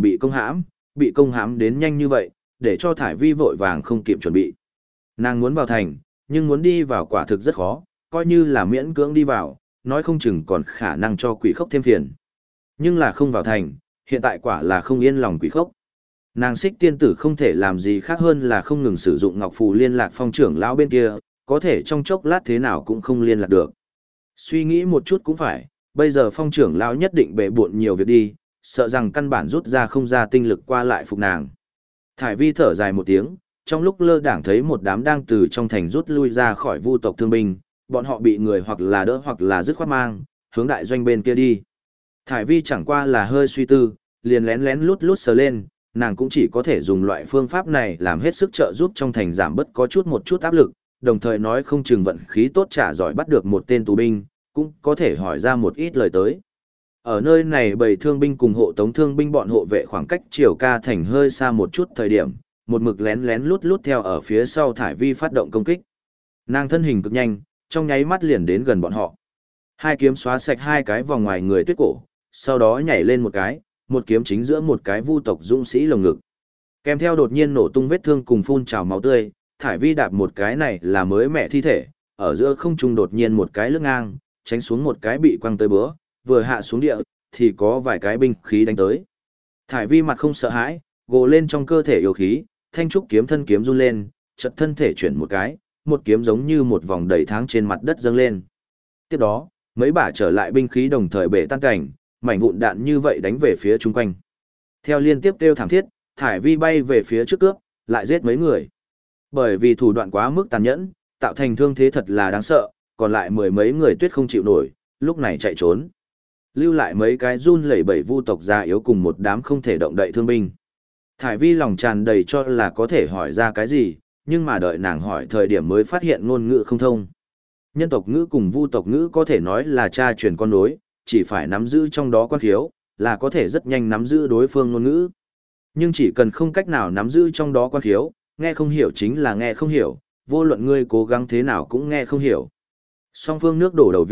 bị công hãm đến nhanh như vậy, để cho Thải Vi vội vàng không kịp chuẩn bị. Nàng muốn vào thành, nhưng muốn đi vào quả thực rất khó, coi như là miễn cưỡng đi vào, nói không chừng còn khả năng cho quỷ khốc thêm phiền. Nhưng là không vào thành, hiện tại quả là không yên lòng quỷ khốc. Nàng Xích tiên tử không thể làm gì khác hơn là không ngừng sử dụng ngọc phù liên lạc phong trưởng lão bên kia, có thể trong chốc lát thế nào cũng không liên lạc được. Suy nghĩ một chút cũng phải, bây giờ phong trưởng lão nhất định bệ bộn nhiều việc đi, sợ rằng căn bản rút ra không ra tinh lực qua lại phục nàng. Thải Vi thở dài một tiếng, trong lúc lơ đãng thấy một đám đang từ trong thành rút lui ra khỏi vu tộc thương binh, bọn họ bị người hoặc là đỡ hoặc là dứt khoát mang, hướng đại doanh bên kia đi. Thải Vi chẳng qua là hơi suy tư, liền lén lén lút lút sờ lên, nàng cũng chỉ có thể dùng loại phương pháp này làm hết sức trợ giúp trong thành giảm bớt có một chút áp lực, đồng thời nói không chừng vận khí tốt trả giỏi bắt được một tên tù binh, cũng có thể hỏi ra một ít lời tới. Ở nơi này bầy thương binh cùng hộ tống thương binh bọn hộ vệ khoảng cách Triều Ca thành hơi xa một chút thời điểm, một mực lén lén lút lút theo ở phía sau Thải Vi phát động công kích. Nàng thân hình cực nhanh, trong nháy mắt liền đến gần bọn họ. Hai kiếm xóa sạch hai cái vòng ngoài người tuyết cổ, sau đó nhảy lên một cái, một kiếm chính giữa một cái vu tộc dũng sĩ lồng ngực. Kèm theo đột nhiên nổ tung vết thương cùng phun trào máu tươi, Thải Vi đạp một cái này là mới mẹ thi thể, ở giữa không trung đột nhiên một cái lướt ngang, tránh xuống một cái bị quăng tới bữa, vừa hạ xuống địa, thì có vài cái binh khí đánh tới. Thải Vi mặt không sợ hãi, gồ lên trong cơ thể yêu khí, thanh trúc kiếm thân kiếm run lên, chợt thân thể chuyển một cái, một kiếm giống như một vòng đầy tháng trên mặt đất dâng lên. Tiếp đó, mấy bả trở lại binh khí đồng thời bể tan cảnh, mảnh vụn đạn như vậy đánh về phía chung quanh. Theo liên tiếp kêu thảm thiết, Thải Vi bay về phía trước cướp, lại giết mấy người. Bởi vì thủ đoạn quá mức tàn nhẫn, tạo thành thương thế thật là đáng sợ, còn lại mười mấy người tuyết không chịu nổi, lúc này chạy trốn. Lưu lại mấy cái run lẩy bẩy vu tộc già yếu cùng một đám không thể động đậy thương binh. Thải Vi lòng tràn đầy cho là có thể hỏi ra cái gì, nhưng mà đợi nàng hỏi thời điểm mới phát hiện ngôn ngữ không thông. Nhân tộc ngữ cùng vu tộc ngữ có thể nói là cha truyền con nối, chỉ phải nắm giữ trong đó quan khiếu, là có thể rất nhanh nắm giữ đối phương ngôn ngữ. Nhưng chỉ cần không cách nào nắm giữ trong đó quan khiếu, nghe không hiểu chính là nghe không hiểu, vô luận ngươi cố gắng thế nào cũng nghe không hiểu. Song phương nước đổ đầu vịt,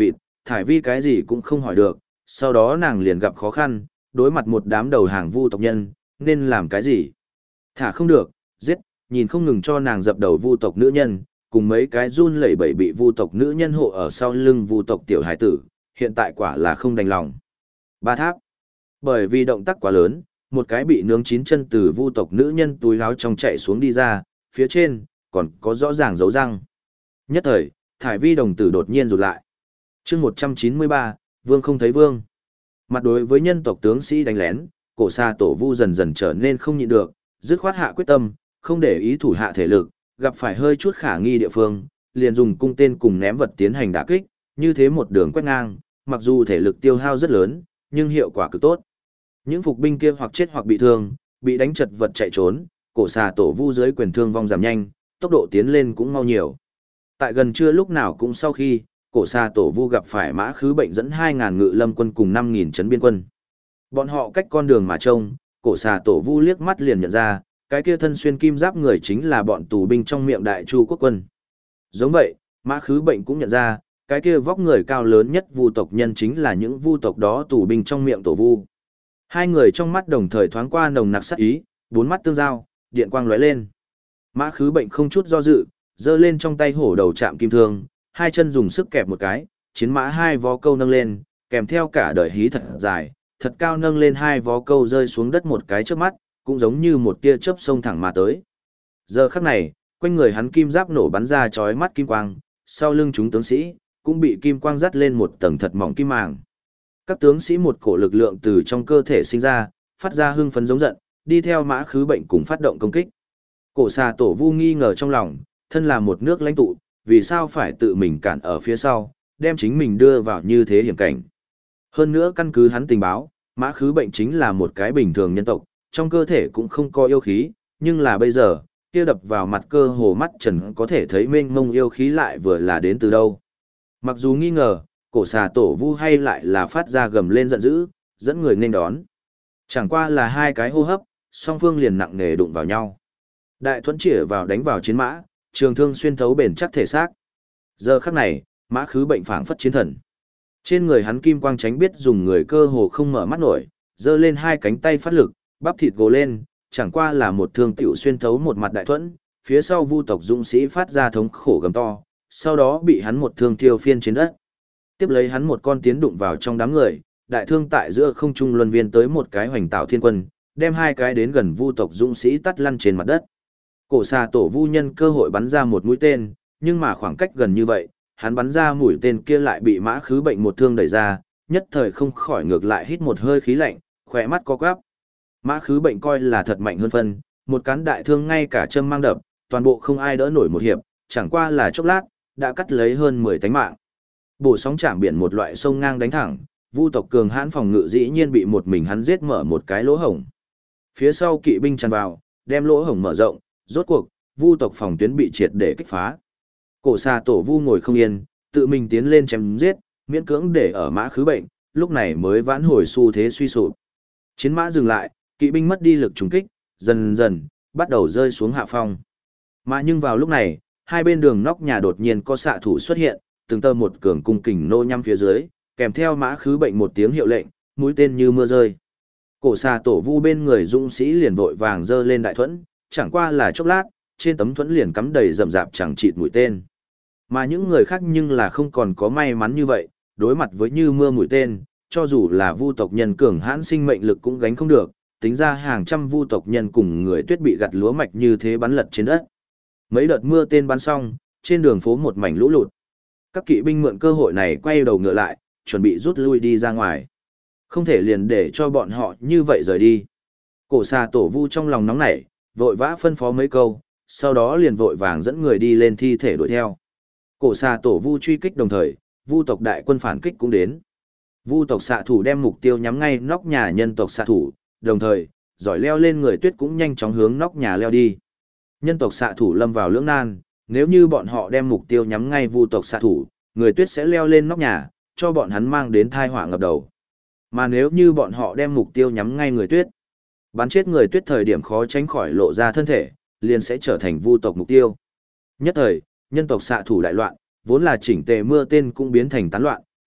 Thải Vi cái gì cũng không hỏi được, sau đó nàng liền gặp khó khăn, đối mặt một đám đầu hàng vu tộc nhân, nên làm cái gì? Thả không được, giết, nhìn không ngừng cho nàng dập đầu vu tộc nữ nhân, cùng mấy cái run lẩy bẩy bị vu tộc nữ nhân hộ ở sau lưng vu tộc tiểu hải tử, hiện tại quả là không đành lòng. Ba tháp. Bởi vì động tác quá lớn, một cái bị nướng chín chân từ vu tộc nữ nhân túi áo trong chạy xuống đi ra, phía trên còn có rõ ràng dấu răng. Nhất thời, Thải Vi đồng tử đột nhiên rụt lại. Chương 193, Vương không thấy vương. Mặt đối với nhân tộc tướng sĩ đánh lén, cổ xa tổ vu dần dần trở nên không nhịn được, dứt khoát hạ quyết tâm, không để ý thủ hạ thể lực, gặp phải hơi chút khả nghi địa phương, liền dùng cung tên cùng ném vật tiến hành đả kích, như thế một đường quét ngang, mặc dù thể lực tiêu hao rất lớn, nhưng hiệu quả cực tốt. Những phục binh kia hoặc chết hoặc bị thương, bị đánh chật vật chạy trốn, cổ xà tổ vu dưới quyền thương vong giảm nhanh, tốc độ tiến lên cũng mau nhiều. Tại gần trưa lúc nào cũng sau khi, cổ xà tổ vu gặp phải mã khứ bệnh dẫn 2.000 ngự lâm quân cùng 5.000 trấn biên quân. Bọn họ cách con đường mà trông, cổ xà tổ vu liếc mắt liền nhận ra, cái kia thân xuyên kim giáp người chính là bọn tù binh trong miệng đại chu quốc quân. Giống vậy, mã khứ bệnh cũng nhận ra, cái kia vóc người cao lớn nhất vu tộc nhân chính là những vu tộc đó tù binh trong miệng tổ vu. Hai người trong mắt đồng thời thoáng qua nồng nặc sát ý, bốn mắt tương giao, điện quang lóe lên. Mã khứ bệnh không chút do dự, giơ lên trong tay hổ đầu chạm kim thương, hai chân dùng sức kẹp một cái, chiến mã hai vó câu nâng lên, kèm theo cả đời hí thật dài, thật cao nâng lên hai vó câu rơi xuống đất một cái trước mắt, cũng giống như một tia chớp xông thẳng mà tới. Giờ khắc này, quanh người hắn kim giáp nổ bắn ra chói mắt kim quang, sau lưng chúng tướng sĩ cũng bị kim quang dắt lên một tầng thật mỏng kim màng. Các tướng sĩ một cổ lực lượng từ trong cơ thể sinh ra, phát ra hưng phấn giống giận, đi theo mã khứ bệnh cùng phát động công kích. Cổ xà tổ vu nghi ngờ trong lòng, thân là một nước lãnh tụ, vì sao phải tự mình cản ở phía sau, đem chính mình đưa vào như thế hiểm cảnh. Hơn nữa căn cứ hắn tình báo, mã khứ bệnh chính là một cái bình thường nhân tộc, trong cơ thể cũng không có yêu khí, nhưng là bây giờ, kia đập vào mặt cơ hồ mắt trần có thể thấy mênh mông yêu khí lại vừa là đến từ đâu. Mặc dù nghi ngờ, cổ xà tổ vu hay lại là phát ra gầm lên giận dữ, dẫn người nên đón. Chẳng qua là hai cái hô hấp, song phương liền nặng nề đụng vào nhau. Đại thuẫn chĩa vào đánh vào chiến mã, trường thương xuyên thấu bền chắc thể xác. Giờ khắc này, mã khứ bệnh phảng phất chiến thần. Trên người hắn kim quang tránh biết dùng người cơ hồ không mở mắt nổi, giơ lên hai cánh tay phát lực, bắp thịt gồ lên, chẳng qua là một thương tiểu xuyên thấu một mặt đại thuẫn, phía sau vu tộc dũng sĩ phát ra thống khổ gầm to, sau đó bị hắn một thương tiêu phiên trên đất. Tiếp lấy hắn một con tiến đụng vào trong đám người, đại thương tại giữa không trung luân viên tới một cái hoành tạo thiên quân, đem hai cái đến gần vu tộc dũng sĩ tắt lăn trên mặt đất. Cổ xà tổ vu nhân cơ hội bắn ra một mũi tên, nhưng mà khoảng cách gần như vậy, hắn bắn ra mũi tên kia lại bị mã khứ bệnh một thương đẩy ra, nhất thời không khỏi ngược lại hít một hơi khí lạnh, khỏe mắt co quắp. Mã khứ bệnh coi là thật mạnh hơn phân, một cán đại thương ngay cả châm mang đập, toàn bộ không ai đỡ nổi một hiệp, chẳng qua là chốc lát, đã cắt lấy hơn 10 tánh mạng. Bổ sóng chạm biển một loại sông ngang đánh thẳng, vu tộc cường hãn phòng ngự dĩ nhiên bị một mình hắn giết mở một cái lỗ hổng. Phía sau kỵ binh tràn vào, đem lỗ hổng mở rộng, rốt cuộc, vu tộc phòng tuyến bị triệt để kích phá. Cổ xà tổ vu ngồi không yên, tự mình tiến lên chém giết, miễn cưỡng để ở mã khứ bệnh, lúc này mới vãn hồi xu thế suy sụp. Chiến mã dừng lại, kỵ binh mất đi lực trùng kích, dần dần bắt đầu rơi xuống hạ phong. Mà nhưng vào lúc này, hai bên đường nóc nhà đột nhiên có xạ thủ xuất hiện, từng tơ một cường cung kình nô nhắm phía dưới, kèm theo mã khứ bệnh một tiếng hiệu lệnh, mũi tên như mưa rơi. Cổ xà tổ vu bên người dũng sĩ liền vội vàng giơ lên đại thuẫn, chẳng qua là chốc lát, trên tấm thuẫn liền cắm đầy rậm rạp chẳng chịt mũi tên. Mà những người khác nhưng là không còn có may mắn như vậy, đối mặt với như mưa mũi tên, cho dù là vu tộc nhân cường hãn sinh mệnh lực cũng gánh không được, tính ra hàng trăm vu tộc nhân cùng người tuyết bị gặt lúa mạch như thế bắn lật trên đất. Mấy đợt mưa tên bắn xong, trên đường phố một mảnh lũ lụt. Các kỵ binh mượn cơ hội này quay đầu ngựa lại, chuẩn bị rút lui đi ra ngoài. Không thể liền để cho bọn họ như vậy rời đi. Cổ xà tổ vu trong lòng nóng nảy, vội vã phân phó mấy câu, sau đó liền vội vàng dẫn người đi lên thi thể đuổi theo. Cổ xà tổ vu truy kích đồng thời, vu tộc đại quân phản kích cũng đến. Vu tộc xạ thủ đem mục tiêu nhắm ngay nóc nhà nhân tộc xạ thủ, đồng thời, giỏi leo lên người tuyết cũng nhanh chóng hướng nóc nhà leo đi. Nhân tộc xạ thủ lâm vào lưỡng nan, nếu như bọn họ đem mục tiêu nhắm ngay vu tộc xạ thủ, người tuyết sẽ leo lên nóc nhà, cho bọn hắn mang đến tai họa ngập đầu. Mà nếu như bọn họ đem mục tiêu nhắm ngay người tuyết, bắn chết người tuyết thời điểm khó tránh khỏi lộ ra thân thể, liền sẽ trở thành vu tộc mục tiêu. Nhất thời, nhân tộc xạ thủ đại loạn, vốn là chỉnh tề mưa tên cũng biến thành tán loạn,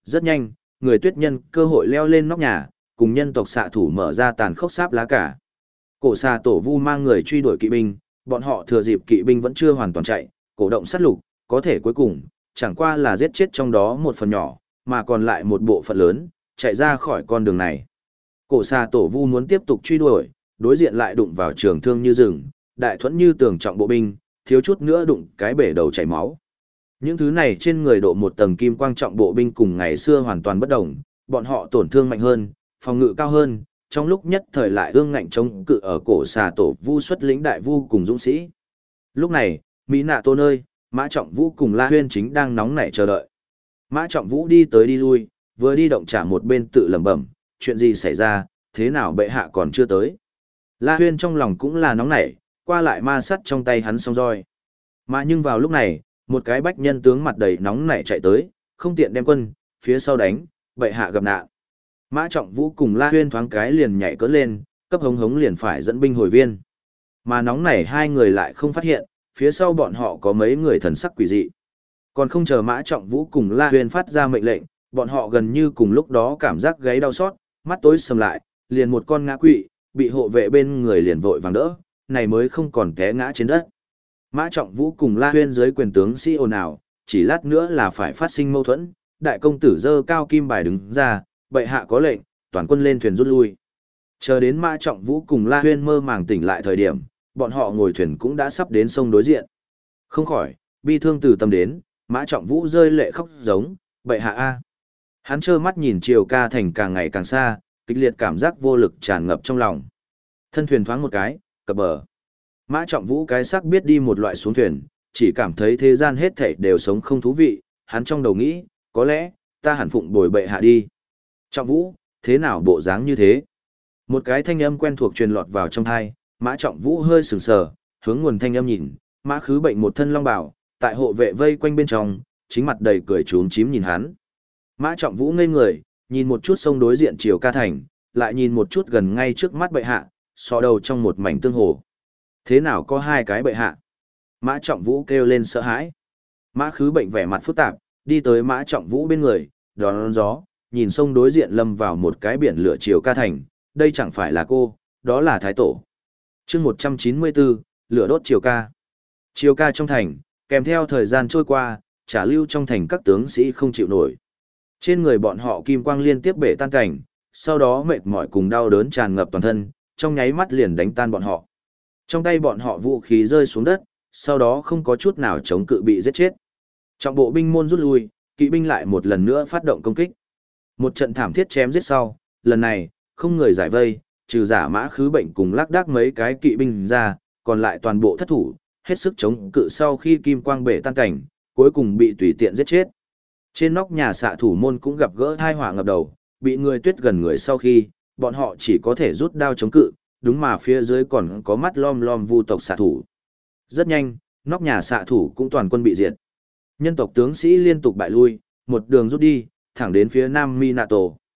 Rất nhanh, người tuyết nhân cơ hội leo lên nóc nhà, cùng nhân tộc xạ thủ mở ra tàn khốc sáp lá cả. Cổ xà tổ vu mang người truy đuổi kỵ binh, bọn họ thừa dịp kỵ binh vẫn chưa hoàn toàn chạy, cổ động sát lục, có thể cuối cùng, chẳng qua là giết chết trong đó một phần nhỏ, mà còn lại một bộ phận lớn, chạy ra khỏi con đường này. Cổ xà tổ vu muốn tiếp tục truy đuổi, đối diện lại đụng vào trường thương như rừng, đại thuẫn như tường trọng bộ binh, thiếu chút nữa đụng cái bể đầu chảy máu. Những thứ này trên người độ một tầng kim quang trọng bộ binh cùng ngày xưa hoàn toàn bất đồng, bọn họ tổn thương mạnh hơn, phòng ngự cao hơn, trong lúc nhất thời lại ương ngạnh chống cự ở cổ xà tổ vu xuất lĩnh đại vu cùng dũng sĩ. Lúc này, Mỹ Nạ Tô nơi, Mã Trọng Vũ cùng La Huyên chính đang nóng nảy chờ đợi. Mã Trọng Vũ đi tới đi lui, vừa đi động trả một bên tự lẩm bẩm, chuyện gì xảy ra, thế nào bệ hạ còn chưa tới. La Huyên trong lòng cũng là nóng nảy, qua lại ma sắt trong tay hắn song roi. Mà nhưng vào lúc này, một cái bách nhân tướng mặt đầy nóng nảy chạy tới, không tiện đem quân, phía sau đánh, bệ hạ gặp nạn. Mã Trọng Vũ cùng La Huyên thoáng cái liền nhảy cỡ lên, cấp hống hống liền phải dẫn binh hồi viên. Mà nóng nảy hai người lại không phát hiện, phía sau bọn họ có mấy người thần sắc quỷ dị. Còn không chờ Mã Trọng Vũ cùng La Huyên phát ra mệnh lệnh, bọn họ gần như cùng lúc đó cảm giác gáy đau xót, mắt tối sầm lại, liền một con ngã quỵ, bị hộ vệ bên người liền vội vàng đỡ, này mới không còn té ngã trên đất. Mã Trọng Vũ cùng La Huyên dưới quyền tướng sĩ ồn ào, chỉ lát nữa là phải phát sinh mâu thuẫn, đại công tử giơ cao kim bài đứng ra, bệ hạ có lệnh, toàn quân lên thuyền rút lui. Chờ đến Mã Trọng Vũ cùng La Huyên mơ màng tỉnh lại thời điểm, bọn họ ngồi thuyền cũng đã sắp đến sông đối diện. Không khỏi, bi thương từ tâm đến, Mã Trọng Vũ rơi lệ khóc giống, bệ hạ a. Hắn trơ mắt nhìn Triều Ca thành càng ngày càng xa, kịch liệt cảm giác vô lực tràn ngập trong lòng. Thân thuyền thoáng một cái, cập bờ. Mã Trọng Vũ cái xác biết đi một loại xuống thuyền, chỉ cảm thấy thế gian hết thảy đều sống không thú vị, hắn trong đầu nghĩ, có lẽ, ta hẳn phụng bồi bệ hạ đi. Trọng Vũ, thế nào bộ dáng như thế? Một cái thanh âm quen thuộc truyền lọt vào trong tai, Mã Trọng Vũ hơi sừng sờ, hướng nguồn thanh âm nhìn, Mã Khứ Bệnh một thân long bào, tại hộ vệ vây quanh bên trong, chính mặt đầy cười trúm chím nhìn hắn. Mã Trọng Vũ ngây người, nhìn một chút sông đối diện Triều Ca thành, lại nhìn một chút gần ngay trước mắt bệ hạ, sọ đầu trong một mảnh tương hồ. Thế nào có hai cái bệ hạ? Mã Trọng Vũ kêu lên sợ hãi. Mã Khứ Bệnh vẻ mặt phức tạp, đi tới Mã Trọng Vũ bên người, đón gió, nhìn sông đối diện lâm vào một cái biển lửa Triều Ca thành, đây chẳng phải là cô, đó là Thái Tổ. chương 194, lửa đốt Triều Ca. Triều Ca trong thành, kèm theo thời gian trôi qua, trả lưu trong thành các tướng sĩ không chịu nổi. Trên người bọn họ kim quang liên tiếp bể tan cảnh, sau đó mệt mỏi cùng đau đớn tràn ngập toàn thân, trong nháy mắt liền đánh tan bọn họ. Trong tay bọn họ vũ khí rơi xuống đất, sau đó không có chút nào chống cự bị giết chết. Trọng bộ binh môn rút lui, kỵ binh lại một lần nữa phát động công kích. Một trận thảm thiết chém giết sau, lần này, không người giải vây, trừ Giả Mã Khứ Bệnh cùng lác đác mấy cái kỵ binh ra, còn lại toàn bộ thất thủ, hết sức chống cự sau khi kim quang bể tan cảnh, cuối cùng bị tùy tiện giết chết. Trên nóc nhà xạ thủ môn cũng gặp gỡ tai họa ngập đầu, bị người tuyết gần người sau khi, bọn họ chỉ có thể rút đao chống cự, đúng mà phía dưới còn có mắt lom lom vu tộc xạ thủ. Rất nhanh, nóc nhà xạ thủ cũng toàn quân bị diệt. Nhân tộc tướng sĩ liên tục bại lui, một đường rút đi, thẳng đến phía nam Minato.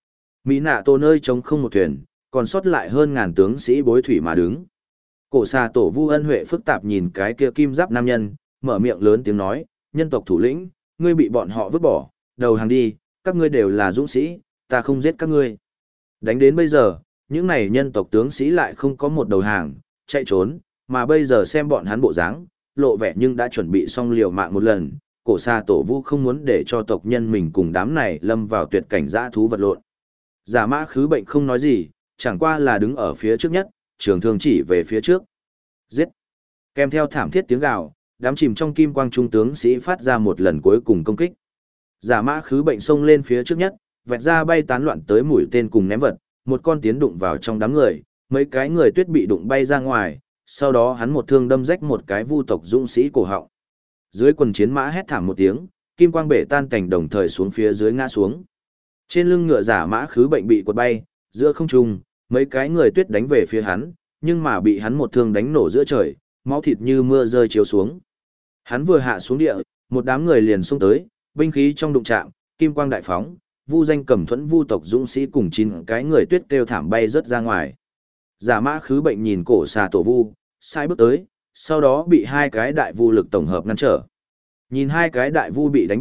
Minato nơi trống không một thuyền, còn sót lại hơn ngàn tướng sĩ bối thủy mà đứng. Cổ xà tổ Vu Ân Huệ phức tạp nhìn cái kia kim giáp nam nhân, mở miệng lớn tiếng nói, nhân tộc thủ lĩnh, ngươi bị bọn họ vứt bỏ, đầu hàng đi, các ngươi đều là dũng sĩ, ta không giết các ngươi. Đánh đến bây giờ, những này nhân tộc tướng sĩ lại không có một đầu hàng, chạy trốn, mà bây giờ xem bọn hắn bộ dáng, lộ vẻ nhưng đã chuẩn bị xong liều mạng một lần, cổ xà tổ Vu không muốn để cho tộc nhân mình cùng đám này lâm vào tuyệt cảnh dã thú vật lộn. Giả Mã Khứ Bệnh không nói gì, chẳng qua là đứng ở phía trước nhất, trường thương chỉ về phía trước. Giết! Kèm theo thảm thiết tiếng gào, đám chìm trong kim quang trung tướng sĩ phát ra một lần cuối cùng công kích. Giả Mã Khứ Bệnh xông lên phía trước nhất, vẹt ra bay tán loạn tới mũi tên cùng ném vật, một con tiến đụng vào trong đám người, mấy cái người tuyết bị đụng bay ra ngoài, sau đó hắn một thương đâm rách một cái vu tộc dũng sĩ cổ họng. Dưới quần chiến mã hét thảm một tiếng, kim quang bể tan cảnh đồng thời xuống phía dưới ngã xuống. Trên lưng ngựa Giả Mã Khứ Bệnh bị quật bay, giữa không trung, mấy cái người tuyết đánh về phía hắn, nhưng mà bị hắn một thương đánh nổ giữa trời, máu thịt như mưa rơi chiếu xuống. Hắn vừa hạ xuống địa, một đám người liền xông tới, binh khí trong đụng chạm, kim quang đại phóng, Vu Danh Cầm Thuẫn vu tộc dũng sĩ cùng 9 cái người tuyết kêu thảm bay rớt ra ngoài. Giả Mã Khứ Bệnh nhìn cổ xà tổ Vu, sai bước tới, sau đó bị hai cái đại vu lực tổng hợp ngăn trở. Nhìn hai cái đại vu bị đánh bẹp,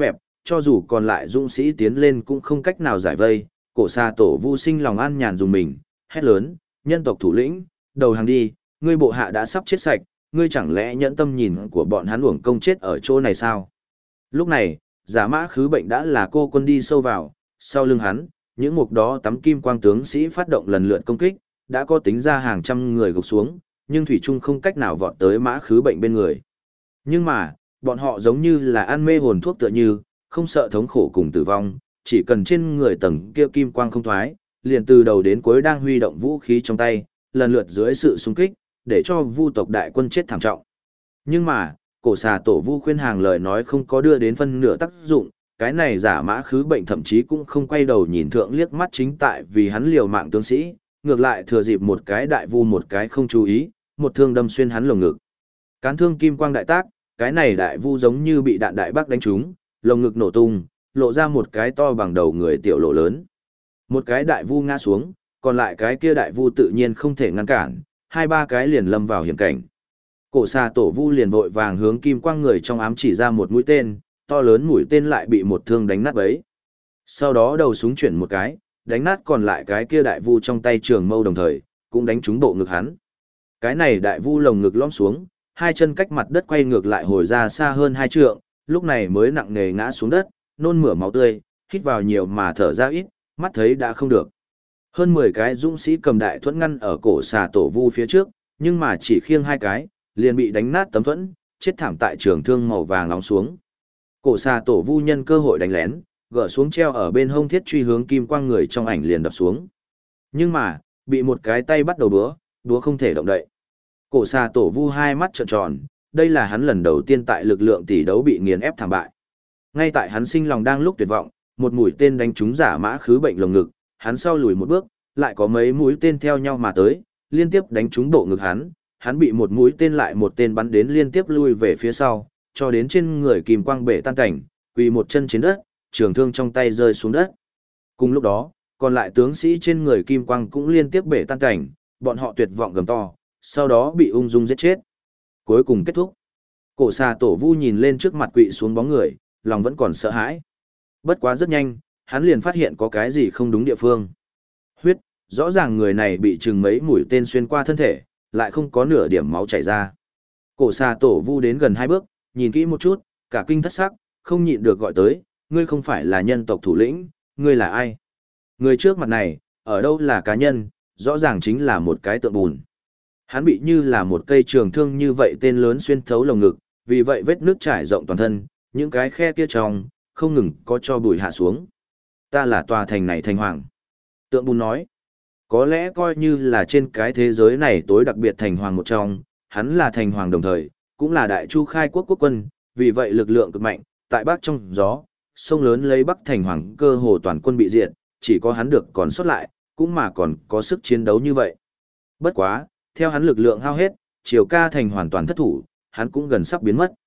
cho dù còn lại dũng sĩ tiến lên cũng không cách nào giải vây, cổ xà tổ vu sinh lòng an nhàn dùng mình, hét lớn, nhân tộc thủ lĩnh, đầu hàng đi, ngươi bộ hạ đã sắp chết sạch, ngươi chẳng lẽ nhẫn tâm nhìn của bọn hắn uổng công chết ở chỗ này sao? Lúc này, Giả Mã Khứ Bệnh đã là cô quân đi sâu vào, sau lưng hắn, những mục đó tắm kim quang tướng sĩ phát động lần lượt công kích, đã có tính ra hàng trăm người gục xuống, nhưng thủy trung không cách nào vọt tới Mã Khứ Bệnh bên người. Nhưng mà, bọn họ giống như là ăn mê hồn thuốc tựa như, không sợ thống khổ cùng tử vong, chỉ cần trên người tầng kia kim quang không thoái, liền từ đầu đến cuối đang huy động vũ khí trong tay, lần lượt dưới sự xung kích, để cho Vu tộc đại quân chết thảm trọng. Nhưng mà, cổ xà tổ Vu khuyên hàng lời nói không có đưa đến phân nửa tác dụng, cái này Giả Mã Khứ Bệnh thậm chí cũng không quay đầu nhìn thượng liếc mắt chính tại vì hắn liều mạng tướng sĩ, ngược lại thừa dịp một cái đại vu một cái không chú ý, một thương đâm xuyên hắn lồng ngực. Cán thương kim quang đại tác, cái này đại vu giống như bị đạn đại bác đánh trúng, lồng ngực nổ tung, lộ ra một cái to bằng đầu người tiểu lỗ lớn. Một cái đại vu ngã xuống, còn lại cái kia đại vu tự nhiên không thể ngăn cản, hai ba cái liền lâm vào hiểm cảnh. Cổ xà tổ Vu liền vội vàng hướng kim quang người trong ám chỉ ra một mũi tên, to lớn mũi tên lại bị một thương đánh nát bấy. Sau đó đầu súng chuyển một cái, đánh nát còn lại cái kia đại vu trong tay trường mâu đồng thời, cũng đánh trúng bộ ngực hắn. Cái này đại vu lồng ngực lõm xuống, hai chân cách mặt đất quay ngược lại hồi ra xa hơn 2 trượng, lúc này mới nặng nề ngã xuống đất, nôn mửa máu tươi, hít vào nhiều mà thở ra ít, mắt thấy đã không được. Hơn 10 cái dũng sĩ cầm đại thuẫn ngăn ở cổ xà tổ Vu phía trước, nhưng mà chỉ khiêng 2 cái, liền bị đánh nát tấm thuẫn, chết thảm tại trường thương màu vàng nóng xuống. Cổ xà tổ Vu nhân cơ hội đánh lén, gỡ xuống treo ở bên hông thiết truy hướng kim quang người trong ảnh liền đập xuống. Nhưng mà, bị một cái tay bắt đầu đúa không thể động đậy. Cổ xà tổ Vu hai mắt trợn tròn, đây là hắn lần đầu tiên tại lực lượng tỷ đấu bị nghiền ép thảm bại. Ngay tại hắn sinh lòng đang lúc tuyệt vọng, một mũi tên đánh trúng Giả Mã Khứ Bệnh lồng ngực, hắn sau lùi một bước, lại có mấy mũi tên theo nhau mà tới, liên tiếp đánh trúng bộ ngực hắn bị một mũi tên lại một tên bắn đến liên tiếp lui về phía sau, cho đến trên người kìm quang bể tan cảnh, quỳ một chân trên đất, trường thương trong tay rơi xuống đất. Cùng lúc đó, còn lại tướng sĩ trên người kim quang cũng liên tiếp bể tan cảnh, bọn họ tuyệt vọng gầm to, sau đó bị ung dung giết chết. Cuối cùng kết thúc. Cổ xà tổ Vu nhìn lên trước mặt quỵ xuống bóng người, lòng vẫn còn sợ hãi. Bất quá rất nhanh, hắn liền phát hiện có cái gì không đúng địa phương. Huyết, rõ ràng người này bị chừng mấy mũi tên xuyên qua thân thể, lại không có nửa điểm máu chảy ra. Cổ xà tổ Vu đến gần 2 bước, nhìn kỹ một chút, cả kinh thất sắc, không nhịn được gọi tới, ngươi không phải là nhân tộc thủ lĩnh, ngươi là ai? Người trước mặt này, ở đâu là cá nhân, rõ ràng chính là một cái tượng bùn. Hắn bị như là một cây trường thương như vậy tên lớn xuyên thấu lồng ngực, vì vậy vết nước trải rộng toàn thân, những cái khe kia trong, không ngừng có cho bụi hạ xuống. Ta là tòa thành này thành hoàng. Tượng bùn nói, có lẽ coi như là trên cái thế giới này tối đặc biệt thành hoàng một trong, hắn là thành hoàng đồng thời, cũng là đại chu khai quốc quốc quân, vì vậy lực lượng cực mạnh, tại Bắc trong gió, sông lớn lấy Bắc thành hoàng cơ hồ toàn quân bị diệt, chỉ có hắn được còn sót lại, cũng mà còn có sức chiến đấu như vậy. Bất quá, theo hắn lực lượng hao hết, Triều Ca thành hoàn toàn thất thủ, hắn cũng gần sắp biến mất.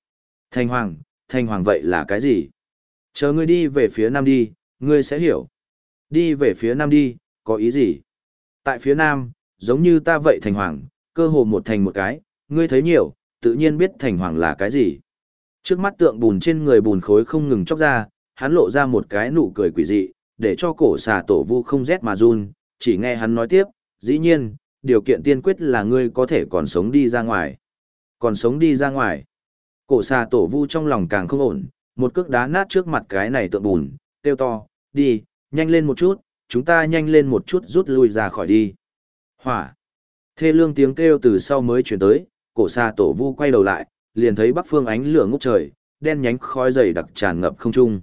Thành hoàng vậy là cái gì? Chờ ngươi đi về phía nam đi, ngươi sẽ hiểu. Đi về phía nam đi, có ý gì? Tại phía nam, giống như ta vậy thành hoàng, cơ hồ một thành một cái, ngươi thấy nhiều, tự nhiên biết thành hoàng là cái gì. Trước mắt tượng bùn trên người bùn khối không ngừng chóc ra, hắn lộ ra một cái nụ cười quỷ dị, để cho cổ xà tổ Vu không rét mà run, chỉ nghe hắn nói tiếp, dĩ nhiên, điều kiện tiên quyết là ngươi có thể còn sống đi ra ngoài. Còn sống đi ra ngoài. Cổ xà tổ Vu trong lòng càng không ổn, một cước đá nát trước mặt cái này tượng bùn, kêu to, đi, nhanh lên một chút, chúng ta nhanh lên một chút rút lui ra khỏi đi. Hỏa. Thê lương tiếng kêu từ sau mới chuyển tới, cổ xà tổ Vu quay đầu lại, liền thấy bắc phương ánh lửa ngút trời, đen nhánh khói dày đặc tràn ngập không trung.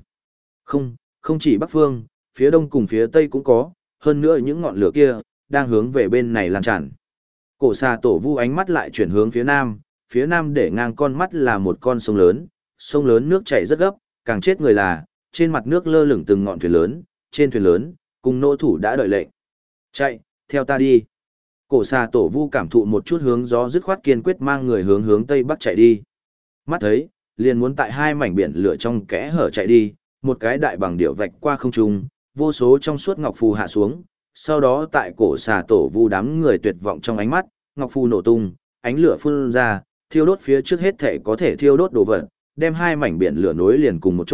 Không chỉ bắc phương, phía đông cùng phía tây cũng có, hơn nữa những ngọn lửa kia, đang hướng về bên này lan tràn. Cổ xà tổ Vu ánh mắt lại chuyển hướng phía nam để ngang con mắt là một con sông lớn nước chảy rất gấp, càng chết người là, trên mặt nước lơ lửng từng ngọn thuyền lớn, trên thuyền lớn, cùng nô thủ đã đợi lệnh. Chạy, theo ta đi. Cổ xà tổ Vu cảm thụ một chút hướng gió dứt khoát kiên quyết mang người hướng tây bắc chạy đi. Mắt thấy, liền muốn tại 2 mảnh biển lửa trong kẽ hở chạy đi, một cái đại bằng điểu vạch qua không trung, vô số trong suốt ngọc phù hạ xuống, sau đó tại cổ xà tổ Vu đám người tuyệt vọng trong ánh mắt, ngọc phù nổ tung, ánh lửa phun ra, thiêu đốt phía trước hết thể có thể thiêu đốt đồ vật, đem 2 mảnh biển lửa nối liền cùng một chỗ,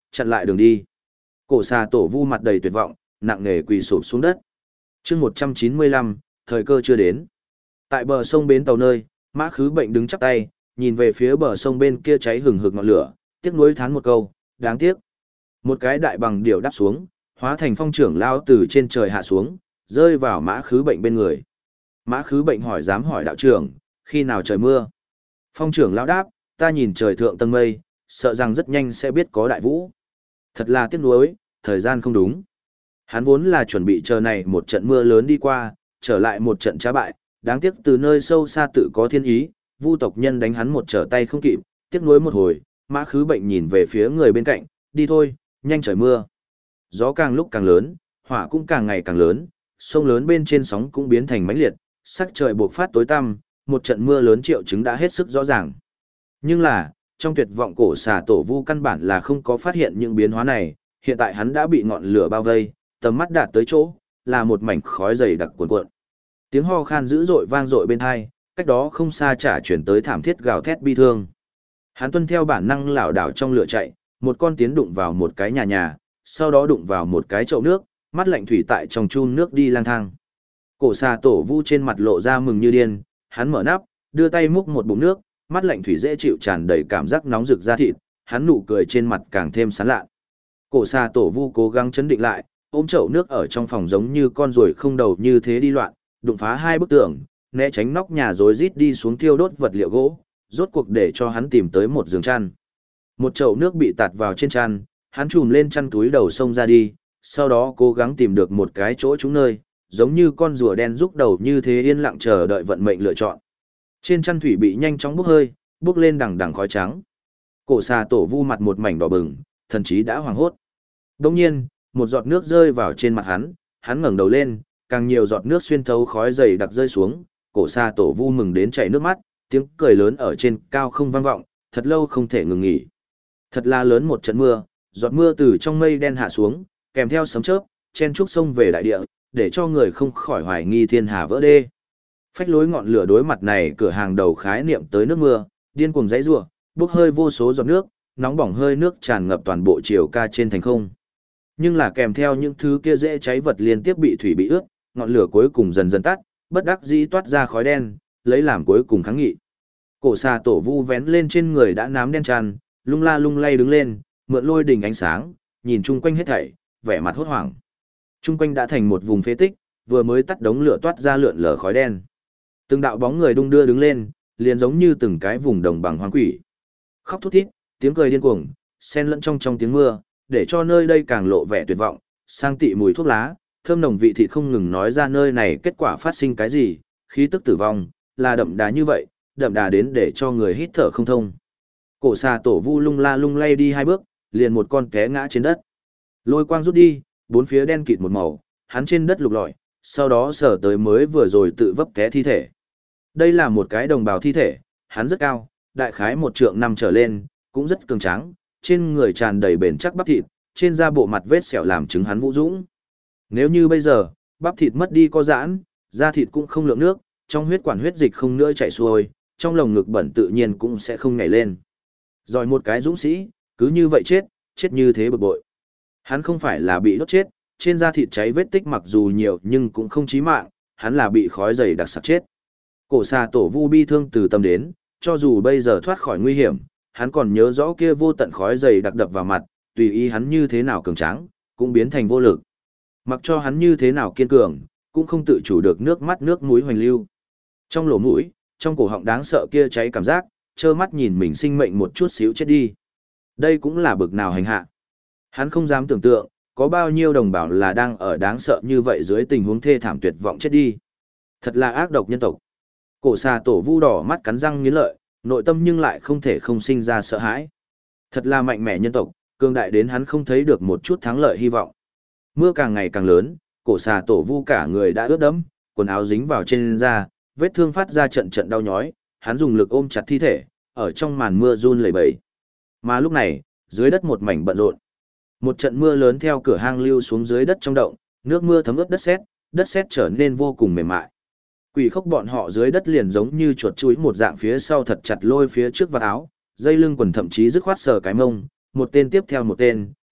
chặn lại đường đi. Cổ xà tổ vu mặt đầy tuyệt vọng, nặng nề quỳ sụp xuống đất. chương 195, thời cơ chưa đến. Tại bờ sông bến tàu nơi, Mã Khứ Bệnh đứng chắp tay, nhìn về phía bờ sông bên kia cháy hừng hực ngọn lửa, tiếc nuối thán một câu, đáng tiếc. Một cái đại bằng điểu đáp xuống, hóa thành phong trưởng lao từ trên trời hạ xuống, rơi vào Mã Khứ Bệnh bên người. Mã Khứ Bệnh hỏi dám hỏi đạo trưởng, khi nào trời mưa? Phong trưởng lao đáp, ta nhìn trời thượng tầng mây, sợ rằng rất nhanh sẽ biết có đại vũ. Thật là tiếc nuối, thời gian không đúng. Hắn vốn là chuẩn bị chờ này một trận mưa lớn đi qua, trở lại một trận trá bại, đáng tiếc từ nơi sâu xa tự có thiên ý, Vu tộc nhân đánh hắn một trở tay không kịp, tiếc nuối một hồi, Mã Khứ Bệnh nhìn về phía người bên cạnh, đi thôi, nhanh trời mưa. Gió càng lúc càng lớn, hỏa cũng càng ngày càng lớn, sông lớn bên trên sóng cũng biến thành mãnh liệt, sắc trời buộc phát tối tăm, một trận mưa lớn triệu chứng đã hết sức rõ ràng. Nhưng là, trong tuyệt vọng cổ xà tổ vu căn bản là không có phát hiện những biến hóa này, hiện tại hắn đã bị ngọn lửa bao vây, tầm mắt đạt tới chỗ, là một mảnh khói dày đặc cuồn cuộn. Tiếng ho khan dữ dội vang dội bên tai, cách đó không xa chả chuyển tới thảm thiết gào thét bi thương. Hắn tuân theo bản năng lảo đảo trong lửa chạy, một con tiến đụng vào một cái nhà, sau đó đụng vào một cái chậu nước, mắt lạnh thủy tại trong chun nước đi lang thang. Cổ xà tổ vu trên mặt lộ ra mừng như điên, hắn mở nắp, đưa tay múc một bụng nước, mắt lạnh thủy dễ chịu tràn đầy cảm giác nóng rực da thịt, hắn nụ cười trên mặt càng thêm sán lạ. Cổ xà tổ vu cố gắng chấn định lại, ôm chậu nước ở trong phòng giống như con ruồi không đầu như thế đi loạn, đụng phá hai bức tường, né tránh nóc nhà rối rít đi xuống thiêu đốt vật liệu gỗ, rốt cuộc để cho hắn tìm tới một giường chăn. Một chậu nước bị tạt vào trên chăn, hắn trùm lên chăn túi đầu sông ra đi, sau đó cố gắng tìm được một cái chỗ trúng nơi, giống như con rùa đen rúc đầu như thế yên lặng chờ đợi vận mệnh lựa chọn. Trên chăn thủy bị nhanh chóng bốc hơi, bốc lên đằng đằng khói trắng. Cổ xà tổ vu mặt một mảnh đỏ bừng, thần chí đã hoảng hốt. Đồng nhiên, một giọt nước rơi vào trên mặt hắn ngẩng đầu lên, càng nhiều giọt nước xuyên thấu khói dày đặc rơi xuống, cổ xà tổ vu mừng đến chảy nước mắt, tiếng cười lớn ở trên cao không vang vọng, thật lâu không thể ngừng nghỉ. Thật là lớn một trận mưa, giọt mưa từ trong mây đen hạ xuống, kèm theo sấm chớp, chen trúc sông về đại địa, để cho người không khỏi hoài nghi thiên hà vỡ đê. Phách lối ngọn lửa đối mặt này cửa hàng đầu khái niệm tới nước mưa, điên cuồng dãy rủa, bốc hơi vô số giọt nước, nóng bỏng hơi nước tràn ngập toàn bộ chiều ca trên thành không. Nhưng là kèm theo những thứ kia dễ cháy vật liên tiếp bị thủy bị ướt, ngọn lửa cuối cùng dần dần tắt, bất đắc dĩ toát ra khói đen, lấy làm cuối cùng kháng nghị. Cổ xà tổ vu vén lên trên người đã nám đen tràn, lung la lung lay đứng lên, mượn lôi đỉnh ánh sáng, nhìn chung quanh hết thảy, vẻ mặt hốt hoảng. Chung quanh đã thành một vùng phế tích, vừa mới tắt đống lửa toát ra lượn lờ khói đen. Từng đạo bóng người đung đưa đứng lên, liền giống như từng cái vùng đồng bằng hoang quỷ. Khóc thút thít, tiếng cười điên cuồng, xen lẫn trong tiếng mưa, để cho nơi đây càng lộ vẻ tuyệt vọng, sang tị mùi thuốc lá, thơm nồng vị thịt không ngừng nói ra nơi này kết quả phát sinh cái gì, khí tức tử vong, là đậm đà như vậy, đậm đà đến để cho người hít thở không thông. Cổ xà tổ vu lung la lung lay đi hai bước, liền một con té ngã trên đất. Lôi quang rút đi, bốn phía đen kịt một màu, hắn trên đất lục lọi, sau đó sờ tới mới vừa rồi tự vấp té thi thể. Đây là một cái đồng bào thi thể, hắn rất cao, đại khái 1 trượng 5 trở lên, cũng rất cường tráng, trên người tràn đầy bền chắc bắp thịt, trên da bộ mặt vết sẹo làm chứng hắn vũ dũng. Nếu như bây giờ, bắp thịt mất đi co giãn, da thịt cũng không lượng nước, trong huyết quản huyết dịch không nữa chảy xuôi, trong lồng ngực bẩn tự nhiên cũng sẽ không nhảy lên. Rồi một cái dũng sĩ, cứ như vậy chết, chết như thế bực bội. Hắn không phải là bị đốt chết, trên da thịt cháy vết tích mặc dù nhiều nhưng cũng không chí mạng, hắn là bị khói dày đặc sặc chết. Cổ xà tổ vu bi thương từ tâm đến, cho dù bây giờ thoát khỏi nguy hiểm, hắn còn nhớ rõ kia vô tận khói dày đặc đập vào mặt, tùy ý hắn như thế nào cường tráng, cũng biến thành vô lực. Mặc cho hắn như thế nào kiên cường, cũng không tự chủ được nước mắt nước mũi hoành lưu. Trong lỗ mũi, trong cổ họng đáng sợ kia cháy cảm giác, trơ mắt nhìn mình sinh mệnh một chút xíu chết đi. Đây cũng là bực nào hành hạ. Hắn không dám tưởng tượng, có bao nhiêu đồng bào là đang ở đáng sợ như vậy dưới tình huống thê thảm tuyệt vọng chết đi. Thật là ác độc nhân tộc. Cổ xà tổ vu đỏ mắt cắn răng nghiến lợi, nội tâm nhưng lại không thể không sinh ra sợ hãi. Thật là mạnh mẽ nhân tộc, cường đại đến hắn không thấy được một chút thắng lợi hy vọng. Mưa càng ngày càng lớn, cổ xà tổ vu cả người đã ướt đẫm, quần áo dính vào trên da, vết thương phát ra trận trận đau nhói, hắn dùng lực ôm chặt thi thể, ở trong màn mưa run lẩy bẩy. Mà lúc này, dưới đất một mảnh bận rộn. Một trận mưa lớn theo cửa hang lưu xuống dưới đất trong động, nước mưa thấm ướt đất sét trở nên vô cùng mềm mại. Quỷ khốc bọn họ dưới đất liền giống như chuột chuối một dạng phía sau thật chặt lôi phía trước vạt áo, dây lưng quần thậm chí dứt khoát sờ cái mông, một tên tiếp theo một tên,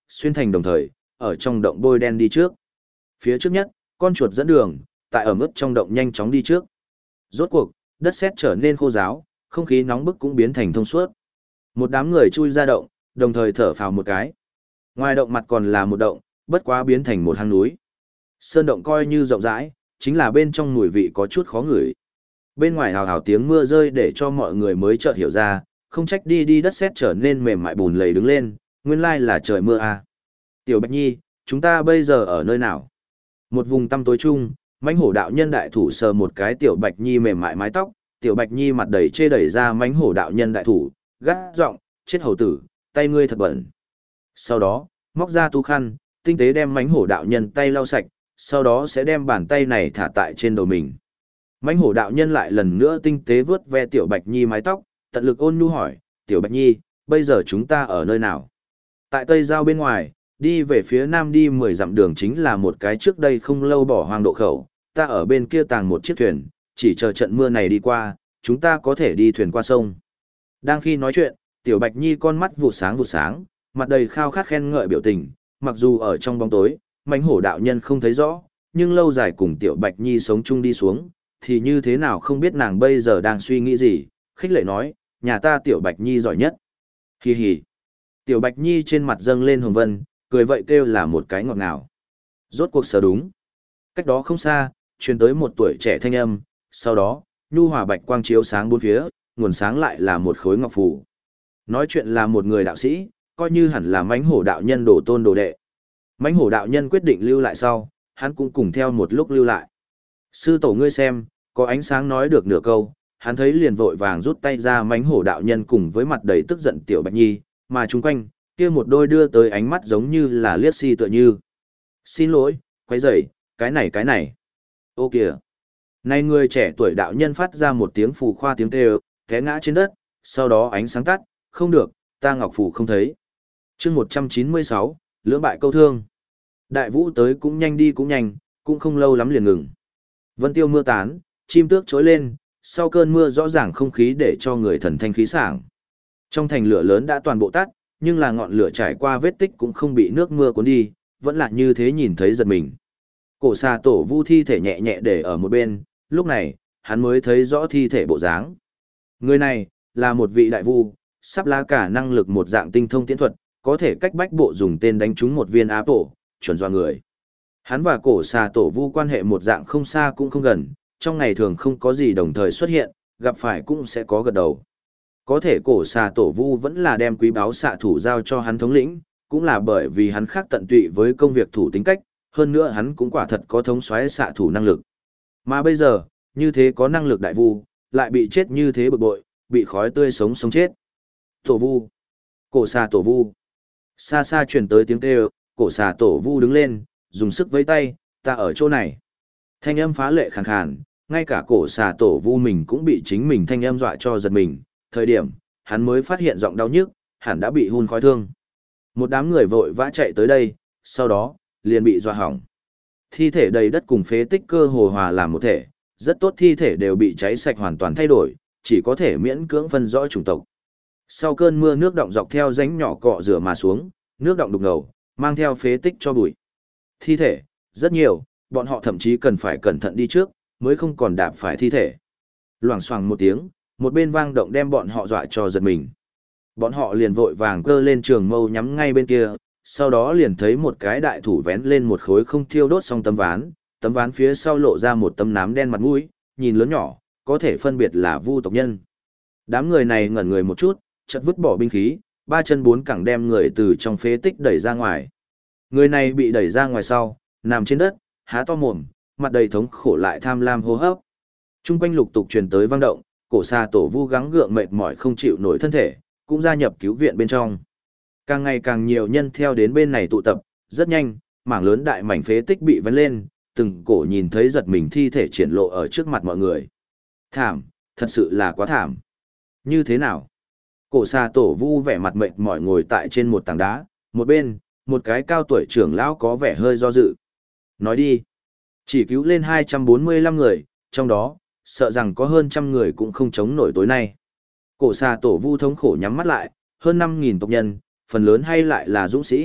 xuyên thành đồng thời, ở trong động bôi đen đi trước. Phía trước nhất, con chuột dẫn đường, tại ở mức trong động nhanh chóng đi trước. Rốt cuộc, đất sét trở nên khô ráo, không khí nóng bức cũng biến thành thông suốt. Một đám người chui ra động, đồng thời thở phào một cái. Ngoài động mặt còn là một động, bất quá biến thành một hang núi. Sơn động coi như rộng rãi, chính là bên trong mùi vị có chút khó ngửi. Bên ngoài hào hào tiếng mưa rơi để cho mọi người mới chợt hiểu ra, không trách đi đất sét trở nên mềm mại bùn lầy đứng lên, nguyên lai là trời mưa à. Tiểu Bạch Nhi, chúng ta bây giờ ở nơi nào? Một vùng tăm tối chung, mãnh hổ đạo nhân đại thủ sờ một cái Tiểu Bạch Nhi mềm mại mái tóc, Tiểu Bạch Nhi mặt đầy chê đẩy ra mãnh hổ đạo nhân đại thủ, gắt giọng, chết hầu tử, tay ngươi thật bẩn. Sau đó, móc ra tu khăn, tinh tế đem mãnh hổ đạo nhân tay lau sạch, sau đó sẽ đem bàn tay này thả tại trên đầu mình. Mãnh hổ đạo nhân lại lần nữa tinh tế vướt ve Tiểu Bạch Nhi mái tóc, tận lực ôn nhu hỏi, Tiểu Bạch Nhi, bây giờ chúng ta ở nơi nào? Tại Tây Giao bên ngoài, đi về phía nam đi 10 dặm đường chính là một cái trước đây không lâu bỏ hoang độ khẩu, ta ở bên kia tàng một chiếc thuyền, chỉ chờ trận mưa này đi qua, chúng ta có thể đi thuyền qua sông. Đang khi nói chuyện, Tiểu Bạch Nhi con mắt vụ sáng, mặt đầy khao khát khen ngợi biểu tình, mặc dù ở trong bóng tối, mãnh hổ đạo nhân không thấy rõ, nhưng lâu dài cùng Tiểu Bạch Nhi sống chung đi xuống, thì như thế nào không biết nàng bây giờ đang suy nghĩ gì, khích lệ nói, nhà ta Tiểu Bạch Nhi giỏi nhất. Hi hi. Tiểu Bạch Nhi trên mặt dâng lên hồng vân, cười vậy kêu là một cái ngọt ngào. Rốt cuộc sở đúng. Cách đó không xa, truyền tới một tuổi trẻ thanh âm, sau đó, nhu hòa bạch quang chiếu sáng bốn phía, nguồn sáng lại là một khối ngọc phù. Nói chuyện là một người đạo sĩ, coi như hẳn là mãnh hổ đạo nhân đổ tôn đồ đệ. Mãnh hổ đạo nhân quyết định lưu lại sau, hắn cũng cùng theo một lúc lưu lại. Sư tổ ngươi xem, có ánh sáng nói được nửa câu, hắn thấy liền vội vàng rút tay ra mãnh hổ đạo nhân cùng với mặt đầy tức giận Tiểu Bạch Nhi, mà chung quanh, kia một đôi đưa tới ánh mắt giống như là liếc si tựa như. Xin lỗi, quấy rầy, cái này. Ô kìa. Này người trẻ tuổi đạo nhân phát ra một tiếng phù khoa tiếng kêu, té ngã trên đất, sau đó ánh sáng tắt, không được, ta ngọc phù không thấy. Chương 196, lưỡng bại câu thương. Đại vũ tới cũng nhanh đi cũng nhanh, cũng không lâu lắm liền ngừng. Vân tiêu mưa tán, chim tước trỗi lên, sau cơn mưa rõ ràng không khí để cho người thần thanh khí sảng. Trong thành lửa lớn đã toàn bộ tắt, nhưng là ngọn lửa trải qua vết tích cũng không bị nước mưa cuốn đi, vẫn là như thế nhìn thấy giật mình. Cổ xà tổ vu thi thể nhẹ nhẹ để ở một bên, lúc này, hắn mới thấy rõ thi thể bộ dáng. Người này, là một vị đại vu, sắp lá cả năng lực một dạng tinh thông tiễn thuật, có thể cách bách bộ dùng tên đánh trúng một viên áp tổ, chuẩn dọa người. Hắn và cổ xà tổ vu quan hệ một dạng không xa cũng không gần, trong ngày thường không có gì đồng thời xuất hiện, gặp phải cũng sẽ có gật đầu. Có thể cổ xà tổ vu vẫn là đem quý báu xạ thủ giao cho hắn thống lĩnh, cũng là bởi vì hắn khác tận tụy với công việc thủ tính cách, hơn nữa hắn cũng quả thật có thống soái xạ thủ năng lực. Mà bây giờ, như thế có năng lực đại vu, lại bị chết như thế bực bội, bị khói tươi sống sống chết. Tổ vu, cổ xà tổ vu. Xa xa truyền tới tiếng kêu, cổ xà tổ vu đứng lên, dùng sức vẫy tay, ta ở chỗ này. Thanh âm phá lệ khàn khàn, ngay cả cổ xà tổ vu mình cũng bị chính mình thanh âm dọa cho giật mình, thời điểm, hắn mới phát hiện giọng đau nhức, hẳn đã bị hun khói thương. Một đám người vội vã chạy tới đây, sau đó, liền bị dọa hỏng. Thi thể đầy đất cùng phế tích cơ hồ hòa làm một thể, rất tốt thi thể đều bị cháy sạch hoàn toàn thay đổi, chỉ có thể miễn cưỡng phân rõ chủng tộc. Sau cơn mưa nước động dọc theo rãnh nhỏ cọ rửa mà xuống, nước động đục ngầu, mang theo phế tích cho bụi. Thi thể, rất nhiều, bọn họ thậm chí cần phải cẩn thận đi trước, mới không còn đạp phải thi thể. Loảng xoảng một tiếng, một bên vang động đem bọn họ dọa cho giật mình. Bọn họ liền vội vàng cơ lên trường mâu nhắm ngay bên kia, sau đó liền thấy một cái đại thủ vén lên một khối không thiêu đốt xong tấm ván phía sau lộ ra một tấm nám đen mặt mũi, nhìn lớn nhỏ, có thể phân biệt là vu tộc nhân. Đám người này ngẩn người một chút, chợt vứt bỏ binh khí, ba chân bốn cẳng đem người từ trong phế tích đẩy ra ngoài. Người này bị đẩy ra ngoài sau, nằm trên đất, há to mồm, mặt đầy thống khổ lại tham lam hô hấp. Trung quanh lục tục truyền tới vang động, cổ xà tổ vu gắng gượng mệt mỏi không chịu nổi thân thể, cũng gia nhập cứu viện bên trong. Càng ngày càng nhiều nhân theo đến bên này tụ tập, rất nhanh, mảng lớn đại mảnh phế tích bị vén lên, từng cổ nhìn thấy giật mình thi thể triển lộ ở trước mặt mọi người. Thảm, thật sự là quá thảm. Như thế nào? Cổ xà tổ vu vẻ mặt mệt mỏi ngồi tại trên một tảng đá, một bên, một cái cao tuổi trưởng lão có vẻ hơi do dự. Nói đi. Chỉ cứu lên 245 người, trong đó, sợ rằng có hơn trăm người cũng không chống nổi tối nay. Cổ xà tổ vu thống khổ nhắm mắt lại, hơn 5.000 tộc nhân, phần lớn hay lại là dũng sĩ,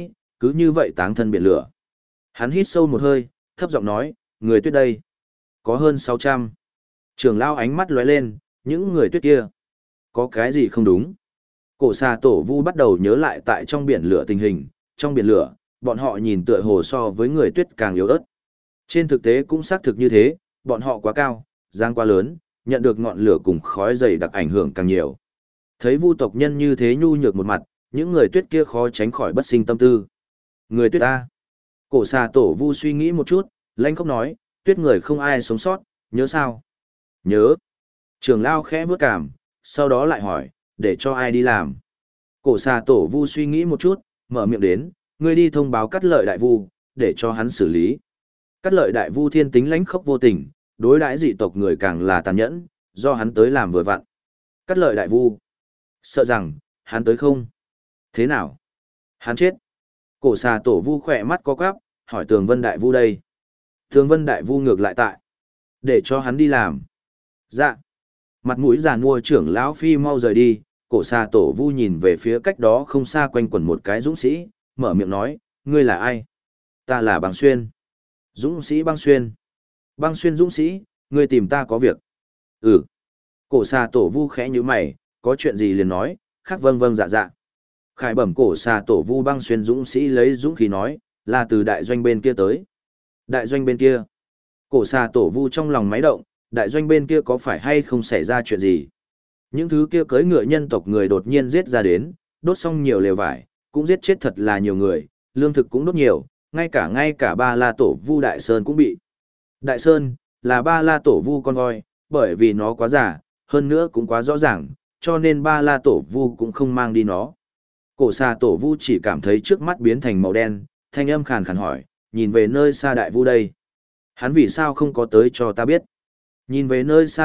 cứ như vậy táng thân biển lửa. Hắn hít sâu một hơi, thấp giọng nói, người tuyết đây. Có hơn 600. Trưởng lão ánh mắt lóe lên, những người tuyết kia. Có cái gì không đúng? Cổ xà tổ vu bắt đầu nhớ lại tại trong biển lửa tình hình, trong biển lửa, bọn họ nhìn tựa hồ so với người tuyết càng yếu ớt. Trên thực tế cũng xác thực như thế, bọn họ quá cao, giang quá lớn, nhận được ngọn lửa cùng khói dày đặc ảnh hưởng càng nhiều. Thấy vu tộc nhân như thế nhu nhược một mặt, những người tuyết kia khó tránh khỏi bất sinh tâm tư. Người tuyết ta. Cổ xà tổ vu suy nghĩ một chút, lãnh khóc nói, tuyết người không ai sống sót, nhớ sao? Nhớ. Trường lao khẽ bước cảm, sau đó lại hỏi, để cho ai đi làm? Cổ xà tổ vu suy nghĩ một chút, mở miệng đến, ngươi đi thông báo cắt lợi đại vu, để cho hắn xử lý. Cắt lợi đại vu thiên tính lãnh khốc vô tình, đối đãi dị tộc người càng là tàn nhẫn, do hắn tới làm vừa vặn. Cắt lợi đại vu. Sợ rằng, hắn tới không? Thế nào? Hắn chết. Cổ xà tổ vu khỏe mắt có quắp, hỏi tường vân đại vu đây. Tường vân đại vu ngược lại tại. Để cho hắn đi làm. Dạ. Mặt mũi già nua trưởng lão phi mau rời đi, cổ xà tổ vu nhìn về phía cách đó không xa quanh quẩn một cái dũng sĩ, mở miệng nói, ngươi là ai? Ta là Băng Xuyên. Dũng sĩ Băng Xuyên. Băng Xuyên dũng sĩ, ngươi tìm ta có việc. Ừ. Cổ xà tổ vu khẽ như mày, có chuyện gì liền nói, khác vâng vâng dạ dạ. Khải bẩm cổ xà tổ vu Băng Xuyên dũng sĩ lấy dũng khí nói, là từ đại doanh bên kia tới. Đại doanh bên kia. Cổ xà tổ vu trong lòng máy động, đại doanh bên kia có phải hay không xảy ra chuyện gì? Những thứ kia cưỡi ngựa nhân tộc người đột nhiên giết ra đến, đốt xong nhiều lều vải, cũng giết chết thật là nhiều người, lương thực cũng đốt nhiều, ngay cả ba la tổ vu Đại Sơn cũng bị. Đại Sơn, là ba la tổ vu con voi, bởi vì nó quá giả, hơn nữa cũng quá rõ ràng, cho nên ba la tổ vu cũng không mang đi nó. Cổ xà tổ vu chỉ cảm thấy trước mắt biến thành màu đen, thanh âm khàn khàn hỏi, nhìn về nơi xa đại vu đây. Hắn vì sao không có tới cho ta biết? Nhìn về nơi xa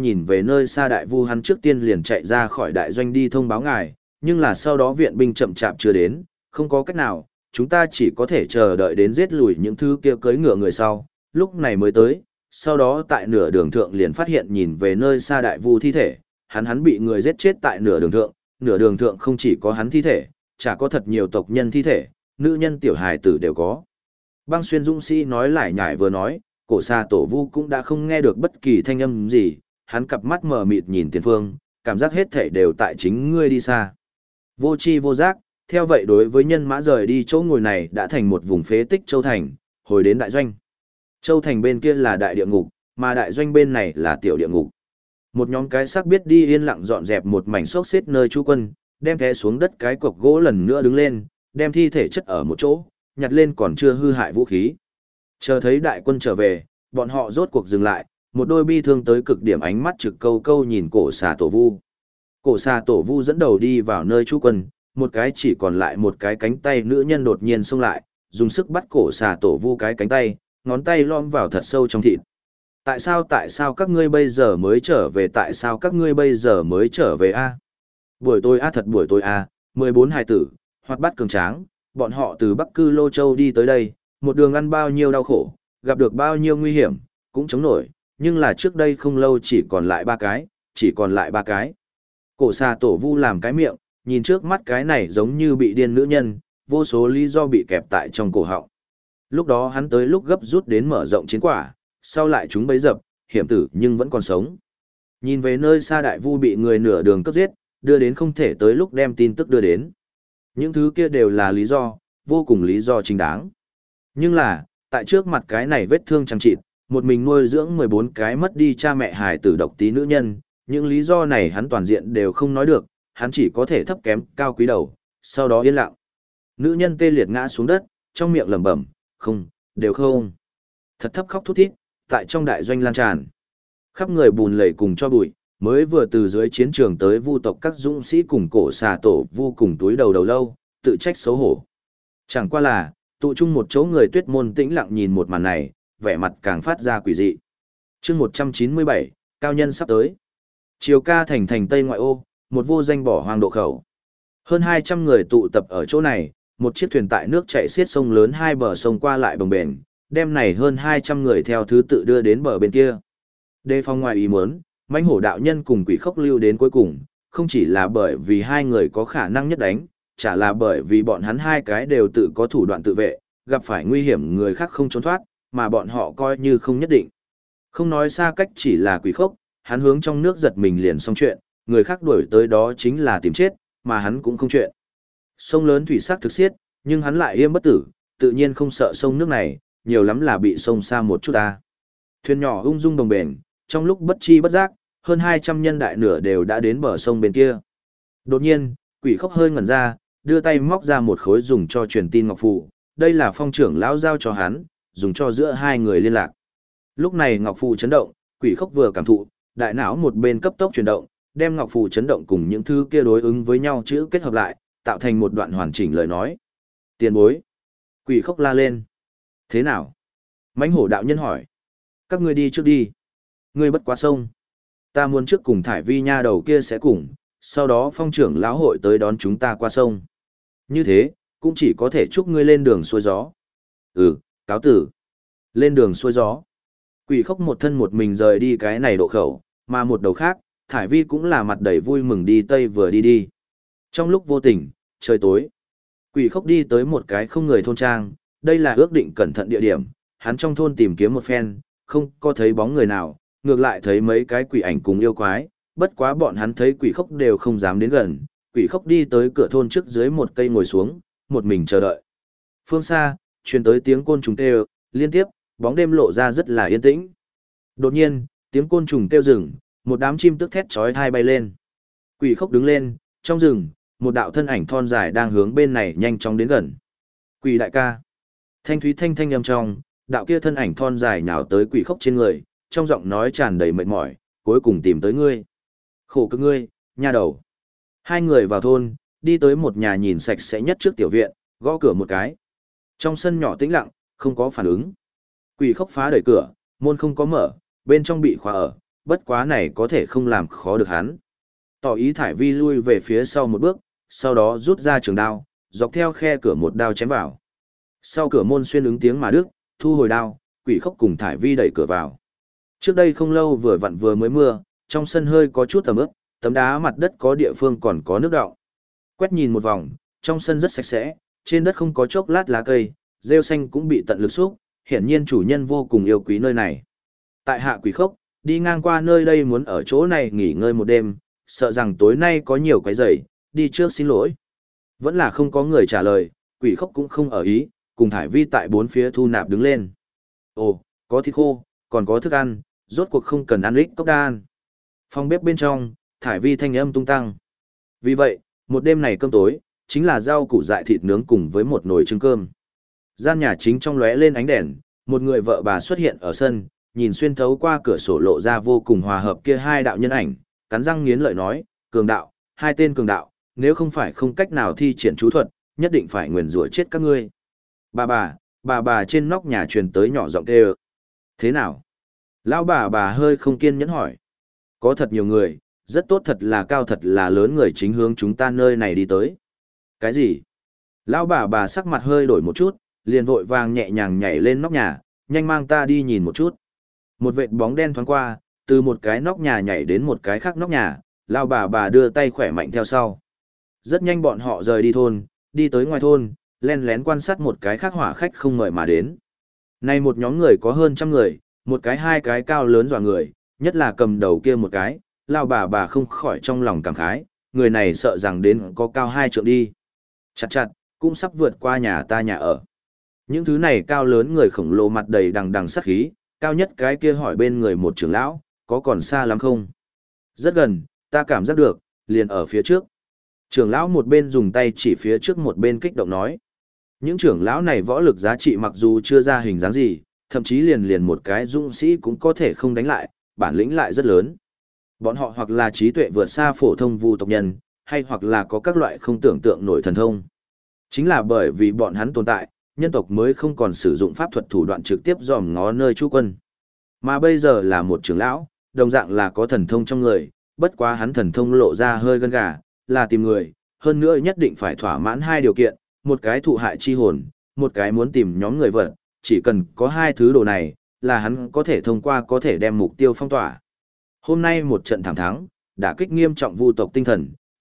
đại vu hắn trước tiên liền chạy ra khỏi đại doanh đi thông báo ngài, nhưng là sau đó viện binh chậm chạp chưa đến, không có cách nào, chúng ta chỉ có thể chờ đợi đến giết lùi những thứ kia cưỡi ngựa người sau, lúc này mới tới, sau đó tại nửa đường thượng liền phát hiện nhìn về nơi xa đại vu thi thể, hắn bị người giết chết tại nửa đường thượng không chỉ có hắn thi thể, chả có thật nhiều tộc nhân thi thể, nữ nhân tiểu hài tử đều có. Băng Xuyên dũng sĩ nói lại nhải vừa nói, cổ xà tổ vu cũng đã không nghe được bất kỳ thanh âm gì, hắn cặp mắt mờ mịt nhìn tiền phương, cảm giác hết thể đều tại chính ngươi đi xa. Vô chi vô giác, theo vậy đối với nhân mã rời đi chỗ ngồi này đã thành một vùng phế tích Châu Thành, hồi đến đại doanh. Châu Thành bên kia là đại địa ngục, mà đại doanh bên này là tiểu địa ngục. Một nhóm cái xác biết đi yên lặng dọn dẹp một mảnh xốc xếp nơi trú quân, đem té xuống đất cái cọc gỗ lần nữa đứng lên, đem thi thể chất ở một chỗ, nhặt lên còn chưa hư hại vũ khí. Chờ thấy đại quân trở về, bọn họ rốt cuộc dừng lại, một đôi bi thương tới cực điểm ánh mắt trực câu câu nhìn cổ xà tổ vu. Cổ xà tổ vu dẫn đầu đi vào nơi trú quân, một cái chỉ còn lại một cái cánh tay nữ nhân đột nhiên xông lại, dùng sức bắt cổ xà tổ vu cái cánh tay, ngón tay lom vào thật sâu trong thịt. Tại sao các ngươi bây giờ mới trở về? Tại sao các ngươi bây giờ mới trở về a? Buổi tối a, thật buổi tối a, 14 hài tử, hoạt bát cường tráng, bọn họ từ Bắc Cư Lô Châu đi tới đây, một đường ăn bao nhiêu đau khổ, gặp được bao nhiêu nguy hiểm, cũng chống nổi, nhưng là trước đây không lâu chỉ còn lại ba cái. Cổ xà tổ vu làm cái miệng, nhìn trước mắt cái này giống như bị điên nữ nhân, vô số lý do bị kẹp tại trong cổ họng. Lúc đó hắn tới lúc gấp rút đến mở rộng chiến quả, sau lại chúng bấy dập, hiểm tử nhưng vẫn còn sống. Nhìn về nơi xa đại vu bị người nửa đường cấp giết, đưa đến không thể tới lúc đem tin tức đưa đến. Những thứ kia đều là lý do, vô cùng lý do chính đáng. Nhưng là, tại trước mặt cái này vết thương chẳng chịt, một mình nuôi dưỡng 14 cái mất đi cha mẹ hài tử độc tí nữ nhân, những lý do này hắn toàn diện đều không nói được, hắn chỉ có thể thấp kém cao quý đầu, sau đó yên lặng. Nữ nhân tê liệt ngã xuống đất, trong miệng lẩm bẩm, không, đều không. Thật thấp khóc thút thít, tại trong đại doanh lan tràn. Khắp người bùn lầy cùng cho bụi, mới vừa từ dưới chiến trường tới vu tộc các dũng sĩ cùng cổ xà tổ vô cùng túi đầu lâu, tự trách xấu hổ. Chẳng qua là, tụ chung một chỗ người tuyết môn tĩnh lặng nhìn một màn này, vẻ mặt càng phát ra quỷ dị. chương 197, cao nhân sắp tới. Chiều ca thành Tây ngoại ô, một vô danh bỏ hoang độ khẩu. Hơn 200 người tụ tập ở chỗ này, một chiếc thuyền tại nước chảy xiết sông lớn hai bờ sông qua lại bồng bềnh, đem này hơn 200 người theo thứ tự đưa đến bờ bên kia. Đề phòng ngoài ý muốn, mãnh hổ đạo nhân cùng quỷ khốc lưu đến cuối cùng, không chỉ là bởi vì hai người có khả năng nhất đánh, chả là bởi vì bọn hắn hai cái đều tự có thủ đoạn tự vệ, gặp phải nguy hiểm người khác không trốn thoát, mà bọn họ coi như không nhất định. Không nói xa cách chỉ là quỷ khốc, hắn hướng trong nước giật mình liền xong chuyện, người khác đuổi tới đó chính là tìm chết, mà hắn cũng không chuyện. Sông lớn thủy sắc thực xiết, nhưng hắn lại yêm bất tử, tự nhiên không sợ sông nước này, nhiều lắm là bị sông xa một chút ta. Thuyền nhỏ ung dung đồng bền, trong lúc bất chi bất giác, hơn 200 nhân đại nửa đều đã đến bờ sông bên kia. Đột nhiên, quỷ khốc hơi ngẩn ra, đưa tay móc ra một khối dùng cho truyền tin ngọc phù, đây là phong trưởng lão giao cho hắn, dùng cho giữa hai người liên lạc. Lúc này ngọc phù chấn động, quỷ khốc vừa cảm thụ, đại não một bên cấp tốc chuyển động, đem ngọc phù chấn động cùng những thứ kia đối ứng với nhau chữ kết hợp lại, tạo thành một đoạn hoàn chỉnh lời nói. Tiền bối. Quỷ khốc la lên. Thế nào? Mãnh hổ đạo nhân hỏi. Các ngươi đi trước đi. Ngươi bất quá sông. Ta muốn trước cùng thải vi nha đầu kia sẽ cùng, sau đó phong trưởng lão hội tới đón chúng ta qua sông. Như thế, cũng chỉ có thể chúc ngươi lên đường xuôi gió. Ừ, cáo tử. Lên đường xuôi gió. Quỷ khốc một thân một mình rời đi cái này độ khẩu, mà một đầu khác, thải vi cũng là mặt đầy vui mừng đi tây vừa đi đi. Trong lúc vô tình, trời tối. Quỷ khốc đi tới một cái không người thôn trang, đây là ước định cẩn thận địa điểm, hắn trong thôn tìm kiếm một phen, không có thấy bóng người nào, ngược lại thấy mấy cái quỷ ảnh cùng yêu quái, bất quá bọn hắn thấy quỷ khốc đều không dám đến gần, quỷ khốc đi tới cửa thôn trước dưới một cây ngồi xuống, một mình chờ đợi. Phương xa, truyền tới tiếng côn trùng kêu, liên tiếp, bóng đêm lộ ra rất là yên tĩnh. Đột nhiên, tiếng côn trùng kêu dừng, một đám chim tức thét chói tai bay lên. Quỷ khốc đứng lên, trong rừng, một đạo thân ảnh thon dài đang hướng bên này nhanh chóng đến gần. Quỷ đại ca. Thanh thúy thanh thanh âm trong, đạo kia thân ảnh thon dài nhào tới quỷ khốc trên người, trong giọng nói tràn đầy mệt mỏi, cuối cùng tìm tới ngươi. Khổ cực ngươi, nha đầu. Hai người vào thôn, đi tới một nhà nhìn sạch sẽ nhất trước tiểu viện, gõ cửa một cái. Trong sân nhỏ tĩnh lặng, không có phản ứng. Quỷ khốc phá đẩy cửa, môn không có mở, bên trong bị khóa ở, bất quá này có thể không làm khó được hắn. Tỏ ý thải vi lui về phía sau một bước, sau đó rút ra trường đao, dọc theo khe cửa một đao chém vào. Sau cửa môn xuyên ứng tiếng mà đức, thu hồi đao, quỷ khốc cùng thải vi đẩy cửa vào. Trước đây không lâu vừa vặn vừa mới mưa, trong sân hơi có chút ẩm ướt, tấm đá mặt đất có địa phương còn có nước đọng. Quét nhìn một vòng, trong sân rất sạch sẽ, trên đất không có chốc lát lá cây, rêu xanh cũng bị tận lực xúc, hiển nhiên chủ nhân vô cùng yêu quý nơi này. Tại hạ quỷ khốc, đi ngang qua nơi đây muốn ở chỗ này nghỉ ngơi một đêm, sợ rằng tối nay có nhiều cái rầy, đi trước xin lỗi. Vẫn là không có người trả lời, quỷ khốc cũng không ở ý, cùng thải vi tại bốn phía thu nạp đứng lên. Ồ, có thịt khô, còn có thức ăn, rốt cuộc không cần ăn lích cốc đan. Phòng bếp bên trong, thải vi thanh âm tung tăng. Vì vậy, một đêm này cơm tối, chính là rau củ dại thịt nướng cùng với một nồi trứng cơm. Gian nhà chính trong lóe lên ánh đèn, một người vợ bà xuất hiện ở sân, nhìn xuyên thấu qua cửa sổ lộ ra vô cùng hòa hợp kia hai đạo nhân ảnh, cắn răng nghiến lợi nói, cường đạo, hai tên cường đạo, nếu không phải không cách nào thi triển chú thuật, nhất định phải nguyền rủa chết các ngươi. Bà trên nóc nhà truyền tới nhỏ giọng kêu. Thế nào? Lão bà hơi không kiên nhẫn hỏi. Có thật nhiều người, rất tốt thật là cao thật là lớn người chính hướng chúng ta nơi này đi tới. Cái gì? Lão bà sắc mặt hơi đổi một chút, liền vội vàng nhẹ nhàng nhảy lên nóc nhà, nhanh mang ta đi nhìn một chút. Một vệt bóng đen thoáng qua, từ một cái nóc nhà nhảy đến một cái khác nóc nhà, lão bà đưa tay khỏe mạnh theo sau. Rất nhanh bọn họ rời đi thôn, đi tới ngoài thôn, len lén quan sát một cái khác hỏa khách không mời mà đến. Này một nhóm người có hơn 100 người, một cái hai cái cao lớn dọa người, nhất là cầm đầu kia một cái, lão bà không khỏi trong lòng cảm khái, người này sợ rằng đến có cao 2 trượng đi. Chặt, cũng sắp vượt qua nhà ta nhà ở. Những thứ này cao lớn người khổng lồ mặt đầy đằng đằng sát khí, cao nhất cái kia hỏi bên người một trưởng lão, có còn xa lắm không? Rất gần, ta cảm giác được, liền ở phía trước. Trưởng lão một bên dùng tay chỉ phía trước một bên kích động nói. Những trưởng lão này võ lực giá trị mặc dù chưa ra hình dáng gì, thậm chí liền một cái dũng sĩ cũng có thể không đánh lại, bản lĩnh lại rất lớn. Bọn họ hoặc là trí tuệ vượt xa phổ thông vu tộc nhân, hay hoặc là có các loại không tưởng tượng nổi thần thông. Chính là bởi vì bọn hắn tồn tại, nhân tộc mới không còn sử dụng pháp thuật thủ đoạn trực tiếp dòm ngó nơi trú quân. Mà bây giờ là một trưởng lão, đồng dạng là có thần thông trong người, bất quá hắn thần thông lộ ra hơi gân gà, là tìm người, hơn nữa nhất định phải thỏa mãn hai điều kiện, một cái thụ hại chi hồn, một cái muốn tìm nhóm người vật, chỉ cần có hai thứ đồ này, là hắn có thể thông qua có thể đem mục tiêu phong tỏa. Hôm nay một trận thảm thắng, đã kích nghiêm trọng vu tộc tinh thần,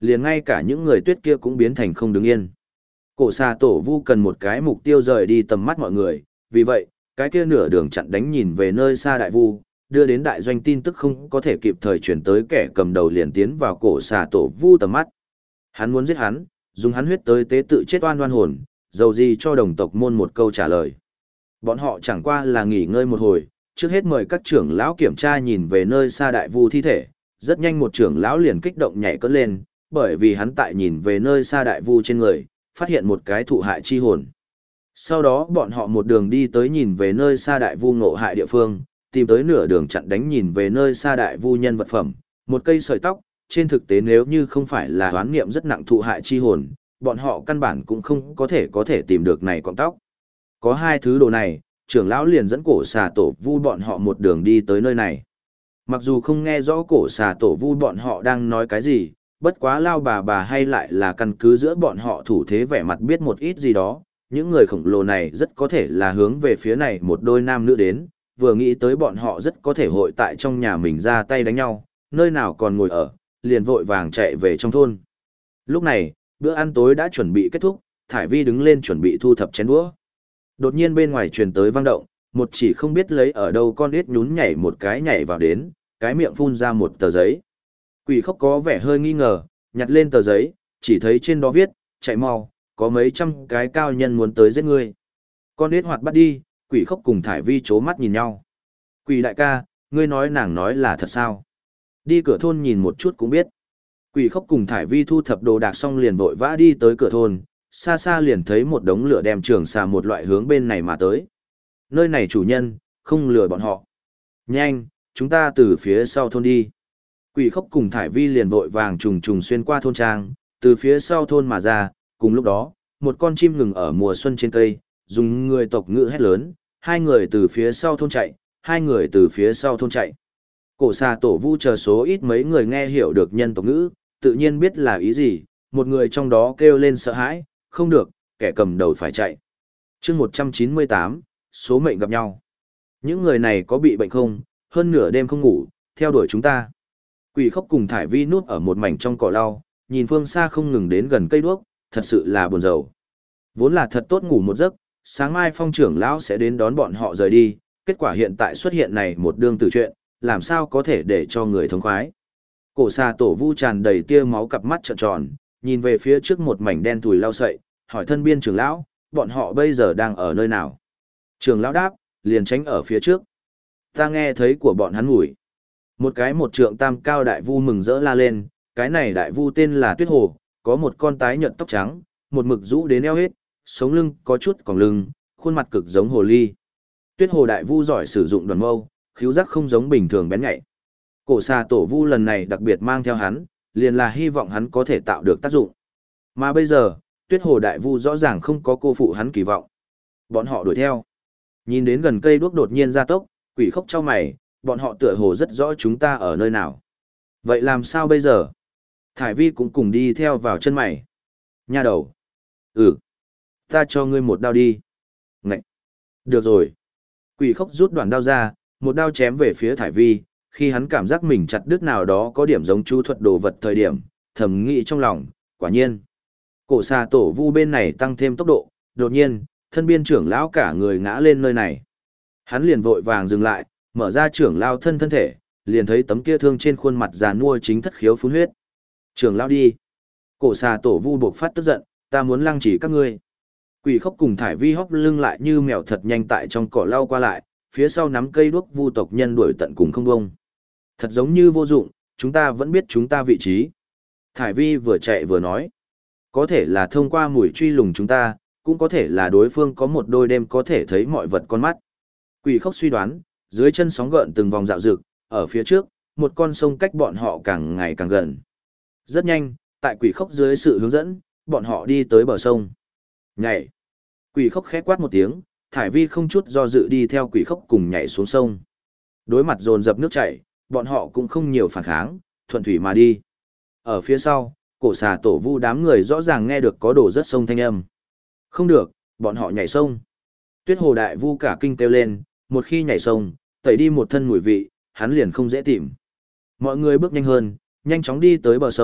liền ngay cả những người tuyết kia cũng biến thành không đứng yên. Cổ xà tổ vu cần một cái mục tiêu rời đi tầm mắt mọi người, vì vậy, cái kia nửa đường chặn đánh nhìn về nơi xa đại vu, đưa đến đại doanh tin tức không có thể kịp thời chuyển tới kẻ cầm đầu liền tiến vào cổ xà tổ vu tầm mắt. Hắn muốn giết hắn, dùng hắn huyết tới tế tự chết oan oan hồn, dầu gì cho đồng tộc môn một câu trả lời. Bọn họ chẳng qua là nghỉ ngơi một hồi, trước hết mời các trưởng lão kiểm tra nhìn về nơi xa đại vu thi thể, rất nhanh một trưởng lão liền kích động nhảy cất lên, bởi vì hắn tại nhìn về nơi xa đại vu trên người, phát hiện một cái thụ hại chi hồn. Sau đó bọn họ một đường đi tới nhìn về nơi xa đại vu ngộ hại địa phương, tìm tới nửa đường chặn đánh nhìn về nơi xa đại vu nhân vật phẩm, một cây sợi tóc, trên thực tế nếu như không phải là đoán niệm rất nặng thụ hại chi hồn, bọn họ căn bản cũng không có thể tìm được này cọng tóc. Có hai thứ đồ này, trưởng lão liền dẫn cổ xà tổ vu bọn họ một đường đi tới nơi này. Mặc dù không nghe rõ cổ xà tổ vu bọn họ đang nói cái gì, bất quá lao bà hay lại là căn cứ giữa bọn họ thủ thế vẻ mặt biết một ít gì đó, những người khổng lồ này rất có thể là hướng về phía này một đôi nam nữ đến, vừa nghĩ tới bọn họ rất có thể hội tại trong nhà mình ra tay đánh nhau, nơi nào còn ngồi ở, liền vội vàng chạy về trong thôn. Lúc này, bữa ăn tối đã chuẩn bị kết thúc, Thải Vi đứng lên chuẩn bị thu thập chén đũa. Đột nhiên bên ngoài truyền tới vang động, một chỉ không biết lấy ở đâu con ếch nhún nhảy một cái nhảy vào đến, cái miệng phun ra một tờ giấy. Quỷ Khốc có vẻ hơi nghi ngờ, nhặt lên tờ giấy, chỉ thấy trên đó viết, chạy mau, có mấy trăm cái cao nhân muốn tới giết ngươi. Con ếch hoạt bắt đi, Quỷ Khốc cùng Thải Vi chố mắt nhìn nhau. Quỷ đại ca, ngươi nói nàng nói là thật sao? Đi cửa thôn nhìn một chút cũng biết. Quỷ Khốc cùng Thải Vi thu thập đồ đạc xong liền vội vã đi tới cửa thôn, xa xa liền thấy một đống lửa đem trường xà một loại hướng bên này mà tới. Nơi này chủ nhân, không lừa bọn họ. Nhanh, chúng ta từ phía sau thôn đi. Quỷ Khốc cùng Thải Vi liền vội vàng trùng trùng xuyên qua thôn trang, từ phía sau thôn mà ra, cùng lúc đó, một con chim ngừng ở mùa xuân trên cây, dùng người tộc ngữ hét lớn, hai người từ phía sau thôn chạy, hai người từ phía sau thôn chạy. Cổ xà tổ vu chờ số ít mấy người nghe hiểu được nhân tộc ngữ, tự nhiên biết là ý gì, một người trong đó kêu lên sợ hãi, không được, kẻ cầm đầu phải chạy. chương 198, số mệnh gặp nhau. Những người này có bị bệnh không, hơn nửa đêm không ngủ, theo đuổi chúng ta. Quỷ Khốc cùng Thải Vi núp ở một mảnh trong cỏ lau, nhìn phương xa không ngừng đến gần cây đuốc, thật sự là buồn rầu. Vốn là thật tốt ngủ một giấc, sáng mai Phong trưởng lão sẽ đến đón bọn họ rời đi, kết quả hiện tại xuất hiện này một đương tử chuyện, làm sao có thể để cho người thống khoái. Cổ xà tổ vu tràn đầy tia máu cặp mắt trợn tròn, nhìn về phía trước một mảnh đen thùi lau sậy, hỏi thân biên trưởng lão, bọn họ bây giờ đang ở nơi nào? Trưởng lão đáp, liền tránh ở phía trước. Ta nghe thấy của bọn hắn mùi. Một cái một trượng tam cao đại vu mừng rỡ la lên, cái này đại vu tên là Tuyết Hồ, có một con tái nhợt tóc trắng, một mực rũ đến eo hết, sống lưng có chút còng lưng, khuôn mặt cực giống hồ ly. Tuyết Hồ đại vu giỏi sử dụng đoàn mâu, khứu giác không giống bình thường bén nhạy. Cổ xà tổ vu lần này đặc biệt mang theo hắn, liền là hy vọng hắn có thể tạo được tác dụng. Mà bây giờ, Tuyết Hồ đại vu rõ ràng không có cô phụ hắn kỳ vọng. Bọn họ đuổi theo. Nhìn đến gần cây đuốc đột nhiên ra tốc, Quỷ Khốc chau mày, bọn họ tựa hồ rất rõ chúng ta ở nơi nào. Vậy làm sao bây giờ? Thải Vi cũng cùng đi theo vào chân mày. Nha đầu. Ừ. Ta cho ngươi một đao đi. Ngậy. Được rồi. Quỷ Khốc rút đoạn đao ra, một đao chém về phía Thải Vi, khi hắn cảm giác mình chặt đứt nào đó có điểm giống chú thuật đồ vật thời điểm, thầm nghĩ trong lòng, quả nhiên. Cổ xà tổ vu bên này tăng thêm tốc độ, đột nhiên, thân biên trưởng lão cả người ngã lên nơi này. Hắn liền vội vàng dừng lại, mở ra trưởng lão thân thể, liền thấy tấm kia thương trên khuôn mặt già nua chính thất khiếu phun huyết. Trưởng lão đi. Cổ xà tổ vu buộc phát tức giận, ta muốn lăng trì các ngươi. Quỷ Khốc cùng Thải Vi hóc lưng lại như mèo thật nhanh tại trong cỏ lau qua lại, phía sau nắm cây đuốc vu tộc nhân đuổi tận cùng không bông. Thật giống như vô dụng, chúng ta vẫn biết chúng ta vị trí. Thải Vi vừa chạy vừa nói. Có thể là thông qua mùi truy lùng chúng ta, cũng có thể là đối phương có một đôi đêm có thể thấy mọi vật con mắt. Quỷ Khốc suy đoán, dưới chân sóng gợn từng vòng dạo rực, ở phía trước, một con sông cách bọn họ càng ngày càng gần. Rất nhanh, tại Quỷ Khốc dưới sự hướng dẫn, bọn họ đi tới bờ sông. Nhảy. Quỷ Khốc khẽ quát một tiếng, Thải Vi không chút do dự đi theo Quỷ Khốc cùng nhảy xuống sông. Đối mặt dồn dập nước chảy, bọn họ cũng không nhiều phản kháng, thuận thủy mà đi. Ở phía sau, cổ xà tổ vu đám người rõ ràng nghe được có đổ rất sông thanh âm. Không được, bọn họ nhảy sông. Tuyết Hồ đại vu cả kinh kêu lên, một khi nhảy sông, tẩy đi một thân mùi vị, hắn liền không dễ tìm. Mọi người bước nhanh hơn, nhanh chóng đi tới bờ sông,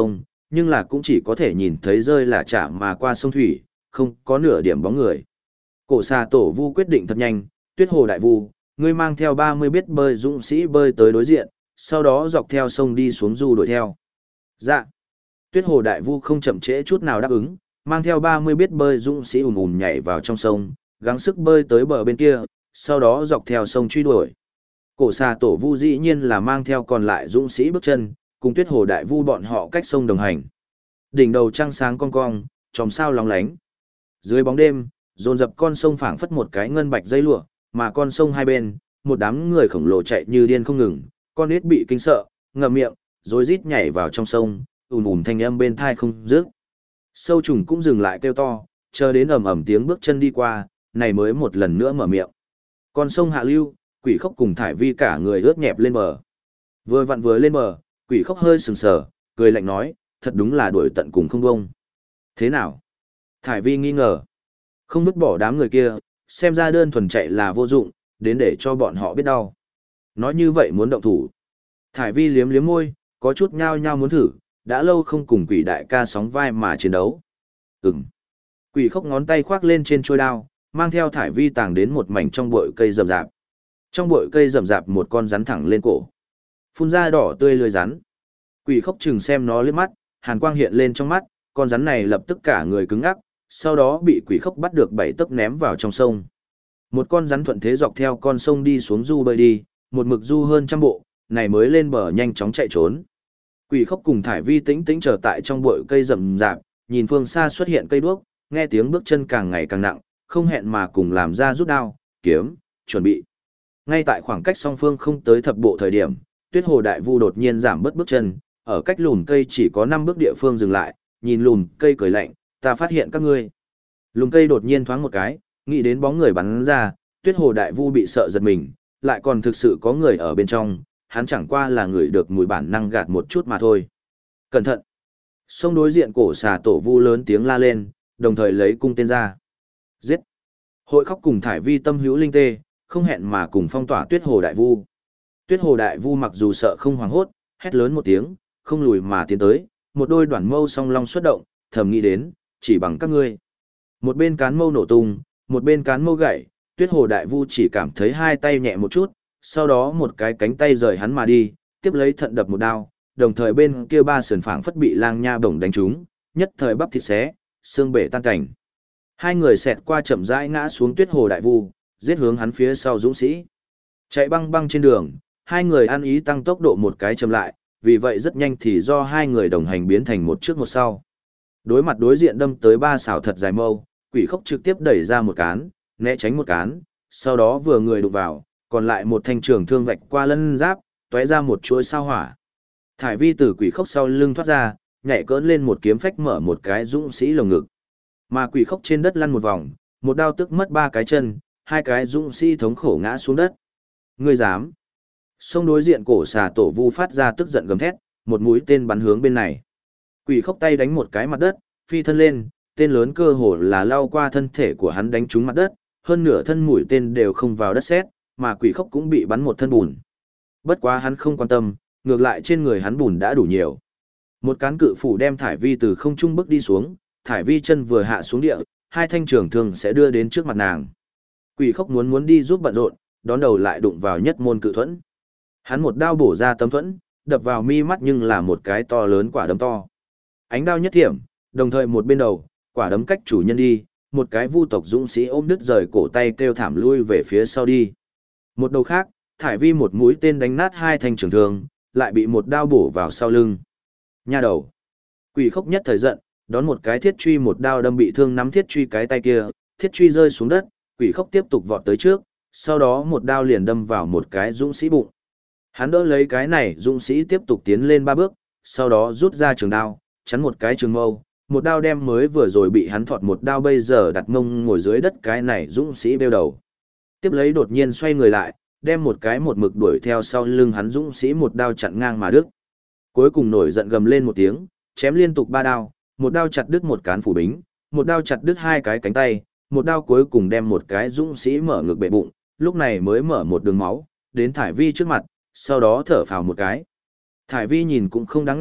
nhưng là cũng chỉ có thể nhìn thấy rơi là chả mà qua sông thủy, không có nửa điểm bóng người. Cổ xà tổ vu quyết định thật nhanh, Tuyết Hồ đại vu, ngươi mang theo 30 biết bơi dũng sĩ bơi tới đối diện, sau đó dọc theo sông đi xuống du đuổi theo. Dạ. Tuyết Hồ đại vu không chậm trễ chút nào đáp ứng, mang theo 30 biết bơi dũng sĩ nhảy vào trong sông, gắng sức bơi tới bờ bên kia, sau đó dọc theo sông truy đuổi. Cổ xà tổ vu dĩ nhiên là mang theo còn lại dũng sĩ bước chân, cùng Tuyết Hồ đại vu bọn họ cách sông đồng hành. Đỉnh đầu trăng sáng cong cong, chòm sao lóng lánh. Dưới bóng đêm, dồn dập con sông phảng phất một cái ngân bạch dây lụa, mà con sông hai bên, một đám người khổng lồ chạy như điên không ngừng, con nít bị kinh sợ, ngậm miệng, rối rít nhảy vào trong sông, thanh âm bên thai không dứt. Sâu trùng cũng dừng lại kêu to, chờ đến ầm ầm tiếng bước chân đi qua, này mới một lần nữa mở miệng. Con sông hạ lưu, Quỷ Khốc cùng Thải Vi cả người ướt nhẹp lên bờ. Vừa vặn vừa lên bờ, Quỷ Khốc hơi sừng sờ, cười lạnh nói, thật đúng là đuổi tận cùng không bông. Thế nào? Thải Vi nghi ngờ. Không vứt bỏ đám người kia, xem ra đơn thuần chạy là vô dụng, đến để cho bọn họ biết đau. Nói như vậy muốn động thủ. Thải Vi liếm liếm môi, có chút nhao nhao muốn thử, đã lâu không cùng Quỷ đại ca sóng vai mà chiến đấu. Quỷ Khốc ngón tay khoác lên trên chuôi đao, mang theo Thải Vi tàng đến một mảnh trong bụi cây rậm rạp. Trong bụi cây rậm rạp một con rắn thẳng lên cổ. Phun ra đỏ tươi lưỡi rắn. Quỷ Khốc chừng xem nó liếc mắt, hàn quang hiện lên trong mắt, con rắn này lập tức cả người cứng ngắc, sau đó bị Quỷ Khốc bắt được 7 tấc ném vào trong sông. Một con rắn thuận thế dọc theo con sông đi xuống du bơi đi, một mực du hơn trăm bộ, này mới lên bờ nhanh chóng chạy trốn. Quỷ Khốc cùng Thải Vi tĩnh tĩnh chờ tại trong bụi cây rậm rạp, nhìn phương xa xuất hiện cây đuốc, nghe tiếng bước chân càng ngày càng nặng, không hẹn mà cùng làm ra rút đao, kiếm, chuẩn bị. Ngay tại khoảng cách song phương không tới thập bộ thời điểm, Tuyết Hồ đại vu đột nhiên giảm bớt bước chân, ở cách lùn cây chỉ có 5 bước địa phương dừng lại, nhìn lùn cây cười lạnh, ta phát hiện các ngươi. Lùn cây đột nhiên thoáng một cái, nghĩ đến bóng người bắn ra, Tuyết Hồ đại vu bị sợ giật mình, lại còn thực sự có người ở bên trong, hắn chẳng qua là người được mùi bản năng gạt một chút mà thôi. Cẩn thận! Sông đối diện cổ xà tổ vu lớn tiếng la lên, đồng thời lấy cung tên ra. Giết! Hội Khóc cùng Thải Vi tâm hữu linh tê, không hẹn mà cùng phong tỏa Tuyết Hồ đại vu. Tuyết Hồ đại vu mặc dù sợ không hoảng hốt, hét lớn một tiếng, không lùi mà tiến tới, một đôi đoạn mâu song long xuất động, thầm nghĩ đến, chỉ bằng các ngươi. Một bên cán mâu nổ tung, một bên cán mâu gãy, Tuyết Hồ đại vu chỉ cảm thấy hai tay nhẹ một chút, sau đó một cái cánh tay rời hắn mà đi, tiếp lấy thận đập một đao, đồng thời bên kia ba sườn phảng phất bị lang nha bổng đánh trúng, nhất thời bắp thịt xé, xương bể tan cảnh. Hai người xẹt qua chậm rãi ngã xuống Tuyết Hồ đại vu, giết hướng hắn phía sau dũng sĩ. Chạy băng băng trên đường, hai người ăn ý tăng tốc độ một cái chậm lại, vì vậy rất nhanh thì do hai người đồng hành biến thành một trước một sau. Đối mặt đối diện đâm tới ba xảo thật dài mâu, Quỷ Khốc trực tiếp đẩy ra một cán, né tránh một cán, sau đó vừa người đụng vào, còn lại một thanh trường thương vạch qua lân giáp, tóe ra một chuỗi sao hỏa. Thải Vi từ Quỷ Khốc sau lưng thoát ra, nhảy cỡn lên một kiếm phách mở một cái dũng sĩ lồng ngực. Mà Quỷ Khốc trên đất lăn một vòng, một đao tức mất 3 cái chân, 2 cái dũng sĩ thống khổ ngã xuống đất. Ngươi dám? Sông đối diện cổ xà tổ vu phát ra tức giận gầm thét, một mũi tên bắn hướng bên này. Quỷ Khốc tay đánh một cái mặt đất, phi thân lên, tên lớn cơ hồ là lao qua thân thể của hắn đánh trúng mặt đất, hơn nửa thân mũi tên đều không vào đất sét, mà Quỷ Khốc cũng bị bắn một thân bùn. Bất quá hắn không quan tâm, ngược lại trên người hắn bùn đã đủ nhiều. Một cán cự phủ đem Thải Vi từ không trung bước đi xuống, Thải Vi chân vừa hạ xuống địa, hai thanh trường thương sẽ đưa đến trước mặt nàng. Quỷ Khốc muốn đi giúp bận rộn, đón đầu lại đụng vào nhất môn cự thuẫn. Hắn một đao bổ ra tấm thuẫn, đập vào mi mắt nhưng là một cái to lớn quả đấm to. Ánh đao nhất thiểm, đồng thời một bên đầu, quả đấm cách chủ nhân đi, một cái vu tộc dũng sĩ ôm đứt rời cổ tay kêu thảm lui về phía sau đi. Một đầu khác, Thải Vi một mũi tên đánh nát hai thanh trường thương, lại bị một đao bổ vào sau lưng. Nha đầu. Quỷ Khốc nhất thời giận, đón một cái thiết truy một đao đâm bị thương nắm thiết truy cái tay kia, thiết truy rơi xuống đất, Quỷ Khốc tiếp tục vọt tới trước, sau đó một đao liền đâm vào một cái dũng sĩ bụng. Hắn đỡ lấy cái này, dũng sĩ tiếp tục tiến lên 3 bước, sau đó rút ra trường đao, chắn một cái trường mâu, một đao đem mới vừa rồi bị hắn thọt một đao bây giờ đặt mông ngồi dưới đất cái này dũng sĩ bêu đầu. Tiếp lấy đột nhiên xoay người lại, đem một cái một mực đuổi theo sau lưng hắn dũng sĩ một đao chặn ngang mà đứt. Cuối cùng nổi giận gầm lên một tiếng, chém liên tục 3 đao, một đao chặt đứt một cán phủ bính, một đao chặt đứt 2 cái cánh tay, một đao cuối cùng đem một cái dũng sĩ mở ngực bệ bụng, lúc này mới mở một đường máu, đến Thải Vi trước mặt, sau đó thở phào một cái. Thải Vi nhìn cũng không đáng ngại,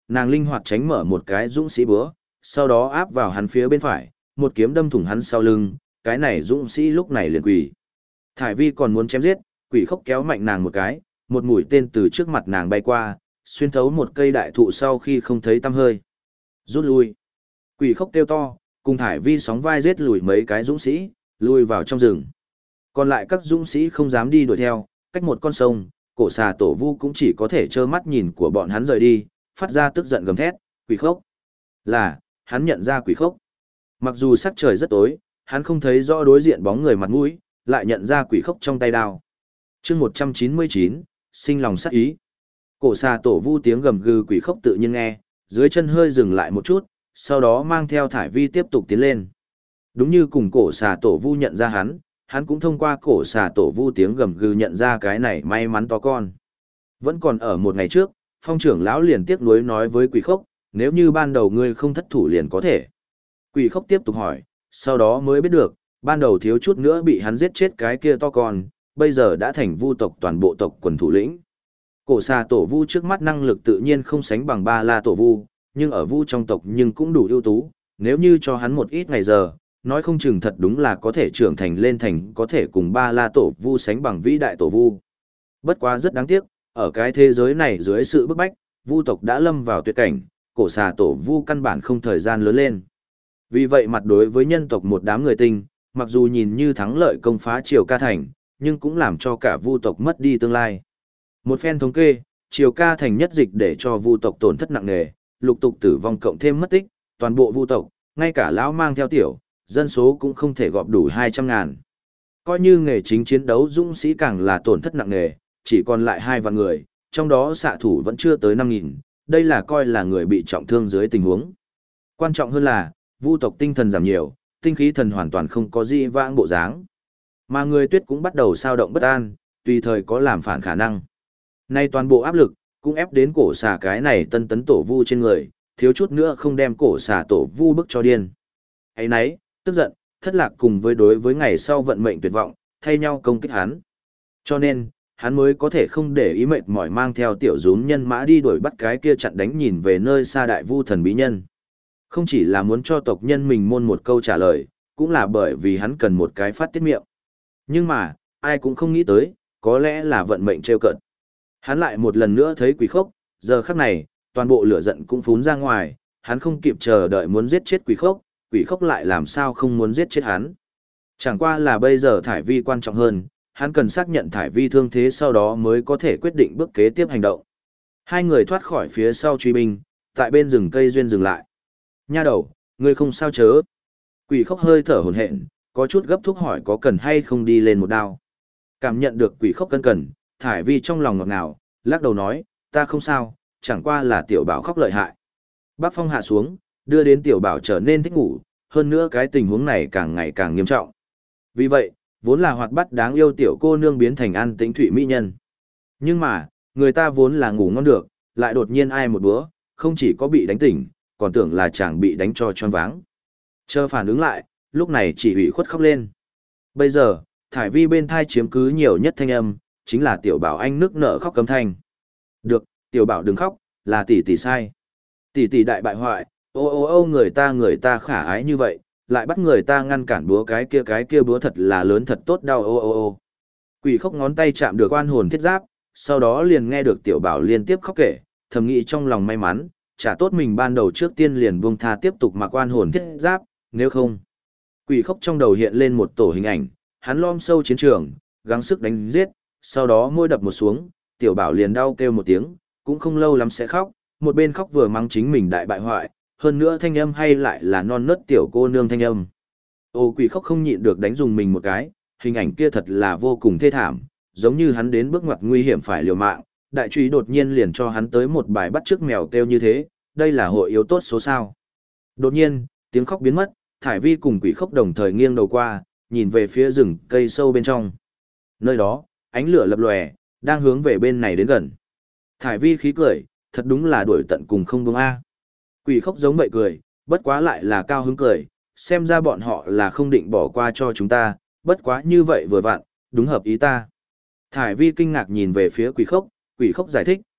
nàng linh hoạt tránh mở một cái dũng sĩ búa, sau đó áp vào hắn phía bên phải, một kiếm đâm thủng hắn sau lưng, cái này dũng sĩ lúc này liền quỳ. Thải Vi còn muốn chém giết, Quỷ Khốc kéo mạnh nàng một cái, một mũi tên từ trước mặt nàng bay qua, xuyên thấu một cây đại thụ sau khi không thấy tăm hơi. Rút lui. Quỷ Khốc kêu to, cùng Thải Vi sóng vai giết lùi mấy cái dũng sĩ, lui vào trong rừng. Còn lại các dũng sĩ không dám đi đuổi theo, cách một con sông, cổ xà tổ vu cũng chỉ có thể trơ mắt nhìn của bọn hắn rời đi, phát ra tức giận gầm thét, Quỷ Khốc. Là, hắn nhận ra Quỷ Khốc. Mặc dù sắc trời rất tối, hắn không thấy rõ đối diện bóng người mặt mũi, lại nhận ra Quỷ Khốc trong tay đao. Chương 199, sinh lòng sát ý. Cổ xà tổ vu tiếng gầm gừ Quỷ Khốc tự nhiên nghe, dưới chân hơi dừng lại một chút, sau đó mang theo Thải Vi tiếp tục tiến lên. Đúng như cùng cổ xà tổ vu nhận ra hắn cũng thông qua cổ xà tổ vu tiếng gầm gừ nhận ra cái này may mắn to con. Vẫn còn ở một ngày trước, Phong trưởng lão liền tiếc nuối nói với Quỷ Khốc, nếu như ban đầu ngươi không thất thủ liền có thể. Quỷ Khốc tiếp tục hỏi, sau đó mới biết được, ban đầu thiếu chút nữa bị hắn giết chết cái kia to con, bây giờ đã thành vu tộc toàn bộ tộc quần thủ lĩnh. Cổ xà tổ vu trước mắt năng lực tự nhiên không sánh bằng ba la tổ vu, nhưng ở vu trong tộc nhưng cũng đủ ưu tú, nếu như cho hắn một ít ngày giờ, nói không chừng thật đúng là có thể trưởng thành lên thành có thể cùng ba la tổ vu sánh bằng vĩ đại tổ vu. Bất quá rất đáng tiếc, ở cái thế giới này dưới sự bức bách, vu tộc đã lâm vào tuyệt cảnh, cổ xà tổ vu căn bản không thời gian lớn lên. Vì vậy mặt đối với nhân tộc một đám người tinh, mặc dù nhìn như thắng lợi công phá Triều Ca Thành, nhưng cũng làm cho cả vu tộc mất đi tương lai. Một phen thống kê, Triều Ca Thành nhất dịch để cho vu tộc tổn thất nặng nề, lục tục tử vong cộng thêm mất tích, toàn bộ vu tộc, ngay cả lão mang theo tiểu, dân số cũng không thể gọp đủ 200.000. Coi như nghề chính chiến đấu dũng sĩ càng là tổn thất nặng nề, chỉ còn lại 2 vạn người, trong đó xạ thủ vẫn chưa tới 5.000, đây là coi là người bị trọng thương dưới tình huống. Quan trọng hơn là, vu tộc tinh thần giảm nhiều, tinh khí thần hoàn toàn không có gì vãng bộ dáng. Mà người Tuyết cũng bắt đầu sao động bất an, tùy thời có làm phản khả năng. Nay toàn bộ áp lực, cũng ép đến cổ xà cái này tân tấn tổ vu trên người, thiếu chút nữa không đem cổ xà tổ vu bức cho điên. Ấy nấy, tức giận, thất lạc cùng với đối với ngày sau vận mệnh tuyệt vọng, thay nhau công kích hắn. Cho nên, hắn mới có thể không để ý mệt mỏi mang theo tiểu rúm nhân mã đi đuổi bắt cái kia chặn đánh nhìn về nơi xa đại vu thần bí nhân. Không chỉ là muốn cho tộc nhân mình môn một câu trả lời, cũng là bởi vì hắn cần một cái phát tiết miệng. Nhưng mà, ai cũng không nghĩ tới, có lẽ là vận mệnh trêu cợt. Hắn lại một lần nữa thấy Quỷ Khốc, giờ khắc này, toàn bộ lửa giận cũng phún ra ngoài, hắn không kịp chờ đợi muốn giết chết Quỷ Khốc lại làm sao không muốn giết chết hắn. Chẳng qua là bây giờ Thải Vi quan trọng hơn, hắn cần xác nhận Thải Vi thương thế sau đó mới có thể quyết định bước kế tiếp hành động. Hai người thoát khỏi phía sau truy binh, tại bên rừng cây duyên dừng lại. Nha đầu, ngươi không sao chớ. Quỷ Khốc hơi thở hổn hển, có chút gấp thúc hỏi có cần hay không đi lên một đao. Cảm nhận được Quỷ Khốc cân cần, Thải Vi trong lòng ngọt ngào, lắc đầu nói, ta không sao, chẳng qua là tiểu bảo khóc lợi hại. Bác Phong hạ xuống, đưa đến tiểu bảo trở nên thích ngủ, hơn nữa cái tình huống này càng ngày càng nghiêm trọng. Vì vậy, vốn là hoạt bát đáng yêu tiểu cô nương biến thành an tĩnh thủy mỹ nhân. Nhưng mà, người ta vốn là ngủ ngon được, lại đột nhiên ai một bữa, không chỉ có bị đánh tỉnh, còn tưởng là chàng bị đánh cho choáng váng. Chờ phản ứng lại, lúc này chỉ ủy khuất khóc lên. Bây giờ, Thải Vi bên thai chiếm cứ nhiều nhất thanh âm, chính là tiểu bảo anh nức nở khóc cấm thanh. Được, tiểu bảo đừng khóc, là tỷ tỷ sai. Tỷ tỷ đại bại hoại, ô người ta khả ái như vậy, lại bắt người ta ngăn cản búa cái kia búa thật là lớn thật tốt đau ô. Quỷ Khốc ngón tay chạm được oan hồn thiết giáp, sau đó liền nghe được tiểu bảo liên tiếp khóc kể, thầm nghĩ trong lòng may mắn, chả tốt mình ban đầu trước tiên liền buông tha tiếp tục mặc oan hồn thiết giáp, nếu không. Quỷ Khốc trong đầu hiện lên một tổ hình ảnh, hắn lom sâu chiến trường, gắng sức đánh giết, sau đó môi đập một xuống, tiểu bảo liền đau kêu một tiếng, cũng không lâu lắm sẽ khóc, một bên khóc vừa mắng chính mình đại bại hoại, hơn nữa thanh âm hay lại là non nớt tiểu cô nương thanh âm. Ô Quỷ Khốc không nhịn được đánh dùng mình một cái, hình ảnh kia thật là vô cùng thê thảm, giống như hắn đến bước ngoặt nguy hiểm phải liều mạng, đại truy đột nhiên liền cho hắn tới một bài bắt trước mèo kêu như thế, đây là hội yếu tốt số sao. Đột nhiên, tiếng khóc biến mất, Thải Vi cùng Quỷ Khốc đồng thời nghiêng đầu qua, nhìn về phía rừng cây sâu bên trong. Nơi đó, ánh lửa lập lòe, đang hướng về bên này đến gần. Thải Vi khí cười, thật đúng là đuổi tận cùng không đúng a. Quỷ Khốc giống vậy cười, bất quá lại là cao hứng cười, xem ra bọn họ là không định bỏ qua cho chúng ta, bất quá như vậy vừa vặn, đúng hợp ý ta. Thải Vi kinh ngạc nhìn về phía Quỷ Khốc giải thích,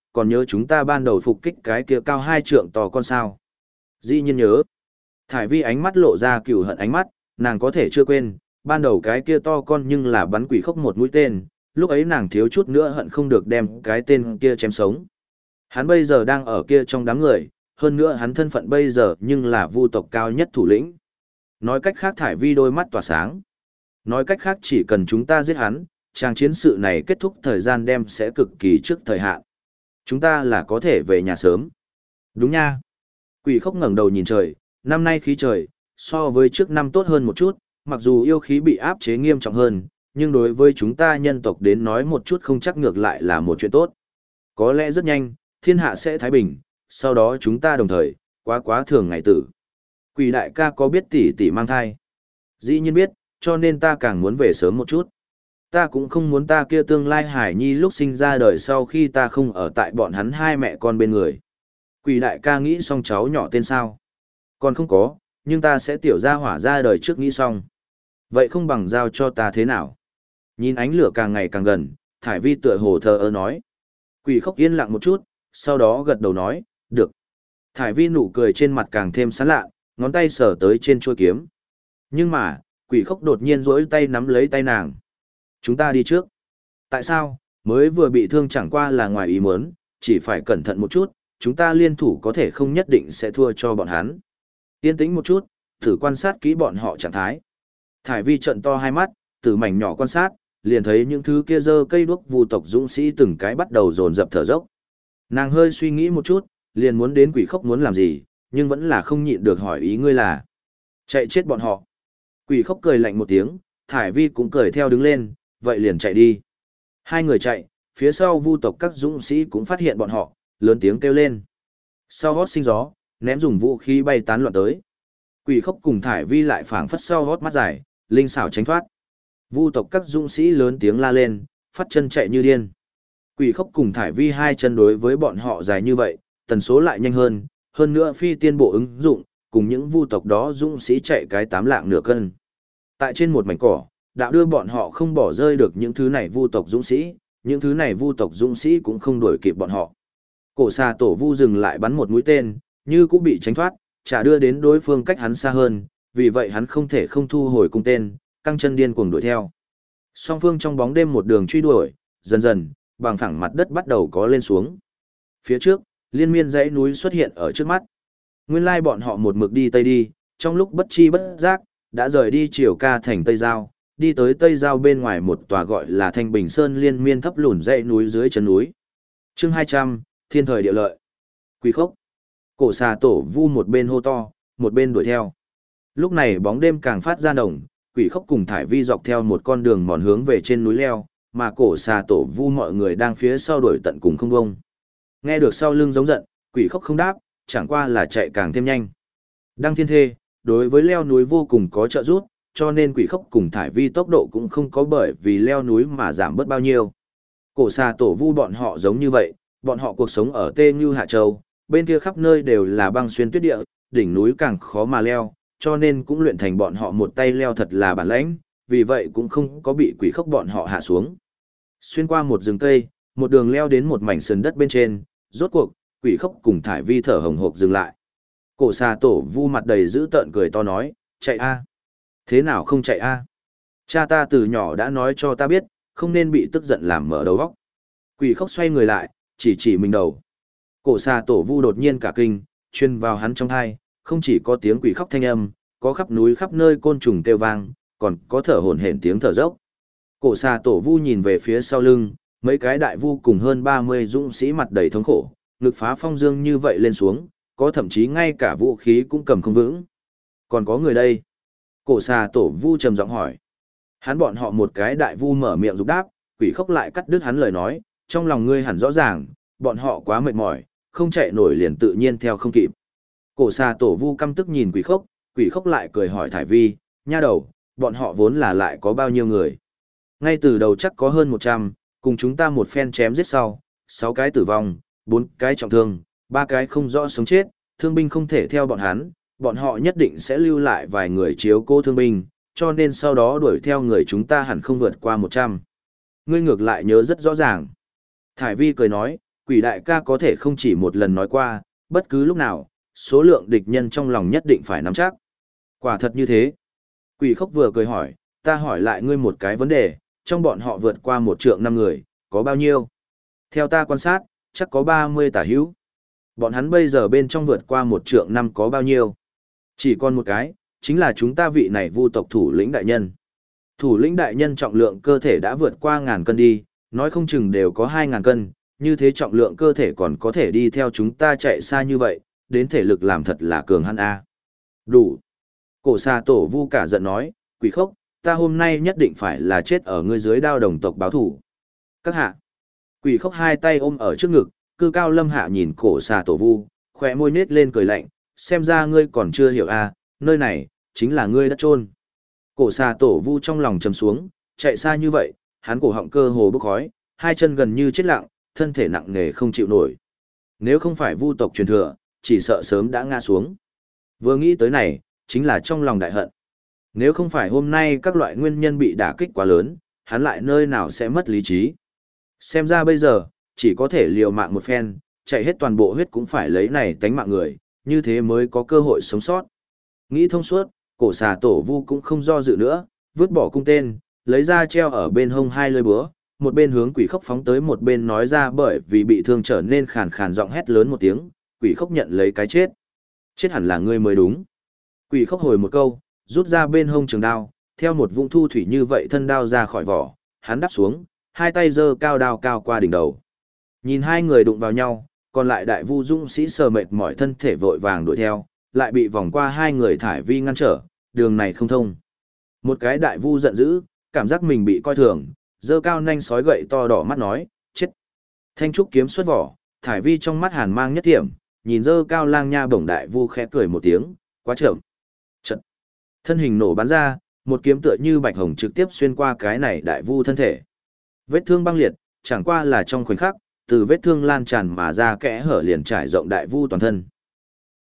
còn nhớ chúng ta ban đầu phục kích cái kia cao 2 trượng to con sao? Dĩ nhiên nhớ. Thải Vi ánh mắt lộ ra cừu hận ánh mắt, nàng có thể chưa quên, ban đầu cái kia to con nhưng là bắn Quỷ Khốc một mũi tên, lúc ấy nàng thiếu chút nữa hận không được đem cái tên kia chém sống. Hắn bây giờ đang ở kia trong đám người, hơn nữa hắn thân phận bây giờ nhưng là vu tộc cao nhất thủ lĩnh. Nói cách khác Thải Vi đôi mắt tỏa sáng. Nói cách khác chỉ cần chúng ta giết hắn, trang chiến sự này kết thúc thời gian đem sẽ cực kỳ trước thời hạn. Chúng ta là có thể về nhà sớm. Đúng nha. Quỷ Khốc ngẩng đầu nhìn trời, năm nay khí trời, so với trước năm tốt hơn một chút, mặc dù yêu khí bị áp chế nghiêm trọng hơn, nhưng đối với chúng ta nhân tộc đến nói một chút không chắc ngược lại là một chuyện tốt. Có lẽ rất nhanh, thiên hạ sẽ thái bình, sau đó chúng ta đồng thời, quá thường ngày tử. Quỷ đại ca có biết tỷ tỷ mang thai? Dĩ nhiên biết, cho nên ta càng muốn về sớm một chút. Ta cũng không muốn ta kia tương lai hải nhi lúc sinh ra đời sau khi ta không ở tại bọn hắn hai mẹ con bên người. Quỷ đại ca nghĩ xong cháu nhỏ tên sao? Còn không có, nhưng ta sẽ tiểu ra hỏa ra đời trước nghĩ xong. Vậy không bằng giao cho ta thế nào? Nhìn ánh lửa càng ngày càng gần, Thải Vi tựa hồ thờ ơ nói. Quỷ Khốc yên lặng một chút, sau đó gật đầu nói, được. Thải Vi nụ cười trên mặt càng thêm sán lạ, ngón tay sờ tới trên chuôi kiếm. Nhưng mà, Quỷ Khốc đột nhiên rỗi tay nắm lấy tay nàng. Chúng ta đi trước. Tại sao? Mới vừa bị thương chẳng qua là ngoài ý muốn, chỉ phải cẩn thận một chút, chúng ta liên thủ có thể không nhất định sẽ thua cho bọn hắn. Yên tĩnh một chút, thử quan sát kỹ bọn họ trạng thái. Thải Vi trợn to hai mắt, từ mảnh nhỏ quan sát, liền thấy những thứ kia giơ cây đuốc vu tộc dũng sĩ từng cái bắt đầu dồn dập thở dốc. Nàng hơi suy nghĩ một chút, liền muốn đến Quỷ Khốc muốn làm gì, nhưng vẫn là không nhịn được hỏi ý ngươi là chạy chết bọn họ. Quỷ Khốc cười lạnh một tiếng, Thải Vi cũng cười theo đứng lên, vậy liền chạy đi. Hai người chạy, phía sau vu tộc các dũng sĩ cũng phát hiện bọn họ, lớn tiếng kêu lên. Sau hót sinh gió, ném dùng vũ khí bay tán loạn tới. Quỷ Khốc cùng Thải Vi lại phảng phất sau hót mắt dài, linh xảo tránh thoát. Vu tộc các dũng sĩ lớn tiếng la lên, phát chân chạy như điên. Quỷ Khốc cùng Thải Vi hai chân đối với bọn họ dài như vậy, tần số lại nhanh hơn nữa phi tiên bộ ứng dụng, cùng những vu tộc đó dũng sĩ chạy cái 8 lạng nửa cân. Tại trên một mảnh cỏ, đã đưa bọn họ không bỏ rơi được những thứ này vu tộc dũng sĩ, những thứ này vu tộc dũng sĩ cũng không đuổi kịp bọn họ. Cổ xà tổ vu dừng lại bắn một mũi tên, như cũng bị tránh thoát, chả đưa đến đối phương cách hắn xa hơn, vì vậy hắn không thể không thu hồi cung tên, căng chân điên cuồng đuổi theo. Song phương trong bóng đêm một đường truy đuổi, dần dần, bằng phẳng mặt đất bắt đầu có lên xuống. Phía trước, liên miên dãy núi xuất hiện ở trước mắt. Nguyên lai bọn họ một mực đi tây đi, trong lúc bất chi bất giác, đã rời đi Triều Ca thành Tây Giao, đi tới Tây Giao bên ngoài một tòa gọi là Thanh Bình Sơn liên miên thấp lùn dãy núi dưới chân núi. Chương 200, Thiên thời địa lợi. Quỷ Khốc. Cổ xà tổ vu một bên hô to, một bên đuổi theo. Lúc này bóng đêm càng phát ra nồng, Quỷ Khốc cùng Thải Vi dọc theo một con đường mòn hướng về trên núi leo, mà cổ xà tổ vu mọi người đang phía sau đuổi tận cùng không bông. Nghe được sau lưng giống giận, Quỷ Khốc không đáp, chẳng qua là chạy càng thêm nhanh. Đăng Thiên Thê, đối với leo núi vô cùng có trợ giúp, cho nên Quỷ Khốc cùng Thải Vi tốc độ cũng không có bởi vì leo núi mà giảm bớt bao nhiêu. Cổ xà tổ vu bọn họ giống như vậy, bọn họ cuộc sống ở Tê Như Hạ Châu, bên kia khắp nơi đều là băng xuyên tuyết địa, đỉnh núi càng khó mà leo, cho nên cũng luyện thành bọn họ một tay leo thật là bản lãnh, vì vậy cũng không có bị Quỷ Khốc bọn họ hạ xuống. Xuyên qua một rừng cây, một đường leo đến một mảnh sườn đất bên trên, rốt cuộc, Quỷ Khốc cùng Thải Vi thở hồng hộc dừng lại. Cổ xà tổ vu mặt đầy dữ tợn cười to nói, chạy a? Thế nào không chạy a? Cha ta từ nhỏ đã nói cho ta biết, không nên bị tức giận làm mở đầu óc. Quỷ Khốc xoay người lại, chỉ mình đầu. Cổ xà tổ vu đột nhiên cả kinh, truyền vào hắn trong tai, không chỉ có tiếng quỷ khóc thanh âm, có khắp núi khắp nơi côn trùng kêu vang, còn có thở hổn hển tiếng thở dốc. Cổ xà tổ vu nhìn về phía sau lưng, mấy cái đại vu cùng hơn 30 dũng sĩ mặt đầy thống khổ, ngực phá phong dương như vậy lên xuống, có thậm chí ngay cả vũ khí cũng cầm không vững. Còn có người đây? Cổ xà tổ vu trầm giọng hỏi. Hắn bọn họ một cái đại vu mở miệng rục đáp, Quỷ Khốc lại cắt đứt hắn lời nói, trong lòng ngươi hẳn rõ ràng, bọn họ quá mệt mỏi, không chạy nổi liền tự nhiên theo không kịp. Cổ xà tổ vu căm tức nhìn Quỷ Khốc lại cười hỏi Thải Vi, nha đầu, bọn họ vốn là lại có bao nhiêu người. Ngay từ đầu chắc có hơn 100, cùng chúng ta một phen chém giết sau, 6 cái tử vong, 4 cái trọng thương, 3 cái không rõ sống chết, thương binh không thể theo bọn hắn, bọn họ nhất định sẽ lưu lại vài người chiếu cố thương binh, cho nên sau đó đuổi theo người chúng ta hẳn không vượt qua 100. Ngươi ngược lại nhớ rất rõ ràng. Thải Vi cười nói, Quỷ đại ca có thể không chỉ một lần nói qua, bất cứ lúc nào, số lượng địch nhân trong lòng nhất định phải nắm chắc. Quả thật như thế. Quỷ khốc vừa cười hỏi, ta hỏi lại ngươi một cái vấn đề, trong bọn họ vượt qua 1.000.000 người, có bao nhiêu? Theo ta quan sát, chắc có 30 tả hữu. Bọn hắn bây giờ bên trong vượt qua 1.000.000 có bao nhiêu? Chỉ còn một cái, chính là chúng ta vị này vu tộc thủ lĩnh đại nhân. Thủ lĩnh đại nhân trọng lượng cơ thể đã vượt qua 1.000 cân đi, nói không chừng đều có 2.000 cân, như thế trọng lượng cơ thể còn có thể đi theo chúng ta chạy xa như vậy, đến thể lực làm thật là cường hắn a. Đủ. Cổ xà tổ vu cả giận nói, quỷ khốc, ta hôm nay nhất định phải là chết ở ngươi dưới đao đồng tộc báo thủ. Các hạ. Quỷ khốc hai tay ôm ở trước ngực, cư cao lâm hạ nhìn cổ xà tổ vu, khỏe môi nết lên cười lạnh, xem ra ngươi còn chưa hiểu a, nơi này, chính là ngươi đất trôn. Cổ xà tổ vu trong lòng trầm xuống, chạy xa như vậy, hắn cổ họng cơ hồ bốc khói, hai chân gần như chết lặng, thân thể nặng nề không chịu nổi. Nếu không phải vu tộc truyền thừa, chỉ sợ sớm đã ngã xuống. Vừa nghĩ tới này, chính là trong lòng đại hận. Nếu không phải hôm nay các loại nguyên nhân bị đả kích quá lớn, hắn lại nơi nào sẽ mất lý trí. Xem ra bây giờ, chỉ có thể liều mạng một phen, chạy hết toàn bộ huyết cũng phải lấy này tánh mạng người, như thế mới có cơ hội sống sót. Nghĩ thông suốt, cổ xà tổ vu cũng không do dự nữa, vứt bỏ cung tên, lấy ra treo ở bên hông hai lưỡi búa, một bên hướng quỷ khốc phóng tới một bên nói ra bởi vì bị thương trở nên khàn khàn giọng hét lớn một tiếng, quỷ khốc nhận lấy cái chết. Chết hẳn là ngươi mới đúng. Quỷ khốc hồi một câu, rút ra bên hông trường đao, theo một vũng thu thủy như vậy thân đao ra khỏi vỏ, hắn đắp xuống, hai tay giơ cao đao cao qua đỉnh đầu. Nhìn hai người đụng vào nhau, còn lại đại vu dũng sĩ sờ mệt mỏi thân thể vội vàng đuổi theo, lại bị vòng qua hai người thải vi ngăn trở, đường này không thông. Một cái đại vu giận dữ, cảm giác mình bị coi thường, giơ cao nanh sói gậy to đỏ mắt nói, chết. Thanh trúc kiếm xuất vỏ, thải vi trong mắt hàn mang nhất thiểm, nhìn giơ cao lang nha bổng đại vu khẽ cười một tiếng, quá chậm. Trận. Thân hình nổ bắn ra, một kiếm tựa như bạch hồng trực tiếp xuyên qua cái này đại vu thân thể. Vết thương băng liệt, chẳng qua là trong khoảnh khắc, từ vết thương lan tràn mà ra kẽ hở liền trải rộng đại vu toàn thân.